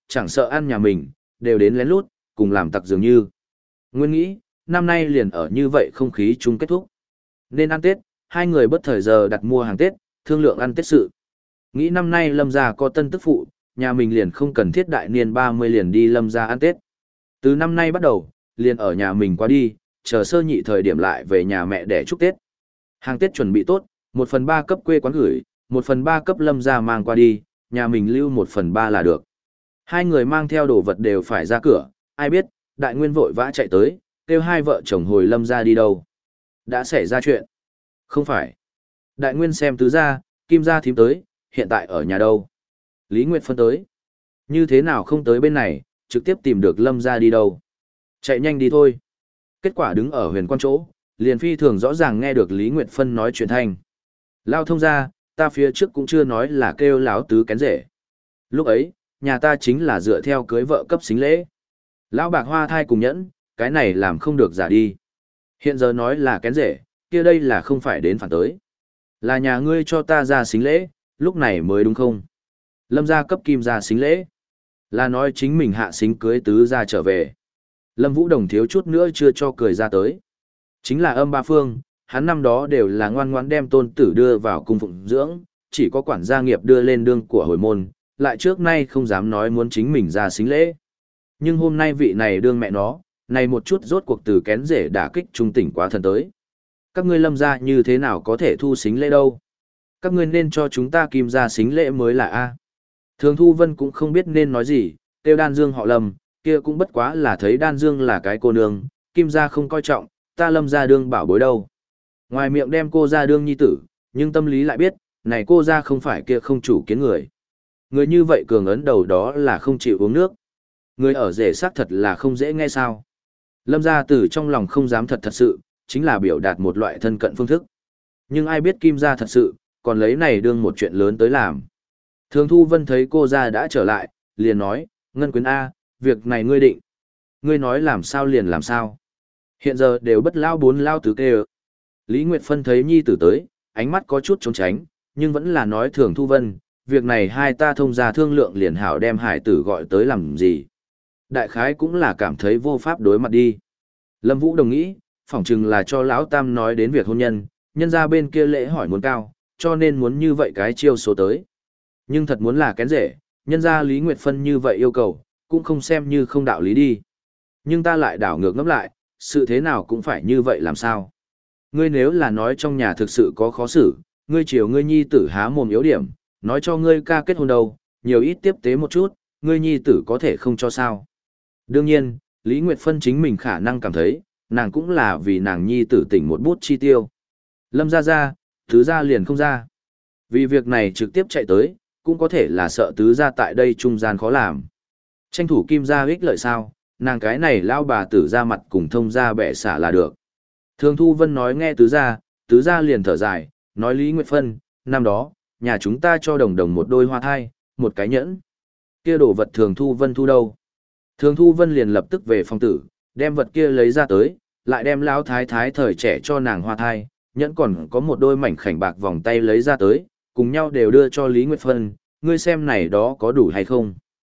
chẳng sợ ăn nhà mình, đều đến lén lút, cùng làm tặc dường như. Nguyên nghĩ, năm nay liền ở như vậy không khí chung kết thúc. Nên ăn Tết, hai người bất thời giờ đặt mua hàng Tết, thương lượng ăn Tết sự. Nghĩ năm nay Lâm gia có tân tức phụ, nhà mình liền không cần thiết đại niên ba mươi liền đi Lâm gia ăn Tết. Từ năm nay bắt đầu, liền ở nhà mình qua đi, chờ sơ nhị thời điểm lại về nhà mẹ để chúc Tết. Hàng Tết chuẩn bị tốt, một phần ba cấp quê quán gửi, một phần ba cấp Lâm gia mang qua đi, nhà mình lưu một phần ba là được. Hai người mang theo đồ vật đều phải ra cửa, ai biết, đại nguyên vội vã chạy tới, kêu hai vợ chồng hồi Lâm gia đi đâu. Đã xảy ra chuyện. Không phải. Đại nguyên xem tứ gia, kim gia thím tới, hiện tại ở nhà đâu. Lý Nguyệt phân tới. Như thế nào không tới bên này, trực tiếp tìm được Lâm gia đi đâu. Chạy nhanh đi thôi. Kết quả đứng ở huyền quan chỗ, liền phi thường rõ ràng nghe được Lý Nguyệt Phân nói chuyện thanh. Lao thông ra, ta phía trước cũng chưa nói là kêu láo tứ kén rể. Lúc ấy, nhà ta chính là dựa theo cưới vợ cấp xính lễ. Lão bạc hoa thai cùng nhẫn, cái này làm không được giả đi. Hiện giờ nói là kén rể, kia đây là không phải đến phản tới. Là nhà ngươi cho ta ra xính lễ, lúc này mới đúng không? Lâm gia cấp kim ra xính lễ. Là nói chính mình hạ xính cưới tứ ra trở về. Lâm Vũ Đồng thiếu chút nữa chưa cho cười ra tới. Chính là âm ba phương, hắn năm đó đều là ngoan ngoãn đem tôn tử đưa vào cung phụng dưỡng, chỉ có quản gia nghiệp đưa lên đương của hồi môn, lại trước nay không dám nói muốn chính mình ra xính lễ. Nhưng hôm nay vị này đương mẹ nó, này một chút rốt cuộc từ kén rể đả kích trung tỉnh quá thần tới. Các ngươi Lâm gia như thế nào có thể thu xính lễ đâu? Các ngươi nên cho chúng ta kim ra xính lễ mới là A. Thường Thu Vân cũng không biết nên nói gì, tiêu Đan Dương họ Lâm, kia cũng bất quá là thấy Đan Dương là cái cô nương, kim gia không coi trọng, ta Lâm gia đương bảo bối đâu. Ngoài miệng đem cô ra đương nhi tử, nhưng tâm lý lại biết, này cô ra không phải kia không chủ kiến người. Người như vậy cường ấn đầu đó là không chịu uống nước. Người ở rể xác thật là không dễ nghe sao. Lâm gia tử trong lòng không dám thật thật sự, chính là biểu đạt một loại thân cận phương thức. Nhưng ai biết kim gia thật sự, còn lấy này đương một chuyện lớn tới làm. Thường Thu Vân thấy cô ra đã trở lại, liền nói, Ngân Quyến A, việc này ngươi định. Ngươi nói làm sao liền làm sao. Hiện giờ đều bất lao bốn lao tứ kê. Lý Nguyệt Phân thấy nhi tử tới, ánh mắt có chút trốn tránh, nhưng vẫn là nói Thường Thu Vân, việc này hai ta thông ra thương lượng liền hảo đem hải tử gọi tới làm gì. Đại khái cũng là cảm thấy vô pháp đối mặt đi. Lâm Vũ đồng ý, phỏng chừng là cho lão tam nói đến việc hôn nhân, nhân ra bên kia lễ hỏi muốn cao, cho nên muốn như vậy cái chiêu số tới. Nhưng thật muốn là kén rể, nhân ra Lý Nguyệt Phân như vậy yêu cầu, cũng không xem như không đạo lý đi. Nhưng ta lại đảo ngược ngẫm lại, sự thế nào cũng phải như vậy làm sao. Ngươi nếu là nói trong nhà thực sự có khó xử, ngươi chiều ngươi nhi tử há mồm yếu điểm, nói cho ngươi ca kết hôn đâu, nhiều ít tiếp tế một chút, ngươi nhi tử có thể không cho sao. Đương nhiên, Lý Nguyệt Phân chính mình khả năng cảm thấy, nàng cũng là vì nàng nhi tử tỉnh một bút chi tiêu. Lâm ra ra, tứ ra liền không ra. Vì việc này trực tiếp chạy tới, cũng có thể là sợ tứ ra tại đây trung gian khó làm. Tranh thủ kim ra ích lợi sao, nàng cái này lao bà tử ra mặt cùng thông ra bẻ xả là được. Thường Thu Vân nói nghe tứ ra, tứ ra liền thở dài, nói Lý Nguyệt Phân, năm đó, nhà chúng ta cho đồng đồng một đôi hoa thai, một cái nhẫn. Kia đồ vật Thường Thu Vân thu đâu? Thường Thu Vân liền lập tức về phòng tử, đem vật kia lấy ra tới, lại đem lão thái thái thời trẻ cho nàng hoa thai, nhẫn còn có một đôi mảnh khảnh bạc vòng tay lấy ra tới, cùng nhau đều đưa cho Lý Nguyệt Phân, ngươi xem này đó có đủ hay không?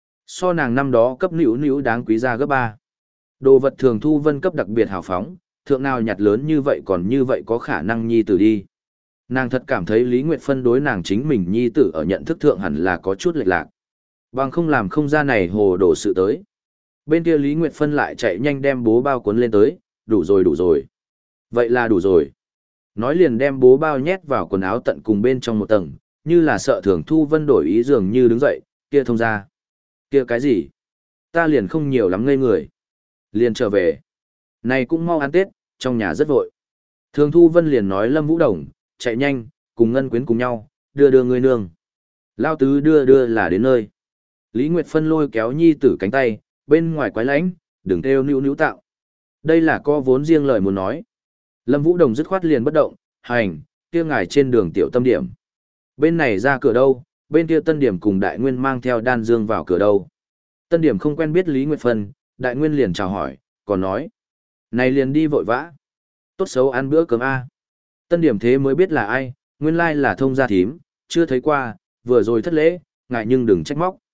So nàng năm đó cấp nữu nữu đáng quý ra gấp ba. Đồ vật Thường Thu Vân cấp đặc biệt hào phóng, thượng nào nhặt lớn như vậy còn như vậy có khả năng nhi tử đi. Nàng thật cảm thấy Lý Nguyệt Phân đối nàng chính mình nhi tử ở nhận thức thượng hẳn là có chút lệch lạc. Bằng không làm không ra này hồ đổ sự tới. Bên kia Lý Nguyệt Phân lại chạy nhanh đem bố bao cuốn lên tới, đủ rồi đủ rồi. Vậy là đủ rồi. Nói liền đem bố bao nhét vào quần áo tận cùng bên trong một tầng, như là sợ Thường Thu Vân đổi ý dường như đứng dậy, kia thông ra. Kia cái gì? Ta liền không nhiều lắm ngây người. Liền trở về. Này cũng mau ăn Tết, trong nhà rất vội. Thường Thu Vân liền nói Lâm Vũ Đồng, chạy nhanh, cùng Ngân Quyến cùng nhau, đưa đưa người nương. Lao tứ đưa đưa là đến nơi. Lý Nguyệt Phân lôi kéo nhi tử cánh tay, bên ngoài quái lãnh, đừng kêu nữu nữu tạo. Đây là có vốn riêng lời muốn nói. Lâm Vũ Đồng dứt khoát liền bất động, hành, kia ngài trên đường tiểu tâm điểm. Bên này ra cửa đâu, bên kia Tân Điểm cùng Đại Nguyên mang theo Đan Dương vào cửa đâu. Tân Điểm không quen biết Lý Nguyệt Phân, Đại Nguyên liền chào hỏi, còn nói. Này liền đi vội vã. Tốt xấu ăn bữa cơm A. Tân Điểm thế mới biết là ai, nguyên lai là thông gia thím, chưa thấy qua, vừa rồi thất lễ, ngại nhưng đừng trách móc.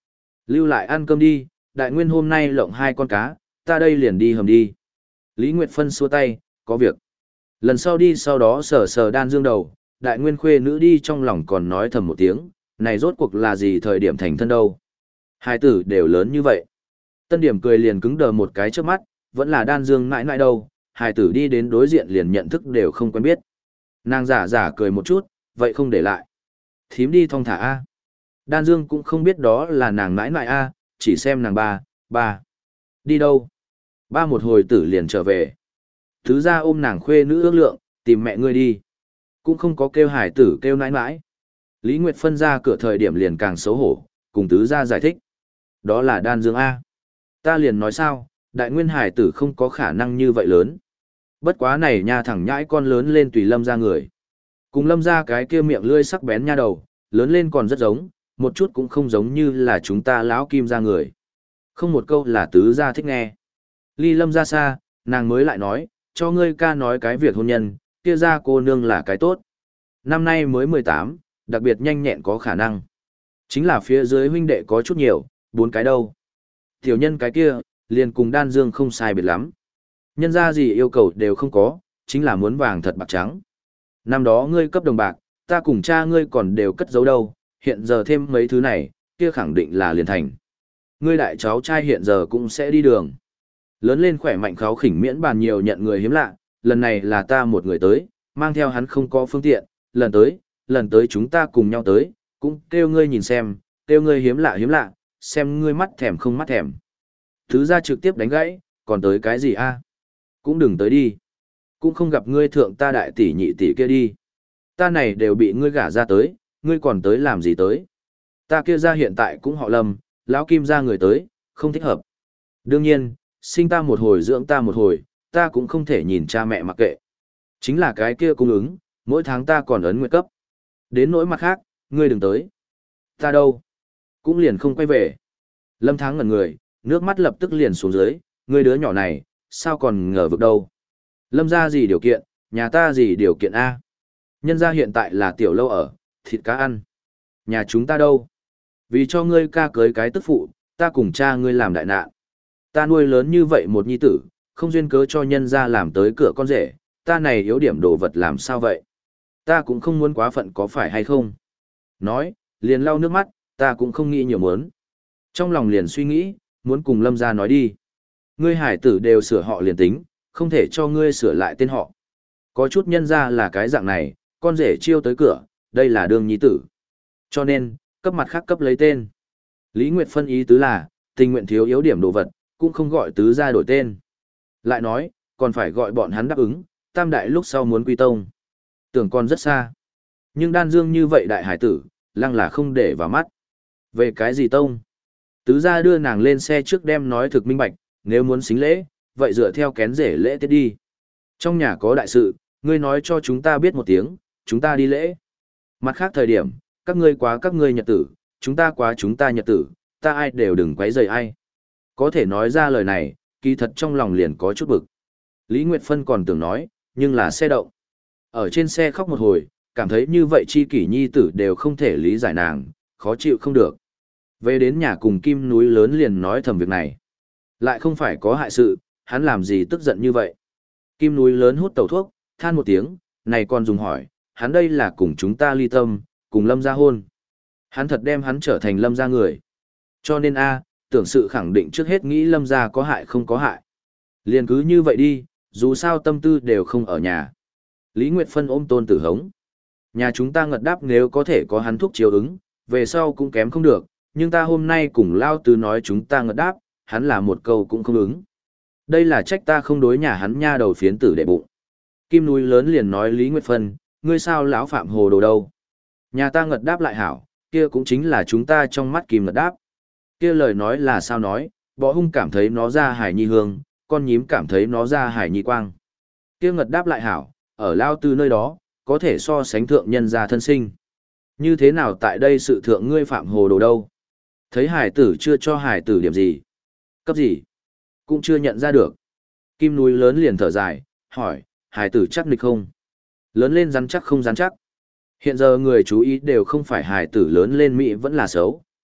Lưu lại ăn cơm đi, đại nguyên hôm nay lộng hai con cá, ta đây liền đi hầm đi. Lý Nguyệt Phân xua tay, có việc. Lần sau đi sau đó sờ sờ đan dương đầu, đại nguyên khuê nữ đi trong lòng còn nói thầm một tiếng, này rốt cuộc là gì thời điểm thành thân đâu. Hai tử đều lớn như vậy. Tân điểm cười liền cứng đờ một cái trước mắt, vẫn là đan dương mãi mãi đâu, hai tử đi đến đối diện liền nhận thức đều không quen biết. Nàng giả giả cười một chút, vậy không để lại. Thím đi thong thả A. Đan dương cũng không biết đó là nàng mãi mãi A, chỉ xem nàng ba, ba. Đi đâu? Ba một hồi tử liền trở về. Thứ ra ôm nàng khuê nữ ước lượng, tìm mẹ ngươi đi. Cũng không có kêu hải tử kêu nãi nãi. Lý Nguyệt Phân ra cửa thời điểm liền càng xấu hổ, cùng tứ ra giải thích. Đó là đan dương A. Ta liền nói sao, đại nguyên hải tử không có khả năng như vậy lớn. Bất quá này nha thẳng nhãi con lớn lên tùy lâm ra người. Cùng lâm ra cái kia miệng lươi sắc bén nha đầu, lớn lên còn rất giống, một chút cũng không giống như là chúng ta lão kim ra người. Không một câu là tứ ra thích nghe. Ly lâm ra xa, nàng mới lại nói, cho ngươi ca nói cái việc hôn nhân, kia ra cô nương là cái tốt. Năm nay mới mười tám, đặc biệt nhanh nhẹn có khả năng. Chính là phía dưới huynh đệ có chút nhiều, bốn cái đâu. Tiểu nhân cái kia, liền cùng đan dương không sai biệt lắm. Nhân ra gì yêu cầu đều không có, chính là muốn vàng thật bạc trắng. Năm đó ngươi cấp đồng bạc, ta cùng cha ngươi còn đều cất giấu đâu, hiện giờ thêm mấy thứ này, kia khẳng định là liền thành. Ngươi đại cháu trai hiện giờ cũng sẽ đi đường. Lớn lên khỏe mạnh kháo khỉnh miễn bàn nhiều nhận người hiếm lạ, lần này là ta một người tới, mang theo hắn không có phương tiện, lần tới, lần tới chúng ta cùng nhau tới, cũng kêu ngươi nhìn xem, kêu ngươi hiếm lạ hiếm lạ, xem ngươi mắt thèm không mắt thèm. Thứ ra trực tiếp đánh gãy, còn tới cái gì a? Cũng đừng tới đi. Cũng không gặp ngươi thượng ta đại tỷ nhị tỷ kia đi. Ta này đều bị ngươi gả ra tới, ngươi còn tới làm gì tới? Ta kia ra hiện tại cũng họ Lâm, lão kim ra người tới, không thích hợp. Đương nhiên, sinh ta một hồi dưỡng ta một hồi, ta cũng không thể nhìn cha mẹ mặc kệ. Chính là cái kia cung ứng, mỗi tháng ta còn ấn nguyệt cấp. Đến nỗi mặt khác, ngươi đừng tới. Ta đâu? Cũng liền không quay về. Lâm Tháng ngẩn người, nước mắt lập tức liền xuống dưới, ngươi đứa nhỏ này, sao còn ngờ vực đâu. Lâm ra gì điều kiện, nhà ta gì điều kiện A. Nhân ra hiện tại là tiểu lâu ở, thịt cá ăn. Nhà chúng ta đâu? Vì cho ngươi ca cưới cái tức phụ, ta cùng cha ngươi làm đại nạn. Ta nuôi lớn như vậy một nhi tử, không duyên cớ cho nhân ra làm tới cửa con rể, ta này yếu điểm đồ vật làm sao vậy? Ta cũng không muốn quá phận có phải hay không? Nói, liền lau nước mắt, ta cũng không nghĩ nhiều muốn. Trong lòng liền suy nghĩ, muốn cùng Lâm ra nói đi. Ngươi hải tử đều sửa họ liền tính, không thể cho ngươi sửa lại tên họ. Có chút nhân ra là cái dạng này, con rể chiêu tới cửa, đây là đương nhi tử. Cho nên, cấp mặt khác cấp lấy tên. Lý Nguyệt phân ý tứ là, tình nguyện thiếu yếu điểm đồ vật, cũng không gọi tứ ra đổi tên. Lại nói, còn phải gọi bọn hắn đáp ứng, tam đại lúc sau muốn quy tông. Tưởng còn rất xa. Nhưng đan dương như vậy đại hải tử, lăng là không để vào mắt. Về cái gì tông? Tứ ra đưa nàng lên xe trước đem nói thực minh bạch, nếu muốn xính lễ, vậy dựa theo kén rể lễ tiết đi. Trong nhà có đại sự, ngươi nói cho chúng ta biết một tiếng, chúng ta đi lễ. Mặt khác thời điểm, các ngươi quá các ngươi nhật tử, chúng ta quá chúng ta nhật tử, ta ai đều đừng quấy rầy ai. Có thể nói ra lời này, kỳ thật trong lòng liền có chút bực. Lý Nguyệt Phân còn tưởng nói, nhưng là xe động. Ở trên xe khóc một hồi, cảm thấy như vậy chi kỷ nhi tử đều không thể lý giải nàng, khó chịu không được. Về đến nhà cùng Kim núi lớn liền nói thầm việc này. Lại không phải có hại sự, hắn làm gì tức giận như vậy. Kim núi lớn hút tẩu thuốc, than một tiếng, này còn dùng hỏi, hắn đây là cùng chúng ta ly tâm, cùng Lâm ra hôn. Hắn thật đem hắn trở thành Lâm ra người. Cho nên a tưởng sự khẳng định trước hết nghĩ Lâm ra có hại không có hại. Liền cứ như vậy đi, dù sao tâm tư đều không ở nhà. Lý Nguyệt Phân ôm tôn tử hống. Nhà chúng ta ngật đáp nếu có thể có hắn thuốc chiếu ứng, về sau cũng kém không được, nhưng ta hôm nay cùng Lao Tứ nói chúng ta ngật đáp, hắn là một câu cũng không ứng. Đây là trách ta không đối nhà hắn nha đầu phiến tử đệ bụng. Kim núi lớn liền nói Lý Nguyệt Phân, ngươi sao lão phạm hồ đồ đâu. Nhà ta ngật đáp lại hảo, kia cũng chính là chúng ta trong mắt Kim ngật đáp. Kia lời nói là sao nói, bọ hung cảm thấy nó ra hải nhi hương, con nhím cảm thấy nó ra hải nhi quang. Kia ngật đáp lại hảo, ở Lao Tư nơi đó, có thể so sánh thượng nhân gia thân sinh. Như thế nào tại đây sự thượng ngươi phạm hồ đồ đâu? Thấy hải tử chưa cho hải tử điểm gì? Cấp gì? Cũng chưa nhận ra được. Kim núi lớn liền thở dài, hỏi, hải tử chắc nịch không? Lớn lên rắn chắc không rắn chắc. Hiện giờ người chú ý đều không phải hải tử lớn lên Mỹ vẫn là xấu,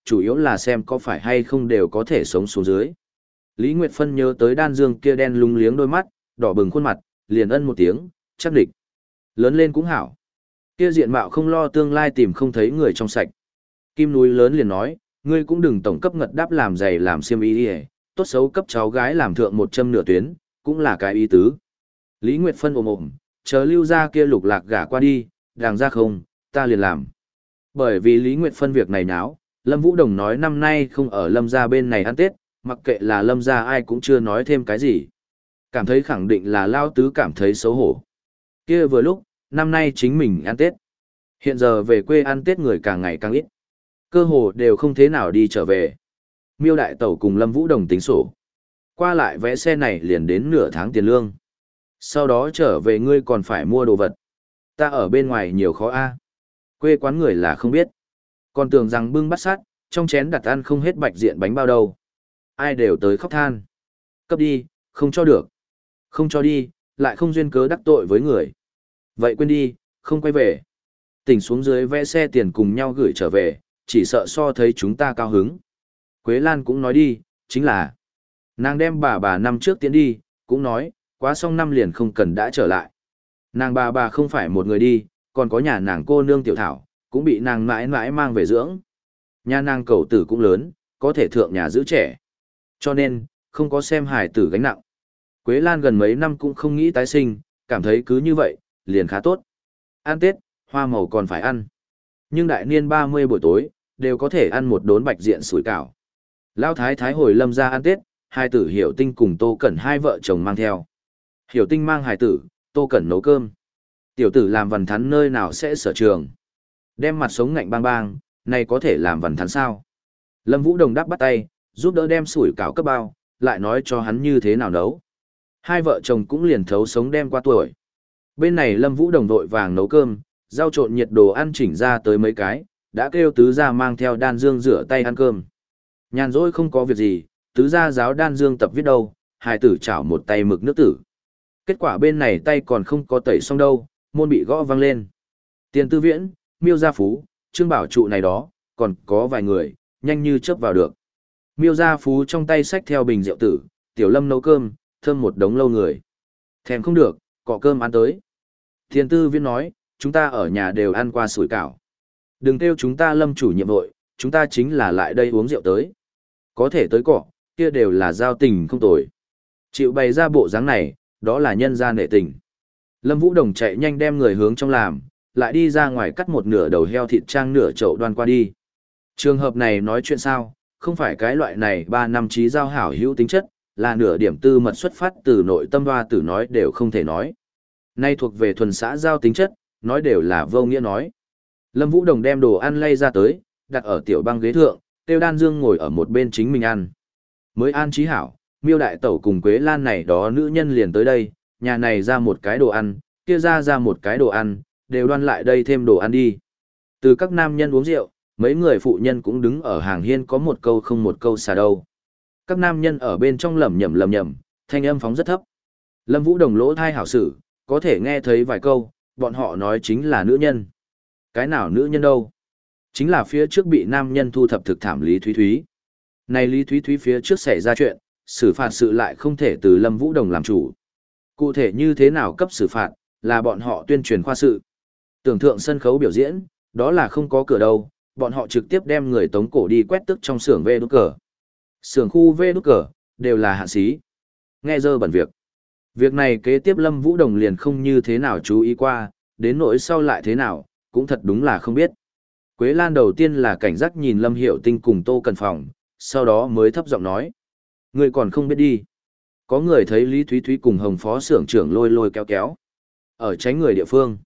chủ yếu là xem có phải hay không đều có thể sống xuống dưới. Lý Nguyệt Phân nhớ tới đan dương kia đen lúng liếng đôi mắt, đỏ bừng khuôn mặt, liền ân một tiếng, chắc địch. Lớn lên cũng hảo. Kia diện mạo không lo tương lai tìm không thấy người trong sạch. Kim núi lớn liền nói, ngươi cũng đừng tổng cấp ngật đáp làm giày làm xiêm y đi, tốt xấu cấp cháu gái làm thượng một châm nửa tuyến, cũng là cái ý tứ. Lý Nguyệt Phân ồm ồm, chờ lưu ra kia lục lạc gả qua đi, đàng ra không, ta liền làm. Bởi vì Lý Nguyệt Phân việc này náo, Lâm Vũ Đồng nói năm nay không ở Lâm gia bên này ăn Tết, mặc kệ là Lâm gia ai cũng chưa nói thêm cái gì. Cảm thấy khẳng định là Lao Tứ cảm thấy xấu hổ. Kia vừa lúc, năm nay chính mình ăn Tết. Hiện giờ về quê ăn Tết người càng ngày càng ít. Cơ hồ đều không thế nào đi trở về. Miêu Đại Tẩu cùng Lâm Vũ Đồng tính sổ. Qua lại vẽ xe này liền đến nửa tháng tiền lương. Sau đó trở về ngươi còn phải mua đồ vật. Ta ở bên ngoài nhiều khó a. Quê quán người là không biết. Còn tưởng rằng bưng bắt sát, trong chén đặt ăn không hết bạch diện bánh bao đâu. Ai đều tới khóc than. Cấp đi, không cho được. Không cho đi, lại không duyên cớ đắc tội với người. Vậy quên đi, không quay về. Tỉnh xuống dưới vẽ xe tiền cùng nhau gửi trở về, chỉ sợ so thấy chúng ta cao hứng. Quế Lan cũng nói đi, chính là nàng đem bà bà năm trước tiến đi, cũng nói, quá xong năm liền không cần đã trở lại. Nàng bà bà không phải một người đi, còn có nhà nàng cô nương Tiểu Thảo, cũng bị nàng mãi mãi mang về dưỡng. Nhà nàng cầu tử cũng lớn, có thể thượng nhà giữ trẻ. Cho nên, không có xem hài tử gánh nặng. Quế Lan gần mấy năm cũng không nghĩ tái sinh, cảm thấy cứ như vậy, liền khá tốt. Ăn Tết, hoa màu còn phải ăn. Nhưng đại niên ba mươi buổi tối, đều có thể ăn một đốn bạch diện sủi cảo. Lão thái thái hồi Lâm ra ăn Tết, hai tử Hiểu Tinh cùng Tô Cẩn hai vợ chồng mang theo. Hiểu Tinh mang hài tử, Tô Cẩn nấu cơm. Tiểu tử làm vằn thắn nơi nào sẽ sở trường. Đem mặt sống ngạnh bang bang, này có thể làm vằn thắn sao? Lâm Vũ Đồng đáp bắt tay, giúp đỡ đem sủi cảo cấp bao, lại nói cho hắn như thế nào nấu. Hai vợ chồng cũng liền thấu sống đem qua tuổi. Bên này Lâm Vũ Đồng vội vàng nấu cơm, rau trộn nhiệt đồ ăn chỉnh ra tới mấy cái, đã kêu tứ gia mang theo đan dương rửa tay ăn cơm. Nhàn rỗi không có việc gì, tứ gia giáo đan dương tập viết đâu, hai tử chảo một tay mực nước tử. Kết quả bên này tay còn không có tẩy xong đâu, môn bị gõ vang lên. Tiền Tư Viễn, Miêu Gia Phú, Trương Bảo Trụ này đó, còn có vài người, nhanh như chớp vào được. Miêu Gia Phú trong tay xách theo bình rượu tử, Tiểu Lâm nấu cơm, thơm một đống lâu người. Thèm không được, cọ cơm ăn tới. Tiền Tư Viễn nói, chúng ta ở nhà đều ăn qua sủi cảo. Đừng kêu chúng ta Lâm chủ nhiệm vội, chúng ta chính là lại đây uống rượu tới. Có thể tới cọ, kia đều là giao tình không tồi. Chịu bày ra bộ dáng này, đó là nhân gia nể tình. Lâm Vũ Đồng chạy nhanh đem người hướng trong làm, lại đi ra ngoài cắt một nửa đầu heo thịt trang nửa chậu đoan qua đi. Trường hợp này nói chuyện sao, không phải cái loại này ba năm trí giao hảo hữu tính chất, là nửa điểm tư mật xuất phát từ nội tâm hoa tử nói đều không thể nói. Nay thuộc về thuần xã giao tính chất, nói đều là vô nghĩa nói. Lâm Vũ Đồng đem đồ ăn lay ra tới, đặt ở tiểu băng ghế thượng, Tiêu Đan Dương ngồi ở một bên chính mình ăn. Mới an trí hảo, Miêu Đại Tẩu cùng Quế Lan này đó nữ nhân liền tới đây, nhà này ra một cái đồ ăn, kia ra ra một cái đồ ăn, đều đoan lại đây thêm đồ ăn đi. Từ các nam nhân uống rượu, mấy người phụ nhân cũng đứng ở hàng hiên có một câu không một câu xà đâu. Các nam nhân ở bên trong lẩm nhẩm lẩm nhẩm, thanh âm phóng rất thấp. Lâm Vũ Đồng lỗ thai hảo sử, có thể nghe thấy vài câu, bọn họ nói chính là nữ nhân. Cái nào nữ nhân đâu? Chính là phía trước bị nam nhân thu thập thực thảm Lý Thúy Thúy. Này Lý Thúy Thúy phía trước xảy ra chuyện, xử phạt sự lại không thể từ Lâm Vũ Đồng làm chủ. Cụ thể như thế nào cấp xử phạt, là bọn họ tuyên truyền khoa sự. Tưởng thượng sân khấu biểu diễn, đó là không có cửa đâu, bọn họ trực tiếp đem người tống cổ đi quét tức trong xưởng vê đút cờ. Xưởng khu vê đút cờ, đều là hạ sĩ. Nghe dơ bẩn việc. Việc này kế tiếp Lâm Vũ Đồng liền không như thế nào chú ý qua, đến nỗi sau lại thế nào, cũng thật đúng là không biết. Quế Lan đầu tiên là cảnh giác nhìn Lâm Hiểu Tinh cùng Tô Cần Phòng, sau đó mới thấp giọng nói. Người còn không biết đi. Có người thấy Lý Thúy Thúy cùng Hồng Phó xưởng trưởng lôi lôi kéo kéo. Ở tránh người địa phương.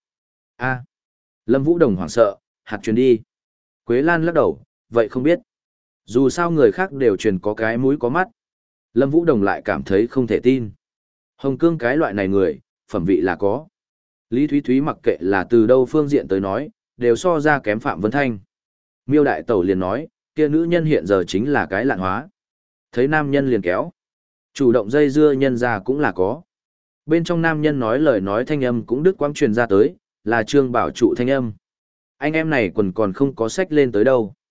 a Lâm Vũ Đồng hoảng sợ, hạt truyền đi. Quế Lan lắc đầu, vậy không biết. Dù sao người khác đều truyền có cái mũi có mắt. Lâm Vũ Đồng lại cảm thấy không thể tin. Hồng Cương cái loại này người, phẩm vị là có. Lý Thúy Thúy mặc kệ là từ đâu phương diện tới nói, đều so ra kém Phạm Vân Thanh. Miêu Đại Tẩu liền nói, kia nữ nhân hiện giờ chính là cái lạn hóa. Thấy nam nhân liền kéo. Chủ động dây dưa nhân ra cũng là có. Bên trong nam nhân nói lời nói thanh âm cũng đứt quãng truyền ra tới, là Trương Bảo Trụ thanh âm. Anh em này quần còn không có sách lên tới đâu.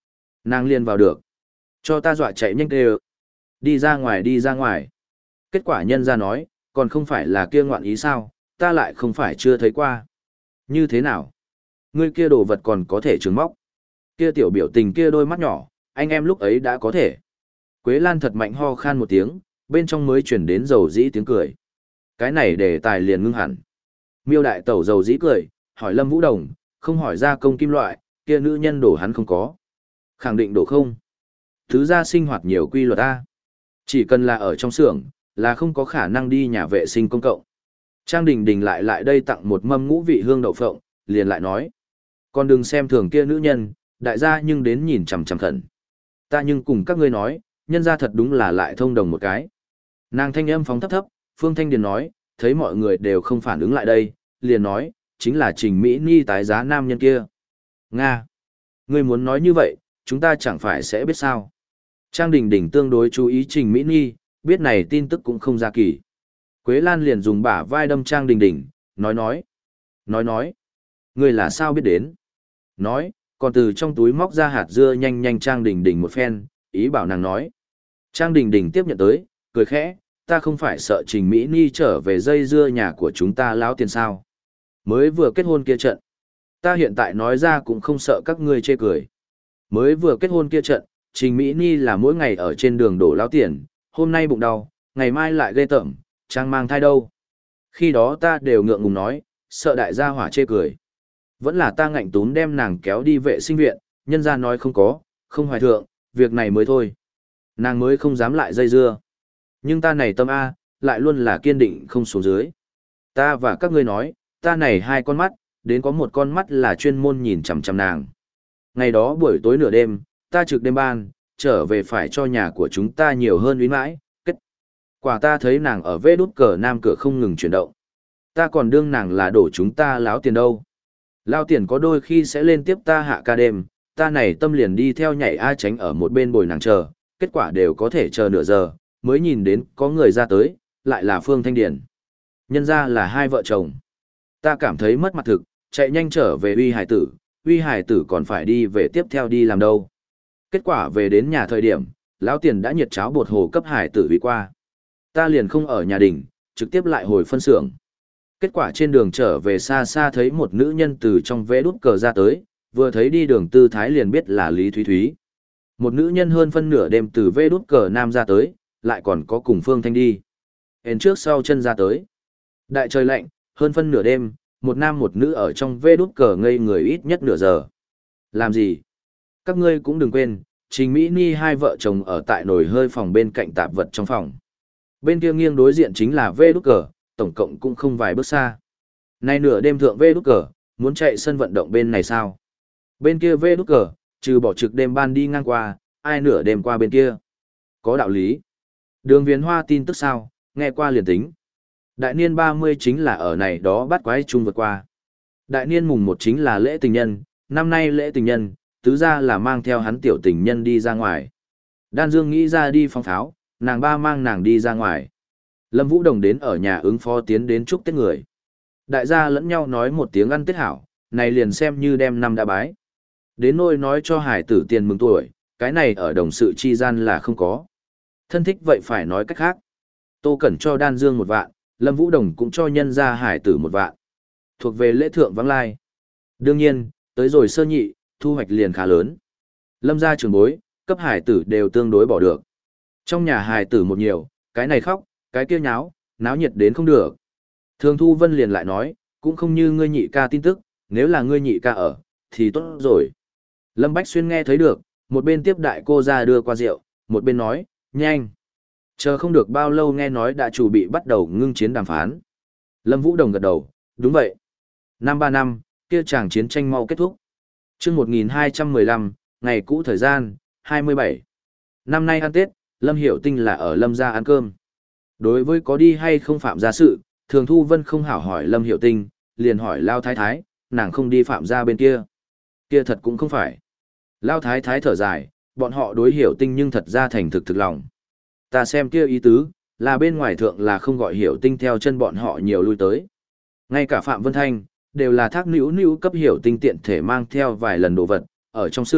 Nàng liền vào được. Cho ta dọa chạy nhanh kêu. Đi ra ngoài đi ra ngoài. Kết quả nhân ra nói, còn không phải là kia ngoạn ý sao, ta lại không phải chưa thấy qua. Như thế nào? Ngươi kia đồ vật còn có thể trứng móc. Kia tiểu biểu tình kia đôi mắt nhỏ, anh em lúc ấy đã có thể. Quế Lan thật mạnh ho khan một tiếng, bên trong mới chuyển đến dầu dĩ tiếng cười. Cái này để tài liền ngưng hẳn. Miêu đại tẩu dầu dĩ cười, hỏi Lâm Vũ Đồng, không hỏi ra công kim loại, kia nữ nhân đổ hắn không có. Khẳng định đổ không. Thứ ra sinh hoạt nhiều quy luật A. Chỉ cần là ở trong xưởng, là không có khả năng đi nhà vệ sinh công cộng. Trang Đình Đình lại lại đây tặng một mâm ngũ vị hương đậu phộng, liền lại nói. Còn đừng xem thường kia nữ nhân, đại gia nhưng đến nhìn chằm chằm khẩn. Ta nhưng cùng các ngươi nói, nhân ra thật đúng là lại thông đồng một cái. Nàng thanh âm phóng thấp thấp, Phương Thanh Điền nói, thấy mọi người đều không phản ứng lại đây, liền nói, chính là Trình Mỹ Ni tái giá nam nhân kia. Nga! Ngươi muốn nói như vậy, chúng ta chẳng phải sẽ biết sao. Trang Đình Đình tương đối chú ý Trình Mỹ Ni, biết này tin tức cũng không ra kỳ. Quế Lan liền dùng bả vai đâm Trang Đình Đình, nói nói. Nói nói. Ngươi là sao biết đến? Nói, còn từ trong túi móc ra hạt dưa nhanh nhanh Trang Đình Đình một phen, ý bảo nàng nói. Trang Đình Đình tiếp nhận tới, cười khẽ, ta không phải sợ Trình Mỹ Ni trở về dây dưa nhà của chúng ta láo tiền sao. Mới vừa kết hôn kia trận. Ta hiện tại nói ra cũng không sợ các ngươi chê cười. Mới vừa kết hôn kia trận, Trình Mỹ Ni là mỗi ngày ở trên đường đổ láo tiền, hôm nay bụng đau, ngày mai lại ghê tởm, Trang mang thai đâu. Khi đó ta đều ngượng ngùng nói, sợ đại gia hỏa chê cười. Vẫn là ta ngạnh túm đem nàng kéo đi vệ sinh viện, nhân gia nói không có, không hoài thượng, việc này mới thôi. Nàng mới không dám lại dây dưa. Nhưng ta này tâm A, lại luôn là kiên định không xuống dưới. Ta và các ngươi nói, ta này hai con mắt, đến có một con mắt là chuyên môn nhìn chằm chằm nàng. Ngày đó buổi tối nửa đêm, ta trực đêm ban, trở về phải cho nhà của chúng ta nhiều hơn uyến mãi, kết. Quả ta thấy nàng ở vê đút cờ nam cửa không ngừng chuyển động. Ta còn đương nàng là đổ chúng ta láo tiền đâu. Lao tiền có đôi khi sẽ lên tiếp ta hạ ca đêm, ta này tâm liền đi theo nhảy A tránh ở một bên bồi nàng chờ, kết quả đều có thể chờ nửa giờ, mới nhìn đến có người ra tới, lại là Phương Thanh Điển. Nhân ra là hai vợ chồng. Ta cảm thấy mất mặt thực, chạy nhanh trở về uy hải tử, uy hải tử còn phải đi về tiếp theo đi làm đâu. Kết quả về đến nhà thời điểm, lão tiền đã nhiệt cháo bột hồ cấp hải tử uy qua. Ta liền không ở nhà đình, trực tiếp lại hồi phân xưởng. Kết quả trên đường trở về xa xa thấy một nữ nhân từ trong vẽ đút cờ ra tới, vừa thấy đi đường tư thái liền biết là Lý Thúy Thúy. Một nữ nhân hơn phân nửa đêm từ vẽ đút cờ nam ra tới, lại còn có cùng Phương Thanh đi. Hến trước sau chân ra tới. Đại trời lạnh, hơn phân nửa đêm, một nam một nữ ở trong vê đút cờ ngây người ít nhất nửa giờ. Làm gì? Các ngươi cũng đừng quên, Trình Mỹ Ni hai vợ chồng ở tại nồi hơi phòng bên cạnh tạp vật trong phòng. Bên kia nghiêng đối diện chính là vê đút cờ, tổng cộng cũng không vài bước xa. Nay nửa đêm thượng vê đút cờ, muốn chạy sân vận động bên này sao? Bên kia vê đút cờ, trừ bỏ trực đêm ban đi ngang qua, ai nửa đêm qua bên kia? Có đạo lý. Đường Viễn Hoa tin tức sao, nghe qua liền tính. Đại niên ba mươi chính là ở này đó bắt quái chung vượt qua. Đại niên mùng một chính là lễ tình nhân, năm nay lễ tình nhân, tứ ra là mang theo hắn tiểu tình nhân đi ra ngoài. Đan Dương nghĩ ra đi phong tháo, nàng ba mang nàng đi ra ngoài. Lâm Vũ Đồng đến ở nhà ứng phó tiến đến chúc Tết người. Đại gia lẫn nhau nói một tiếng ăn Tết hảo, này liền xem như đem năm đã bái. Đến nôi nói cho hải tử tiền mừng tuổi, cái này ở đồng sự chi gian là không có. Thân thích vậy phải nói cách khác. Tô Cẩn cho Đan Dương một vạn, Lâm Vũ Đồng cũng cho nhân gia hải tử một vạn. Thuộc về lễ thượng vắng lai. Đương nhiên, tới rồi sơ nhị, thu hoạch liền khá lớn. Lâm gia trường bối, cấp hải tử đều tương đối bỏ được. Trong nhà hải tử một nhiều, cái này khóc, cái kia nháo, náo nhiệt đến không được. Thường Thu Vân liền lại nói, cũng không như ngươi nhị ca tin tức, nếu là ngươi nhị ca ở, thì tốt rồi. Lâm Bách Xuyên nghe thấy được, một bên tiếp đại cô ra đưa qua rượu, một bên nói, nhanh. Chờ không được bao lâu nghe nói đã chủ bị bắt đầu ngưng chiến đàm phán. Lâm Vũ Đồng gật đầu, đúng vậy. Năm ba năm, kia chàng chiến tranh mau kết thúc. Trước một nghìn hai trăm mười lăm, ngày cũ thời gian, hai mươi bảy. Năm nay ăn Tết, Lâm Hiểu Tinh là ở Lâm gia ăn cơm. Đối với có đi hay không phạm gia sự, Thường Thu Vân không hảo hỏi Lâm Hiểu Tinh, liền hỏi Lao Thái Thái, nàng không đi phạm gia bên kia. Kia thật cũng không phải. Lao Thái Thái thở dài, bọn họ đối Hiểu Tinh nhưng thật ra thành thực thực lòng. Ta xem kia ý tứ, là bên ngoài thượng là không gọi Hiểu Tinh theo chân bọn họ nhiều lui tới. Ngay cả Phạm Vân Thanh, đều là thác nữ nữ cấp Hiểu Tinh tiện thể mang theo vài lần đồ vật, ở trong xưởng,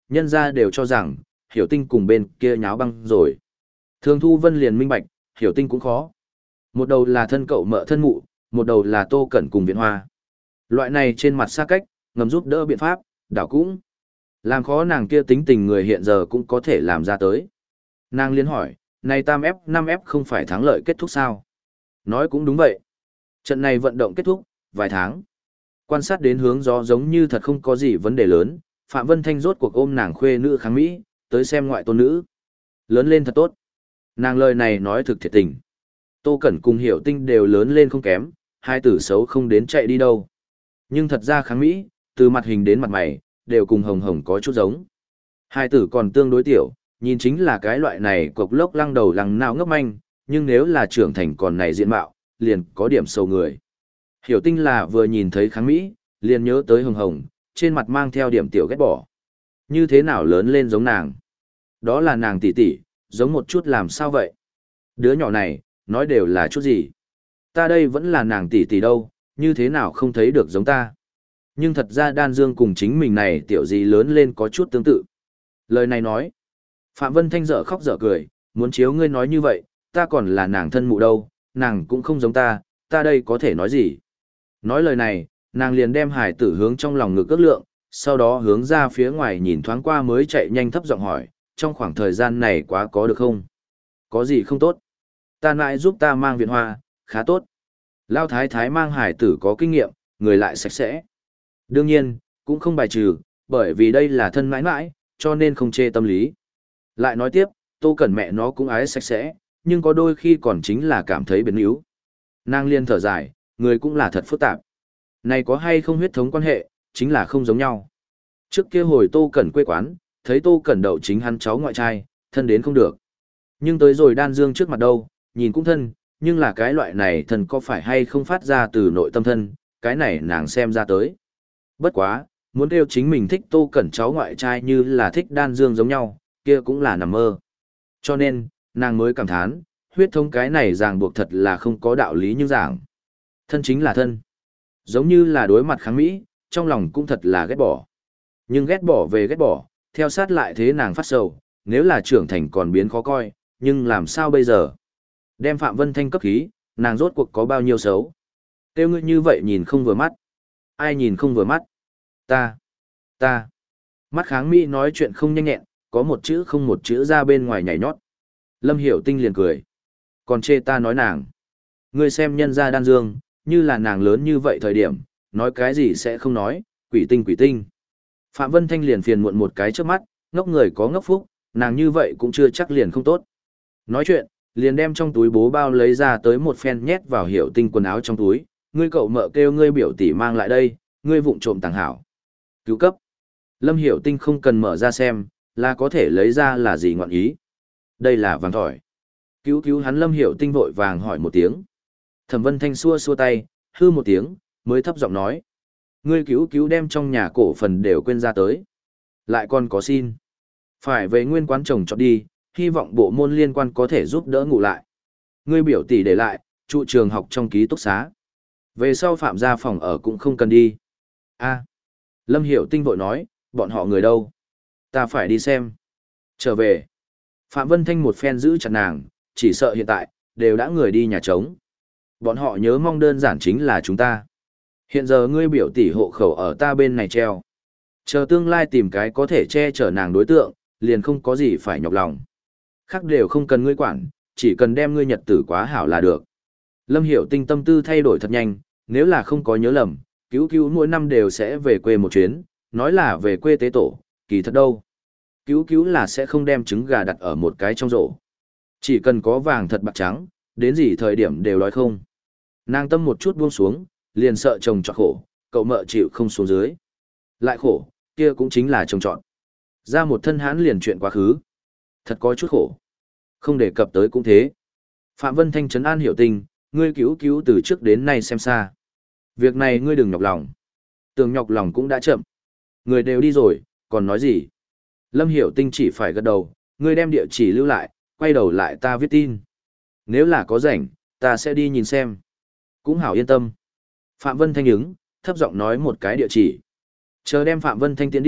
nhân ra đều cho rằng, hiểu tinh cùng bên kia nháo băng rồi. Thường Thu Vân liền minh bạch, hiểu tinh cũng khó. Một đầu là thân cậu mợ thân mụ, một đầu là Tô Cẩn cùng Viện Hoa. Loại này trên mặt xa cách, ngầm giúp đỡ biện pháp, đảo cũng. Làm khó nàng kia tính tình người hiện giờ cũng có thể làm ra tới. Nàng liên hỏi, này tam ép năm ép không phải thắng lợi kết thúc sao? Nói cũng đúng vậy. Trận này vận động kết thúc, vài tháng. Quan sát đến hướng gió giống như thật không có gì vấn đề lớn, Phạm Vân Thanh rốt cuộc ôm nàng khuê nữ kháng Mỹ, tới xem ngoại tôn nữ. Lớn lên thật tốt. Nàng lời này nói thực thiệt tình. Tô Cẩn cùng Hiểu Tinh đều lớn lên không kém, hai tử xấu không đến chạy đi đâu. Nhưng thật ra kháng Mỹ, từ mặt hình đến mặt mày, đều cùng hồng hồng có chút giống. Hai tử còn tương đối tiểu, nhìn chính là cái loại này cục lốc lăng đầu lăng nào ngấp manh, nhưng nếu là trưởng thành còn này diện mạo, liền có điểm sâu người. Hiểu Tinh là vừa nhìn thấy kháng Mỹ, liền nhớ tới hồng hồng, trên mặt mang theo điểm tiểu ghét bỏ. Như thế nào lớn lên giống nàng? Đó là nàng tỷ tỷ, giống một chút làm sao vậy? Đứa nhỏ này, nói đều là chút gì? Ta đây vẫn là nàng tỷ tỷ đâu, như thế nào không thấy được giống ta? Nhưng thật ra Đan Dương cùng chính mình này tiểu gì lớn lên có chút tương tự. Lời này nói, Phạm Vân Thanh dở khóc dở cười, muốn chiếu ngươi nói như vậy, ta còn là nàng thân mụ đâu, nàng cũng không giống ta, ta đây có thể nói gì? Nói lời này, nàng liền đem hải tử hướng trong lòng ngực ước lượng, sau đó hướng ra phía ngoài nhìn thoáng qua mới chạy nhanh thấp giọng hỏi, trong khoảng thời gian này quá có được không? Có gì không tốt? Ta nại giúp ta mang viện hoa, khá tốt. Lao thái thái mang hải tử có kinh nghiệm, người lại sạch sẽ. Đương nhiên, cũng không bài trừ, bởi vì đây là thân mãi mãi, cho nên không chê tâm lý. Lại nói tiếp, Tô Cẩn mẹ nó cũng ái sạch sẽ, nhưng có đôi khi còn chính là cảm thấy biến yếu. Nàng liên thở dài, người cũng là thật phức tạp. Này có hay không huyết thống quan hệ, chính là không giống nhau. Trước kia hồi Tô Cẩn quê quán, thấy Tô Cẩn đậu chính hắn cháu ngoại trai, thân đến không được. Nhưng tới rồi Đan Dương trước mặt đâu, nhìn cũng thân, nhưng là cái loại này thân có phải hay không phát ra từ nội tâm thân, cái này nàng xem ra tới. Bất quá, muốn kêu chính mình thích Tô Cẩn cháu ngoại trai như là thích Đan Dương giống nhau, kia cũng là nằm mơ. Cho nên, nàng mới cảm thán, huyết thống cái này ràng buộc thật là không có đạo lý như giảng. Thân chính là thân. Giống như là đối mặt kháng Mỹ, trong lòng cũng thật là ghét bỏ. Nhưng ghét bỏ về ghét bỏ, theo sát lại thế nàng phát sầu, nếu là trưởng thành còn biến khó coi, nhưng làm sao bây giờ? Đem Phạm Vân Thanh cấp khí, nàng rốt cuộc có bao nhiêu xấu? Tiêu ngươi như vậy nhìn không vừa mắt. Ai nhìn không vừa mắt? Ta. Ta. Mắt kháng Mỹ nói chuyện không nhanh nhẹn, có một chữ không một chữ ra bên ngoài nhảy nhót. Lâm Hiểu Tinh liền cười. Còn chê ta nói nàng. Ngươi xem nhân gia Đan Dương, như là nàng lớn như vậy thời điểm, nói cái gì sẽ không nói, quỷ tinh quỷ tinh. Phạm Vân Thanh liền phiền muộn một cái trước mắt, ngốc người có ngốc phúc, nàng như vậy cũng chưa chắc liền không tốt. Nói chuyện, liền đem trong túi bố bao lấy ra tới một phen nhét vào Hiểu Tinh quần áo trong túi, ngươi cậu mợ kêu ngươi biểu tỷ mang lại đây, ngươi vụng trộm tàng hảo. Cứu cấp. Lâm Hiểu Tinh không cần mở ra xem, là có thể lấy ra là gì ngọn ý. Đây là vàng thỏi. Cứu cứu hắn Lâm Hiểu Tinh vội vàng hỏi một tiếng. Thẩm Vân Thanh xua xua tay, hư một tiếng, mới thấp giọng nói. Ngươi cứu cứu đem trong nhà cổ phần đều quên ra tới. Lại còn có xin. Phải về nguyên quán trồng trọt đi, hy vọng bộ môn liên quan có thể giúp đỡ ngủ lại. Ngươi biểu tỷ để lại, trụ trường học trong ký túc xá. Về sau Phạm gia phòng ở cũng không cần đi. A. Lâm Hiểu Tinh vội nói, bọn họ người đâu? Ta phải đi xem. Trở về. Phạm Vân Thanh một phen giữ chặt nàng, chỉ sợ hiện tại, đều đã người đi nhà trống. Bọn họ nhớ mong đơn giản chính là chúng ta. Hiện giờ ngươi biểu tỷ hộ khẩu ở ta bên này treo. Chờ tương lai tìm cái có thể che chở nàng đối tượng, liền không có gì phải nhọc lòng. Khác đều không cần ngươi quản, chỉ cần đem ngươi nhật tử quá hảo là được. Lâm Hiểu Tinh tâm tư thay đổi thật nhanh, nếu là không có nhớ lầm, cứu cứu mỗi năm đều sẽ về quê một chuyến, nói là về quê tế tổ, kỳ thật đâu. Cứu cứu là sẽ không đem trứng gà đặt ở một cái trong rổ. Chỉ cần có vàng thật bạc trắng, đến gì thời điểm đều đói không. Nàng tâm một chút buông xuống, liền sợ chồng trọt khổ, cậu mợ chịu không xuống dưới. Lại khổ, kia cũng chính là chồng trọt. Ra một thân hãn liền chuyện quá khứ. Thật có chút khổ. Không đề cập tới cũng thế. Phạm Vân Thanh trấn an Hiểu Tinh, ngươi cứu cứu từ trước đến nay xem xa. Việc này ngươi đừng nhọc lòng. Tường nhọc lòng cũng đã chậm. Người đều đi rồi, còn nói gì? Lâm Hiểu Tinh chỉ phải gật đầu, ngươi đem địa chỉ lưu lại, quay đầu lại ta viết tin. Nếu là có rảnh, ta sẽ đi nhìn xem. Cũng hảo yên tâm. Phạm Vân Thanh ứng, thấp giọng nói một cái địa chỉ. Chờ đem Phạm Vân Thanh tiến đi,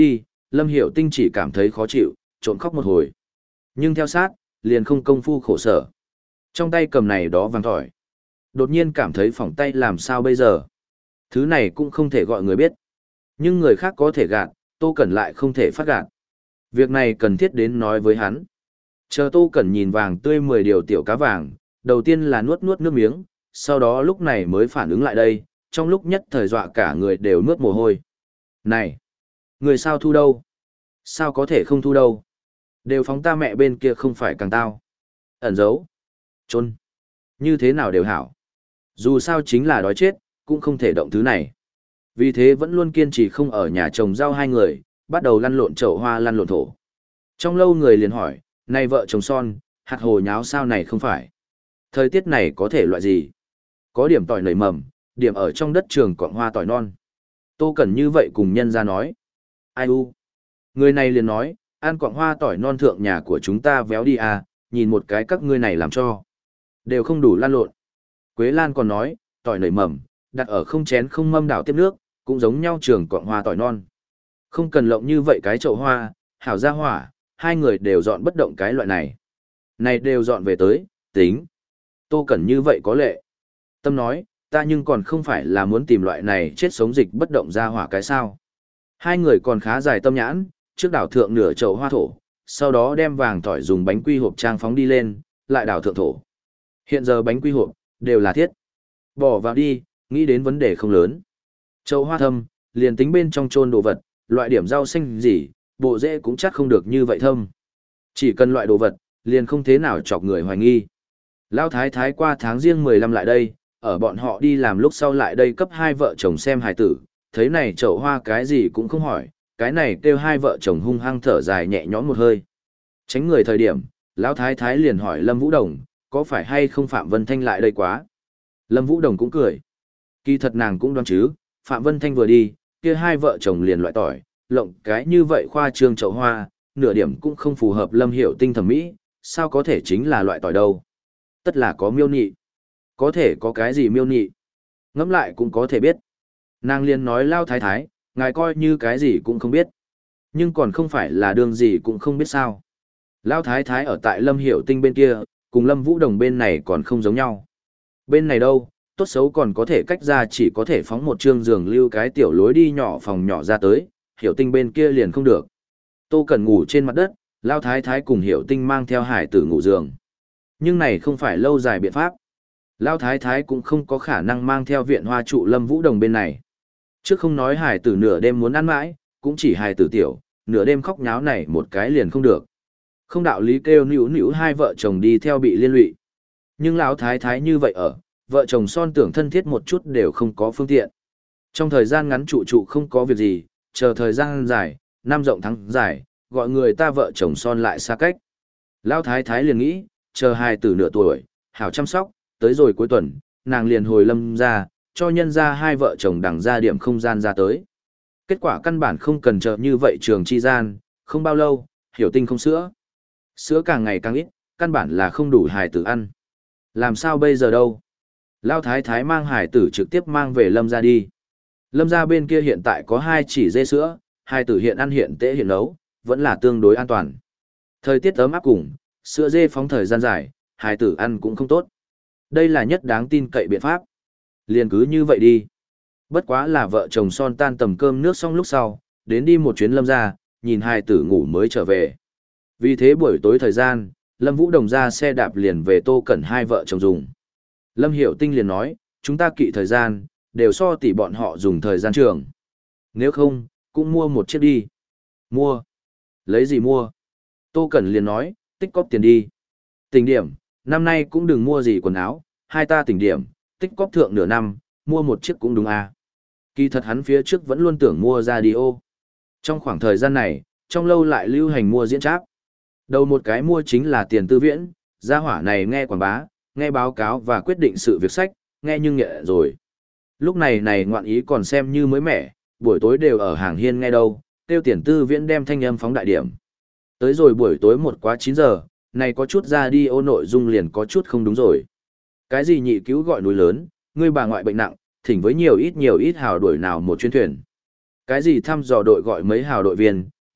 Lâm Hiểu Tinh chỉ cảm thấy khó chịu, trộn khóc một hồi. Nhưng theo sát, liền không công phu khổ sở. Trong tay cầm này đó vàng thỏi. Đột nhiên cảm thấy phỏng tay làm sao bây giờ. Thứ này cũng không thể gọi người biết. Nhưng người khác có thể gạt, Tô Cẩn lại không thể phát gạt. Việc này cần thiết đến nói với hắn. Chờ Tô Cẩn nhìn vàng tươi mười điều tiểu cá vàng, đầu tiên là nuốt nuốt nước miếng, sau đó lúc này mới phản ứng lại đây, trong lúc nhất thời dọa cả người đều nuốt mồ hôi. Này! Người sao thu đâu? Sao có thể không thu đâu? Đều phóng ta mẹ bên kia không phải càng tao. Ẩn giấu. Trôn. Như thế nào đều hảo. Dù sao chính là đói chết, cũng không thể động thứ này. Vì thế vẫn luôn kiên trì không ở nhà trồng rau hai người, bắt đầu lăn lộn chậu hoa lăn lộn thổ. Trong lâu người liền hỏi, này vợ chồng son, hạt hồ nháo sao này không phải? Thời tiết này có thể loại gì? Có điểm tỏi nảy mầm, điểm ở trong đất trường quạng hoa tỏi non. Tô Cẩn như vậy cùng nhân ra nói. Ai u? Người này liền nói, ăn quạng hoa tỏi non thượng nhà của chúng ta véo đi à, nhìn một cái các ngươi này làm cho. Đều không đủ lan lộn. Quế Lan còn nói, tỏi nảy mầm, đặt ở không chén không mâm đảo tiếp nước, cũng giống nhau trường quạng hoa tỏi non. Không cần lộng như vậy cái chậu hoa, hảo ra hỏa, hai người đều dọn bất động cái loại này. Này đều dọn về tới, tính. Tô Cẩn như vậy có lệ. Tâm nói, ta nhưng còn không phải là muốn tìm loại này chết sống dịch bất động ra hỏa cái sao. Hai người còn khá dài tâm nhãn, trước đảo thượng nửa chậu hoa thổ, sau đó đem vàng tỏi dùng bánh quy hộp trang phóng đi lên, lại đảo thượng thổ. Hiện giờ bánh quy hộp, đều là thiết. Bỏ vào đi, nghĩ đến vấn đề không lớn. Chậu hoa thâm, liền tính bên trong chôn đồ vật, loại điểm rau xanh gì, bộ rễ cũng chắc không được như vậy thâm. Chỉ cần loại đồ vật, liền không thế nào chọc người hoài nghi. Lão thái thái qua tháng riêng mười lăm lại đây, ở bọn họ đi làm lúc sau lại đây cấp hai vợ chồng xem hài tử, thấy này chậu hoa cái gì cũng không hỏi, cái này kêu hai vợ chồng hung hăng thở dài nhẹ nhõm một hơi. Tránh người thời điểm, lão thái thái liền hỏi Lâm Vũ Đồng, có phải hay không Phạm Vân Thanh lại đây quá? Lâm Vũ Đồng cũng cười. Kỳ thật nàng cũng đoán chứ, Phạm Vân Thanh vừa đi, kia hai vợ chồng liền loại tỏi, lộng cái như vậy khoa trương chậu hoa, nửa điểm cũng không phù hợp Lâm Hiểu Tinh thẩm mỹ, sao có thể chính là loại tỏi đâu? Tất là có miêu nị. Có thể có cái gì miêu nị? Ngẫm lại cũng có thể biết. Nàng liền nói lao thái thái, ngài coi như cái gì cũng không biết. Nhưng còn không phải là đường gì cũng không biết sao. Lao thái thái ở tại Lâm Hiểu Tinh bên kia, cùng Lâm Vũ Đồng bên này còn không giống nhau. Bên này đâu, tốt xấu còn có thể cách ra chỉ có thể phóng một trương giường lưu cái tiểu lối đi nhỏ phòng nhỏ ra tới, Hiểu Tinh bên kia liền không được. Tô Cần ngủ trên mặt đất, Lao thái thái cùng Hiểu Tinh mang theo hải tử ngủ giường. Nhưng này không phải lâu dài biện pháp. Lao thái thái cũng không có khả năng mang theo viện hoa trụ Lâm Vũ Đồng bên này. Trước không nói hải tử nửa đêm muốn ăn mãi, cũng chỉ hải tử tiểu, nửa đêm khóc nháo này một cái liền không được. Không đạo lý kêu nữu nữu hai vợ chồng đi theo bị liên lụy. Nhưng lão thái thái như vậy ở, vợ chồng son tưởng thân thiết một chút đều không có phương tiện. Trong thời gian ngắn trụ trụ không có việc gì, chờ thời gian dài, năm rộng tháng dài, gọi người ta vợ chồng son lại xa cách. Lão thái thái liền nghĩ, chờ hai tử nửa tuổi, hảo chăm sóc, tới rồi cuối tuần, nàng liền hồi Lâm ra, cho nhân ra hai vợ chồng đằng ra điểm không gian ra tới. Kết quả căn bản không cần chờ như vậy trường chi gian, không bao lâu, Hiểu Tinh không sữa. Sữa càng ngày càng ít, căn bản là không đủ hài tử ăn. Làm sao bây giờ đâu? Lao thái thái mang hài tử trực tiếp mang về Lâm ra đi. Lâm ra bên kia hiện tại có hai chỉ dê sữa, hài tử hiện ăn hiện tễ hiện nấu, vẫn là tương đối an toàn. Thời tiết ấm áp cùng, sữa dê phóng thời gian dài, hài tử ăn cũng không tốt. Đây là nhất đáng tin cậy biện pháp. Liền cứ như vậy đi. Bất quá là vợ chồng son tan tầm cơm nước xong lúc sau, đến đi một chuyến Lâm ra, nhìn hài tử ngủ mới trở về. Vì thế buổi tối thời gian, Lâm Vũ Đồng ra xe đạp liền về Tô Cẩn hai vợ chồng dùng. Lâm Hiểu Tinh liền nói, chúng ta kỵ thời gian, đều so tỷ bọn họ dùng thời gian trường. Nếu không, cũng mua một chiếc đi. Mua. Lấy gì mua? Tô Cẩn liền nói, tích cóp tiền đi. Tỉnh điểm, năm nay cũng đừng mua gì quần áo, hai ta tỉnh điểm, tích cóp thượng nửa năm, mua một chiếc cũng đúng à. Kỳ thật hắn phía trước vẫn luôn tưởng mua radio. Trong khoảng thời gian này, trong lâu lại lưu hành mua diễn tráp. Đầu một cái mua chính là tiền tư viễn, gia hỏa này nghe quảng bá, nghe báo cáo và quyết định sự việc sách, nghe nhưng nhẹ rồi. Lúc này này ngoạn ý còn xem như mới mẻ, buổi tối đều ở hàng hiên nghe đâu, tiêu tiền tư viễn đem thanh âm phóng đại điểm. Tới rồi buổi tối một quá chín giờ, này có chút ra đi ô nội dung liền có chút không đúng rồi. Cái gì nhị cứu gọi núi lớn, ngươi bà ngoại bệnh nặng, thỉnh với nhiều ít nhiều ít hào đuổi nào một chuyến thuyền. Cái gì thăm dò đội gọi mấy hào đội viên,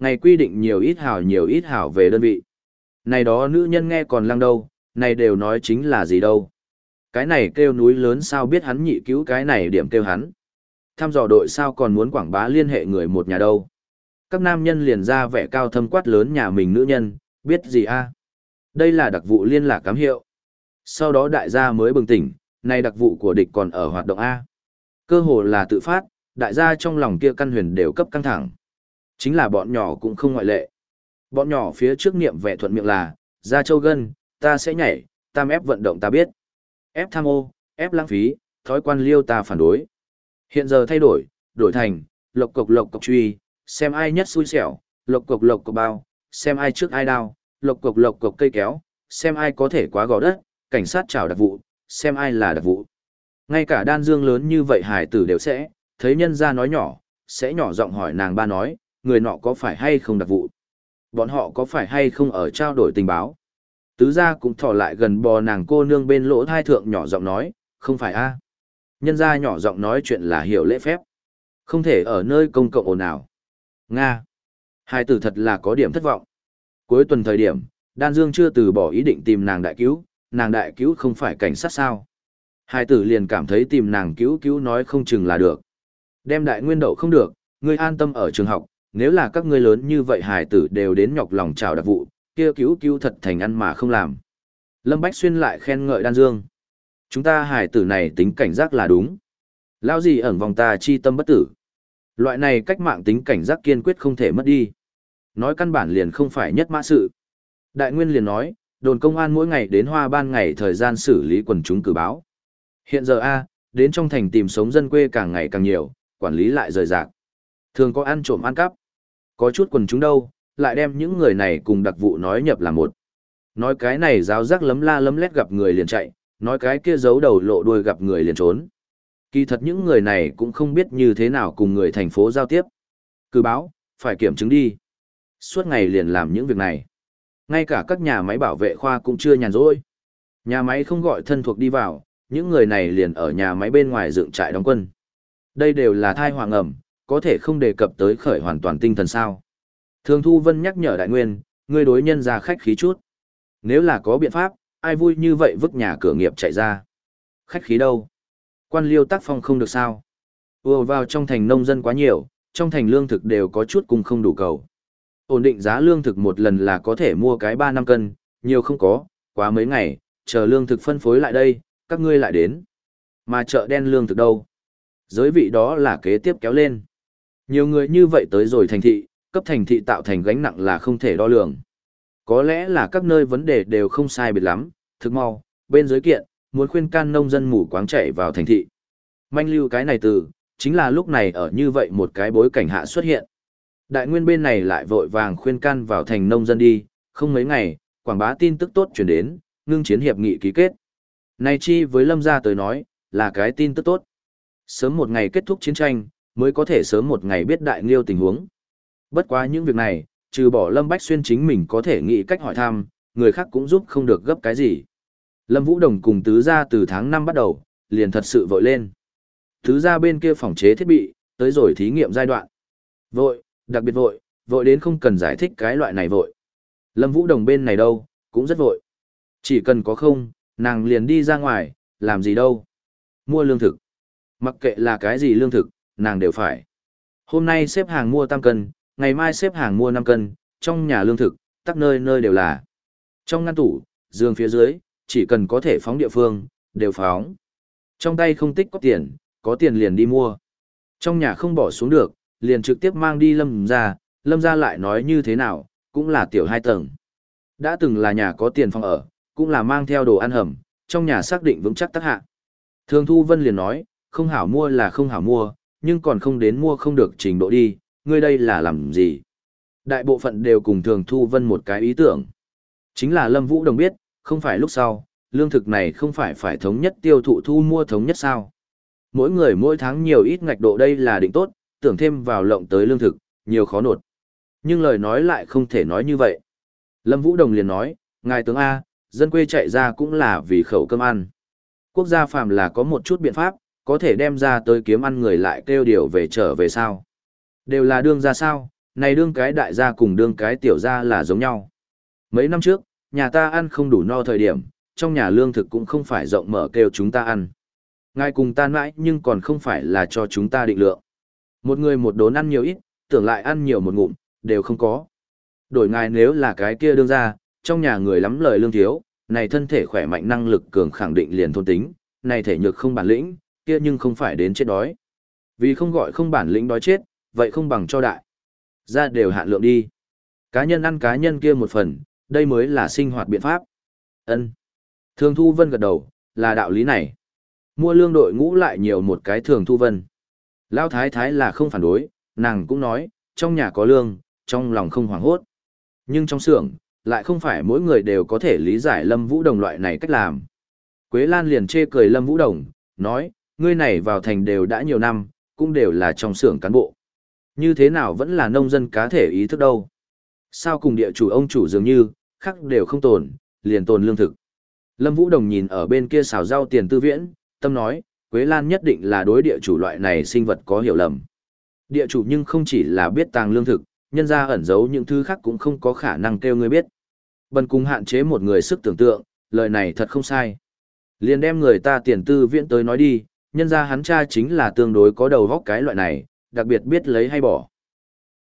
Ngày quy định nhiều ít hảo nhiều ít hảo về đơn vị. Này đó nữ nhân nghe còn lăng đâu, này đều nói chính là gì đâu. Cái này kêu núi lớn sao biết hắn nhị cứu cái này điểm kêu hắn. Thăm dò đội sao còn muốn quảng bá liên hệ người một nhà đâu. Các nam nhân liền ra vẻ cao thâm quát lớn nhà mình nữ nhân, biết gì a? Đây là đặc vụ liên lạc cám hiệu. Sau đó đại gia mới bừng tỉnh, này đặc vụ của địch còn ở hoạt động A. Cơ hồ là tự phát, đại gia trong lòng kia căn huyền đều cấp căng thẳng. Chính là bọn nhỏ cũng không ngoại lệ. Bọn nhỏ phía trước niệm vẻ thuận miệng là, ra châu gân, ta sẽ nhảy, tam ép vận động ta biết. Ép tham ô, ép lãng phí, thói quan liêu ta phản đối. Hiện giờ thay đổi, đổi thành, lộc cộc lộc cộc truy, xem ai nhất xui xẻo, lộc cộc lộc cộc bao, xem ai trước ai đao, lộc cộc lộc cộc cây kéo, xem ai có thể quá gò đất, cảnh sát chào đặc vụ, xem ai là đặc vụ. Ngay cả đan dương lớn như vậy hải tử đều sẽ, thấy nhân ra nói nhỏ, sẽ nhỏ giọng hỏi nàng ba nói, người nọ có phải hay không đặc vụ? Bọn họ có phải hay không ở trao đổi tình báo? Tứ gia cũng thò lại gần bò nàng cô nương bên lỗ thai thượng nhỏ giọng nói, không phải a. Nhân gia nhỏ giọng nói chuyện là hiểu lễ phép. Không thể ở nơi công cộng ồn ào. Nga. Hai tử thật là có điểm thất vọng. Cuối tuần thời điểm, Đan Dương chưa từ bỏ ý định tìm nàng đại cứu, nàng đại cứu không phải cảnh sát sao. Hai tử liền cảm thấy tìm nàng cứu cứu nói không chừng là được. Đem đại nguyên đậu không được, ngươi an tâm ở trường học, nếu là các ngươi lớn như vậy hài tử đều đến nhọc lòng chào đặc vụ, kia cứu cứu thật thành ăn mà không làm. Lâm Bách Xuyên lại khen ngợi Đan Dương. Chúng ta hài tử này tính cảnh giác là đúng. Lão gì ẩn vòng ta chi tâm bất tử. Loại này cách mạng tính cảnh giác kiên quyết không thể mất đi. Nói căn bản liền không phải nhất mã sự. Đại Nguyên liền nói, đồn công an mỗi ngày đến hoa ban ngày thời gian xử lý quần chúng cử báo. Hiện giờ A, đến trong thành tìm sống dân quê càng ngày càng nhiều, quản lý lại rời rạc. Thường có ăn trộm ăn cắp. Có chút quần chúng đâu, lại đem những người này cùng đặc vụ nói nhập là một. Nói cái này giáo giác lấm la lấm lét gặp người liền chạy, nói cái kia giấu đầu lộ đuôi gặp người liền trốn. Kỳ thật những người này cũng không biết như thế nào cùng người thành phố giao tiếp. Cử báo, phải kiểm chứng đi. Suốt ngày liền làm những việc này. Ngay cả các nhà máy bảo vệ khoa cũng chưa nhàn rỗi. Nhà máy không gọi thân thuộc đi vào, những người này liền ở nhà máy bên ngoài dựng trại đóng quân. Đây đều là thai hoàng ẩm, có thể không đề cập tới khởi hoàn toàn tinh thần sao. Thường Thu Vân nhắc nhở Đại Nguyên, ngươi đối nhân ra khách khí chút. Nếu là có biện pháp, ai vui như vậy vứt nhà cửa nghiệp chạy ra. Khách khí đâu? Quan liêu tác phong không được sao. Ùa vào trong thành nông dân quá nhiều, trong thành lương thực đều có chút cùng không đủ cầu. Ổn định giá lương thực một lần là có thể mua cái ba năm cân, nhiều không có, quá mấy ngày, chờ lương thực phân phối lại đây, các ngươi lại đến. Mà chợ đen lương thực đâu? Giới vị đó là kế tiếp kéo lên. Nhiều người như vậy tới rồi thành thị, cấp thành thị tạo thành gánh nặng là không thể đo lường. Có lẽ là các nơi vấn đề đều không sai biệt lắm, thực mau, bên dưới kiện, muốn khuyên can nông dân mù quáng chạy vào thành thị. Manh lưu cái này từ, chính là lúc này ở như vậy một cái bối cảnh hạ xuất hiện. Đại Nguyên bên này lại vội vàng khuyên can vào thành nông dân đi, không mấy ngày, quảng bá tin tức tốt chuyển đến, ngưng chiến hiệp nghị ký kết. Này chi với Lâm gia tới nói, là cái tin tức tốt. Sớm một ngày kết thúc chiến tranh, mới có thể sớm một ngày biết đại nghiêu tình huống. Bất quá những việc này, trừ bỏ Lâm Bách Xuyên chính mình có thể nghĩ cách hỏi thăm, người khác cũng giúp không được gấp cái gì. Lâm Vũ Đồng cùng tứ gia từ tháng năm bắt đầu, liền thật sự vội lên. Tứ gia bên kia phòng chế thiết bị, tới rồi thí nghiệm giai đoạn. Vội, đặc biệt vội, vội đến không cần giải thích cái loại này vội. Lâm Vũ Đồng bên này đâu, cũng rất vội. Chỉ cần có không, nàng liền đi ra ngoài, làm gì đâu. Mua lương thực. Mặc kệ là cái gì lương thực, nàng đều phải. Hôm nay xếp hàng mua tam cân, ngày mai xếp hàng mua năm cân, trong nhà lương thực, tắc nơi nơi đều là. Trong ngăn tủ, giường phía dưới, chỉ cần có thể phóng địa phương, đều phóng. Trong tay không tích có tiền, có tiền liền đi mua. Trong nhà không bỏ xuống được, liền trực tiếp mang đi Lâm ra, Lâm ra lại nói như thế nào, cũng là tiểu hai tầng. Đã từng là nhà có tiền phòng ở, cũng là mang theo đồ ăn hầm, trong nhà xác định vững chắc tác hạ. Thường Thu Vân liền nói, không hảo mua là không hảo mua, nhưng còn không đến mua không được trình độ đi, ngươi đây là làm gì? Đại bộ phận đều cùng Thường Thu Vân một cái ý tưởng. Chính là Lâm Vũ Đồng biết, không phải lúc sau, lương thực này không phải phải thống nhất tiêu thụ thu mua thống nhất sao. Mỗi người mỗi tháng nhiều ít ngạch độ đây là định tốt, tưởng thêm vào lộng tới lương thực, nhiều khó nột. Nhưng lời nói lại không thể nói như vậy. Lâm Vũ Đồng liền nói, ngài tướng A, dân quê chạy ra cũng là vì khẩu cơm ăn. Quốc gia phàm là có một chút biện pháp, có thể đem ra tới kiếm ăn người lại kêu điều về trở về sao. Đều là đương ra sao, Này đương cái đại gia cùng đương cái tiểu gia là giống nhau. Mấy năm trước, nhà ta ăn không đủ no thời điểm, trong nhà lương thực cũng không phải rộng mở kêu chúng ta ăn. Ngài cùng ta mãi nhưng còn không phải là cho chúng ta định lượng. Một người một đốn ăn nhiều ít, tưởng lại ăn nhiều một ngụm, đều không có. Đổi ngài nếu là cái kia đương ra, trong nhà người lắm lời lương thiếu, này thân thể khỏe mạnh năng lực cường khẳng định liền thôn tính, này thể nhược không bản lĩnh, kia nhưng không phải đến chết đói. Vì không gọi không bản lĩnh đói chết, vậy không bằng cho đại. Ra đều hạn lượng đi. Cá nhân ăn cá nhân kia một phần, đây mới là sinh hoạt biện pháp. Ân. Thường Thu Vân gật đầu, là đạo lý này. Mua lương đội ngũ lại nhiều một cái Thường Thu Vân. Lão thái thái là không phản đối, nàng cũng nói, trong nhà có lương, trong lòng không hoảng hốt. Nhưng trong xưởng, lại không phải mỗi người đều có thể lý giải Lâm Vũ Đồng loại này cách làm. Quế Lan liền chê cười Lâm Vũ Đồng, nói, ngươi này vào thành đều đã nhiều năm, cũng đều là trong xưởng cán bộ. Như thế nào vẫn là nông dân cá thể ý thức đâu. Sao cùng địa chủ ông chủ dường như, khắc đều không tồn, liền tồn lương thực. Lâm Vũ Đồng nhìn ở bên kia xào rau tiền tư viễn, tâm nói, Quế Lan nhất định là đối địa chủ loại này sinh vật có hiểu lầm. Địa chủ nhưng không chỉ là biết tàng lương thực, nhân ra ẩn giấu những thứ khác cũng không có khả năng kêu ngươi biết. Bần cùng hạn chế một người sức tưởng tượng, lời này thật không sai. Liền đem người ta tiền tư viễn tới nói đi, nhân ra hắn cha chính là tương đối có đầu góc cái loại này, đặc biệt biết lấy hay bỏ.